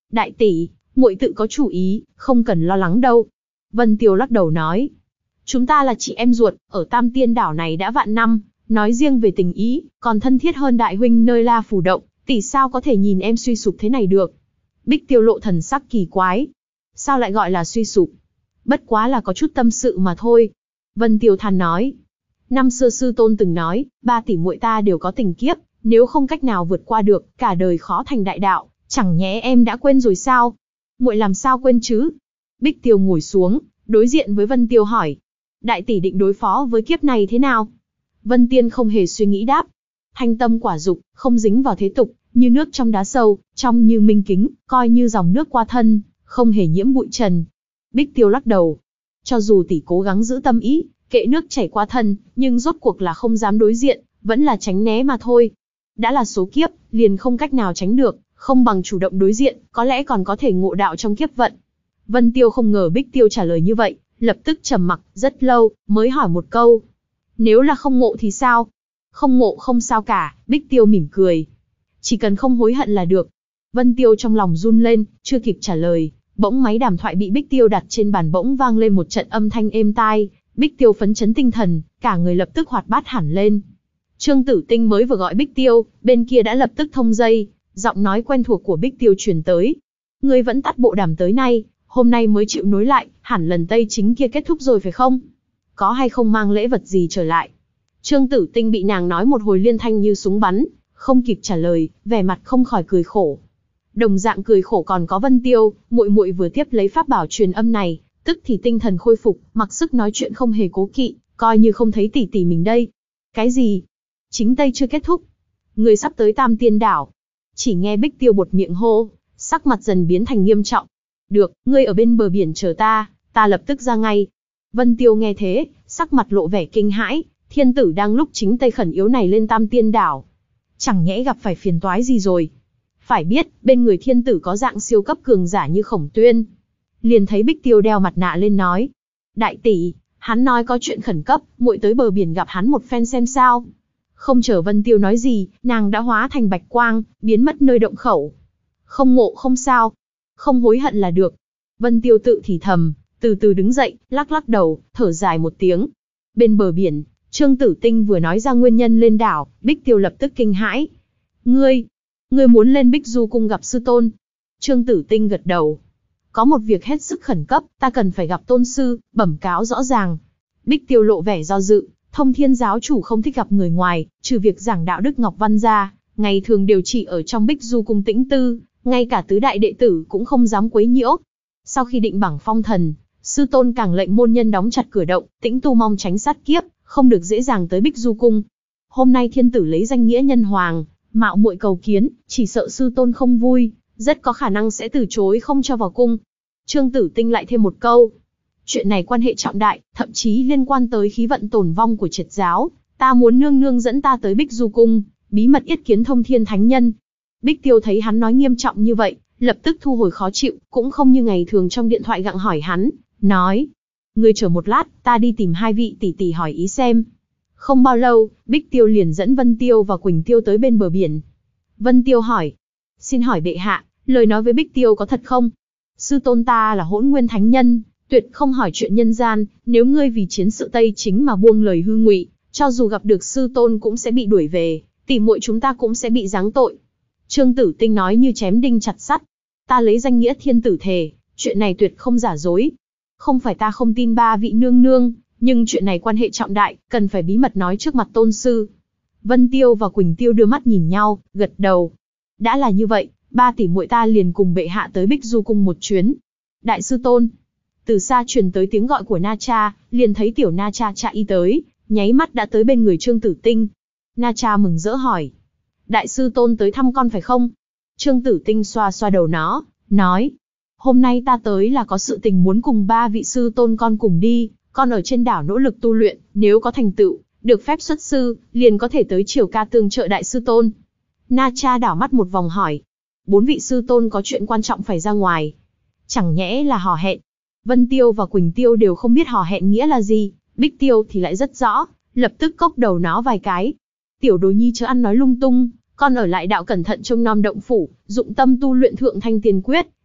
Speaker 1: Đại tỷ, muội tự có chủ ý, không cần lo lắng đâu. Vân Tiêu lắc đầu nói. Chúng ta là chị em ruột, ở Tam Tiên đảo này đã vạn năm, nói riêng về tình ý, còn thân thiết hơn đại huynh nơi La Phủ Động, tỷ sao có thể nhìn em suy sụp thế này được. Bích Tiêu lộ thần sắc kỳ quái. Sao lại gọi là suy sụp? Bất quá là có chút tâm sự mà thôi. Vân Tiêu than nói. Năm xưa sư tôn từng nói, ba tỷ muội ta đều có tình kiếp, nếu không cách nào vượt qua được, cả đời khó thành đại đạo, chẳng nhẽ em đã quên rồi sao? Muội làm sao quên chứ? Bích Tiêu ngồi xuống, đối diện với Vân Tiêu hỏi. Đại tỷ định đối phó với kiếp này thế nào? Vân Tiên không hề suy nghĩ đáp. Thanh tâm quả dục, không dính vào thế tục, như nước trong đá sâu, trong như minh kính, coi như dòng nước qua thân, không hề nhiễm bụi trần. Bích Tiêu lắc đầu. Cho dù tỷ cố gắng giữ tâm ý, kệ nước chảy qua thân, nhưng rốt cuộc là không dám đối diện, vẫn là tránh né mà thôi. Đã là số kiếp, liền không cách nào tránh được, không bằng chủ động đối diện, có lẽ còn có thể ngộ đạo trong kiếp vận. Vân Tiêu không ngờ Bích Tiêu trả lời như vậy, lập tức trầm mặc, rất lâu, mới hỏi một câu. Nếu là không ngộ thì sao? Không ngộ không sao cả, Bích Tiêu mỉm cười. Chỉ cần không hối hận là được. Vân Tiêu trong lòng run lên, chưa kịp trả lời, bỗng máy đàm thoại bị Bích Tiêu đặt trên bàn bỗng vang lên một trận âm thanh êm tai. Bích Tiêu phấn chấn tinh thần, cả người lập tức hoạt bát hẳn lên. Trương Tử Tinh mới vừa gọi Bích Tiêu, bên kia đã lập tức thông dây, giọng nói quen thuộc của Bích Tiêu truyền tới. Ngươi vẫn tắt bộ đàm tới nay, hôm nay mới chịu nối lại, hẳn lần Tây chính kia kết thúc rồi phải không? Có hay không mang lễ vật gì trở lại? Trương Tử Tinh bị nàng nói một hồi liên thanh như súng bắn, không kịp trả lời, vẻ mặt không khỏi cười khổ. Đồng dạng cười khổ còn có Vân Tiêu, muội muội vừa tiếp lấy pháp bảo truyền âm này, tức thì tinh thần khôi phục, mặc sức nói chuyện không hề cố kỵ, coi như không thấy tỷ tỷ mình đây. Cái gì? Chính Tây chưa kết thúc. Người sắp tới Tam Tiên đảo. Chỉ nghe Bích Tiêu buột miệng hô, sắc mặt dần biến thành nghiêm trọng. Được, ngươi ở bên bờ biển chờ ta, ta lập tức ra ngay. Vân Tiêu nghe thế, sắc mặt lộ vẻ kinh hãi, thiên tử đang lúc chính Tây khẩn yếu này lên Tam Tiên đảo. Chẳng nhẽ gặp phải phiền toái gì rồi. Phải biết, bên người thiên tử có dạng siêu cấp cường giả như Khổng Tuyên. Liền thấy Bích Tiêu đeo mặt nạ lên nói. Đại tỷ, hắn nói có chuyện khẩn cấp, muội tới bờ biển gặp hắn một phen xem sao. Không chờ Vân Tiêu nói gì, nàng đã hóa thành bạch quang, biến mất nơi động khẩu. Không ngộ không sao, không hối hận là được. Vân Tiêu tự thì thầm, từ từ đứng dậy, lắc lắc đầu, thở dài một tiếng. Bên bờ biển, Trương Tử Tinh vừa nói ra nguyên nhân lên đảo, Bích Tiêu lập tức kinh hãi. Ngươi, ngươi muốn lên Bích Du cung gặp sư tôn? Trương Tử Tinh gật đầu. Có một việc hết sức khẩn cấp, ta cần phải gặp tôn sư, bẩm cáo rõ ràng. Bích Tiêu lộ vẻ do dự, Thông Thiên giáo chủ không thích gặp người ngoài, trừ việc giảng đạo đức Ngọc Văn ra, ngày thường đều chỉ ở trong Bích Du cung tĩnh tư, ngay cả tứ đại đệ tử cũng không dám quấy nhiễu. Sau khi định bảng phong thần, sư tôn càng lệnh môn nhân đóng chặt cửa động, tĩnh tu mong tránh sát kiếp, không được dễ dàng tới Bích Du cung. Hôm nay thiên tử lấy danh nghĩa nhân hoàng, mạo muội cầu kiến, chỉ sợ sư tôn không vui, rất có khả năng sẽ từ chối không cho vào cung. Trương Tử Tinh lại thêm một câu. Chuyện này quan hệ trọng đại, thậm chí liên quan tới khí vận tồn vong của triệt giáo. Ta muốn nương nương dẫn ta tới Bích Du cung, bí mật yết kiến Thông Thiên Thánh Nhân. Bích Tiêu thấy hắn nói nghiêm trọng như vậy, lập tức thu hồi khó chịu, cũng không như ngày thường trong điện thoại gặng hỏi hắn, nói. Ngươi chờ một lát, ta đi tìm hai vị tỷ tỷ hỏi ý xem. Không bao lâu, Bích Tiêu liền dẫn Vân Tiêu và Quỳnh Tiêu tới bên bờ biển. Vân Tiêu hỏi. Xin hỏi bệ hạ, lời nói với Bích Tiêu có thật không? Sư tôn ta là Hỗn Nguyên Thánh Nhân, tuyệt không hỏi chuyện nhân gian, nếu ngươi vì chiến sự Tây chính mà buông lời hư ngụy, cho dù gặp được sư tôn cũng sẽ bị đuổi về, tỷ muội chúng ta cũng sẽ bị giáng tội. Trương Tử Tinh nói như chém đinh chặt sắt. Ta lấy danh nghĩa thiên tử thề, chuyện này tuyệt không giả dối. Không phải ta không tin ba vị nương nương, nhưng chuyện này quan hệ trọng đại, cần phải bí mật nói trước mặt tôn sư. Vân Tiêu và Quỳnh Tiêu đưa mắt nhìn nhau, gật đầu. Đã là như vậy, ba tỷ muội ta liền cùng bệ hạ tới Bích Du cung một chuyến. Đại sư tôn. Từ xa truyền tới tiếng gọi của Na Cha, liền thấy tiểu Na Cha chạy y tới, nháy mắt đã tới bên người Trương Tử Tinh. Na Cha mừng rỡ hỏi. Đại sư tôn tới thăm con phải không? Trương Tử Tinh xoa xoa đầu nó, nói. Hôm nay ta tới là có sự tình muốn cùng ba vị sư tôn con cùng đi, con ở trên đảo nỗ lực tu luyện, nếu có thành tựu, được phép xuất sư, liền có thể tới triều ca tương trợ đại sư tôn. Na Cha đảo mắt một vòng hỏi. Bốn vị sư tôn có chuyện quan trọng phải ra ngoài. Chẳng nhẽ là hò hẹn. Vân Tiêu và Quỳnh Tiêu đều không biết hò hẹn nghĩa là gì, Bích Tiêu thì lại rất rõ, lập tức cốc đầu nó vài cái. Tiểu đồ nhi chớ ăn nói lung tung, con ở lại đạo cẩn thận trông nom động phủ, dụng tâm tu luyện thượng thanh tiền quyết,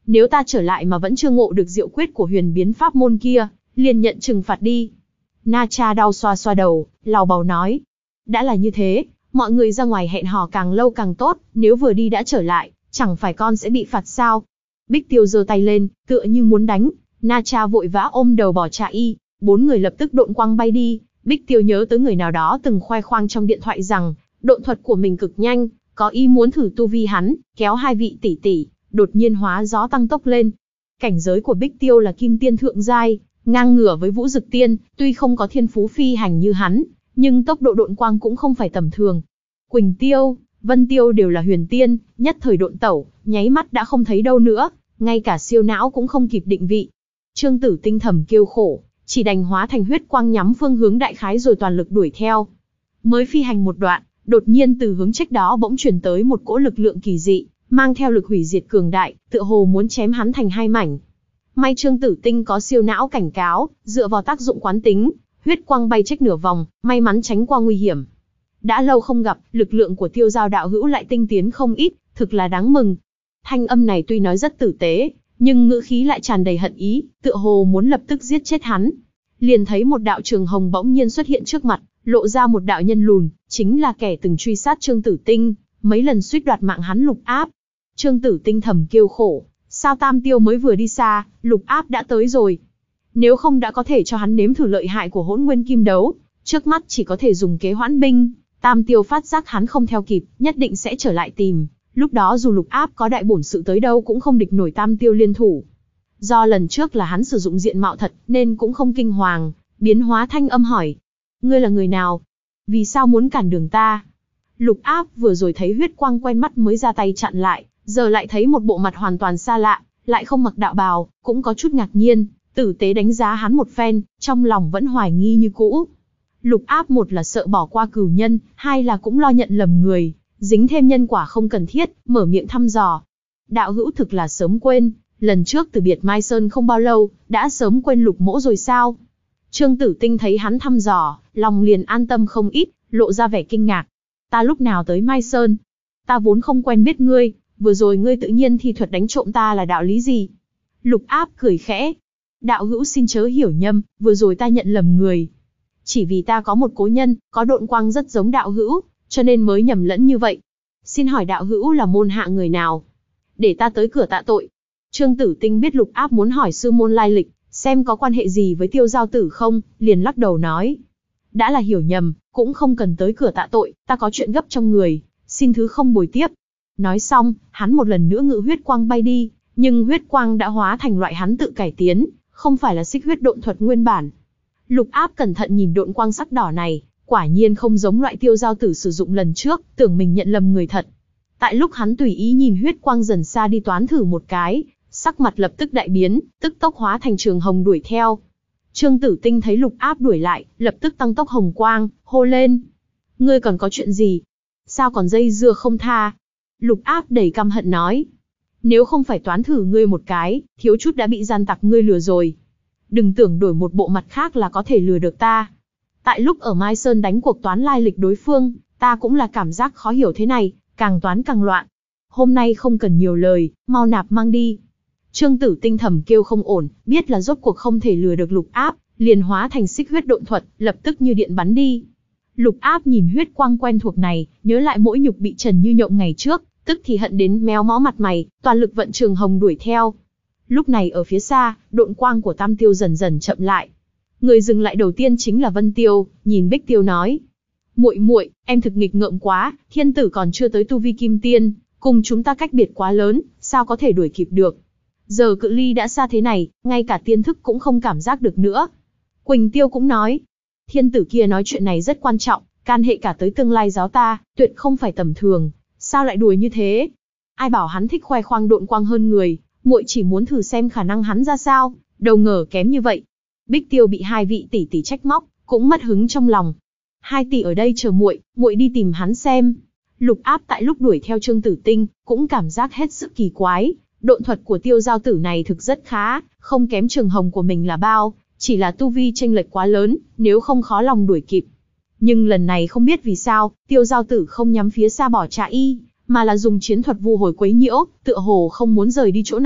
Speaker 1: nếu ta trở lại mà vẫn chưa ngộ được diệu quyết của huyền biến pháp môn kia, liền nhận trừng phạt đi. Na Cha đau xoa xoa đầu, lào bào nói. Đã là như thế, mọi người ra ngoài hẹn hò càng lâu càng tốt, nếu vừa đi đã trở lại, chẳng phải con sẽ bị phạt sao? Bích Tiêu giơ tay lên, tựa như muốn đánh. Na Cha vội vã ôm đầu bỏ chạy, bốn người lập tức độn quang bay đi. Bích Tiêu nhớ tới người nào đó từng khoe khoang trong điện thoại rằng, độn thuật của mình cực nhanh, có ý muốn thử tu vi hắn, kéo hai vị tỷ tỷ, đột nhiên hóa gió tăng tốc lên. Cảnh giới của Bích Tiêu là kim tiên thượng giai, ngang ngửa với Vũ Dực Tiên, tuy không có thiên phú phi hành như hắn, nhưng tốc độ độn quang cũng không phải tầm thường. Quỳnh Tiêu, Vân Tiêu đều là huyền tiên, nhất thời độn tẩu, nháy mắt đã không thấy đâu nữa, ngay cả siêu não cũng không kịp định vị. Trương Tử Tinh thầm kêu khổ, chỉ đành hóa thành huyết quang nhắm phương hướng đại khái rồi toàn lực đuổi theo. Mới phi hành một đoạn, đột nhiên từ hướng trách đó bỗng truyền tới một cỗ lực lượng kỳ dị, mang theo lực hủy diệt cường đại, tựa hồ muốn chém hắn thành hai mảnh. May Trương Tử Tinh có siêu não cảnh cáo, dựa vào tác dụng quán tính, huyết quang bay trách nửa vòng, may mắn tránh qua nguy hiểm. Đã lâu không gặp, lực lượng của Tiêu Giao đạo hữu lại tinh tiến không ít, thực là đáng mừng. Thanh âm này tuy nói rất tử tế, nhưng ngữ khí lại tràn đầy hận ý, tựa hồ muốn lập tức giết chết hắn. Liền thấy một đạo trường hồng bỗng nhiên xuất hiện trước mặt, lộ ra một đạo nhân lùn, chính là kẻ từng truy sát Trương Tử Tinh, mấy lần suýt đoạt mạng hắn Lục Áp. Trương Tử Tinh thầm kêu khổ, sao Tam Tiêu mới vừa đi xa, Lục Áp đã tới rồi. Nếu không đã có thể cho hắn nếm thử lợi hại của Hỗn Nguyên Kim Đấu, trước mắt chỉ có thể dùng kế hoãn binh. Tam Tiêu phát giác hắn không theo kịp, nhất định sẽ trở lại tìm. Lúc đó dù Lục Áp có đại bổn sự tới đâu cũng không địch nổi Tam Tiêu liên thủ. Do lần trước là hắn sử dụng diện mạo thật, nên cũng không kinh hoàng, biến hóa thanh âm hỏi. Ngươi là người nào? Vì sao muốn cản đường ta? Lục Áp vừa rồi thấy huyết quang quen mắt mới ra tay chặn lại, giờ lại thấy một bộ mặt hoàn toàn xa lạ, lại không mặc đạo bào, cũng có chút ngạc nhiên, tử tế đánh giá hắn một phen, trong lòng vẫn hoài nghi như cũ. Lục Áp một là sợ bỏ qua cửu nhân, hai là cũng lo nhận lầm người, dính thêm nhân quả không cần thiết, mở miệng thăm dò. Đạo hữu thực là sớm quên, lần trước từ biệt Mai Sơn không bao lâu, đã sớm quên Lục mỗ rồi sao? Trương Tử Tinh thấy hắn thăm dò, lòng liền an tâm không ít, lộ ra vẻ kinh ngạc. Ta lúc nào tới Mai Sơn? Ta vốn không quen biết ngươi, vừa rồi ngươi tự nhiên thi thuật đánh trộm ta là đạo lý gì? Lục Áp cười khẽ. Đạo hữu xin chớ hiểu nhầm, vừa rồi ta nhận lầm người. Chỉ vì ta có một cố nhân, có độn quang rất giống đạo hữu, cho nên mới nhầm lẫn như vậy. Xin hỏi đạo hữu là môn hạ người nào? Để ta tới cửa tạ tội. Trương Tử Tinh biết Lục Áp muốn hỏi sư môn lai lịch, xem có quan hệ gì với Tiêu Giao Tử không, liền lắc đầu nói. Đã là hiểu nhầm, cũng không cần tới cửa tạ tội, ta có chuyện gấp trong người, xin thứ không bồi tiếp. Nói xong, hắn một lần nữa ngự huyết quang bay đi, nhưng huyết quang đã hóa thành loại hắn tự cải tiến, không phải là xích huyết độn thuật nguyên bản. Lục Áp cẩn thận nhìn độn quang sắc đỏ này, quả nhiên không giống loại Tiêu Giao Tử sử dụng lần trước, tưởng mình nhận lầm người thật. Tại lúc hắn tùy ý nhìn huyết quang dần xa đi toán thử một cái, sắc mặt lập tức đại biến, tức tốc hóa thành trường hồng đuổi theo. Trương Tử Tinh thấy Lục Áp đuổi lại, lập tức tăng tốc hồng quang, hô lên. Ngươi còn có chuyện gì? Sao còn dây dưa không tha? Lục Áp đầy căm hận nói. Nếu không phải toán thử ngươi một cái, thiếu chút đã bị gian tặc ngươi lừa rồi. Đừng tưởng đổi một bộ mặt khác là có thể lừa được ta. Tại lúc ở Mai Sơn đánh cuộc toán lai lịch đối phương, ta cũng là cảm giác khó hiểu thế này, càng toán càng loạn. Hôm nay không cần nhiều lời, mau nạp mang đi. Trương Tử Tinh thầm kêu không ổn, biết là rốt cuộc không thể lừa được Lục Áp, liền hóa thành xích huyết độn thuật, lập tức như điện bắn đi. Lục Áp nhìn huyết quang quen thuộc này, nhớ lại mỗi nhục bị trần như nhộng ngày trước, tức thì hận đến méo mó mặt mày, toàn lực vận trường hồng đuổi theo. Lúc này ở phía xa, độn quang của Tam Tiêu dần dần chậm lại. Người dừng lại đầu tiên chính là Vân Tiêu, nhìn Bích Tiêu nói: "Muội muội, em thực nghịch ngợm quá, thiên tử còn chưa tới tu vi kim tiên, cùng chúng ta cách biệt quá lớn, sao có thể đuổi kịp được? Giờ cự ly đã xa thế này, ngay cả tiên thức cũng không cảm giác được nữa." Quỳnh Tiêu cũng nói: "Thiên tử kia nói chuyện này rất quan trọng, can hệ cả tới tương lai giáo ta, tuyệt không phải tầm thường, sao lại đùa như thế? Ai bảo hắn thích khoe khoang độn quang hơn người, muội chỉ muốn thử xem khả năng hắn ra sao, đâu ngờ kém như vậy." Bích Tiêu bị hai vị tỷ tỷ trách móc, cũng mất hứng trong lòng. "Hai tỷ ở đây chờ muội, muội đi tìm hắn xem." Lục Áp tại lúc đuổi theo Trương Tử Tinh, cũng cảm giác hết sức kỳ quái, độn thuật của Tiêu Giao Tử này thực rất khá, không kém trường hồng của mình là bao, chỉ là tu vi chênh lệch quá lớn, nếu không khó lòng đuổi kịp. Nhưng lần này không biết vì sao, Tiêu Giao Tử không nhắm phía xa bỏ chạy y, mà là dùng chiến thuật vu hồi quấy nhiễu, tựa hồ không muốn rời đi chỗ này,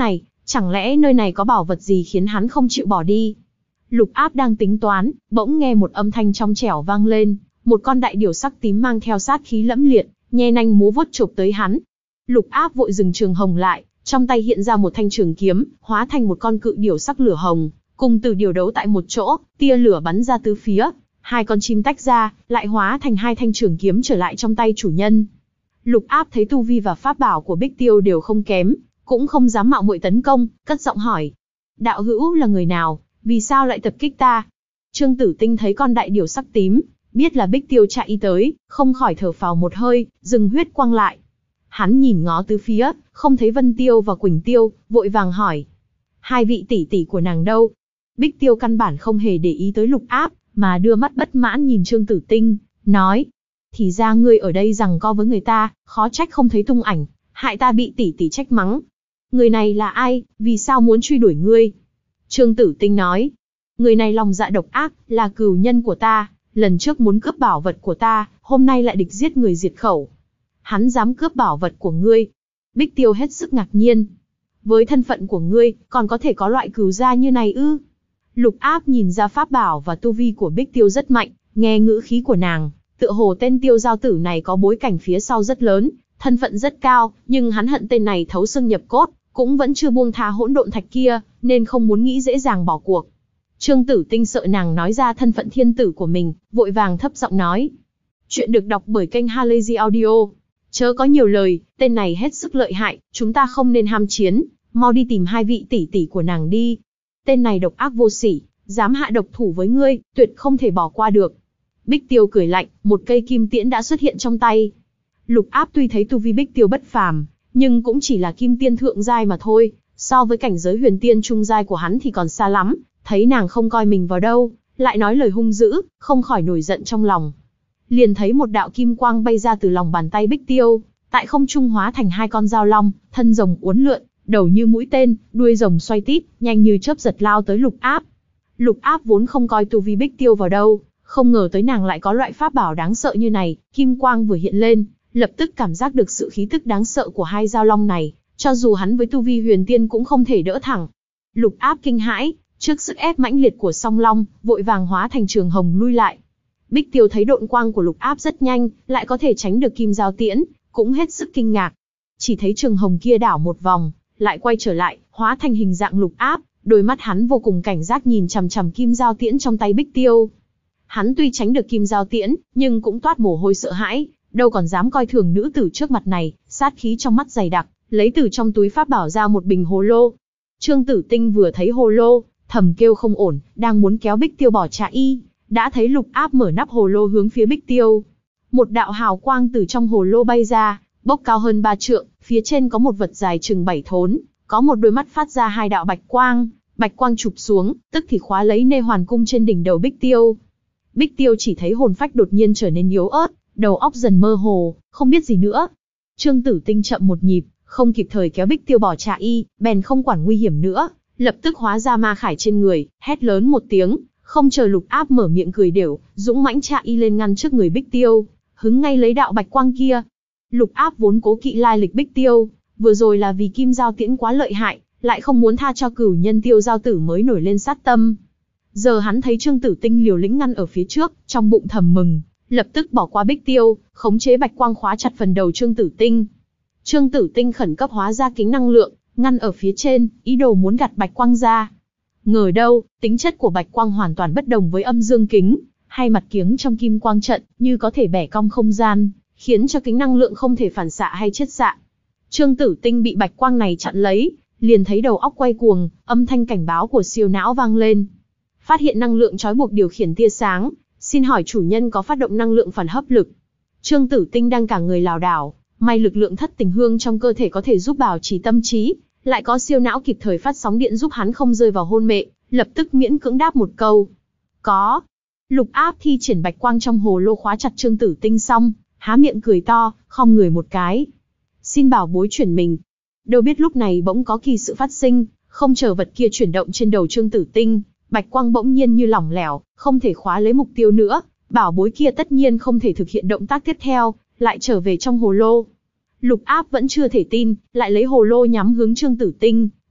Speaker 1: Chẳng lẽ nơi này có bảo vật gì khiến hắn không chịu bỏ đi? Lục Áp đang tính toán, bỗng nghe một âm thanh trong trẻo vang lên, một con đại điểu sắc tím mang theo sát khí lẫm liệt, nhe nanh múa vuốt chộp tới hắn. Lục Áp vội dừng trường hồng lại, trong tay hiện ra một thanh trường kiếm, hóa thành một con cự điểu sắc lửa hồng, cùng từ điểu đấu tại một chỗ, tia lửa bắn ra tứ phía, hai con chim tách ra, lại hóa thành hai thanh trường kiếm trở lại trong tay chủ nhân. Lục Áp thấy tu vi và pháp bảo của Bích Tiêu đều không kém, cũng không dám mạo muội tấn công, cất giọng hỏi: đạo hữu là người nào, vì sao lại tập kích ta? Trương Tử Tinh thấy con đại điểu sắc tím, biết là Bích Tiêu chạy tới, không khỏi thở phào một hơi, dừng huyết quang lại. Hắn nhìn ngó tứ phía, không thấy Vân Tiêu và Quỳnh Tiêu, vội vàng hỏi: hai vị tỷ tỷ của nàng đâu? Bích Tiêu căn bản không hề để ý tới Lục Áp, mà đưa mắt bất mãn nhìn Trương Tử Tinh, nói: thì ra ngươi ở đây giằng co với người ta, khó trách không thấy tung ảnh, hại ta bị tỷ tỷ trách mắng. Người này là ai, vì sao muốn truy đuổi ngươi? Trương Tử Tinh nói: người này lòng dạ độc ác, là cừu nhân của ta, lần trước muốn cướp bảo vật của ta, hôm nay lại địch giết người diệt khẩu. Hắn dám cướp bảo vật của ngươi. Bích Tiêu hết sức ngạc nhiên. Với thân phận của ngươi, còn có thể có loại cừu gia như này ư? Lục Áp nhìn ra pháp bảo và tu vi của Bích Tiêu rất mạnh, nghe ngữ khí của nàng, tựa hồ tên Tiêu giao tử này có bối cảnh phía sau rất lớn, thân phận rất cao, nhưng hắn hận tên này thấu xương nhập cốt, cũng vẫn chưa buông tha hỗn độn thạch kia, nên không muốn nghĩ dễ dàng bỏ cuộc. Trương Tử Tinh sợ nàng nói ra thân phận thiên tử của mình, vội vàng thấp giọng nói: chuyện được đọc bởi kênh Halazy Audio. Chớ có nhiều lời, tên này hết sức lợi hại, chúng ta không nên ham chiến, mau đi tìm hai vị tỷ tỷ của nàng đi. Tên này độc ác vô sỉ, dám hạ độc thủ với ngươi, tuyệt không thể bỏ qua được. Bích Tiêu cười lạnh, một cây kim tiễn đã xuất hiện trong tay. Lục Áp tuy thấy tu vi Bích Tiêu bất phàm, nhưng cũng chỉ là kim tiên thượng giai mà thôi, so với cảnh giới huyền tiên trung giai của hắn thì còn xa lắm. Thấy nàng không coi mình vào đâu, lại nói lời hung dữ, không khỏi nổi giận trong lòng. Liền thấy một đạo kim quang bay ra từ lòng bàn tay Bích Tiêu, tại không trung hóa thành hai con dao long, thân rồng uốn lượn, đầu như mũi tên, đuôi rồng xoay tít, nhanh như chớp giật lao tới Lục Áp. Lục Áp vốn không coi tu vi Bích Tiêu vào đâu, không ngờ tới nàng lại có loại pháp bảo đáng sợ như này. Kim quang vừa hiện lên, lập tức cảm giác được sự khí tức đáng sợ của hai dao long này, cho dù hắn với tu vi huyền tiên cũng không thể đỡ thẳng. Lục Áp kinh hãi, trước sức ép mãnh liệt của song long, vội vàng hóa thành trường hồng lui lại. Bích Tiêu thấy độn quang của Lục Áp rất nhanh, lại có thể tránh được kim giao tiễn, cũng hết sức kinh ngạc. Chỉ thấy trường hồng kia đảo một vòng, lại quay trở lại, hóa thành hình dạng Lục Áp, đôi mắt hắn vô cùng cảnh giác nhìn chằm chằm kim giao tiễn trong tay Bích Tiêu. Hắn tuy tránh được kim giao tiễn, nhưng cũng toát mồ hôi sợ hãi, đâu còn dám coi thường nữ tử trước mặt này, sát khí trong mắt dày đặc, lấy từ trong túi pháp bảo ra một bình hồ lô. Trương Tử Tinh vừa thấy hồ lô, thầm kêu không ổn, đang muốn kéo Bích Tiêu bỏ chạy, đã thấy Lục Áp mở nắp hồ lô hướng phía Bích Tiêu. Một đạo hào quang từ trong hồ lô bay ra, bốc cao hơn ba trượng, phía trên có một vật dài chừng bảy thốn, có một đôi mắt phát ra hai đạo bạch quang, bạch quang chụp xuống, tức thì khóa lấy nê hoàn cung trên đỉnh đầu Bích Tiêu. Bích Tiêu chỉ thấy hồn phách đột nhiên trở nên yếu ớt, đầu óc dần mơ hồ, không biết gì nữa. Trương Tử Tinh chậm một nhịp, không kịp thời kéo Bích Tiêu bỏ chạy, bèn không quản nguy hiểm nữa, lập tức hóa ra ma khải trên người, hét lớn một tiếng, không chờ Lục Áp mở miệng cười đều, dũng mãnh chạy lên ngăn trước người Bích Tiêu, hứng ngay lấy đạo bạch quang kia. Lục Áp vốn cố kỵ lai lịch Bích Tiêu, vừa rồi là vì kim giao tiễn quá lợi hại, lại không muốn tha cho cửu nhân Tiêu giao tử mới nổi lên sát tâm. Giờ hắn thấy Trương Tử Tinh liều lĩnh ngăn ở phía trước, trong bụng thầm mừng, lập tức bỏ qua Bích Tiêu, khống chế bạch quang khóa chặt phần đầu Trương Tử Tinh. Trương Tử Tinh khẩn cấp hóa ra kính năng lượng, ngăn ở phía trên, ý đồ muốn gạt bạch quang ra. Ngờ đâu, tính chất của bạch quang hoàn toàn bất đồng với âm dương kính, hai mặt kiếng trong kim quang trận, như có thể bẻ cong không gian, khiến cho kính năng lượng không thể phản xạ hay chiết xạ. Trương Tử Tinh bị bạch quang này chặn lấy, liền thấy đầu óc quay cuồng, âm thanh cảnh báo của siêu não vang lên. Phát hiện năng lượng trói buộc điều khiển tia sáng, xin hỏi chủ nhân có phát động năng lượng phản hấp lực. Trương Tử Tinh đang cả người lảo đảo, may lực lượng thất tình hương trong cơ thể có thể giúp bảo trì tâm trí, lại có siêu não kịp thời phát sóng điện giúp hắn không rơi vào hôn mê, lập tức miễn cưỡng đáp một câu. Có. Lục Áp thi triển bạch quang trong hồ lô khóa chặt Trương Tử Tinh xong, há miệng cười to, khom người một cái. Xin bảo bối chuyển mình. Đâu biết lúc này bỗng có kỳ sự phát sinh, không chờ vật kia chuyển động trên đầu Trương Tử Tinh, bạch quang bỗng nhiên như lỏng lẻo, không thể khóa lấy mục tiêu nữa, bảo bối kia tất nhiên không thể thực hiện động tác tiếp theo, lại trở về trong hồ lô. Lục Áp vẫn chưa thể tin, lại lấy hồ lô nhắm hướng Trương Tử Tinh,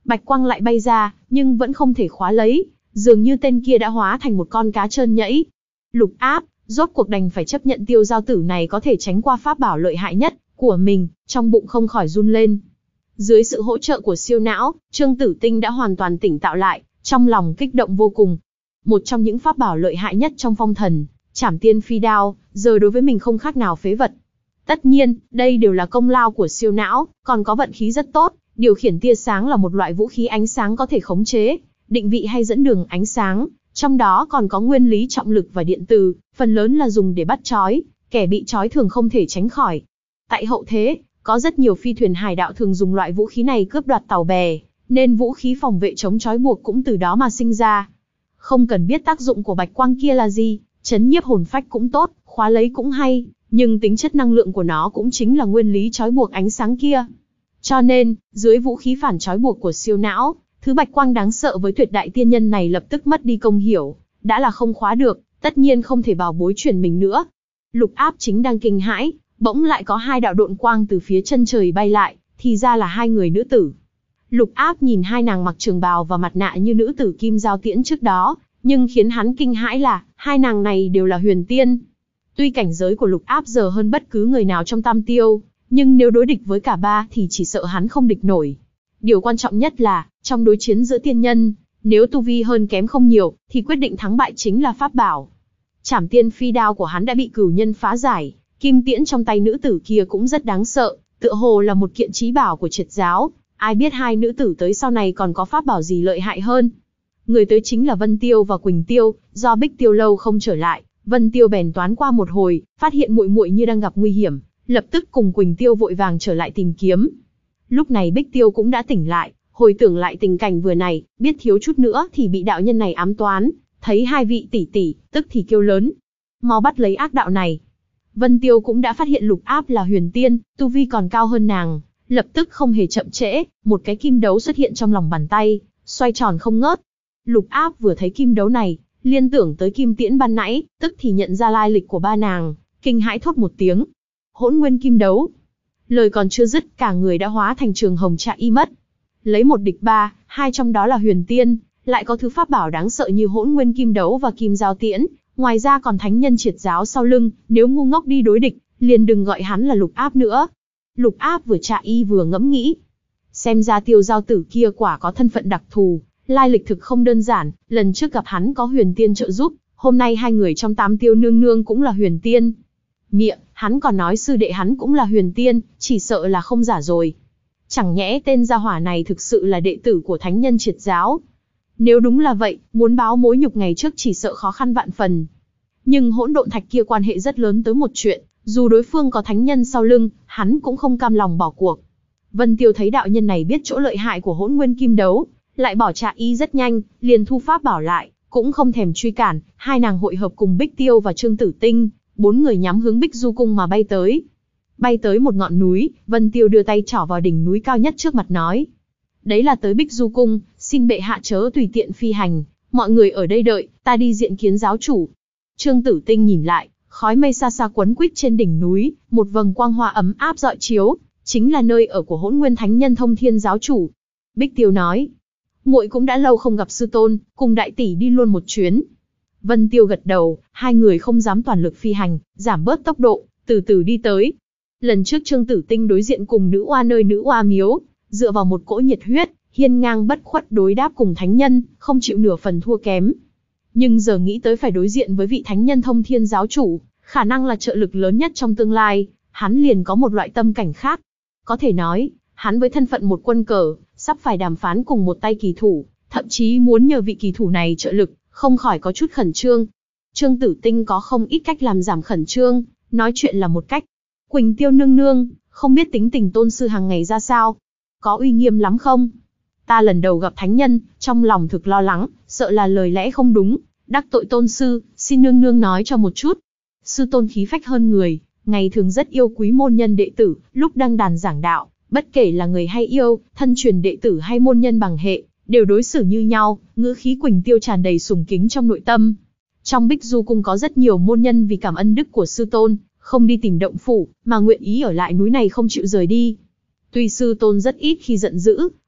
Speaker 1: Bạch quang lại bay ra, nhưng vẫn không thể khóa lấy, dường như tên kia đã hóa thành một con cá trơn nhẫy. Lục Áp, rốt cuộc đành phải chấp nhận tiêu giao tử này có thể tránh qua pháp bảo lợi hại nhất của mình, trong bụng không khỏi run lên. Dưới sự hỗ trợ của siêu não, Trương Tử Tinh đã hoàn toàn tỉnh táo lại, trong lòng kích động vô cùng. Một trong những pháp bảo lợi hại nhất trong phong thần, Trảm Tiên Phi Đao, giờ đối với mình không khác nào phế vật. Tất nhiên, đây đều là công lao của siêu não, còn có vận khí rất tốt, điều khiển tia sáng là một loại vũ khí ánh sáng có thể khống chế, định vị hay dẫn đường ánh sáng, trong đó còn có nguyên lý trọng lực và điện từ, phần lớn là dùng để bắt trói, kẻ bị trói thường không thể tránh khỏi. Tại hậu thế, có rất nhiều phi thuyền hải đạo thường dùng loại vũ khí này cướp đoạt tàu bè, nên vũ khí phòng vệ chống trói buộc cũng từ đó mà sinh ra. Không cần biết tác dụng của bạch quang kia là gì, chấn nhiếp hồn phách cũng tốt, khóa lấy cũng hay, nhưng tính chất năng lượng của nó cũng chính là nguyên lý trói buộc ánh sáng kia. Cho nên, dưới vũ khí phản trói buộc của siêu não, thứ bạch quang đáng sợ với tuyệt đại tiên nhân này lập tức mất đi công hiểu, đã là không khóa được, tất nhiên không thể bảo bối chuyển mình nữa. Lục Áp chính đang kinh hãi, bỗng lại có hai đạo độn quang từ phía chân trời bay lại, thì ra là hai người nữ tử. Lục Áp nhìn hai nàng mặc trường bào và mặt nạ như nữ tử Kim Giao Tiễn trước đó, nhưng khiến hắn kinh hãi là, hai nàng này đều là huyền tiên. Tuy cảnh giới của Lục Áp giờ hơn bất cứ người nào trong Tam Tiêu, nhưng nếu đối địch với cả ba thì chỉ sợ hắn không địch nổi. Điều quan trọng nhất là, trong đối chiến giữa tiên nhân, nếu tu vi hơn kém không nhiều, thì quyết định thắng bại chính là pháp bảo. Trảm Tiên Phi Đao của hắn đã bị cửu nhân phá giải, kim tiễn trong tay nữ tử kia cũng rất đáng sợ, tựa hồ là một kiện chí bảo của triệt giáo, ai biết hai nữ tử tới sau này còn có pháp bảo gì lợi hại hơn. Người tới chính là Vân Tiêu và Quỳnh Tiêu, do Bích Tiêu lâu không trở lại, Vân Tiêu bèn toán qua một hồi, phát hiện muội muội như đang gặp nguy hiểm, lập tức cùng Quỳnh Tiêu vội vàng trở lại tìm kiếm. Lúc này Bích Tiêu cũng đã tỉnh lại, hồi tưởng lại tình cảnh vừa này, biết thiếu chút nữa thì bị đạo nhân này ám toán, thấy hai vị tỷ tỷ, tức thì kêu lớn, mau bắt lấy ác đạo này. Vân Tiêu cũng đã phát hiện Lục Áp là huyền tiên, tu vi còn cao hơn nàng, lập tức không hề chậm trễ, một cái kim đấu xuất hiện trong lòng bàn tay, xoay tròn không ngớt. Lục Áp vừa thấy kim đấu này, liên tưởng tới kim tiễn ban nãy, tức thì nhận ra lai lịch của ba nàng, kinh hãi thốt một tiếng. Hỗn nguyên kim đấu. Lời còn chưa dứt, cả người đã hóa thành trường hồng trạ y mất. Lấy một địch ba, hai trong đó là huyền tiên, lại có thứ pháp bảo đáng sợ như hỗn nguyên kim đấu và kim giao tiễn, ngoài ra còn thánh nhân triệt giáo sau lưng, nếu ngu ngốc đi đối địch, liền đừng gọi hắn là Lục Áp nữa. Lục Áp vừa trạ y vừa ngẫm nghĩ. Xem ra tiêu giao tử kia quả có thân phận đặc thù, lai lịch thực không đơn giản, lần trước gặp hắn có huyền tiên trợ giúp, hôm nay hai người trong Tám Tiêu nương nương cũng là huyền tiên. Miệng, hắn còn nói sư đệ hắn cũng là huyền tiên, chỉ sợ là không giả rồi. Chẳng nhẽ tên gia hỏa này thực sự là đệ tử của thánh nhân triệt giáo. Nếu đúng là vậy, muốn báo mối nhục ngày trước chỉ sợ khó khăn vạn phần. Nhưng hỗn độn thạch kia quan hệ rất lớn tới một chuyện, dù đối phương có thánh nhân sau lưng, hắn cũng không cam lòng bỏ cuộc. Vân Tiêu thấy đạo nhân này biết chỗ lợi hại của hỗn nguyên kim đấu, lại bỏ trạ y rất nhanh, liền thu pháp bảo lại, cũng không thèm truy cản, hai nàng hội hợp cùng Bích Tiêu và Trương Tử Tinh, bốn người nhắm hướng Bích Du Cung mà bay tới. Bay tới một ngọn núi, Vân Tiêu đưa tay trỏ vào đỉnh núi cao nhất trước mặt nói. Đấy là tới Bích Du Cung, xin bệ hạ chớ tùy tiện phi hành, mọi người ở đây đợi, ta đi diện kiến giáo chủ. Trương Tử Tinh nhìn lại, khói mây xa xa quấn quýt trên đỉnh núi, một vầng quang hoa ấm áp rọi chiếu, chính là nơi ở của Hỗn Nguyên Thánh Nhân Thông Thiên giáo chủ. Bích Tiêu nói, muội cũng đã lâu không gặp sư tôn, cùng đại tỷ đi luôn một chuyến. Vân Tiêu gật đầu, hai người không dám toàn lực phi hành, giảm bớt tốc độ, từ từ đi tới. Lần trước Trương Tử Tinh đối diện cùng nữ oa nơi nữ oa miếu, dựa vào một cỗ nhiệt huyết, hiên ngang bất khuất đối đáp cùng thánh nhân, không chịu nửa phần thua kém. Nhưng giờ nghĩ tới phải đối diện với vị thánh nhân Thông Thiên giáo chủ, khả năng là trợ lực lớn nhất trong tương lai, hắn liền có một loại tâm cảnh khác. Có thể nói, hắn với thân phận một quân cờ, sắp phải đàm phán cùng một tay kỳ thủ, thậm chí muốn nhờ vị kỳ thủ này trợ lực, không khỏi có chút khẩn trương. Trương Tử Tinh có không ít cách làm giảm khẩn trương, nói chuyện là một cách. Quỳnh Tiêu nương nương, không biết tính tình tôn sư hàng ngày ra sao? Có uy nghiêm lắm không? Ta lần đầu gặp thánh nhân, trong lòng thực lo lắng, sợ là lời lẽ không đúng, đắc tội tôn sư, xin nương nương nói cho một chút. Sư tôn khí phách hơn người, ngày thường rất yêu quý môn nhân đệ tử, lúc đăng đàn giảng đạo, bất kể là người hay yêu, thân truyền đệ tử hay môn nhân bằng hệ, đều đối xử như nhau, ngữ khí Quỳnh Tiêu tràn đầy sùng kính trong nội tâm. Trong Bích Du Cung có rất nhiều môn nhân vì cảm ân đức của sư tôn, không đi tìm động phủ, mà nguyện ý ở lại núi này không chịu rời đi. Tuy sư tôn rất ít khi giận dữ,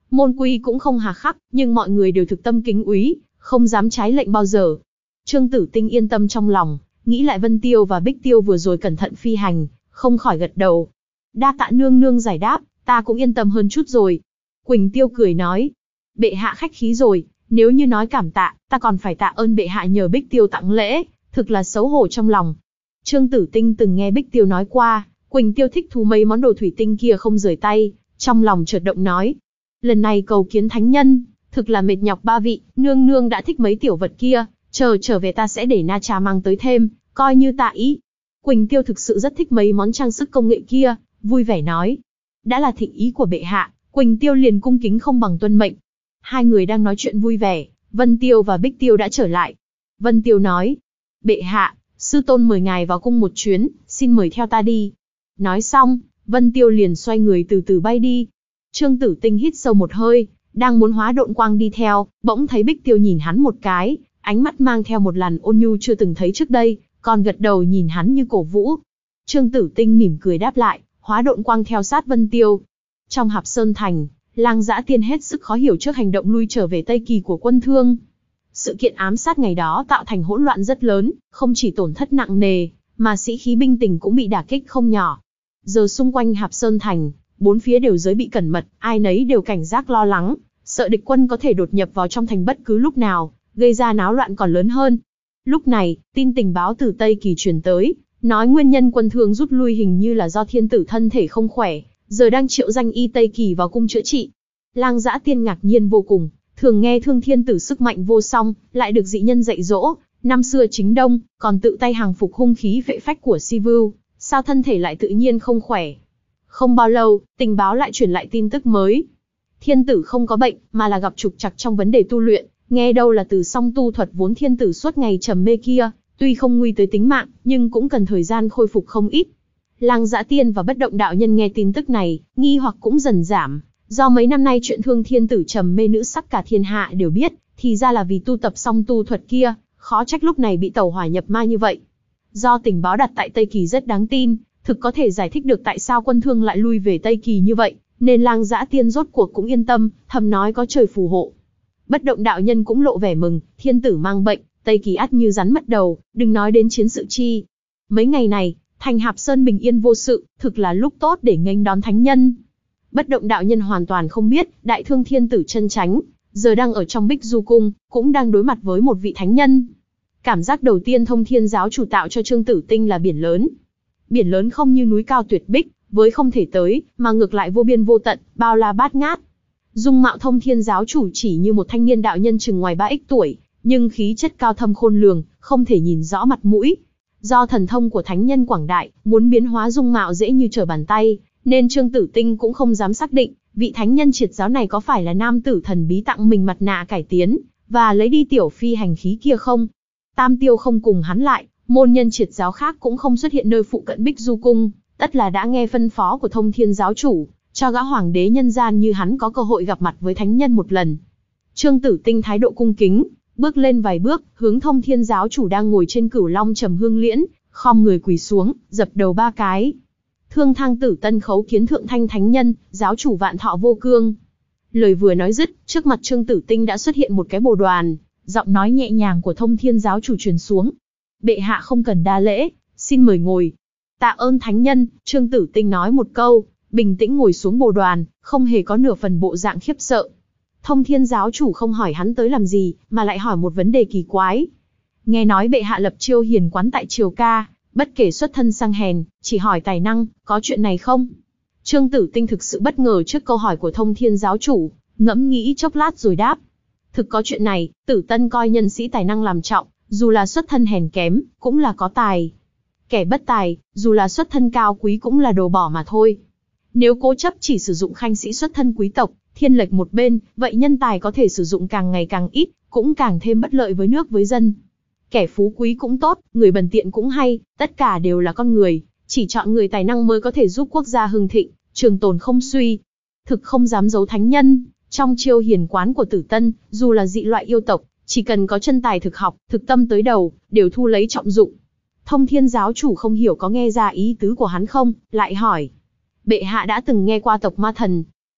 Speaker 1: Môn quy cũng không hà khắc, nhưng mọi người đều thực tâm kính úy, không dám trái lệnh bao giờ. Trương Tử Tinh yên tâm trong lòng, nghĩ lại Vân Tiêu và Bích Tiêu vừa rồi cẩn thận phi hành, không khỏi gật đầu. Đa tạ nương nương giải đáp, ta cũng yên tâm hơn chút rồi. Quỳnh Tiêu cười nói, bệ hạ khách khí rồi, nếu như nói cảm tạ, ta còn phải tạ ơn bệ hạ nhờ Bích Tiêu tặng lễ, thực là xấu hổ trong lòng. Trương Tử Tinh từng nghe Bích Tiêu nói qua, Quỳnh Tiêu thích thú mấy món đồ thủy tinh kia không rời tay, trong lòng chợt động nói, lần này cầu kiến thánh nhân, thực là mệt nhọc ba vị, nương nương đã thích mấy tiểu vật kia, chờ trở về ta sẽ để Na Trà mang tới thêm, coi như tạ ý. Quỳnh Tiêu thực sự rất thích mấy món trang sức công nghệ kia, vui vẻ nói, đã là thịnh ý của bệ hạ, Quỳnh Tiêu liền cung kính không bằng tuân mệnh. Hai người đang nói chuyện vui vẻ, Vân Tiêu và Bích Tiêu đã trở lại. Vân Tiêu nói, bệ hạ, sư tôn mời ngài vào cung một chuyến, xin mời theo ta đi. Nói xong, Vân Tiêu liền xoay người từ từ bay đi. Trương Tử Tinh hít sâu một hơi, đang muốn hóa độn quang đi theo, bỗng thấy Bích Tiêu nhìn hắn một cái, ánh mắt mang theo một làn ôn nhu chưa từng thấy trước đây, còn gật đầu nhìn hắn như cổ vũ. Trương Tử Tinh mỉm cười đáp lại, hóa độn quang theo sát Vân Tiêu. Trong Hạp Sơn Thành, Lang Dã Tiên hết sức khó hiểu trước hành động lui trở về Tây Kỳ của quân Thương. Sự kiện ám sát ngày đó tạo thành hỗn loạn rất lớn, không chỉ tổn thất nặng nề, mà sĩ khí binh tình cũng bị đả kích không nhỏ. Giờ xung quanh Hạp Sơn Thành, bốn phía đều giới bị cẩn mật, ai nấy đều cảnh giác lo lắng, sợ địch quân có thể đột nhập vào trong thành bất cứ lúc nào, gây ra náo loạn còn lớn hơn. Lúc này, tin tình báo từ Tây Kỳ truyền tới, nói nguyên nhân quân Thương rút lui hình như là do thiên tử thân thể không khỏe, giờ đang triệu danh y Tây Kỳ vào cung chữa trị. Lang Dã Tiên ngạc nhiên vô cùng, thường nghe Thương thiên tử sức mạnh vô song, lại được dị nhân dạy dỗ, năm xưa chính đông, còn tự tay hàng phục hung khí phệ phách của Si Vưu, sao thân thể lại tự nhiên không khỏe. Không bao lâu, tình báo lại truyền lại tin tức mới. Thiên tử không có bệnh, mà là gặp trục trặc trong vấn đề tu luyện, nghe đâu là từ song tu thuật vốn thiên tử suốt ngày trầm mê kia, tuy không nguy tới tính mạng, nhưng cũng cần thời gian khôi phục không ít. Lang Dã Tiên và Bất Động đạo nhân nghe tin tức này, nghi hoặc cũng dần giảm, do mấy năm nay chuyện Thương thiên tử trầm mê nữ sắc cả thiên hạ đều biết, thì ra là vì tu tập song tu thuật kia, khó trách lúc này bị tẩu hỏa nhập ma như vậy. Do tình báo đặt tại Tây Kỳ rất đáng tin, thực có thể giải thích được tại sao quân Thương lại lui về Tây Kỳ như vậy, nên Lang Dã Tiên rốt cuộc cũng yên tâm, thầm nói có trời phù hộ. Bất Động đạo nhân cũng lộ vẻ mừng, thiên tử mang bệnh, Tây Kỳ ắt như rắn mất đầu, đừng nói đến chiến sự chi. Mấy ngày này, thành Hạp Sơn bình yên vô sự, thực là lúc tốt để nghênh đón thánh nhân. Bất Động đạo nhân hoàn toàn không biết, đại thương thiên tử chân chánh, giờ đang ở trong Bích Du Cung, cũng đang đối mặt với một vị thánh nhân. Cảm giác đầu tiên Thông Thiên giáo chủ tạo cho Trương Tử Tinh là biển lớn. Biển lớn không như núi cao tuyệt bích, với không thể tới, mà ngược lại vô biên vô tận, bao la bát ngát. Dung mạo Thông Thiên giáo chủ chỉ như một thanh niên đạo nhân chừng ngoài ba x tuổi, nhưng khí chất cao thâm khôn lường, không thể nhìn rõ mặt mũi. Do thần thông của thánh nhân quảng đại, muốn biến hóa dung mạo dễ như trở bàn tay, nên Trương Tử Tinh cũng không dám xác định, vị thánh nhân triệt giáo này có phải là nam tử thần bí tặng mình mặt nạ cải tiến, và lấy đi tiểu phi hành khí kia không? Tam Tiêu không cùng hắn lại, môn nhân triệt giáo khác cũng không xuất hiện nơi phụ cận Bích Du Cung, tất là đã nghe phân phó của Thông Thiên giáo chủ, cho gã hoàng đế nhân gian như hắn có cơ hội gặp mặt với thánh nhân một lần. Trương Tử Tinh thái độ cung kính, bước lên vài bước, hướng Thông Thiên giáo chủ đang ngồi trên Cửu Long Trầm Hương Liễn, khom người quỳ xuống, dập đầu ba cái. Thương Thang Tử Tân khấu kiến Thượng Thanh thánh nhân, giáo chủ vạn thọ vô cương. Lời vừa nói dứt, trước mặt Trương Tử Tinh đã xuất hiện một cái bồ đoàn, giọng nói nhẹ nhàng của Thông Thiên giáo chủ truyền xuống. Bệ hạ không cần đa lễ, xin mời ngồi. Tạ ơn thánh nhân, Trương Tử Tinh nói một câu, bình tĩnh ngồi xuống bồ đoàn, không hề có nửa phần bộ dạng khiếp sợ. Thông Thiên giáo chủ không hỏi hắn tới làm gì, mà lại hỏi một vấn đề kỳ quái. Nghe nói bệ hạ lập Chiêu Hiền quán tại Triều Ca, bất kể xuất thân sang hèn, chỉ hỏi tài năng, có chuyện này không? Trương Tử Tinh thực sự bất ngờ trước câu hỏi của Thông Thiên giáo chủ, ngẫm nghĩ chốc lát rồi đáp. Thực có chuyện này, Tử Tân coi nhân sĩ tài năng làm trọng, dù là xuất thân hèn kém, cũng là có tài. Kẻ bất tài, dù là xuất thân cao quý cũng là đồ bỏ mà thôi. Nếu cố chấp chỉ sử dụng khanh sĩ xuất thân quý tộc, thiên lệch một bên, vậy nhân tài có thể sử dụng càng ngày càng ít, cũng càng thêm bất lợi với nước với dân. Kẻ phú quý cũng tốt, người bần tiện cũng hay, tất cả đều là con người, chỉ chọn người tài năng mới có thể giúp quốc gia hưng thịnh, trường tồn không suy. Thực không dám giấu thánh nhân, trong Chiêu Hiền quán của Tử Tân, dù là dị loại yêu tộc, chỉ cần có chân tài thực học, thực tâm tới đầu, đều thu lấy trọng dụng. Thông Thiên giáo chủ không hiểu có nghe ra ý tứ của hắn không, lại hỏi. Bệ hạ đã từng nghe qua tộc ma thần.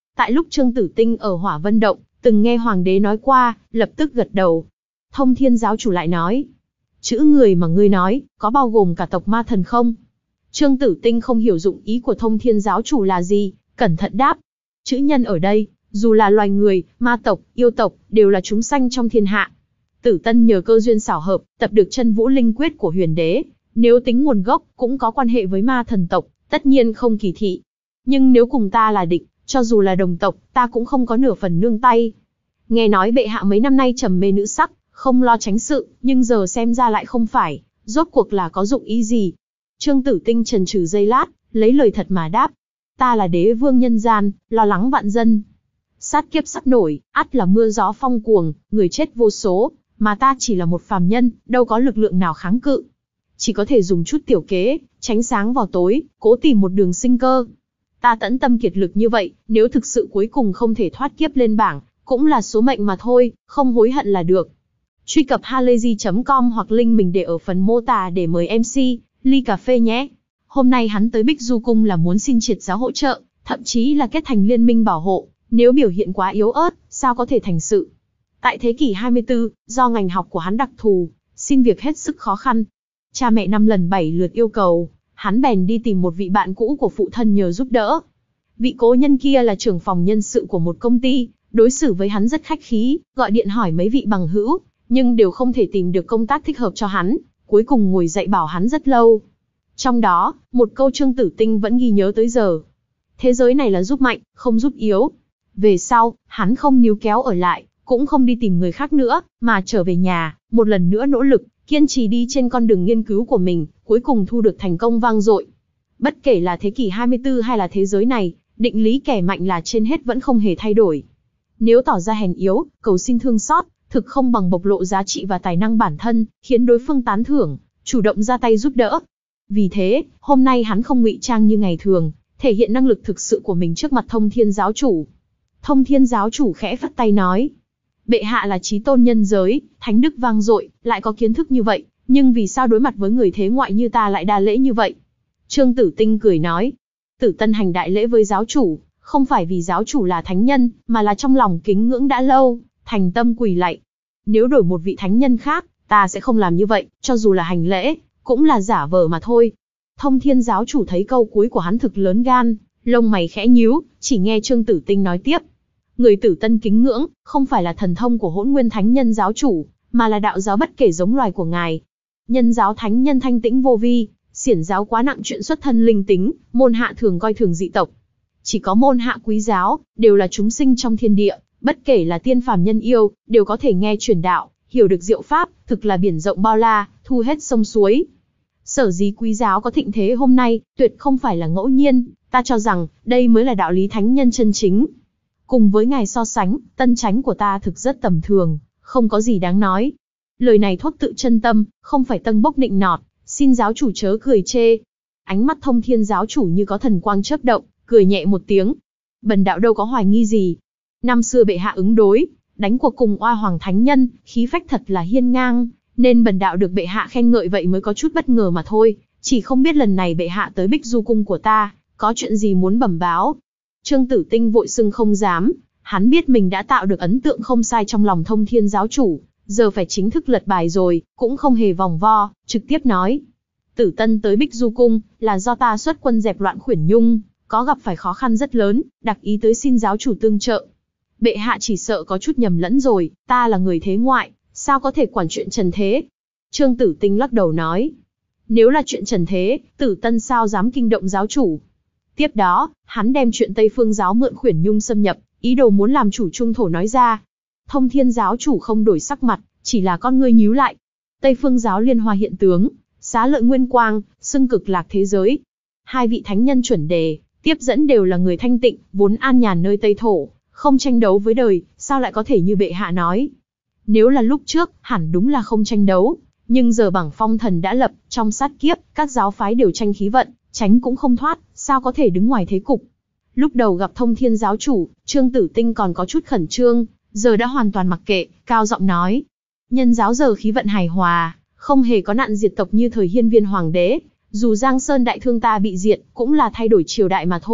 Speaker 1: Tại lúc Trương Tử Tinh ở Hỏa Vân Động, từng nghe Hoàng đế nói qua, lập tức gật đầu. Thông Thiên giáo chủ lại nói, chữ người mà ngươi nói, có bao gồm cả tộc ma thần không? Trương Tử Tinh không hiểu dụng ý của Thông Thiên giáo chủ là gì, cẩn thận đáp. Chữ nhân ở đây, dù là loài người, ma tộc, yêu tộc, đều là chúng sanh trong thiên hạ. Tử Tân nhờ cơ duyên xảo hợp, tập được chân vũ linh quyết của huyền đế, nếu tính nguồn gốc, cũng có quan hệ với ma thần tộc, tất nhiên không kỳ thị. Nhưng nếu cùng ta là địch, cho dù là đồng tộc, ta cũng không có nửa phần nương tay. Nghe nói bệ hạ mấy năm nay trầm mê nữ sắc, không lo tránh sự, nhưng giờ xem ra lại không phải, rốt cuộc là có dụng ý gì? Trương Tử Tinh chần chừ giây lát, lấy lời thật mà đáp. Ta là đế vương nhân gian, lo lắng vạn dân. Sát kiếp sắp nổi, ắt là mưa gió phong cuồng, người chết vô số, mà ta chỉ là một phàm nhân, đâu có lực lượng nào kháng cự. Chỉ có thể dùng chút tiểu kế, tránh sáng vào tối, cố tìm một đường sinh cơ. Ta tẫn tâm kiệt lực như vậy, nếu thực sự cuối cùng không thể thoát kiếp lên bảng, cũng là số mệnh mà thôi, không hối hận là được. Truy cập halayzi chấm com hoặc link mình để ở phần mô tả để mời em xê, ly cà phê nhé. Hôm nay hắn tới Bích Du Cung là muốn xin triệt giáo hỗ trợ, thậm chí là kết thành liên minh bảo hộ, nếu biểu hiện quá yếu ớt, sao có thể thành sự. Tại thế kỷ hai mươi tư, do ngành học của hắn đặc thù, xin việc hết sức khó khăn. Cha mẹ năm lần bảy lượt yêu cầu, hắn bèn đi tìm một vị bạn cũ của phụ thân nhờ giúp đỡ. Vị cố nhân kia là trưởng phòng nhân sự của một công ty, đối xử với hắn rất khách khí, gọi điện hỏi mấy vị bằng hữu, nhưng đều không thể tìm được công tác thích hợp cho hắn, cuối cùng ngồi dạy bảo hắn rất lâu. Trong đó, một câu Trương Tử Tinh vẫn ghi nhớ tới giờ. Thế giới này là giúp mạnh, không giúp yếu. Về sau, hắn không níu kéo ở lại, cũng không đi tìm người khác nữa, mà trở về nhà, một lần nữa nỗ lực, kiên trì đi trên con đường nghiên cứu của mình, cuối cùng thu được thành công vang dội. Bất kể là thế kỷ hai mươi tư hay là thế giới này, định lý kẻ mạnh là trên hết vẫn không hề thay đổi. Nếu tỏ ra hèn yếu, cầu xin thương xót, thực không bằng bộc lộ giá trị và tài năng bản thân, khiến đối phương tán thưởng, chủ động ra tay giúp đỡ. Vì thế, hôm nay hắn không ngụy trang như ngày thường, thể hiện năng lực thực sự của mình trước mặt Thông Thiên giáo chủ. Thông Thiên giáo chủ khẽ phất tay nói, bệ hạ là chí tôn nhân giới, thánh đức vang dội, lại có kiến thức như vậy, nhưng vì sao đối mặt với người thế ngoại như ta lại đa lễ như vậy? Trương Tử Tinh cười nói, Tử Tân hành đại lễ với giáo chủ, không phải vì giáo chủ là thánh nhân, mà là trong lòng kính ngưỡng đã lâu, thành tâm quỳ lạy. Nếu đổi một vị thánh nhân khác, ta sẽ không làm như vậy, cho dù là hành lễ, cũng là giả vờ mà thôi. Thông Thiên giáo chủ thấy câu cuối của hắn thực lớn gan, lông mày khẽ nhíu, chỉ nghe Trương Tử Tinh nói tiếp. Người Tử Tân kính ngưỡng, không phải là thần thông của Hỗn Nguyên Thánh Nhân giáo chủ, mà là đạo giáo bất kể giống loài của ngài. Nhân giáo thánh nhân thanh tĩnh vô vi, xiển giáo quá nặng chuyện xuất thân linh tính, môn hạ thường coi thường dị tộc. Chỉ có môn hạ quý giáo, đều là chúng sinh trong thiên địa, bất kể là tiên phàm nhân yêu, đều có thể nghe truyền đạo, hiểu được diệu pháp, thực là biển rộng bao la, thu hết sông suối. Sở dĩ quý giáo có thịnh thế hôm nay, tuyệt không phải là ngẫu nhiên, ta cho rằng, đây mới là đạo lý thánh nhân chân chính. Cùng với ngài so sánh, tân chánh của ta thực rất tầm thường, không có gì đáng nói. Lời này thốt tự chân tâm, không phải tân bốc nịnh nọt, xin giáo chủ chớ cười chê. Ánh mắt Thông Thiên giáo chủ như có thần quang chớp động, cười nhẹ một tiếng. Bần đạo đâu có hoài nghi gì. Năm xưa bệ hạ ứng đối, đánh cuộc cùng Oa Hoàng Thánh Nhân, khí phách thật là hiên ngang, nên bần đạo được bệ hạ khen ngợi vậy mới có chút bất ngờ mà thôi, chỉ không biết lần này bệ hạ tới Bích Du Cung của ta, có chuyện gì muốn bẩm báo. Trương Tử Tinh vội xưng không dám, hắn biết mình đã tạo được ấn tượng không sai trong lòng Thông Thiên giáo chủ, giờ phải chính thức lật bài rồi, cũng không hề vòng vo, trực tiếp nói. Tử Tân tới Bích Du Cung, là do ta xuất quân dẹp loạn Khuyển Nhung, có gặp phải khó khăn rất lớn, đặc ý tới xin giáo chủ tương trợ. Bệ hạ chỉ sợ có chút nhầm lẫn rồi, ta là người thế ngoại, sao có thể quản chuyện trần thế? Trương Tử Tinh lắc đầu nói. Nếu là chuyện trần thế, Tử Tân sao dám kinh động giáo chủ? Tiếp đó, hắn đem chuyện Tây Phương giáo mượn Khuyển Nhung xâm nhập, ý đồ muốn làm chủ trung thổ nói ra. Thông Thiên giáo chủ không đổi sắc mặt, chỉ là con ngươi nhíu lại. Tây Phương giáo liên hoa hiện tướng, xá lợi nguyên quang, xưng cực lạc thế giới. Hai vị thánh nhân chuẩn đề, tiếp dẫn đều là người thanh tịnh, vốn an nhàn nơi Tây thổ, không tranh đấu với đời, sao lại có thể như bệ hạ nói? Nếu là lúc trước, hẳn đúng là không tranh đấu, nhưng giờ bảng phong thần đã lập, trong sát kiếp, các giáo phái đều tranh khí vận, tránh cũng không thoát, sao có thể đứng ngoài thế cục? Lúc đầu gặp Thông Thiên giáo chủ, Trương Tử Tinh còn có chút khẩn trương, giờ đã hoàn toàn mặc kệ, cao giọng nói. Nhân giáo giờ khí vận hài hòa, không hề có nạn diệt tộc như thời Hiên Viên Hoàng đế, dù Giang Sơn đại thương ta bị diệt, cũng là thay đổi triều đại mà thôi,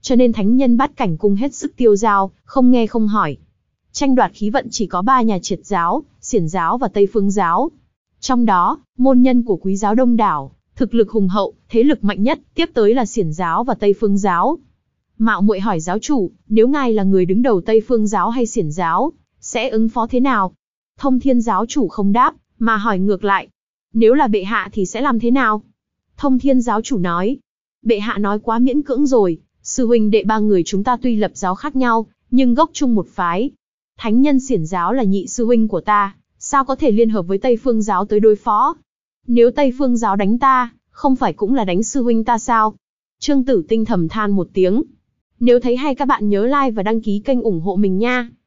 Speaker 1: cho nên thánh nhân Bát Cảnh Cung hết sức tiêu dao, không nghe không hỏi. Tranh đoạt khí vận chỉ có ba nhà Triệt giáo, Xiển giáo và Tây Phương giáo. Trong đó, môn nhân của Quý giáo đông đảo, thực lực hùng hậu, thế lực mạnh nhất, tiếp tới là Xiển giáo và Tây Phương giáo. Mạo muội hỏi giáo chủ, nếu ngài là người đứng đầu Tây Phương giáo hay Xiển giáo, sẽ ứng phó thế nào? Thông Thiên giáo chủ không đáp, mà hỏi ngược lại. Nếu là bệ hạ thì sẽ làm thế nào? Thông Thiên giáo chủ nói. Bệ hạ nói quá miễn cưỡng rồi, sư huynh đệ ba người chúng ta tuy lập giáo khác nhau, nhưng gốc chung một phái. Thánh nhân Xiển giáo là nhị sư huynh của ta, sao có thể liên hợp với Tây Phương giáo tới đối phó? Nếu Tây Phương giáo đánh ta, không phải cũng là đánh sư huynh ta sao? Trương Tử Tinh thầm than một tiếng. Nếu thấy hay các bạn nhớ like và đăng ký kênh ủng hộ mình nha.